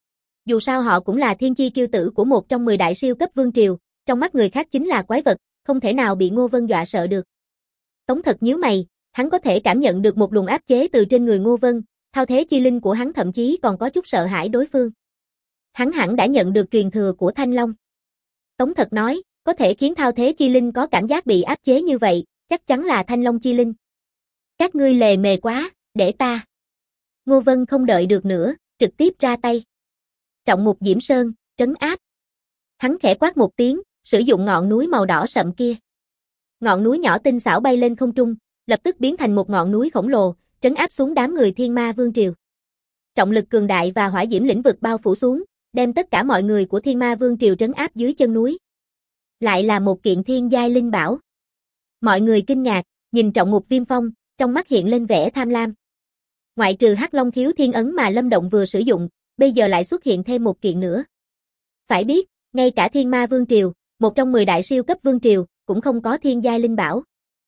Dù sao họ cũng là thiên chi kiêu tử của một trong 10 đại siêu cấp vương triều, trong mắt người khác chính là quái vật, không thể nào bị Ngô Vân dọa sợ được. Tống Thật nhíu mày, hắn có thể cảm nhận được một luồng áp chế từ trên người Ngô Vân, thao thế chi linh của hắn thậm chí còn có chút sợ hãi đối phương. Hắn hẳn đã nhận được truyền thừa của Thanh Long. Tống Thật nói, có thể khiến thao thế chi linh có cảm giác bị áp chế như vậy, chắc chắn là Thanh Long chi linh. Các ngươi lề mề quá, để ta. Ngô Vân không đợi được nữa, trực tiếp ra tay. Trọng Mục Diễm Sơn, trấn áp. Hắn khẽ quát một tiếng, sử dụng ngọn núi màu đỏ sậm kia. Ngọn núi nhỏ tinh xảo bay lên không trung, lập tức biến thành một ngọn núi khổng lồ, trấn áp xuống đám người Thiên Ma Vương Triều. Trọng lực cường đại và hỏa diễm lĩnh vực bao phủ xuống, đem tất cả mọi người của Thiên Ma Vương Triều trấn áp dưới chân núi. Lại là một kiện thiên giai linh bảo. Mọi người kinh ngạc, nhìn Trọng Ngục Viêm Phong, trong mắt hiện lên vẻ tham lam. Ngoại trừ Hắc Long Khiếu Thiên Ấn mà Lâm Động vừa sử dụng, bây giờ lại xuất hiện thêm một kiện nữa. Phải biết, ngay cả Thiên Ma Vương Triều, một trong 10 đại siêu cấp vương triều, cũng không có thiên giai linh bảo.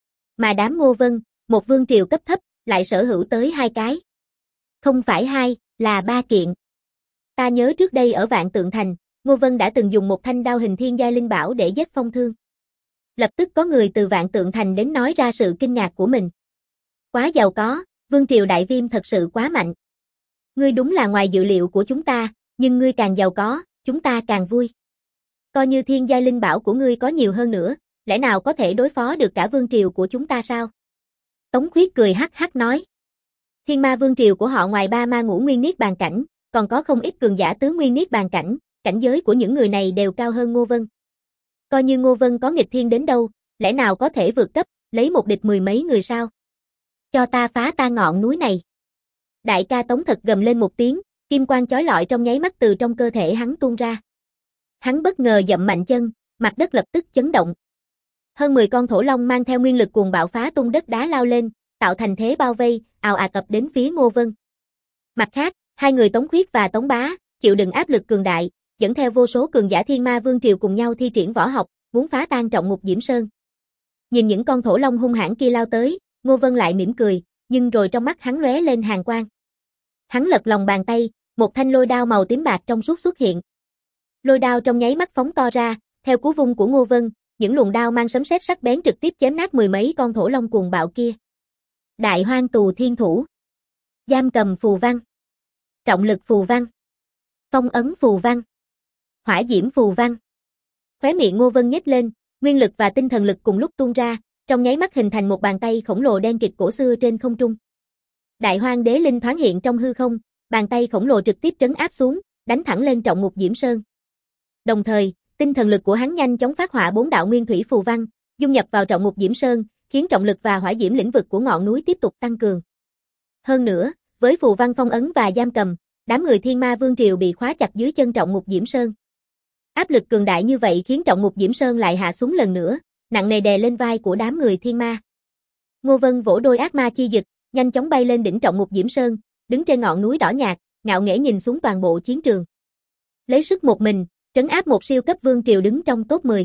Mà đám Ngô Vân, một vương triều cấp thấp, lại sở hữu tới 2 cái. Không phải 2, là 3 kiện. Ta nhớ trước đây ở Vạn Tượng Thành, Ngô Vân đã từng dùng một thanh đao hình thiên giai linh bảo để giết Phong Thương. Lập tức có người từ Vạn Tượng Thành đến nói ra sự kinh ngạc của mình. Quá giàu có, Vương Triều Đại Viêm thật sự quá mạnh. Ngươi đúng là ngoài dự liệu của chúng ta, nhưng ngươi càng giàu có, chúng ta càng vui. Coi như thiên giai linh bảo của ngươi có nhiều hơn nữa, lẽ nào có thể đối phó được cả vương triều của chúng ta sao? Tống Khuyết cười hắc hắc nói. Thiên Ma Vương Triều của họ ngoài 3 ma ngũ nguyên niết bàn cảnh, còn có không ít cường giả tứ nguyên niết bàn cảnh, cảnh giới của những người này đều cao hơn Ngô Vân. Coi như Ngô Vân có nghịch thiên đến đâu, lẽ nào có thể vượt cấp, lấy một địch 10 mấy người sao? Cho ta phá ta ngọn núi này. Đại ca Tống Thật gầm lên một tiếng, kim quang chói lọi trong nháy mắt từ trong cơ thể hắn tuôn ra. Hắn bất ngờ dậm mạnh chân, mặt đất lập tức chấn động. Hơn 10 con thổ long mang theo nguyên lực cuồng bạo phá tung đất đá lao lên, tạo thành thế bao vây, ào ạt ập đến phía Ngô Vân. Mặt khác, hai người Tống Khuyết và Tống Bá, chịu đựng áp lực cường đại, dẫn theo vô số cường giả Thiên Ma Vương triều cùng nhau thi triển võ học, muốn phá tan Trọng Ngục Diễm Sơn. Nhìn những con thổ long hung hãn kia lao tới, Ngô Vân lại mỉm cười, nhưng rồi trong mắt hắn lóe lên hàn quang. Hắn lật lòng bàn tay, một thanh lôi đao màu tím bạc trong suốt xuất hiện. Lôi đao trong nháy mắt phóng to ra, theo cú vung của Ngô Vân, những luồng đao mang sấm sét sắc bén trực tiếp chém nát mười mấy con thổ long cuồng bạo kia. Đại Hoang Tù Thiên Thủ, Giam Cầm Phù Văn, Trọng Lực Phù Văn, Phong Ấn Phù Văn, Hỏa Diễm Phù Văn. Khóe miệng Ngô Vân nhếch lên, nguyên lực và tinh thần lực cùng lúc tuôn ra, trong nháy mắt hình thành một bàn tay khổng lồ đen kịt cổ xưa trên không trung. Đại Hoang Đế Linh thoáng hiện trong hư không, bàn tay khổng lồ trực tiếp trấn áp xuống, đánh thẳng lên Trọng Ngục Diễm Sơn. Đồng thời, tinh thần lực của hắn nhanh chóng phát họa 4 đạo nguyên thủy phù văn, dung nhập vào Trọng Ngục Diễm Sơn, khiến trọng lực và hỏa diễm lĩnh vực của ngọn núi tiếp tục tăng cường. Hơn nữa, với phù văn phong ấn và giam cầm, đám người Thiên Ma Vương triều bị khóa chặt dưới chân Trọng Ngục Diễm Sơn. Áp lực cường đại như vậy khiến Trọng Ngục Diễm Sơn lại hạ xuống lần nữa, nặng nề đè lên vai của đám người Thiên Ma. Ngô Vân vỗ đôi ác ma chi dực, nhanh chóng bay lên đỉnh Trọng Ngục Diễm Sơn, đứng trên ngọn núi đỏ nhạt, ngạo nghễ nhìn xuống toàn bộ chiến trường. Lấy sức một mình, trấn áp một siêu cấp vương triều đứng trong top 10.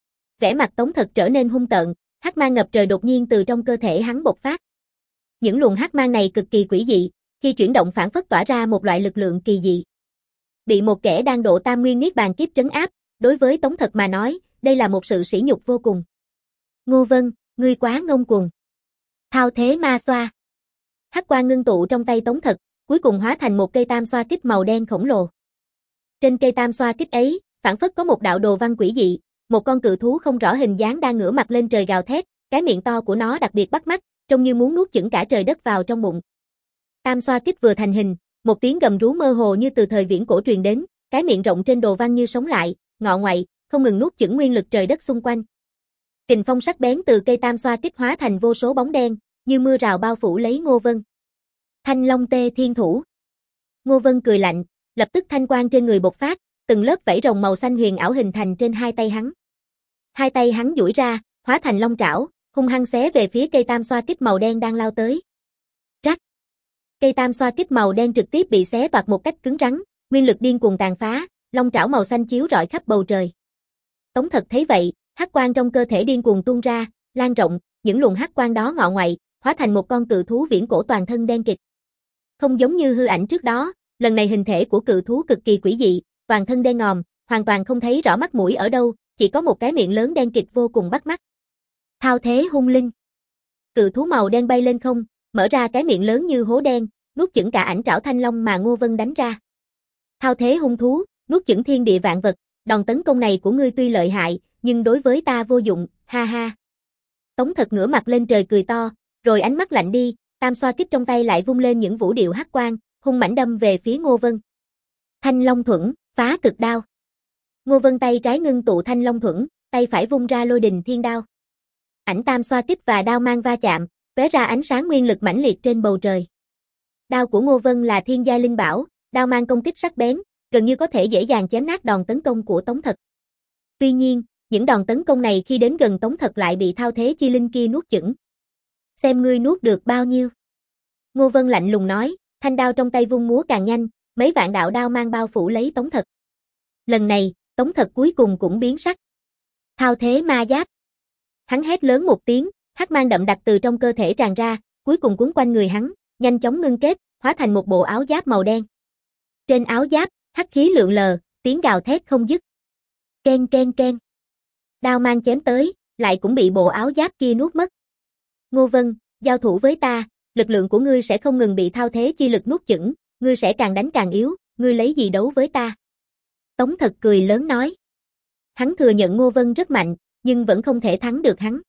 Vẻ mặt Tống Thật trở nên hung tợn, hắc mang ngập trời đột nhiên từ trong cơ thể hắn bộc phát. Những luồng hắc mang này cực kỳ quỷ dị, khi chuyển động phản phất tỏa ra một loại lực lượng kỳ dị. Bị một kẻ đang độ tam nguyên niết bàn kiếp trấn áp, đối với Tống Thật mà nói, đây là một sự sỉ nhục vô cùng. Ngô Vân, ngươi quá ngông cuồng. Thao thế ma xoa. Hắc quang ngưng tụ trong tay Tống Thật, cuối cùng hóa thành một cây tam xoa kích màu đen khổng lồ. Trên cây tam xoa kích ấy, phản phất có một đạo đồ văn quỷ dị, một con cự thú không rõ hình dáng đang ngửa mặt lên trời gào thét, cái miệng to của nó đặc biệt bắt mắt, trông như muốn nuốt chửng cả trời đất vào trong bụng. Tam xoa kích vừa thành hình, một tiếng gầm rú mơ hồ như từ thời viễn cổ truyền đến, cái miệng rộng trên đồ văn như sống lại, ngọ ngoại, không ngừng nuốt chửng nguyên lực trời đất xung quanh. Kình phong sắc bén từ cây tam xoa kích hóa thành vô số bóng đen, như mưa rào bao phủ lấy Ngô Vân. Thanh Long Tê Thiên Thủ. Ngô Vân cười lạnh, lập tức thanh quang trên người bộc phát, từng lớp vảy rồng màu xanh huyền ảo hình thành trên hai tay hắn. Hai tay hắn duỗi ra, hóa thành long trảo, hung hăng xé về phía cây tam xoa kích màu đen đang lao tới. Rắc. Cây tam xoa kích màu đen trực tiếp bị xé toạc một cách cứng rắn, nguyên lực điên cuồng tàn phá, long trảo màu xanh chiếu rọi khắp bầu trời. Tống Thật thấy vậy, hắc quang trong cơ thể điên cuồng tuôn ra, lan rộng, những luồng hắc quang đó ngọ ngoại, hóa thành một con cự thú viễn cổ toàn thân đen kịt. Không giống như hư ảnh trước đó, lần này hình thể của cự thú cực kỳ quỷ dị, toàn thân đen ngòm, hoàn toàn không thấy rõ mắt mũi ở đâu, chỉ có một cái miệng lớn đen kịt vô cùng bắt mắt. Thao thế hung linh. Cự thú màu đen bay lên không, mở ra cái miệng lớn như hố đen, nuốt chửng cả ảnh trảo thanh long mà Ngô Vân đánh ra. Thao thế hung thú, nuốt chửng thiên địa vạn vật, đòn tấn công này của ngươi tuy lợi hại, nhưng đối với ta vô dụng, ha ha. Tống Thật ngửa mặt lên trời cười to, rồi ánh mắt lạnh đi, tam xoa kích trong tay lại vung lên những vũ điệu hắc quang, hung mãnh đâm về phía Ngô Vân. Thanh Long Thuẫn, phá cực đao. Ngô Vân tay trái ngưng tụ Thanh Long Thuẫn, tay phải vung ra Lôi Đình Thiên Đao. Ảnh tam xoa kích và đao mang va chạm, tóe ra ánh sáng nguyên lực mãnh liệt trên bầu trời. Đao của Ngô Vân là thiên giai linh bảo, đao mang công kích sắc bén, gần như có thể dễ dàng chém nát đòn tấn công của Tống Thật. Tuy nhiên, những đòn tấn công này khi đến gần Tống Thật lại bị thao thế chi linh kia nuốt chửng. Xem ngươi nuốt được bao nhiêu. Ngô Vân lạnh lùng nói, thanh đao trong tay vung múa càng nhanh, mấy vạn đạo đao mang bao phủ lấy Tống Thật. Lần này, Tống Thật cuối cùng cũng biến sắc. Thao thế ma giáp. Hắn hét lớn một tiếng, hắc mang đậm đặc từ trong cơ thể tràn ra, cuối cùng quấn quanh người hắn, nhanh chóng ngưng kết, hóa thành một bộ áo giáp màu đen. Trên áo giáp, hắc khí lượn lờ, tiếng gào thét không dứt. Ken ken ken. Đao mang chém tới, lại cũng bị bộ áo giáp kia nuốt mất. Ngô Vân, giao thủ với ta, lực lượng của ngươi sẽ không ngừng bị thao thế chi lực nuốt chửng, ngươi sẽ càng đánh càng yếu, ngươi lấy gì đấu với ta? Tống Thật cười lớn nói. Hắn thừa nhận Ngô Vân rất mạnh, nhưng vẫn không thể thắng được hắn.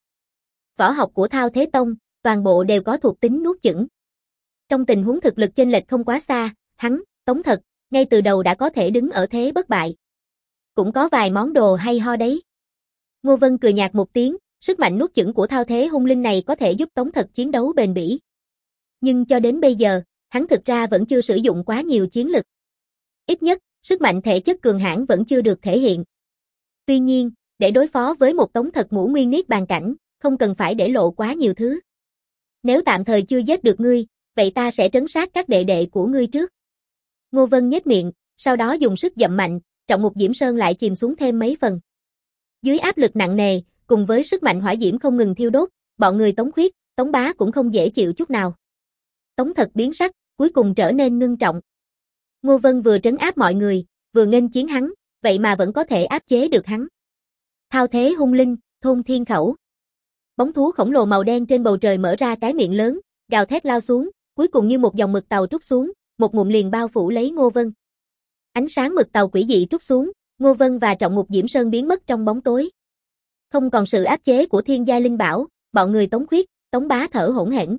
Võ học của Thao Thế Tông, toàn bộ đều có thuộc tính nuốt chửng. Trong tình huống thực lực chênh lệch không quá xa, hắn, Tống Thật, ngay từ đầu đã có thể đứng ở thế bất bại. Cũng có vài món đồ hay ho đấy. Ngô Vân cười nhạt một tiếng, sức mạnh nuốt chửng của thao thế hung linh này có thể giúp Tống Thật chiến đấu bền bỉ. Nhưng cho đến bây giờ, hắn thực ra vẫn chưa sử dụng quá nhiều chiến lực. Ít nhất, sức mạnh thể chất cường hãn vẫn chưa được thể hiện. Tuy nhiên, để đối phó với một Tống Thật ngũ nguyên niết bàn cảnh, không cần phải để lộ quá nhiều thứ. Nếu tạm thời chưa giết được ngươi, vậy ta sẽ trấn sát các đệ đệ của ngươi trước. Ngô Vân nhếch miệng, sau đó dùng sức dậm mạnh, trọng ngục diễm sơn lại chìm xuống thêm mấy phần. Dưới áp lực nặng nề, cùng với sức mạnh hỏa diễm không ngừng thiêu đốt, bọn người Tống Khuyết, Tống Bá cũng không dễ chịu chút nào. Tống Thật biến sắc, cuối cùng trở nên ngưng trọng. Ngô Vân vừa trấn áp mọi người, vừa nghênh chiến hắn, vậy mà vẫn có thể áp chế được hắn. Thao thế hung linh, thôn thiên khẩu. Bóng thú khổng lồ màu đen trên bầu trời mở ra cái miệng lớn, gào thét lao xuống, cuối cùng như một dòng mực tàu trút xuống, một ngụm liền bao phủ lấy Ngô Vân. Ánh sáng mực tàu quỷ dị trút xuống, Ngô Vân và trọng ngục diễm sơn biến mất trong bóng tối. Không còn sự áp chế của thiên giai linh bảo, bọn người Tống Khuyết, Tống Bá thở hổn hển.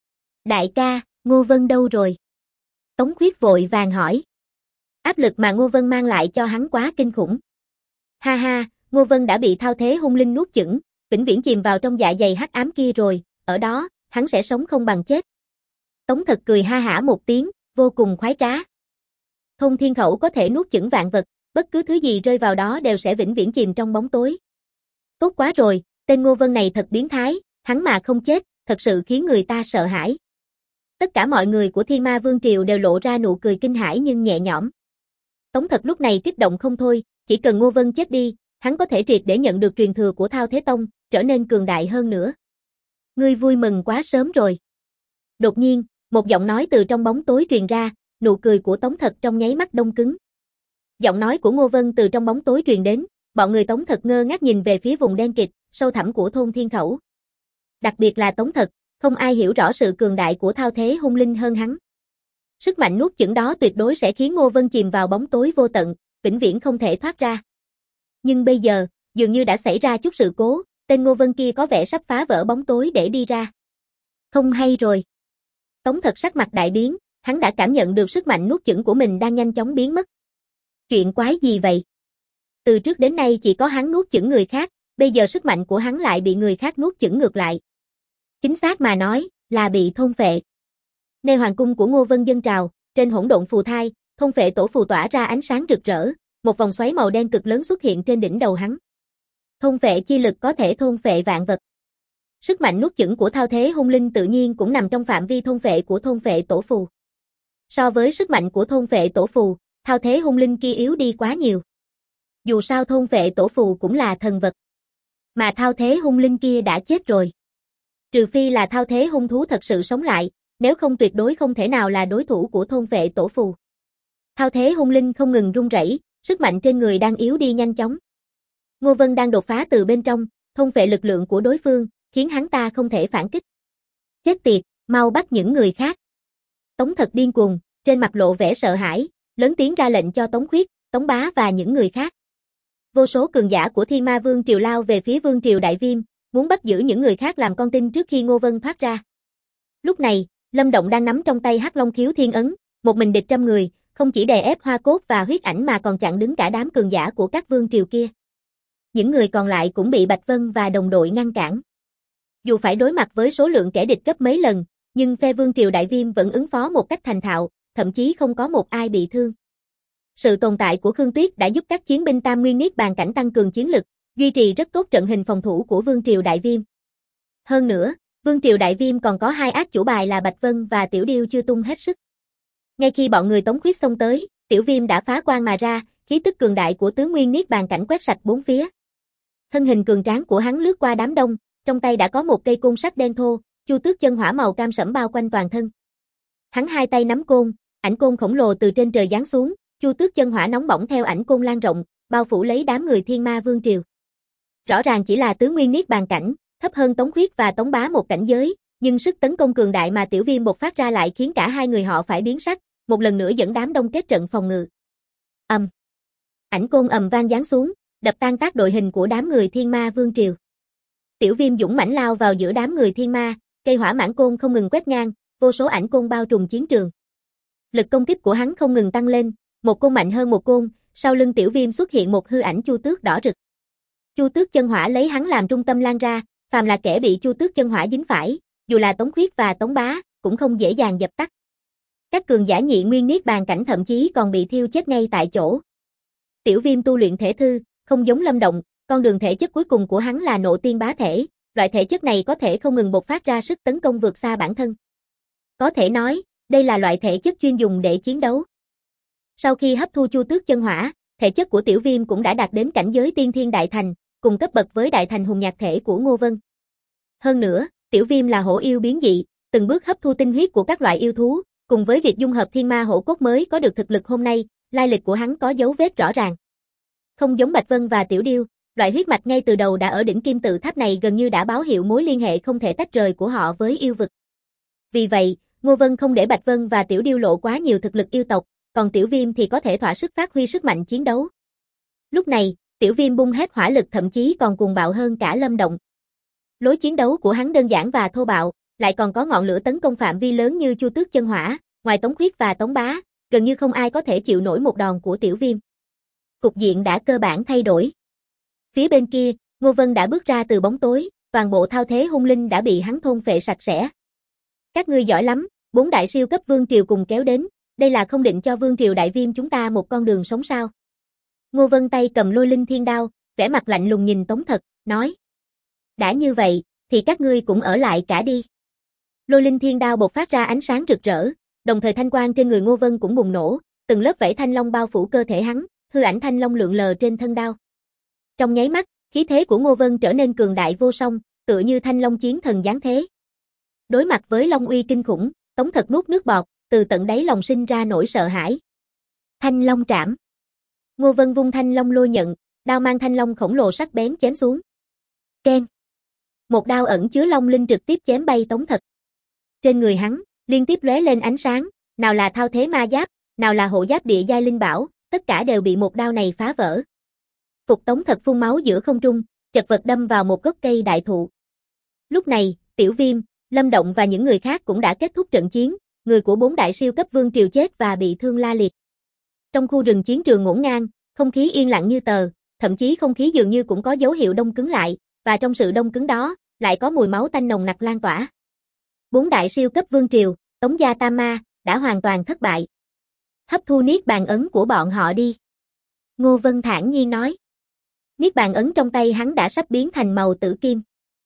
Đại ca, Ngô Vân đâu rồi? Tống Khuyết vội vàng hỏi. Áp lực mà Ngô Vân mang lại cho hắn quá kinh khủng. Ha ha, Ngô Vân đã bị thao thế hung linh nuốt chửng, vĩnh viễn chìm vào trong dạ dày hắc ám kia rồi, ở đó, hắn sẽ sống không bằng chết. Tống Thật cười ha hả một tiếng, vô cùng khoái trá. Thôn thiên khẩu có thể nuốt chửng vạn vật, bất cứ thứ gì rơi vào đó đều sẽ vĩnh viễn chìm trong bóng tối. Tốt quá rồi, tên Ngô Vân này thật biến thái, hắn mà không chết, thật sự khiến người ta sợ hãi. Tất cả mọi người của Thiên Ma Vương Triều đều lộ ra nụ cười kinh hãi nhưng nhẹ nhõm. Tống Thật lúc này kích động không thôi, chỉ cần Ngô Vân chết đi, hắn có thể triệt để nhận được truyền thừa của Thao Thế Tông, trở nên cường đại hơn nữa. Ngươi vui mừng quá sớm rồi. Đột nhiên, một giọng nói từ trong bóng tối truyền ra, nụ cười của Tống Thật trong nháy mắt đông cứng. Giọng nói của Ngô Vân từ trong bóng tối truyền đến, bọn người Tống Thật ngơ ngác nhìn về phía vùng đen kịt, sâu thẳm của thôn thiên khẩu. Đặc biệt là Tống Thật, không ai hiểu rõ sự cường đại của thao thế hung linh hơn hắn. Sức mạnh nuốt chửng đó tuyệt đối sẽ khiến Ngô Vân chìm vào bóng tối vô tận, vĩnh viễn không thể thoát ra. Nhưng bây giờ, dường như đã xảy ra chút sự cố, tên Ngô Vân kia có vẻ sắp phá vỡ bóng tối để đi ra. Không hay rồi. Tống Thật sắc mặt đại biến, hắn đã cảm nhận được sức mạnh nuốt chửng của mình đang nhanh chóng biến mất. Chuyện quái gì vậy? Từ trước đến nay chỉ có hắn nuốt chửng người khác, bây giờ sức mạnh của hắn lại bị người khác nuốt chửng ngược lại. Chính xác mà nói, là bị thôn phệ. Nơi hoàng cung của Ngô Vân dâng trào, trên hỗn độn phù thai, thôn phệ tổ phù tỏa ra ánh sáng rực rỡ, một vòng xoáy màu đen cực lớn xuất hiện trên đỉnh đầu hắn. Thôn phệ chi lực có thể thôn phệ vạn vật. Sức mạnh nuốt chửng của thao thế hung linh tự nhiên cũng nằm trong phạm vi thôn phệ của thôn phệ tổ phù. So với sức mạnh của thôn phệ tổ phù, thao thế hung linh kia yếu đi quá nhiều. Dù sao thôn phệ tổ phù cũng là thần vật. Mà thao thế hung linh kia đã chết rồi. Trừ phi là thao thế hung thú thật sự sống lại, nếu không tuyệt đối không thể nào là đối thủ của thôn phệ tổ phù. Thao thế hung linh không ngừng run rẩy, sức mạnh trên người đang yếu đi nhanh chóng. Ngô Vân đang đột phá từ bên trong, thôn phệ lực lượng của đối phương, khiến hắn ta không thể phản kích. Chết tiệt, mau bắt những người khác. Tống Thật điên cuồng, trên mặt lộ vẻ sợ hãi, lớn tiếng ra lệnh cho Tống Khuyết, Tống Bá và những người khác. Vô số cường giả của Thiên Ma Vương Triều lao về phía Vương Triều Đại Viêm, muốn bắt giữ những người khác làm con tin trước khi Ngô Vân thoát ra. Lúc này, Lâm Động đang nắm trong tay Hắc Long Khiếu Thiên Ấn, một mình địch trăm người, không chỉ đè ép Hoa Cốt và Huyết Ảnh mà còn chặn đứng cả đám cường giả của các vương triều kia. Những người còn lại cũng bị Bạch Vân và đồng đội ngăn cản. Dù phải đối mặt với số lượng kẻ địch gấp mấy lần, nhưng phe Vương Triều Đại Viêm vẫn ứng phó một cách thành thạo, thậm chí không có một ai bị thương. Sự tồn tại của Khương Tuyết đã giúp các chiến binh Tam Nguyên Niết Bàn cảnh tăng cường chiến lực, duy trì rất tốt trận hình phòng thủ của Vương Triều Đại Viêm. Hơn nữa, Vương Triều Đại Viêm còn có hai ác chủ bài là Bạch Vân và Tiểu Điêu chưa tung hết sức. Ngay khi bọn người Tống Khuyết xông tới, Tiểu Viêm đã phá quan mà ra, khí tức cường đại của tướng Nguyên Niết Bàn cảnh quét sạch bốn phía. Thân hình cường tráng của hắn lướt qua đám đông, trong tay đã có một cây côn sắt đen thô, chu tước chân hỏa màu cam sẫm bao quanh toàn thân. Hắn hai tay nắm côn, ảnh côn khổng lồ từ trên trời giáng xuống, chu tước chân hỏa nóng bỏng theo ảnh côn lan rộng, bao phủ lấy đám người Thiên Ma Vương Triều. Rõ ràng chỉ là tướng Nguyên Niết Bàn cảnh, thấp hơn Tống Khuyết và Tống Bá một cảnh giới, nhưng sức tấn công cường đại mà Tiểu Viêm bộc phát ra lại khiến cả hai người họ phải biến sắc, một lần nữa dẫn đám đông kết trận phòng ngự. Ảnh côn ầm vang giáng xuống, đập tan tác đội hình của đám người Thiên Ma Vương Triều. Tiểu Viêm dũng mãnh lao vào giữa đám người Thiên Ma, cây hỏa mãn côn không ngừng quét ngang, vô số ảnh côn bao trùm chiến trường. Lực công kích của hắn không ngừng tăng lên, một côn mạnh hơn một côn, sau lưng Tiểu Viêm xuất hiện một hư ảnh chu tước đỏ rực. Chu tước chân hỏa lấy hắn làm trung tâm lan ra, phàm là kẻ bị chu tước chân hỏa dính phải, dù là Tống Khuyết và Tống Bá, cũng không dễ dàng dập tắt. Các cường giả nhị nguyên niết bàn cảnh thậm chí còn bị thiêu chết ngay tại chỗ. Tiểu Viêm tu luyện thể thư, không giống Lâm Động, con đường thể chất cuối cùng của hắn là nộ tiên bá thể, loại thể chất này có thể không ngừng bộc phát ra sức tấn công vượt xa bản thân. Có thể nói, đây là loại thể chất chuyên dùng để chiến đấu. Sau khi hấp thu Chu Tước chân hỏa, thể chất của Tiểu Viêm cũng đã đạt đến cảnh giới tiên thiên đại thành, cùng cấp bậc với đại thành hùng nhạc thể của Ngô Vân. Hơn nữa, Tiểu Viêm là hổ yêu biến dị, từng bước hấp thu tinh huyết của các loại yêu thú, cùng với việc dung hợp thiên ma hổ cốt mới có được thực lực hôm nay, lai lịch của hắn có dấu vết rõ ràng. Không giống Bạch Vân và Tiểu Điêu, loại huyết mạch ngay từ đầu đã ở đỉnh kim tự tháp này gần như đã báo hiệu mối liên hệ không thể tách rời của họ với yêu vực. Vì vậy, Ngô Vân không để Bạch Vân và Tiểu Điêu lộ quá nhiều thực lực yêu tộc, còn Tiểu Viêm thì có thể thỏa sức phát huy sức mạnh chiến đấu. Lúc này, Tiểu Viêm bung hết hỏa lực, thậm chí còn cuồng bạo hơn cả Lâm Động. Lối chiến đấu của hắn đơn giản và thô bạo, lại còn có ngọn lửa tấn công phạm vi lớn như Chu Tước chân hỏa, ngoài Tống Khuyết và Tống Bá, gần như không ai có thể chịu nổi một đòn của Tiểu Viêm. Cục diện đã cơ bản thay đổi. Phía bên kia, Ngô Vân đã bước ra từ bóng tối, toàn bộ thao thế hung linh đã bị hắn thôn phệ sạch sẽ. Các ngươi giỏi lắm, 4 đại siêu cấp vương triều cùng kéo đến, đây là không định cho vương triều Đại Viêm chúng ta một con đường sống sao? Ngô Vân tay cầm lôi linh thiên đao, vẻ mặt lạnh lùng nhìn Tống Thật, nói. Đã như vậy, thì các ngươi cũng ở lại cả đi. Lôi linh thiên đao bộc phát ra ánh sáng rực rỡ, đồng thời thanh quang trên người Ngô Vân cũng bùng nổ, từng lớp vảy thanh long bao phủ cơ thể hắn, hư ảnh thanh long lượn lờ trên thân đao. Trong nháy mắt, khí thế của Ngô Vân trở nên cường đại vô song, tựa như thanh long chiến thần giáng thế. Đối mặt với long uy kinh khủng, Tống Thật nuốt nước bọt, từ tận đáy lòng sinh ra nỗi sợ hãi. Thanh long trảm. Ngô Vân vung thanh long lôi nhận, đao mang thanh long khổng lồ sắc bén chém xuống. Keng. Một đao ẩn chứa long linh trực tiếp chém bay Tống Thật. Trên người hắn, liên tiếp lóe lên ánh sáng, nào là thao thế ma giáp, nào là hộ giáp địa giai linh bảo, tất cả đều bị một đao này phá vỡ. Phục Tống Thật phun máu giữa không trung, chật vật đâm vào một gốc cây đại thụ. Lúc này, Tiểu Viêm, Lâm Động và những người khác cũng đã kết thúc trận chiến, người của 4 đại siêu cấp vương triều chết và bị thương la liệt. Trong khu rừng chiến trường ngổn ngang, không khí yên lặng như tờ, thậm chí không khí dường như cũng có dấu hiệu đông cứng lại, và trong sự đông cứng đó, lại có mùi máu tanh nồng nặc lan tỏa. 4 đại siêu cấp vương triều, Tống gia Tam Ma, đã hoàn toàn thất bại. Hấp thu niết bàn ấn của bọn họ đi. Ngô Vân thản nhiên nói. Niết bàn ấn trong tay hắn đã sắp biến thành màu tử kim.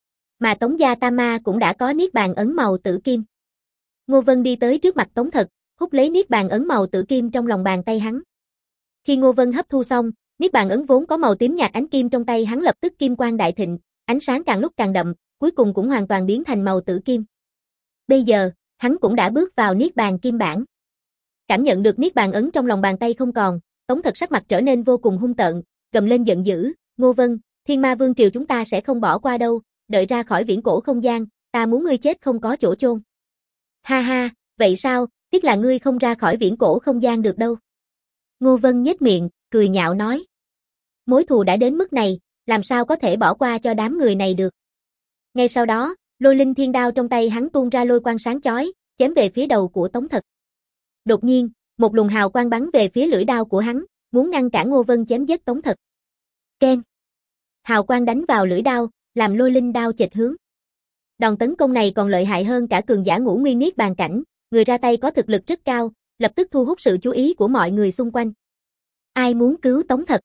Mà Tống gia Tam Ma cũng đã có niết bàn ấn màu tử kim. Ngô Vân đi tới trước mặt Tống Thật, hút lấy niết bàn ấn màu tử kim trong lòng bàn tay hắn. Khi Ngô Vân hấp thu xong, niết bàn ấn vốn có màu tím nhạt ánh kim trong tay hắn lập tức kim quang đại thịnh, ánh sáng càng lúc càng đậm, cuối cùng cũng hoàn toàn biến thành màu tử kim. Bây giờ, hắn cũng đã bước vào niết bàn kim bản. Cảm nhận được niết bàn ấn trong lòng bàn tay không còn, Tống Thật sắc mặt trở nên vô cùng hung tợn, gầm lên giận dữ, Ngô Vân, Thiên Ma Vương triều chúng ta sẽ không bỏ qua đâu, đợi ra khỏi viễn cổ không gian, ta muốn ngươi chết không có chỗ chôn. Ha ha, vậy sao, tiếc là ngươi không ra khỏi viễn cổ không gian được đâu. Ngô Vân nhếch miệng, cười nhạo nói. Mối thù đã đến mức này, làm sao có thể bỏ qua cho đám người này được. Ngay sau đó, lôi linh thiên đao trong tay hắn tuôn ra lôi quang sáng chói, chém về phía đầu của Tống Thật. Đột nhiên, một luồng hào quang bắn về phía lưỡi đao của hắn, muốn ngăn cản Ngô Vân chém giết Tống Thật. Keng. Hào quang đánh vào lưỡi đao, làm lôi linh đao chệch hướng. Đòn tấn công này còn lợi hại hơn cả cường giả ngũ nguyên niết bàn cảnh, người ra tay có thực lực rất cao, lập tức thu hút sự chú ý của mọi người xung quanh. Ai muốn cứu Tống Thật?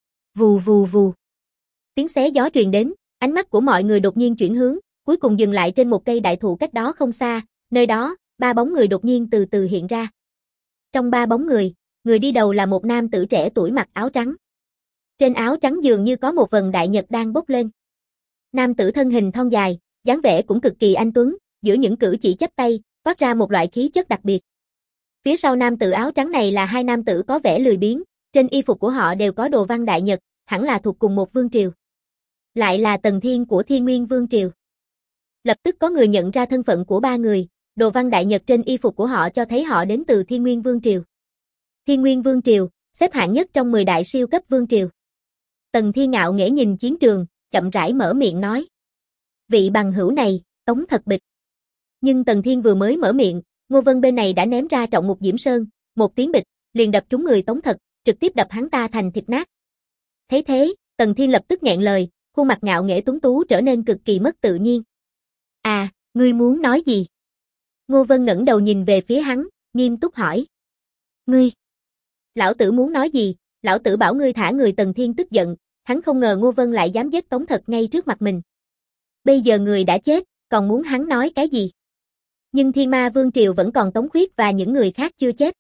Vù vù vù. Tiếng xé gió truyền đến, ánh mắt của mọi người đột nhiên chuyển hướng, cuối cùng dừng lại trên một cây đại thụ cách đó không xa, nơi đó, 3 bóng người đột nhiên từ từ hiện ra. Trong 3 bóng người, người đi đầu là một nam tử trẻ tuổi mặc áo trắng. Trên áo trắng dường như có một vầng đại nhật đang bốc lên. Nam tử thân hình thon dài, dáng vẻ cũng cực kỳ anh tuấn, giữa những cử chỉ chắp tay, toát ra một loại khí chất đặc biệt. Phía sau nam tử áo trắng này là 2 nam tử có vẻ lười biếng, trên y phục của họ đều có đồ văn đại nhật, hẳn là thuộc cùng một vương triều. Lại là Tần Thiên của Thiên Nguyên Vương triều. Lập tức có người nhận ra thân phận của 3 người, đồ văn đại nhật trên y phục của họ cho thấy họ đến từ Thiên Nguyên Vương triều. Thiên Nguyên Vương triều, xếp hạng nhất trong 10 đại siêu cấp vương triều. Tần Thiên ngạo nghễ nhìn chiến trường, chậm rãi mở miệng nói. Vị bằng hữu này, Tống Thật bịch. Nhưng Tần Thiên vừa mới mở miệng, Ngô Vân bên này đã ném ra trọng mục diễm sơn, một tiếng bịch, liền đập trúng người Tống Thật, trực tiếp đập hắn ta thành thịt nát. Thấy thế, Tần Thiên lập tức nghẹn lời, khuôn mặt ngạo nghễ tuấn tú trở nên cực kỳ mất tự nhiên. À, ngươi muốn nói gì? Ngô Vân ngẩng đầu nhìn về phía hắn, nghiêm túc hỏi. Ngươi? Lão tử muốn nói gì? Lão tử bảo ngươi thả người. Tần Thiên tức giận, Hắn không ngờ Ngô Vân lại dám giết Tống Thật ngay trước mặt mình. Bây giờ người đã chết, còn muốn hắn nói cái gì? Nhưng Thiên Ma Vương Triều vẫn còn Tống Khuyết và những người khác chưa chết.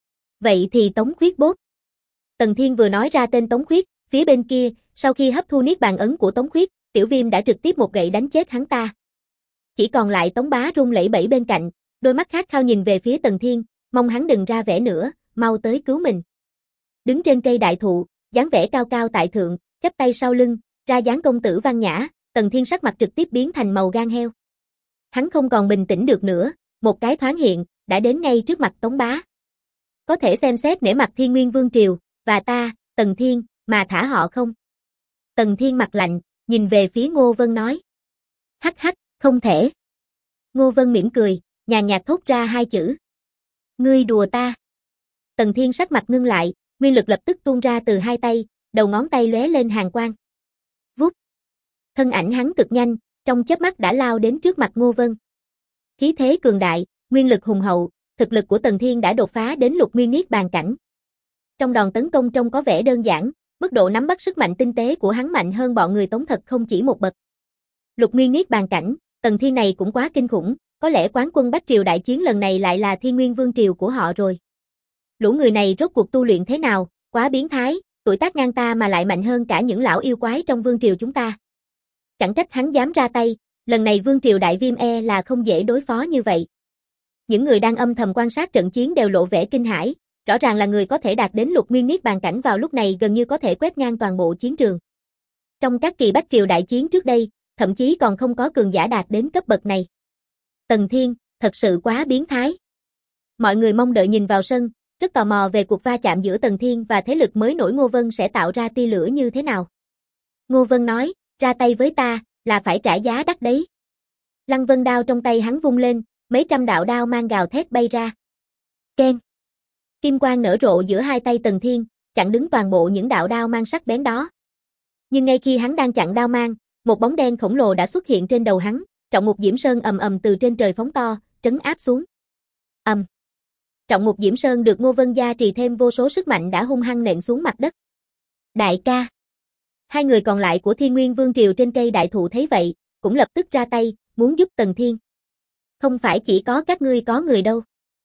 Vậy thì Tống Khuyết bốt. Tần Thiên vừa nói ra tên Tống Khuyết, phía bên kia, sau khi hấp thu niết bàn ấn của Tống Khuyết, Tiểu Viêm đã trực tiếp một gậy đánh chết hắn ta. Chỉ còn lại Tống Bá run lẩy bẩy bên cạnh, đôi mắt khát khao nhìn về phía Tần Thiên, mong hắn đừng ra vẻ nữa, mau tới cứu mình. Đứng trên cây đại thụ, dáng vẻ cao cao tại thượng, chắp tay sau lưng, ra dáng công tử văn nhã, Tần Thiên sắc mặt trực tiếp biến thành màu gan heo. Hắn không còn bình tĩnh được nữa, một cái thoáng hiện, đã đến ngay trước mặt Tống Bá. Có thể xem xét nể mặt Thiên Nguyên Vương Triều, và ta, Tần Thiên, mà thả họ không? Tần Thiên mặt lạnh, nhìn về phía Ngô Vân nói. Hắc hắc, không thể. Ngô Vân mỉm cười, nhàn nhạt thốt ra hai chữ. Ngươi đùa ta. Tần Thiên sắc mặt ngưng lại, nguyên lực lập tức tuôn ra từ hai tay, đầu ngón tay lóe lên hàn quang. Vút. Thân ảnh hắn cực nhanh, trong chớp mắt đã lao đến trước mặt Ngô Vân. Khí thế cường đại, nguyên lực hùng hậu, thực lực của Tần Thiên đã đột phá đến lục nguyên niết bàn cảnh. Trong đòn tấn công trông có vẻ đơn giản, mức độ nắm bắt sức mạnh tinh tế của hắn mạnh hơn bọn người Tống Thật không chỉ một bậc. Lục nguyên niết bàn cảnh, Tần Thiên này cũng quá kinh khủng, có lẽ quán quân Bách Triều đại chiến lần này lại là Thiên Nguyên Vương Triều của họ rồi. Lũ người này rốt cuộc tu luyện thế nào, quá biến thái, tuổi tác ngang ta mà lại mạnh hơn cả những lão yêu quái trong Vương Triều chúng ta. Chẳng trách hắn dám ra tay, lần này Vương Triều Đại Viêm là không dễ đối phó như vậy. Những người đang âm thầm quan sát trận chiến đều lộ vẻ kinh hãi, rõ ràng là người có thể đạt đến lục nguyên niết bàn cảnh vào lúc này gần như có thể quét ngang toàn bộ chiến trường. Trong các kỳ Bách Triều đại chiến trước đây, thậm chí còn không có cường giả đạt đến cấp bậc này. Tần Thiên, thật sự quá biến thái. Mọi người mong đợi nhìn vào sân, rất tò mò về cuộc va chạm giữa Tần Thiên và thế lực mới nổi Ngô Vân sẽ tạo ra tia lửa như thế nào. Ngô Vân nói, ra tay với ta, là phải trả giá đắt đấy. Lăng Vân đao trong tay hắn vung lên, mấy trăm đạo đao mang gào thét bay ra. Keng. Kim quang nở rộ giữa hai tay Tần Thiên, chặn đứng toàn bộ những đạo đao mang sắc bén đó. Nhưng ngay khi hắn đang chặn đao mang, một bóng đen khổng lồ đã xuất hiện trên đầu hắn, Trọng Ngục Diễm Sơn ầm ầm từ trên trời phóng to, trấn áp xuống. Trọng Ngục Diễm Sơn được Ngô Vân gia trì thêm vô số sức mạnh đã hung hăng nện xuống mặt đất. Đại ca. Hai người còn lại của Thiên Nguyên Vương Triều trên cây đại thụ thấy vậy, cũng lập tức ra tay, muốn giúp Tần Thiên. Không phải chỉ có các ngươi có người đâu.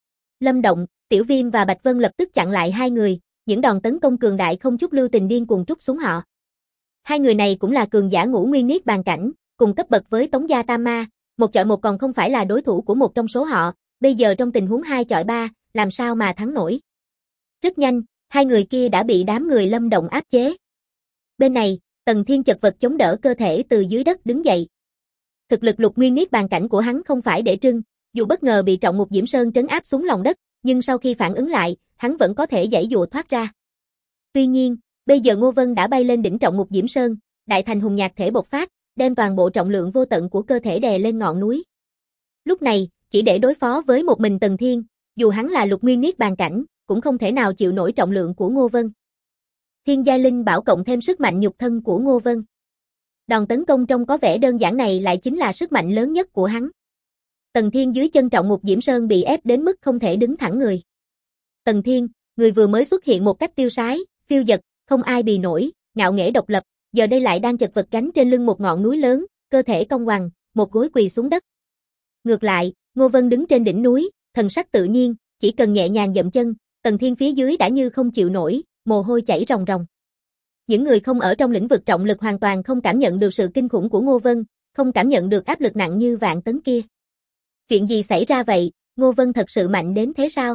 Lâm Động, Tiểu Viêm và Bạch Vân lập tức chặn lại hai người, những đòn tấn công cường đại không chút lưu tình điên cuồng trút xuống họ. Hai người này cũng là cường giả ngũ nguyên niết bàn cảnh, cùng cấp bậc với Tống gia Tam Ma, một chọi một còn không phải là đối thủ của một trong số họ, bây giờ trong tình huống 2 chọi 3, làm sao mà thắng nổi. Rất nhanh, hai người kia đã bị đám người Lâm Động áp chế. Bên này, Tần Thiên chật vật chống đỡ cơ thể từ dưới đất đứng dậy. Thực lực lục nguyên niết bàn cảnh của hắn không phải để trưng, dù bất ngờ bị Trọng Ngục Diễm Sơn trấn áp xuống lòng đất, nhưng sau khi phản ứng lại, hắn vẫn có thể giãy dụa thoát ra. Tuy nhiên, bây giờ Ngô Vân đã bay lên đỉnh Trọng Ngục Diễm Sơn, đại thành hùng nhạc thể bộc phát, đem toàn bộ trọng lượng vô tận của cơ thể đè lên ngọn núi. Lúc này, chỉ để đối phó với một mình Tần Thiên, dù hắn là lục nguyên niết bàn cảnh, cũng không thể nào chịu nổi trọng lượng của Ngô Vân. Thiên Giai Linh Bảo cộng thêm sức mạnh nhục thân của Ngô Vân. Đòn tấn công trông có vẻ đơn giản này lại chính là sức mạnh lớn nhất của hắn. Tần Thiên dưới chân Trọng Ngục Diễm Sơn bị ép đến mức không thể đứng thẳng người. Tần Thiên, người vừa mới xuất hiện một cách tiêu sái, phiêu dật, không ai bì nổi, ngạo nghễ độc lập, giờ đây lại đang chật vật gánh trên lưng một ngọn núi lớn, cơ thể cong quằn, một gối quỳ xuống đất. Ngược lại, Ngô Vân đứng trên đỉnh núi, thần sắc tự nhiên, chỉ cần nhẹ nhàng dậm chân, Tần Thiên phía dưới đã như không chịu nổi, mồ hôi chảy ròng ròng. Những người không ở trong lĩnh vực trọng lực hoàn toàn không cảm nhận được sự kinh khủng của Ngô Vân, không cảm nhận được áp lực nặng như vạn tấn kia. Chuyện gì xảy ra vậy, Ngô Vân thật sự mạnh đến thế sao?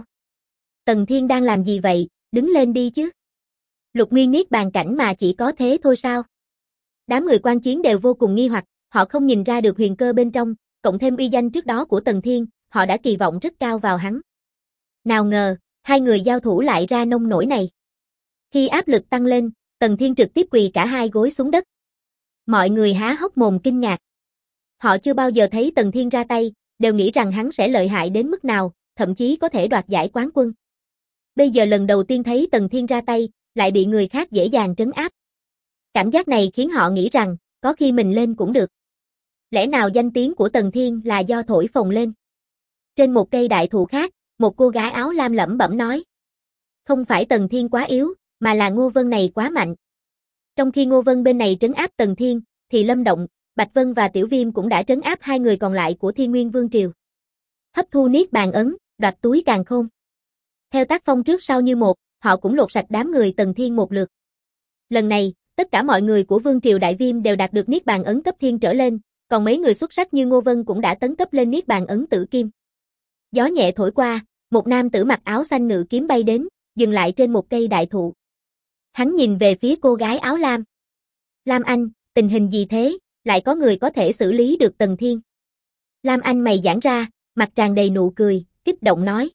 Tần Thiên đang làm gì vậy, đứng lên đi chứ. Lục nguyên niết bàn cảnh mà chỉ có thế thôi sao? Đám người quan chiến đều vô cùng nghi hoặc, họ không nhìn ra được huyền cơ bên trong, cộng thêm uy danh trước đó của Tần Thiên, họ đã kỳ vọng rất cao vào hắn. Nào ngờ, hai người giao thủ lại ra nông nổi này. Khi áp lực tăng lên, Tần Thiên trực tiếp quỳ cả hai gối xuống đất. Mọi người há hốc mồm kinh ngạc. Họ chưa bao giờ thấy Tần Thiên ra tay, đều nghĩ rằng hắn sẽ lợi hại đến mức nào, thậm chí có thể đoạt giải quán quân. Bây giờ lần đầu tiên thấy Tần Thiên ra tay, lại bị người khác dễ dàng trấn áp. Cảm giác này khiến họ nghĩ rằng, có khi mình lên cũng được. Lẽ nào danh tiếng của Tần Thiên là do thổi phồng lên? Trên một cây đại thụ khác, một cô gái áo lam lẩm bẩm nói. Không phải Tần Thiên quá yếu, mà là Ngô Vân này quá mạnh. Trong khi Ngô Vân bên này trấn áp Tần Thiên, thì Lâm Động, Bạch Vân và Tiểu Viêm cũng đã trấn áp hai người còn lại của Thiên Nguyên Vương Triều. Hấp thu niết bàn ấn, đoạt túi càn khôn. Theo tác phong trước sau như một, họ cũng lột sạch đám người Tần Thiên một lượt. Lần này, tất cả mọi người của Vương Triều Đại Viêm đều đạt được niết bàn ấn cấp thiên trở lên, còn mấy người xuất sắc như Ngô Vân cũng đã tấn cấp lên niết bàn ấn tử kim. Gió nhẹ thổi qua, một nam tử mặc áo xanh ngự kiếm bay đến, dừng lại trên một cây đại thụ. Hắn nhìn về phía cô gái áo lam. Lam Anh, tình hình gì thế, lại có người có thể xử lý được Tần Thiên? Lam Anh mày giãn ra, mặt tràn đầy nụ cười, kích động nói.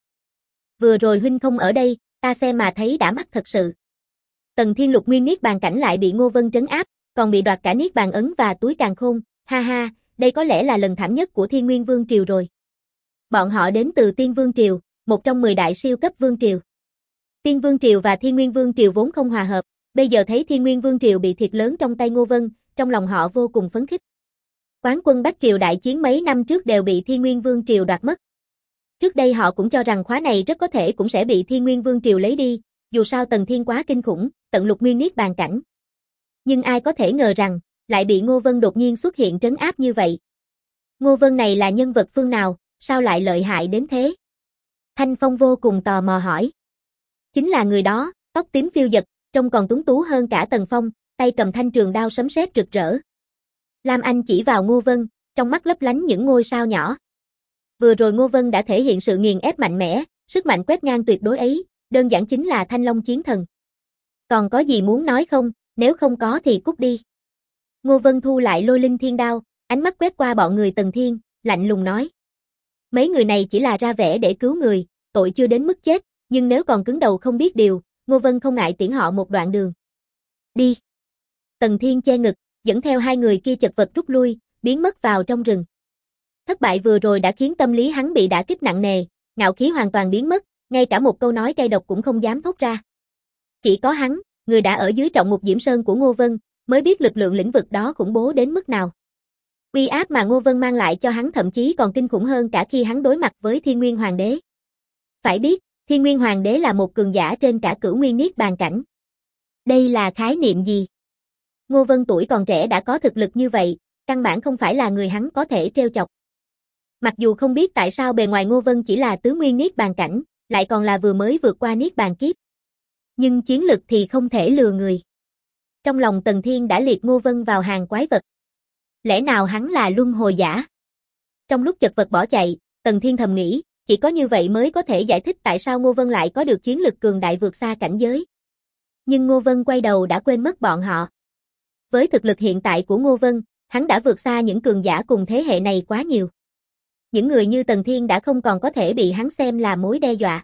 Vừa rồi huynh không ở đây, ta xem mà thấy đã mắt thật sự. Tần Thiên lục nguyên niết bàn cảnh lại bị Ngô Vân trấn áp, còn bị đoạt cả niết bàn ấn và túi càn khôn, ha ha, đây có lẽ là lần thảm nhất của Thiên Nguyên Vương Triều rồi. Bọn họ đến từ Tiên Vương Triều, một trong 10 đại siêu cấp vương triều. Tiên Vương Triều và Thiên Nguyên Vương Triều vốn không hòa hợp, bây giờ thấy Thiên Nguyên Vương Triều bị thiệt lớn trong tay Ngô Vân, trong lòng họ vô cùng phấn khích. Quán quân Bách Triều đại chiến mấy năm trước đều bị Thiên Nguyên Vương Triều đoạt mất. Trước đây họ cũng cho rằng khóa này rất có thể cũng sẽ bị Thiên Nguyên Vương Triều lấy đi, dù sao Tần Thiên quá kinh khủng, tận lục nguyên niết bàn cảnh. Nhưng ai có thể ngờ rằng, lại bị Ngô Vân đột nhiên xuất hiện trấn áp như vậy. Ngô Vân này là nhân vật phương nào, sao lại lợi hại đến thế? Thanh Phong vô cùng tò mò hỏi. Chính là người đó, tóc tím phiêu dật, trông còn tuấn tú hơn cả Tần Phong, tay cầm thanh trường đao sấm sét rực rỡ. Lam Anh chỉ vào Ngô Vân, trong mắt lấp lánh những ngôi sao nhỏ. Vừa rồi Ngô Vân đã thể hiện sự nghiền ép mạnh mẽ, sức mạnh quét ngang tuyệt đối ấy, đơn giản chính là Thanh Long chiến thần. Còn có gì muốn nói không, nếu không có thì cút đi. Ngô Vân thu lại lôi linh thiên đao, ánh mắt quét qua bọn người Tần Thiên, lạnh lùng nói. Mấy người này chỉ là ra vẻ để cứu người, tội chưa đến mức chết, nhưng nếu còn cứng đầu không biết điều, Ngô Vân không ngại tiễn họ một đoạn đường. Đi. Tần Thiên che ngực, dẫn theo hai người kia chật vật rút lui, biến mất vào trong rừng. Thất bại vừa rồi đã khiến tâm lý hắn bị đả kích nặng nề, ngạo khí hoàn toàn biến mất, ngay cả một câu nói cay độc cũng không dám thốt ra. Chỉ có hắn, người đã ở dưới trọng ngục Diễm Sơn của Ngô Vân, mới biết lực lượng lĩnh vực đó khủng bố đến mức nào. Uy áp mà Ngô Vân mang lại cho hắn thậm chí còn kinh khủng hơn cả khi hắn đối mặt với Thiên Nguyên Hoàng đế. Phải biết, Thiên Nguyên Hoàng đế là một cường giả trên cả cửu nguyên niết bàn cảnh. Đây là khái niệm gì? Ngô Vân tuổi còn trẻ đã có thực lực như vậy, căn bản không phải là người hắn có thể trêu chọc. Mặc dù không biết tại sao bề ngoài Ngô Vân chỉ là tứ nguyên niết bàn cảnh, lại còn là vừa mới vượt qua niết bàn kiếp. Nhưng chiến lực thì không thể lừa người. Trong lòng Tần Thiên đã liệt Ngô Vân vào hàng quái vật. Lẽ nào hắn là luân hồi giả? Trong lúc chật vật bỏ chạy, Tần Thiên thầm nghĩ, chỉ có như vậy mới có thể giải thích tại sao Ngô Vân lại có được chiến lực cường đại vượt xa cảnh giới. Nhưng Ngô Vân quay đầu đã quên mất bọn họ. Với thực lực hiện tại của Ngô Vân, hắn đã vượt xa những cường giả cùng thế hệ này quá nhiều. Những người như Tần Thiên đã không còn có thể bị hắn xem là mối đe dọa.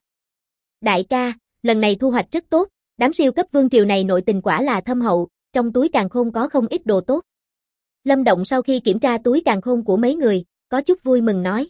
Đại ca, lần này thu hoạch rất tốt, đám siêu cấp vương triều này nội tình quả là thâm hậu, trong túi càn khôn có không ít đồ tốt. Lâm Động sau khi kiểm tra túi càn khôn của mấy người, có chút vui mừng nói.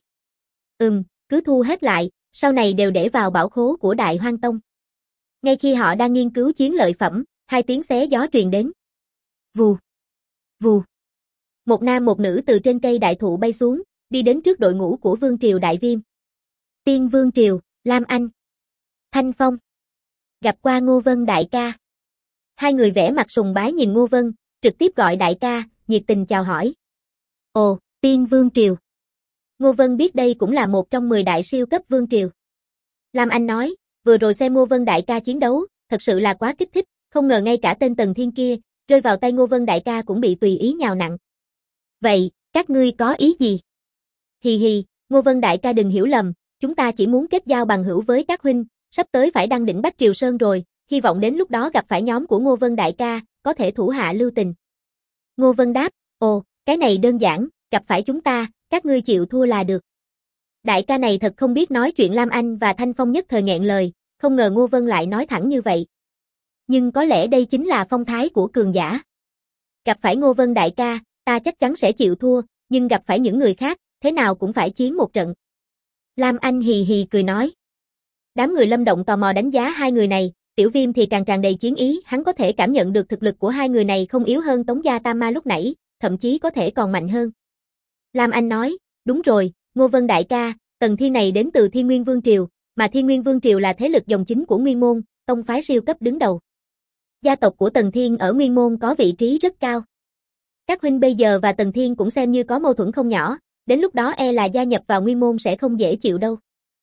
Cứ thu hết lại, sau này đều để vào bảo khố của Đại Hoang Tông. Ngay khi họ đang nghiên cứu chiến lợi phẩm, hai tiếng xé gió truyền đến. Vù, vù. Một nam một nữ từ trên cây đại thụ bay xuống, đi đến trước đội ngũ của Vương Triều Đại Viêm. Tiên Vương Triều, Lam Anh, Thanh Phong. Gặp qua Ngô Vân đại ca. Hai người vẽ mặt sùng bái nhìn Ngô Vân, trực tiếp gọi đại ca, nhiệt tình chào hỏi. Ồ, Tiên Vương Triều. Ngô Vân biết đây cũng là một trong 10 đại siêu cấp vương triều. Lam Anh nói, vừa rồi xem Ngô Vân đại ca chiến đấu, thật sự là quá kích thích, không ngờ ngay cả tên Tần Thiên kia, rơi vào tay Ngô Vân đại ca cũng bị tùy ý nhào nặn. Vậy, các ngươi có ý gì? Hì hì, Ngô Vân đại ca đừng hiểu lầm, chúng ta chỉ muốn kết giao bằng hữu với các huynh, sắp tới phải đăng đỉnh Bách Triều Sơn rồi, hy vọng đến lúc đó gặp phải nhóm của Ngô Vân đại ca, có thể thủ hạ lưu tình. Ngô Vân đáp, ồ, cái này đơn giản, gặp phải chúng ta, các ngươi chịu thua là được. Đại ca này thật không biết nói chuyện. Lam Anh và Thanh Phong nhất thời nghẹn lời, không ngờ Ngô Vân lại nói thẳng như vậy. Nhưng có lẽ đây chính là phong thái của cường giả. Gặp phải Ngô Vân đại ca, ta chắc chắn sẽ chịu thua, nhưng gặp phải những người khác, thế nào cũng phải chiến một trận. Lam Anh hì hì cười nói. Đám người Lâm Động tò mò đánh giá hai người này, Tiểu Viêm thì càng tràn đầy chiến ý, hắn có thể cảm nhận được thực lực của hai người này không yếu hơn Tống Gia Tam Ma lúc nãy, thậm chí có thể còn mạnh hơn. Lam Anh nói, đúng rồi, Ngô Vân đại ca, Tần Thiên này đến từ Thiên Nguyên Vương Triều, mà Thiên Nguyên Vương Triều là thế lực dòng chính của Nguyên Môn, tông phái siêu cấp đứng đầu. Gia tộc của Tần Thiên ở Nguyên Môn có vị trí rất cao. Các huynh bây giờ và Tần Thiên cũng xem như có mâu thuẫn không nhỏ, đến lúc đó e là gia nhập vào Nguyên Môn sẽ không dễ chịu đâu.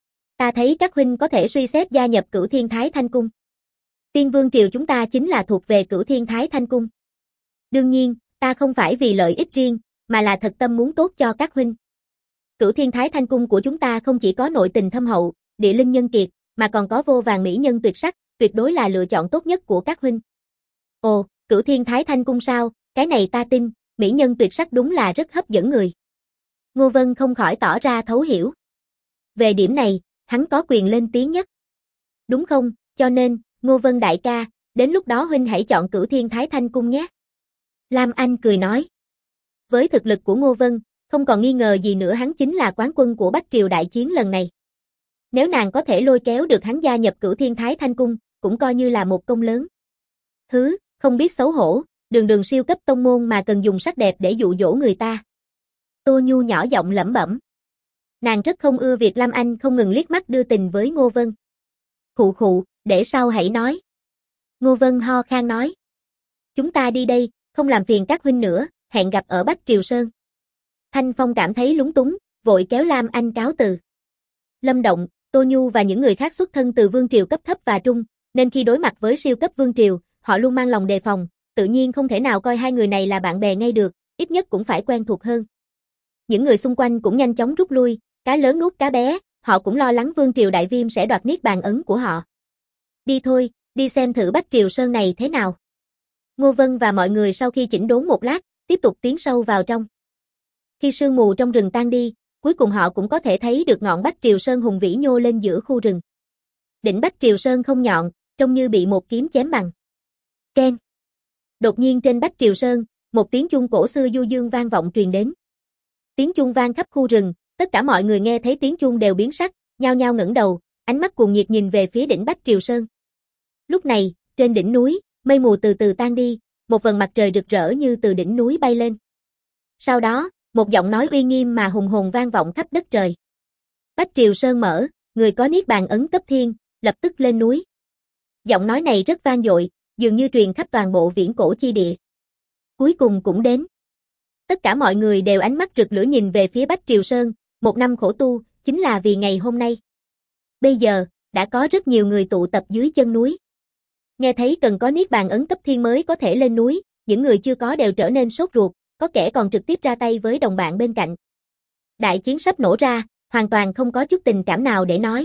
Ta thấy các huynh có thể suy xét gia nhập Cửu Thiên Thái Thanh Cung. Tiên Vương Triều chúng ta chính là thuộc về Cửu Thiên Thái Thanh Cung. Đương nhiên, ta không phải vì lợi ích riêng, mà là thật tâm muốn tốt cho các huynh. Cửu Thiên Thái Thanh Cung của chúng ta không chỉ có nội tình thâm hậu, địa linh nhân kiệt, mà còn có vô vàn mỹ nhân tuyệt sắc, tuyệt đối là lựa chọn tốt nhất của các huynh. Ồ, Cửu Thiên Thái Thanh Cung sao, cái này ta tin, mỹ nhân tuyệt sắc đúng là rất hấp dẫn người. Ngô Vân không khỏi tỏ ra thấu hiểu. Về điểm này, hắn có quyền lên tiếng nhất. Đúng không, cho nên, Ngô Vân đại ca, đến lúc đó huynh hãy chọn Cửu Thiên Thái Thanh Cung nhé. Lam Anh cười nói. Với thực lực của Ngô Vân, không còn nghi ngờ gì nữa hắn chính là quán quân của Bách Triều đại chiến lần này. Nếu nàng có thể lôi kéo được hắn gia nhập Cửu Thiên Thái Thanh Cung, cũng coi như là một công lớn. Hứ, không biết xấu hổ, đường siêu cấp tông môn mà cần dùng sắc đẹp để dụ dỗ người ta. Tô Nhu nhỏ giọng lẩm bẩm. Nàng rất không ưa việc Lam Anh không ngừng liếc mắt đưa tình với Ngô Vân. Khụ khụ, để sau hãy nói. Ngô Vân ho khan nói. Chúng ta đi đây, không làm phiền các huynh nữa, hẹn gặp ở Bách Triều Sơn. Thanh Phong cảm thấy lúng túng, vội kéo Lam Anh cáo từ. Lâm Động, Tô Nhu và những người khác xuất thân từ vương triều cấp thấp và trung, nên khi đối mặt với siêu cấp vương triều, họ luôn mang lòng đề phòng, tự nhiên không thể nào coi hai người này là bạn bè ngay được, ít nhất cũng phải quen thuộc hơn. Những người xung quanh cũng nhanh chóng rút lui, cá lớn nuốt cá bé, họ cũng lo lắng vương triều đại viêm sẽ đoạt niết bàn ấn của họ. Đi thôi, đi xem thử Bách Triều Sơn này thế nào. Ngô Vân và mọi người sau khi chỉnh đốn một lát, tiếp tục tiến sâu vào trong. Khi sương mù trong rừng tan đi, cuối cùng họ cũng có thể thấy được ngọn Bách Triều Sơn hùng vĩ nhô lên giữa khu rừng. Đỉnh Bách Triều Sơn không nhọn, trông như bị một kiếm chém bằng. Keng. Đột nhiên trên Bách Triều Sơn, một tiếng chuông cổ xưa du dương vang vọng truyền đến. Tiếng chuông vang khắp khu rừng, tất cả mọi người nghe thấy tiếng chuông đều biến sắc, nhao nhao ngẩng đầu, ánh mắt cuồng nhiệt nhìn về phía đỉnh Bách Triều Sơn. Lúc này, trên đỉnh núi, mây mù từ từ tan đi, một vầng mặt trời rực rỡ như từ đỉnh núi bay lên. Sau đó, một giọng nói uy nghiêm mà hùng hồn vang vọng khắp đất trời. Bách Triều Sơn mở, người có niết bàn ấn cấp thiên, lập tức lên núi. Giọng nói này rất vang dội, dường như truyền khắp toàn bộ viễn cổ chi địa. Cuối cùng cũng đến. Tất cả mọi người đều ánh mắt rực lửa nhìn về phía Bách Triều Sơn, một năm khổ tu, chính là vì ngày hôm nay. Bây giờ, đã có rất nhiều người tụ tập dưới chân núi. Nghe thấy cần có niết bàn ấn cấp thiên mới có thể lên núi, những người chưa có đều trở nên sốt ruột, có kẻ còn trực tiếp ra tay với đồng bạn bên cạnh. Đại chiến sắp nổ ra, hoàn toàn không có chút tình cảm nào để nói.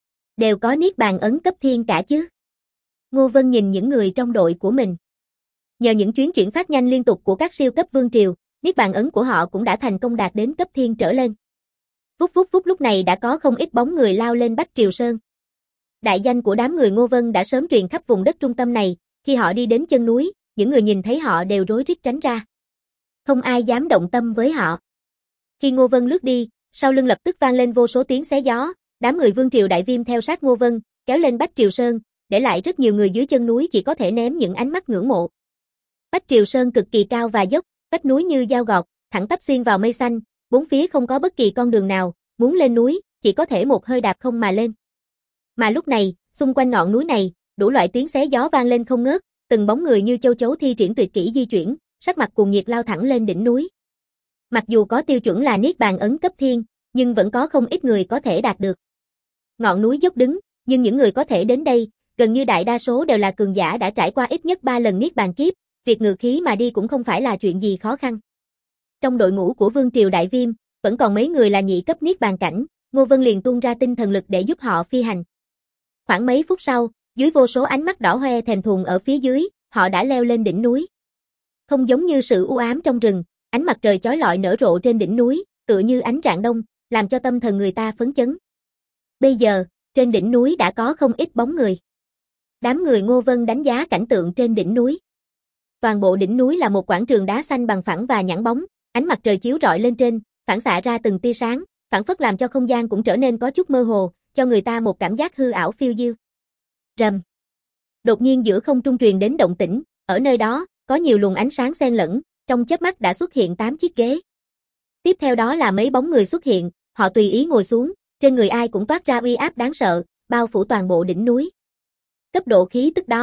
Đều có niết bàn ấn cấp thiên cả chứ. Ngô Vân nhìn những người trong đội của mình. Nhờ những chuyến chuyển phát nhanh liên tục của các siêu cấp vương triều, niết bàn ấn của họ cũng đã thành công đạt đến cấp thiên trở lên. Vút vút vút lúc này đã có không ít bóng người lao lên Bách Triều Sơn. Đại danh của đám người Ngô Vân đã sớm truyền khắp vùng đất trung tâm này, khi họ đi đến chân núi, những người nhìn thấy họ đều rối rít tránh ra. Không ai dám động tâm với họ. Khi Ngô Vân lướt đi, sau lưng lập tức vang lên vô số tiếng xé gió, đám người vương triều đại viêm theo sát Ngô Vân, kéo lên Bách Triều Sơn, để lại rất nhiều người dưới chân núi chỉ có thể ném những ánh mắt ngưỡng mộ. Bách Triều Sơn cực kỳ cao và dốc, vách núi như dao gọt, thẳng tắp xuyên vào mây xanh, bốn phía không có bất kỳ con đường nào, muốn lên núi, chỉ có thể một hơi đạp không mà lên. Mà lúc này, xung quanh ngọn núi này, đủ loại tiếng xé gió vang lên không ngớt, từng bóng người như châu chấu thi triển tuyệt kỹ di chuyển, sắc mặt cuồng nhiệt lao thẳng lên đỉnh núi. Mặc dù có tiêu chuẩn là niết bàn ấn cấp thiên, nhưng vẫn có không ít người có thể đạt được. Ngọn núi dốc đứng, nhưng những người có thể đến đây, gần như đại đa số đều là cường giả đã trải qua ít nhất 3 lần niết bàn kiếp, việc ngự khí mà đi cũng không phải là chuyện gì khó khăn. Trong đội ngũ của Vương Triều Đại Viêm, vẫn còn mấy người là nhị cấp niết bàn cảnh, Ngô Vân liền tuôn ra tinh thần lực để giúp họ phi hành. Khoảng mấy phút sau, dưới vô số ánh mắt đỏ hoe thèm thuồng ở phía dưới, họ đã leo lên đỉnh núi. Không giống như sự u ám trong rừng, ánh mặt trời chói lọi nở rộ trên đỉnh núi, tựa như ánh rạng đông, làm cho tâm thần người ta phấn chấn. Bây giờ, trên đỉnh núi đã có không ít bóng người. Đám người Ngô Vân đánh giá cảnh tượng trên đỉnh núi. Toàn bộ đỉnh núi là một quảng trường đá xanh bằng phẳng và nhẵn bóng, ánh mặt trời chiếu rọi lên trên, phản xạ ra từng tia sáng, phản phất làm cho không gian cũng trở nên có chút mơ hồ, cho người ta một cảm giác hư ảo phiêu diêu. Rầm. Đột nhiên giữa không trung truyền đến động tĩnh, ở nơi đó, có nhiều luồng ánh sáng xen lẫn, trong chớp mắt đã xuất hiện 8 chiếc ghế. Tiếp theo đó là mấy bóng người xuất hiện, họ tùy ý ngồi xuống, trên người ai cũng toát ra uy áp đáng sợ, bao phủ toàn bộ đỉnh núi. Cấp độ khí tức đó,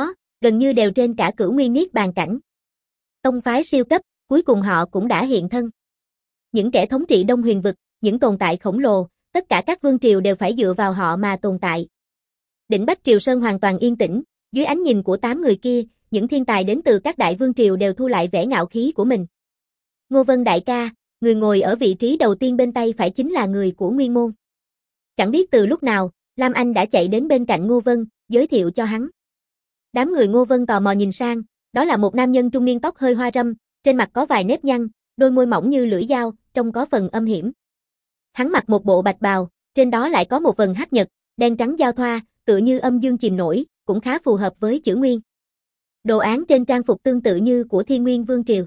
gần như đều trên cả cửu nguyên niết bàn cảnh. Tông phái siêu cấp, cuối cùng họ cũng đã hiện thân. Những kẻ thống trị Đông Huyền vực, những tồn tại khổng lồ, tất cả các vương triều đều phải dựa vào họ mà tồn tại. Đỉnh Bách Triều Sơn hoàn toàn yên tĩnh, dưới ánh nhìn của 8 người kia, những thiên tài đến từ các đại vương triều đều thu lại vẻ ngạo khí của mình. Ngô Vân đại ca, người ngồi ở vị trí đầu tiên bên tay phải chính là người của Nguyên Môn. Chẳng biết từ lúc nào, Lam Anh đã chạy đến bên cạnh Ngô Vân, giới thiệu cho hắn. Đám người Ngô Vân tò mò nhìn sang, đó là một nam nhân trung niên tóc hơi hoa râm, trên mặt có vài nếp nhăn, đôi môi mỏng như lưỡi dao, trông có phần âm hiểm. Hắn mặc một bộ bạch bào, trên đó lại có một vầng hắc nhật, đen trắng giao thoa, tựa như âm dương chìm nổi, cũng khá phù hợp với chữ Nguyên. Đồ án trên trang phục tương tự như của Thiên Nguyên Vương Triều.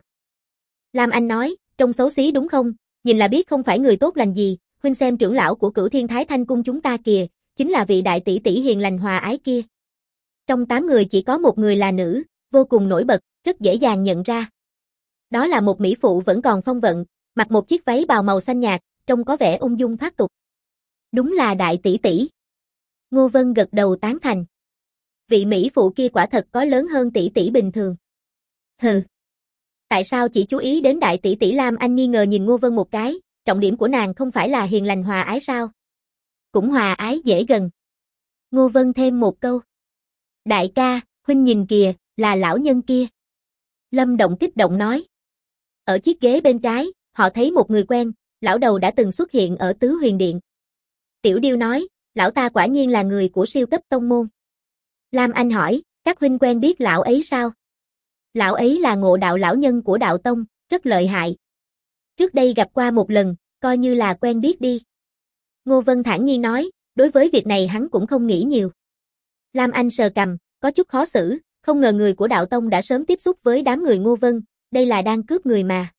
Lam Anh nói, trông xấu xí đúng không, nhìn là biết không phải người tốt lành gì, huynh xem trưởng lão của Cửu Thiên Thái Thanh Cung chúng ta kìa, chính là vị đại tỷ tỷ hiền lành hòa ái kia. Trong 8 người chỉ có một người là nữ, vô cùng nổi bật, rất dễ dàng nhận ra. Đó là một mỹ phụ vẫn còn phong vận, mặc một chiếc váy bào màu xanh nhạt, trông có vẻ ung dung thoát tục. Đúng là đại tỷ tỷ. Ngô Vân gật đầu tán thành. Vị mỹ phụ kia quả thật có lớn hơn tỷ tỷ bình thường. Hừ. Tại sao chỉ chú ý đến đại tỷ tỷ? Lam Anh nghi ngờ nhìn Ngô Vân một cái, trọng điểm của nàng không phải là hiền lành hòa ái sao? Cũng hòa ái dễ gần. Ngô Vân thêm một câu. Đại ca, huynh nhìn kìa, là lão nhân kia. Lâm Động kích động nói. Ở chiếc ghế bên trái, họ thấy một người quen, lão đầu đã từng xuất hiện ở Tứ Huyền Điện. Tiểu Điêu nói, lão ta quả nhiên là người của siêu cấp tông môn. Lam Anh hỏi, các huynh quen biết lão ấy sao? Lão ấy là Ngộ Đạo lão nhân của đạo tông, rất lợi hại. Trước đây gặp qua một lần, coi như là quen biết đi. Ngô Vân thản nhiên nói, đối với việc này hắn cũng không nghĩ nhiều. Lam Anh sờ cằm, có chút khó xử, không ngờ người của đạo tông đã sớm tiếp xúc với đám người Ngô Vân, đây là đang cướp người mà.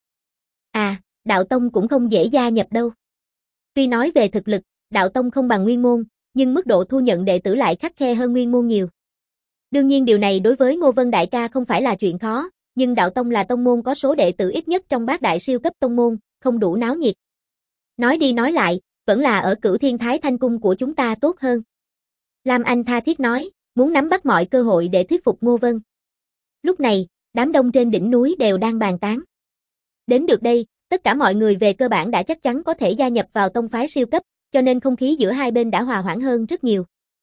À, đạo tông cũng không dễ gia nhập đâu. Tuy nói về thực lực, đạo tông không bằng Nguyên Môn, nhưng mức độ thu nhận đệ tử lại khắt khe hơn Nguyên Môn nhiều. Đương nhiên điều này đối với Ngô Vân đại ca không phải là chuyện khó, nhưng đạo tông là tông môn có số đệ tử ít nhất trong bát đại siêu cấp tông môn, không đủ náo nhiệt. Nói đi nói lại, vẫn là ở Cửu Thiên Thái Thanh Cung của chúng ta tốt hơn. Lam Anh tha thiết nói, muốn nắm bắt mọi cơ hội để thuyết phục Ngô Vân. Lúc này, đám đông trên đỉnh núi đều đang bàn tán. Đến được đây, tất cả mọi người về cơ bản đã chắc chắn có thể gia nhập vào tông phái siêu cấp, cho nên không khí giữa hai bên đã hòa hoãn hơn rất nhiều.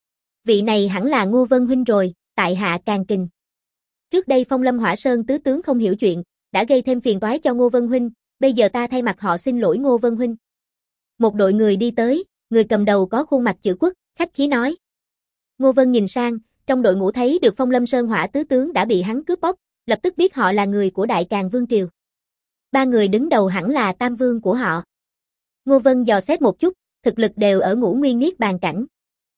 Vị này hẳn là Ngô Vân huynh rồi, tại hạ Càn Kình. Trước đây Phong Lâm Hỏa Sơn tứ tướng không hiểu chuyện, đã gây thêm phiền toái cho Ngô Vân huynh, bây giờ ta thay mặt họ xin lỗi Ngô Vân huynh. Một đội người đi tới, người cầm đầu có khuôn mặt chữ quốc, khách khí nói. Ngô Vân nhìn sang, trong đội ngũ thấy được Phong Lâm Sơn Hỏa tứ tướng đã bị hắn cướp bóc, lập tức biết họ là người của Đại Càn Vương Triều. 3 người đứng đầu hẳn là tam vương của họ. Ngô Vân dò xét một chút, thực lực đều ở Ngũ Nguyên Niết bàn cảnh.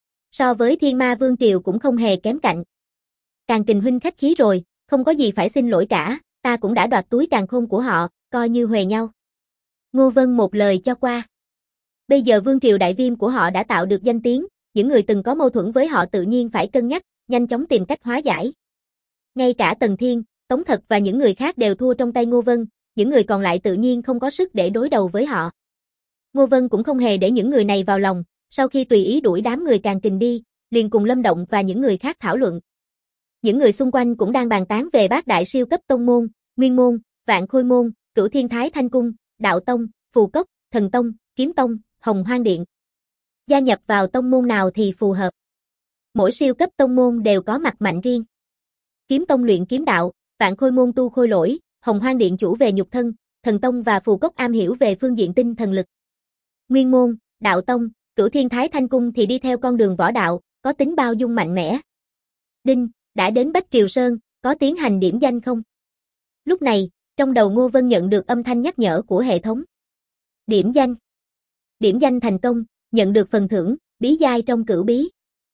So với Thiên Ma Vương Triều cũng không hề kém cạnh. Càn Kình huynh khách khí rồi, không có gì phải xin lỗi cả, ta cũng đã đoạt túi càn khôn của họ, coi như huề nhau. Ngô Vân một lời cho qua. Bây giờ Vương Triều Đại Viêm của họ đã tạo được danh tiếng, những người từng có mâu thuẫn với họ tự nhiên phải cân nhắc, nhanh chóng tìm cách hóa giải. Ngay cả Tần Thiên, Tống Thật và những người khác đều thua trong tay Ngô Vân, những người còn lại tự nhiên không có sức để đối đầu với họ. Ngô Vân cũng không hề để những người này vào lòng, sau khi tùy ý đuổi đám người Càn Kình đi, liền cùng Lâm Động và những người khác thảo luận. Những người xung quanh cũng đang bàn tán về bát đại siêu cấp tông môn, Nguyên Môn, Vạn Khôi Môn, Cửu Thiên Thái Thanh Cung, Đạo Tông, Phù Cốc, Thần Tông, Kiếm Tông, Hồng Hoang Điện. Gia nhập vào tông môn nào thì phù hợp. Mỗi siêu cấp tông môn đều có mặt mạnh riêng. Kiếm Tông luyện kiếm đạo, Vạn Khôi Môn tu khôi lỗi, Hồng Hoang Điện chủ về nhục thân, Thần Tông và Phù Cốc am hiểu về phương diện tinh thần lực. Nguyên Môn, Đạo Tông, Cửu Thiên Thái Thanh Cung thì đi theo con đường võ đạo, có tính bao dung mạnh mẽ. Đinh, đã đến Bách Triều Sơn, có tiến hành điểm danh không? Lúc này, trong đầu Ngô Vân nhận được âm thanh nhắc nhở của hệ thống. Điểm danh. Điểm danh thành công, nhận được phần thưởng, bí giai trong cửu bí.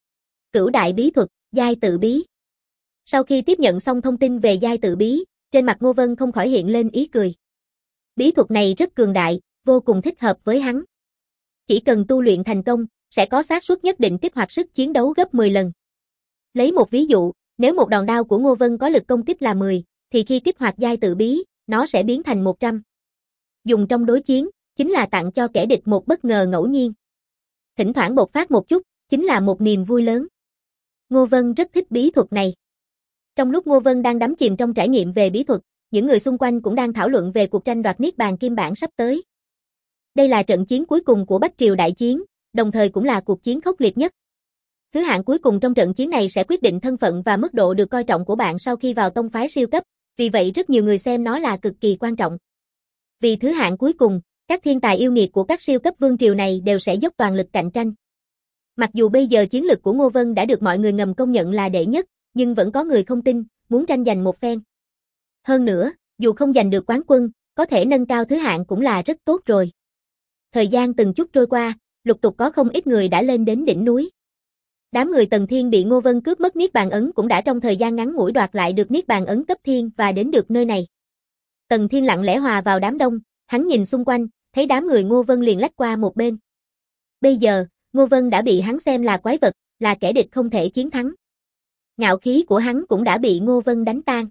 Cửu đại bí thuật, giai tự bí. Sau khi tiếp nhận xong thông tin về giai tự bí, trên mặt Ngô Vân không khỏi hiện lên ý cười. Bí thuật này rất cường đại, vô cùng thích hợp với hắn. Chỉ cần tu luyện thành công, sẽ có xác suất nhất định kích hoạt sức chiến đấu gấp 10 lần. Lấy một ví dụ, nếu một đòn đao của Ngô Vân có lực công kích là 10, thì khi kích hoạt giai tự bí, nó sẽ biến thành 100. Dùng trong đối chiến, chính là tặng cho kẻ địch một bất ngờ ngẫu nhiên. Thỉnh thoảng bộc phát một chút, chính là một niềm vui lớn. Ngô Vân rất thích bí thuật này. Trong lúc Ngô Vân đang đắm chìm trong trải nghiệm về bí thuật, những người xung quanh cũng đang thảo luận về cuộc tranh đoạt Niết Bàn Kim Bản sắp tới. Đây là trận chiến cuối cùng của Bách Triều Đại Chiến, đồng thời cũng là cuộc chiến khốc liệt nhất. Thứ hạng cuối cùng trong trận chiến này sẽ quyết định thân phận và mức độ được coi trọng của bạn sau khi vào tông phái siêu cấp, vì vậy rất nhiều người xem nó là cực kỳ quan trọng. Vì thứ hạng cuối cùng, các thiên tài yêu nghiệt của các siêu cấp vương triều này đều sẽ dốc toàn lực cạnh tranh. Mặc dù bây giờ chiến lực của Ngô Vân đã được mọi người ngầm công nhận là đệ nhất, nhưng vẫn có người không tin, muốn tranh giành một phen. Hơn nữa, dù không giành được quán quân, có thể nâng cao thứ hạng cũng là rất tốt rồi. Thời gian từng chút trôi qua, lục tục có không ít người đã lên đến đỉnh núi. Đám người Tần Thiên bị Ngô Vân cướp mất Niết Bàn ấn cũng đã trong thời gian ngắn ngủi đoạt lại được Niết Bàn ấn cấp thiên và đến được nơi này. Tần Thiên lặng lẽ hòa vào đám đông, hắn nhìn xung quanh, thấy đám người Ngô Vân liền lách qua một bên. Bây giờ, Ngô Vân đã bị hắn xem là quái vật, là kẻ địch không thể chiến thắng. Ngạo khí của hắn cũng đã bị Ngô Vân đánh tan.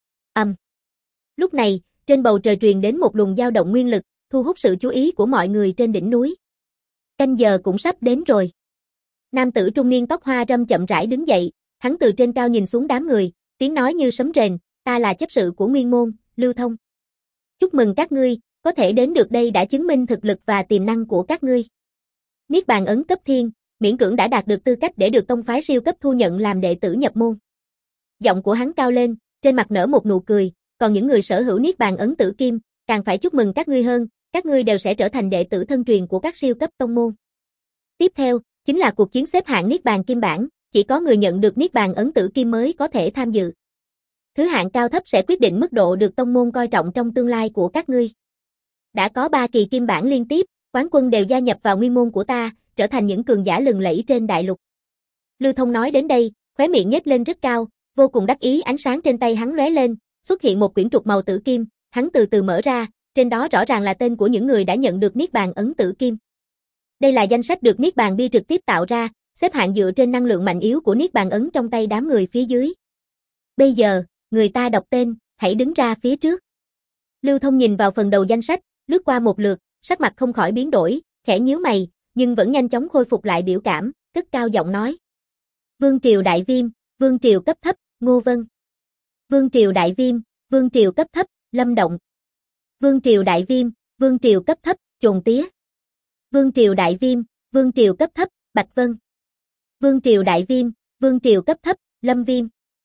Lúc này, trên bầu trời truyền đến một luồng dao động nguyên lực, thu hút sự chú ý của mọi người trên đỉnh núi. Canh giờ cũng sắp đến rồi. Nam tử trung niên tóc hoa râm chậm rãi đứng dậy, hắn từ trên cao nhìn xuống đám người, tiếng nói như sấm rền, ta là chấp sự của Nguyên Môn, Lưu Thông. Chúc mừng các ngươi, có thể đến được đây đã chứng minh thực lực và tiềm năng của các ngươi. Niết Bàn ấn cấp thiên, miễn cưỡng đã đạt được tư cách để được tông phái siêu cấp thu nhận làm đệ tử nhập môn. Giọng của hắn cao lên, trên mặt nở một nụ cười, còn những người sở hữu Niết Bàn ấn tử kim, càng phải chúc mừng các ngươi hơn, các ngươi đều sẽ trở thành đệ tử thân truyền của các siêu cấp tông môn. Tiếp theo, chính là cuộc chiến xếp hạng Niết Bàn Kim Bản, chỉ có người nhận được Niết Bàn ấn tử kim mới có thể tham dự. Thứ hạng cao thấp sẽ quyết định mức độ được tông môn coi trọng trong tương lai của các ngươi. Đã có 3 kỳ kim bản liên tiếp, quán quân đều gia nhập vào nguyên môn của ta, trở thành những cường giả lừng lẫy trên đại lục. Lưu Thông nói đến đây, khóe miệng nhếch lên rất cao, vô cùng đắc ý, ánh sáng trên tay hắn lóe lên, xuất hiện một quyển trục màu tử kim, hắn từ từ mở ra, trên đó rõ ràng là tên của những người đã nhận được Niết Bàn ấn tử kim. Đây là danh sách được Niết Bàn bia trực tiếp tạo ra, xếp hạng dựa trên năng lượng mạnh yếu của Niết Bàn ấn trong tay đám người phía dưới. Bây giờ, người ta đọc tên, hãy đứng ra phía trước. Lưu Thông nhìn vào phần đầu danh sách, lướt qua một lượt, sắc mặt không khỏi biến đổi, khẽ nhíu mày, nhưng vẫn nhanh chóng khôi phục lại biểu cảm, cất cao giọng nói. Vương triều Đại Viêm, Vương triều cấp thấp, Ngô Vân. Vương triều Đại Viêm, Vương triều cấp thấp, Lâm Động. Vương triều Đại Viêm, Vương triều cấp thấp, Chồn Tía. Vương triều Đại Viêm, Vương triều cấp thấp, Bạch Vân. Vương triều Đại Viêm, Vương triều cấp thấp, Lâm Viêm.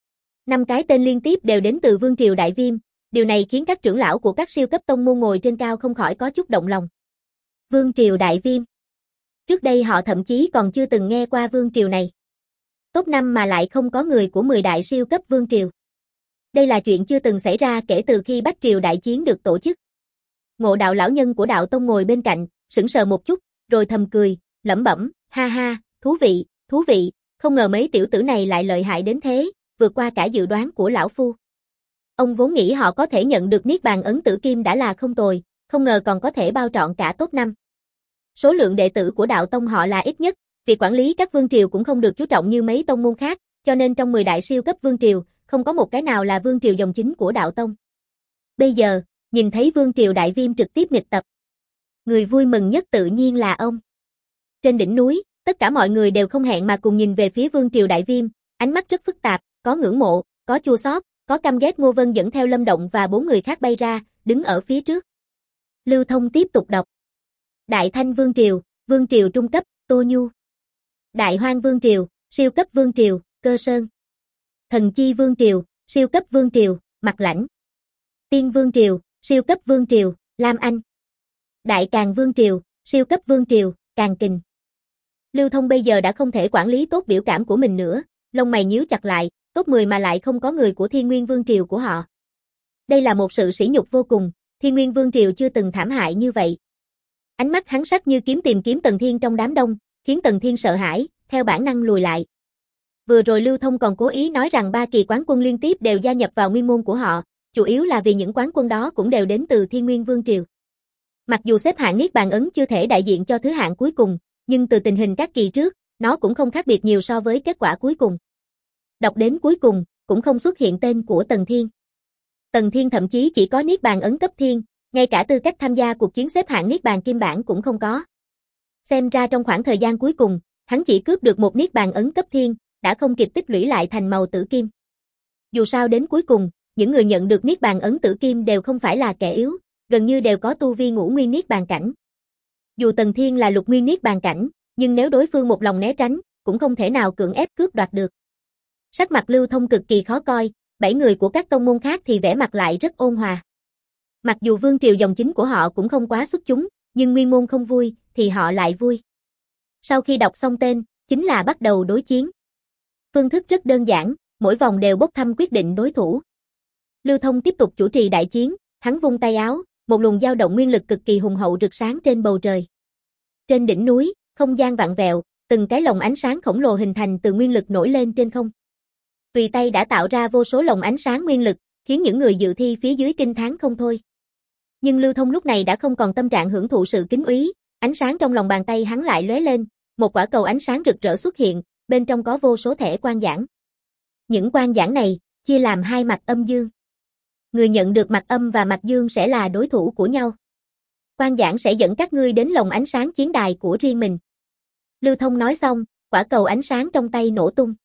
5 cái tên liên tiếp đều đến từ Vương triều Đại Viêm, điều này khiến các trưởng lão của các siêu cấp tông môn ngồi trên cao không khỏi có chút động lòng. Vương triều Đại Viêm. Trước đây họ thậm chí còn chưa từng nghe qua vương triều này. Top 5 mà lại không có người của 10 đại siêu cấp vương triều. Đây là chuyện chưa từng xảy ra kể từ khi Bách Triều Đại Chiến được tổ chức. Ngộ Đạo lão nhân của Đạo Tông ngồi bên cạnh, sững sờ một chút, rồi thầm cười, lẩm bẩm, ha ha, thú vị, không ngờ mấy tiểu tử này lại lợi hại đến thế, vượt qua cả dự đoán của lão phu. Ông vốn nghĩ họ có thể nhận được Niết Bàn ấn tử kim đã là không tồi, không ngờ còn có thể bao trọn cả top 5. Số lượng đệ tử của Đạo Tông họ là ít nhất, việc quản lý các vương triều cũng không được chú trọng như mấy tông môn khác, cho nên trong 10 đại siêu cấp vương triều, không có một cái nào là vương triều dòng chính của Đạo Tông. Bây giờ, nhìn thấy Vương triều Đại Viêm trực tiếp nghịch tập. Người vui mừng nhất tự nhiên là ông. Trên đỉnh núi, tất cả mọi người đều không hẹn mà cùng nhìn về phía Vương triều Đại Viêm, ánh mắt rất phức tạp, có ngưỡng mộ, có chua xót, có căm ghét. Ngô Vân dẫn theo Lâm Động và 4 người khác bay ra, đứng ở phía trước. Lưu Thông tiếp tục đọc. Đại Thanh Vương triều trung cấp, Tô Nhu. Đại Hoang Vương triều, siêu cấp vương triều, Cơ Sơn. Thần Chi Vương triều, siêu cấp vương triều, Mặt Lãnh. Tiên Vương triều, siêu cấp vương triều, Lam Anh. Đại Càn Vương triều, siêu cấp vương triều, Càn Kình. Lưu Thông bây giờ đã không thể quản lý tốt biểu cảm của mình nữa, lông mày nhíu chặt lại, top 10 mà lại không có người của Thiên Nguyên Vương triều của họ. Đây là một sự sỉ nhục vô cùng, Thiên Nguyên Vương triều chưa từng thảm hại như vậy. Ánh mắt hắn sắc như kiếm tìm kiếm Tần Thiên trong đám đông, khiến Tần Thiên sợ hãi, theo bản năng lùi lại. Vừa rồi Lưu Thông còn cố ý nói rằng 3 kỳ quán quân liên tiếp đều gia nhập vào nguyên môn của họ, chủ yếu là vì những quán quân đó cũng đều đến từ Thiên Nguyên Vương triều. Mặc dù xếp hạng Niết Bàn ấn chưa thể đại diện cho thứ hạng cuối cùng, nhưng từ tình hình các kỳ trước, nó cũng không khác biệt nhiều so với kết quả cuối cùng. Đọc đến cuối cùng, cũng không xuất hiện tên của Tần Thiên. Tần Thiên thậm chí chỉ có Niết Bàn ấn cấp thiên, ngay cả tư cách tham gia cuộc chiến xếp hạng Niết Bàn Kim Bản cũng không có. Xem ra trong khoảng thời gian cuối cùng, hắn chỉ cướp được một Niết Bàn ấn cấp thiên, đã không kịp tích lũy lại thành màu tử kim. Dù sao đến cuối cùng, những người nhận được Niết Bàn ấn tử kim đều không phải là kẻ yếu, gần như đều có tu vi ngũ nguyên Niết Bàn cảnh. Dù Tần Thiên là lục nguyên Niết Bàn cảnh, nhưng nếu đối phương một lòng né tránh, cũng không thể nào cưỡng ép cướp đoạt được. Sắc mặt Lưu Thông cực kỳ khó coi, 7 người của các tông môn khác thì vẻ mặt lại rất ôn hòa. Mặc dù vương triều dòng chính của họ cũng không quá xuất chúng, nhưng nguyên môn không vui, thì họ lại vui. Sau khi đọc xong tên, chính là bắt đầu đối chiến. Phương thức rất đơn giản, mỗi vòng đều bốc thăm quyết định đối thủ. Lưu Thông tiếp tục chủ trì đại chiến, hắn vung tay áo, một luồng dao động nguyên lực cực kỳ hùng hậu rực sáng trên bầu trời. Trên đỉnh núi, không gian vặn vẹo, từng cái lồng ánh sáng khổng lồ hình thành từ nguyên lực nổi lên trên không. Tùy tay đã tạo ra vô số lồng ánh sáng nguyên lực, khiến những người dự thi phía dưới kinh thán không thôi. Nhưng Lưu Thông lúc này đã không còn tâm trạng hưởng thụ sự kính úy, ánh sáng trong lòng bàn tay hắn lại lóe lên, một quả cầu ánh sáng rực rỡ xuất hiện, bên trong có vô số thẻ quan giảng. Những quan giảng này chia làm hai mặt âm dương. Người nhận được mặt âm và mặt dương sẽ là đối thủ của nhau. Quan giảng sẽ dẫn các ngươi đến lồng ánh sáng chiến đài của riêng mình. Lưu Thông nói xong, quả cầu ánh sáng trong tay nổ tung.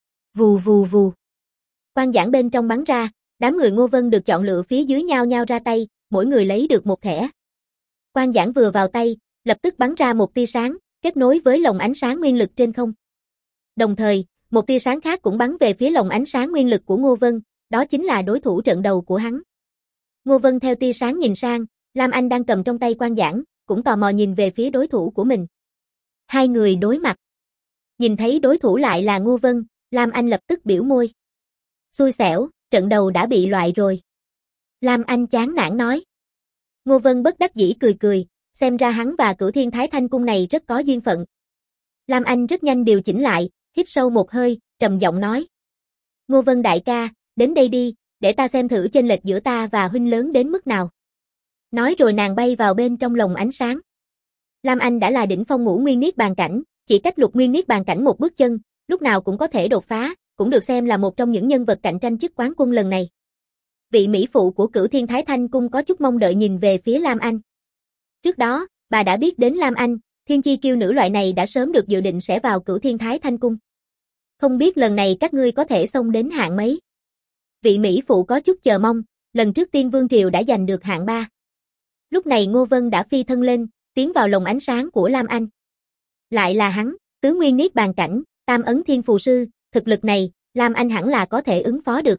Vù vù vù. Quan giảng bên trong bắn ra, đám người Ngô Vân được chọn lựa phía dưới nhao nhao ra tay, mỗi người lấy được một thẻ. Quan giảng vừa vào tay, lập tức bắn ra một tia sáng, kết nối với lồng ánh sáng nguyên lực trên không. Đồng thời, một tia sáng khác cũng bắn về phía lồng ánh sáng nguyên lực của Ngô Vân, đó chính là đối thủ trận đầu của hắn. Ngô Vân theo tia sáng nhìn sang, Lam Anh đang cầm trong tay quan giảng, cũng tò mò nhìn về phía đối thủ của mình. Hai người đối mặt. Nhìn thấy đối thủ lại là Ngô Vân, Lam Anh lập tức biểu môi. Xui xẻo, trận đầu đã bị loại rồi. Lam Anh chán nản nói. Ngô Vân bất đắc dĩ cười cười, xem ra hắn và Cửu Thiên Thái Thanh Cung này rất có duyên phận. Lam Anh rất nhanh điều chỉnh lại, hít sâu một hơi, trầm giọng nói. Ngô Vân đại ca, đến đây đi, để ta xem thử chênh lệch giữa ta và huynh lớn đến mức nào. Nói rồi nàng bay vào bên trong lồng ánh sáng. Lam Anh đã là đỉnh phong ngũ nguyên Niết Bàn cảnh, chỉ cách lục nguyên Niết Bàn cảnh một bước chân, lúc nào cũng có thể đột phá, cũng được xem là một trong những nhân vật cạnh tranh chức quán quân lần này. Vị mỹ phụ của Cửu Thiên Thái Thanh Cung có chút mong đợi nhìn về phía Lam Anh. Trước đó, bà đã biết đến Lam Anh, thiên chi kiêu nữ loại này đã sớm được dự định sẽ vào Cửu Thiên Thái Thanh Cung. Không biết lần này các ngươi có thể xông đến hạng mấy? Vị mỹ phụ có chút chờ mong, lần trước Tiên Vương Triều đã giành được hạng 3. Lúc này Ngô Vân đã phi thân lên, tiến vào lồng ánh sáng của Lam Anh. Lại là hắn, tứ nguyên Niết Bàn cảnh, tam ấn thiên phù sư, thực lực này, Lam Anh hẳn là có thể ứng phó được.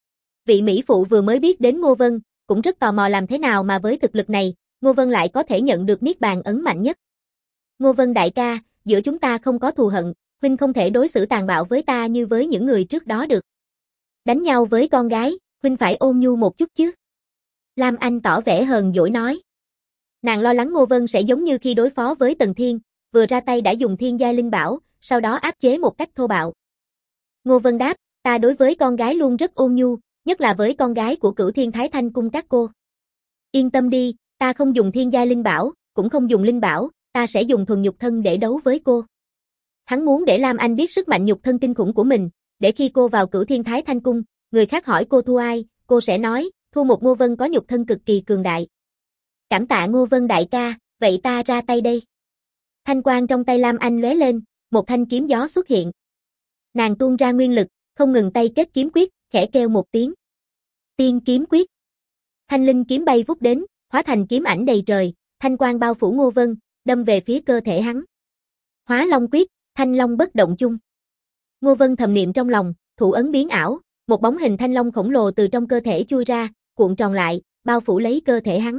Vị mỹ phụ vừa mới biết đến Ngô Vân, cũng rất tò mò làm thế nào mà với thực lực này, Ngô Vân lại có thể nhận được Niết Bàn ấn mạnh nhất. Ngô Vân đại ca, giữa chúng ta không có thù hận, huynh không thể đối xử tàn bạo với ta như với những người trước đó được. Đánh nhau với con gái, huynh phải ôn nhu một chút chứ. Lam Anh tỏ vẻ hờn dỗi nói. Nàng lo lắng Ngô Vân sẽ giống như khi đối phó với Tần Thiên, vừa ra tay đã dùng thiên giai linh bảo, sau đó áp chế một cách thô bạo. Ngô Vân đáp, ta đối với con gái luôn rất ôn nhu, nhất là với con gái của Cửu Thiên Thái Thanh Cung các cô. Yên tâm đi, ta không dùng thiên giai linh bảo, cũng không dùng linh bảo, ta sẽ dùng thuần nhục thân để đấu với cô. Hắn muốn để Lam Anh biết sức mạnh nhục thân kinh khủng của mình, để khi cô vào Cửu Thiên Thái Thanh Cung, người khác hỏi cô thua ai, cô sẽ nói, thua một Ngô Vân có nhục thân cực kỳ cường đại. Cảm tạ Ngô Vân đại ca, vậy ta ra tay đây. Thanh quang trong tay Lam Anh lóe lên, một thanh kiếm gió xuất hiện. Nàng tuôn ra nguyên lực, không ngừng tay kết kiếm quyết, khẽ kêu một tiếng. Tiên kiếm quyết. Thanh linh kiếm bay vút đến, hóa thành kiếm ảnh đầy trời, thanh quang bao phủ Ngô Vân, đâm về phía cơ thể hắn. Hóa Long quyết, thanh long bất động chung. Ngô Vân thầm niệm trong lòng, thủ ấn biến ảo, một bóng hình thanh long khổng lồ từ trong cơ thể chui ra, cuộn tròn lại, bao phủ lấy cơ thể hắn.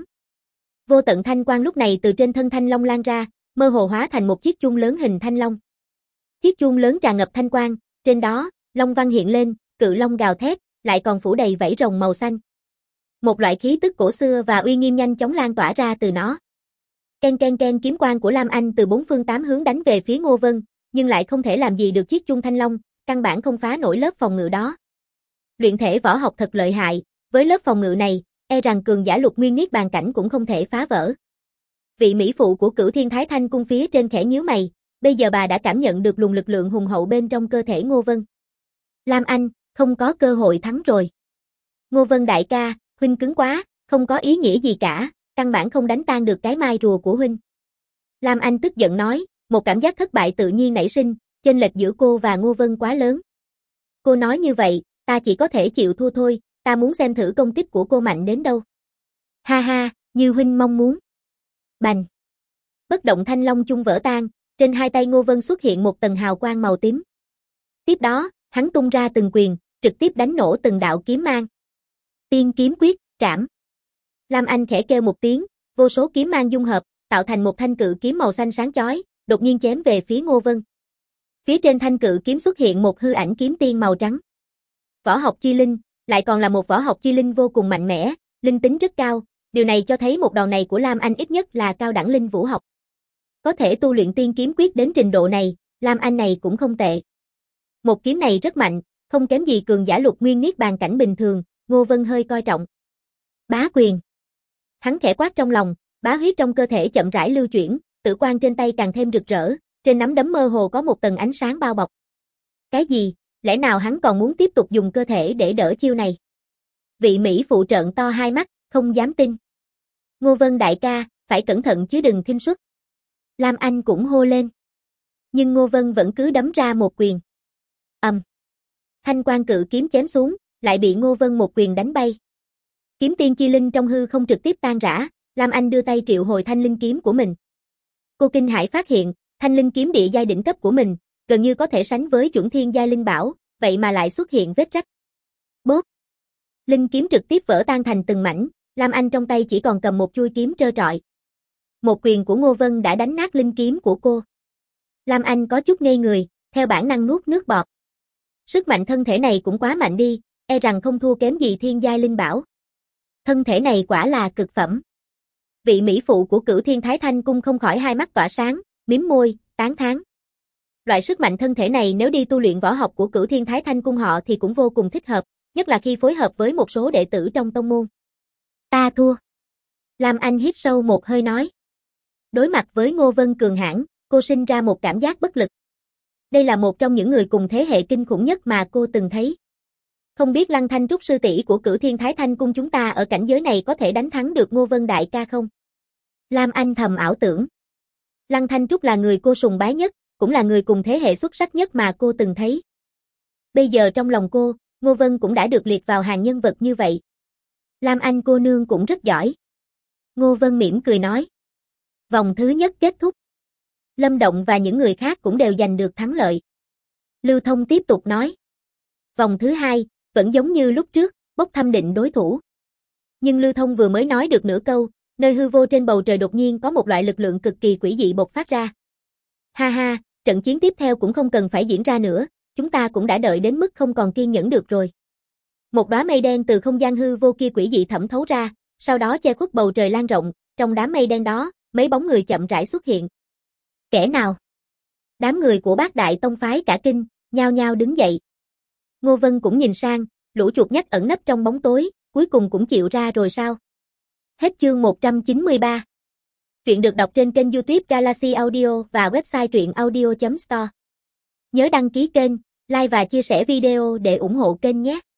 Vô tận thanh quang lúc này từ trên thân thanh long lan ra, mơ hồ hóa thành một chiếc chuông lớn hình thanh long. Chiếc chuông lớn tràn ngập thanh quang, trên đó, long văn hiện lên, cự long gào thét, lại còn phủ đầy vảy rồng màu xanh. Một loại khí tức cổ xưa và uy nghiêm nhanh chóng lan tỏa ra từ nó. Ken ken ken, kiếm quang của Lam Anh từ bốn phương tám hướng đánh về phía Ngô Vân, nhưng lại không thể làm gì được chiếc chuông thanh long, căn bản không phá nổi lớp phòng ngự đó. Luyện thể võ học thật lợi hại, với lớp phòng ngự này, e rằng cường giả lục nguyên Niết Bàn cảnh cũng không thể phá vỡ. Vị mỹ phụ của Cửu Thiên Thái Thanh Cung phía trên khẽ nhíu mày, bây giờ bà đã cảm nhận được luồng lực lượng hùng hậu bên trong cơ thể Ngô Vân. Lam Anh, không có cơ hội thắng rồi. Ngô Vân đại ca, huynh cứng quá, không có ý nghĩa gì cả, căn bản không đánh tan được cái mai rùa của huynh. Lam Anh tức giận nói, một cảm giác thất bại tự nhiên nảy sinh, chênh lệch giữa cô và Ngô Vân quá lớn. Cô nói như vậy, Ta chỉ có thể chịu thua thôi, ta muốn xem thử công kích của cô mạnh đến đâu. Ha ha, như huynh mong muốn. Bành. Bất động thanh long chung vỡ tan, trên hai tay Ngô Vân xuất hiện một tầng hào quang màu tím. Tiếp đó, hắn tung ra từng quyền, trực tiếp đánh nổ từng đạo kiếm mang. Tiên kiếm quyết, trảm. Lam Anh khẽ kêu một tiếng, vô số kiếm mang dung hợp, tạo thành một thanh cự kiếm màu xanh sáng chói, đột nhiên chém về phía Ngô Vân. Phía trên thanh cự kiếm xuất hiện một hư ảnh kiếm tiên màu trắng. Võ học chi linh, lại còn là một võ học chi linh vô cùng mạnh mẽ, linh tính rất cao, điều này cho thấy một đòn này của Lam Anh ít nhất là cao đẳng linh vũ học. Có thể tu luyện tiên kiếm quyết đến trình độ này, Lam Anh này cũng không tệ. Một kiếm này rất mạnh, không kém gì cường giả lục nguyên niết bàn cảnh bình thường, Ngô Vân hơi coi trọng. Bá quyền. Hắn khẽ quát trong lòng, bá huyết trong cơ thể chậm rãi lưu chuyển, tử quang trên tay càng thêm rực rỡ, trên nắm đấm mơ hồ có một tầng ánh sáng bao bọc. Cái gì? Lẽ nào hắn còn muốn tiếp tục dùng cơ thể để đỡ chiêu này? Vị Mỹ phụ trợn to hai mắt, không dám tin. Ngô Vân đại ca, phải cẩn thận chứ đừng khinh suất. Lam Anh cũng hô lên. Nhưng Ngô Vân vẫn cứ đấm ra một quyền. Thanh quang cự kiếm chém xuống, lại bị Ngô Vân một quyền đánh bay. Kiếm tiên chi linh trong hư không trực tiếp tan rã, Lam Anh đưa tay triệu hồi thanh linh kiếm của mình. Cô kinh hãi phát hiện, thanh linh kiếm địa giai đỉnh cấp của mình, gần như có thể sánh với chuẩn thiên giai linh bảo, vậy mà lại xuất hiện vết rách. Bốp. Linh kiếm trực tiếp vỡ tan thành từng mảnh, Lam Anh trong tay chỉ còn cầm một chuôi kiếm trơ trọi. Một quyền của Ngô Vân đã đánh nát linh kiếm của cô. Lam Anh có chút ngây người, theo bản năng nuốt nước bọt. Sức mạnh thân thể này cũng quá mạnh đi, e rằng không thua kém gì thiên giai linh bảo. Thân thể này quả là cực phẩm. Vị mỹ phụ của Cửu Thiên Thái Thanh Cung không khỏi hai mắt tỏa sáng, mím môi, tán thán. Loại sức mạnh thân thể này nếu đi tu luyện võ học của Cửu Thiên Thái Thanh Cung họ thì cũng vô cùng thích hợp, nhất là khi phối hợp với một số đệ tử trong tông môn. Ta thua. Lam Anh hít sâu một hơi nói. Đối mặt với Ngô Vân cường hãn, cô sinh ra một cảm giác bất lực. Đây là một trong những người cùng thế hệ kinh khủng nhất mà cô từng thấy. Không biết Lăng Thanh Trúc sư tỷ của Cửu Thiên Thái Thanh Cung chúng ta ở cảnh giới này có thể đánh thắng được Ngô Vân đại ca không? Lam Anh thầm ảo tưởng. Lăng Thanh Trúc là người cô sùng bái nhất, cũng là người cùng thế hệ xuất sắc nhất mà cô từng thấy. Bây giờ trong lòng cô, Ngô Vân cũng đã được liệt vào hàng nhân vật như vậy. Lam Anh cô nương cũng rất giỏi. Ngô Vân mỉm cười nói. Vòng thứ nhất kết thúc. Lâm Động và những người khác cũng đều giành được thắng lợi. Lưu Thông tiếp tục nói. Vòng thứ hai, vẫn giống như lúc trước, bốc thăm định đối thủ. Nhưng Lưu Thông vừa mới nói được nửa câu, nơi hư vô trên bầu trời đột nhiên có một loại lực lượng cực kỳ quỷ dị bộc phát ra. Ha ha, trận chiến tiếp theo cũng không cần phải diễn ra nữa, chúng ta cũng đã đợi đến mức không còn kiên nhẫn được rồi. Một đóa mây đen từ không gian hư vô kia quỷ dị thẩm thấu ra, sau đó che khuất bầu trời lan rộng, trong đám mây đen đó, mấy bóng người chậm rãi xuất hiện. Kẻ nào? Đám người của Bát Đại Tông phái cả kinh, nhao nhao đứng dậy. Ngô Vân cũng nhìn sang, lũ chuột nhắt ẩn nấp trong bóng tối, cuối cùng cũng chịu ra rồi sao? Hết chương 193. Truyện được đọc trên kênh YouTube Galaxy Audio và website truyệnaudio.store. Nhớ đăng ký kênh, like và chia sẻ video để ủng hộ kênh nhé.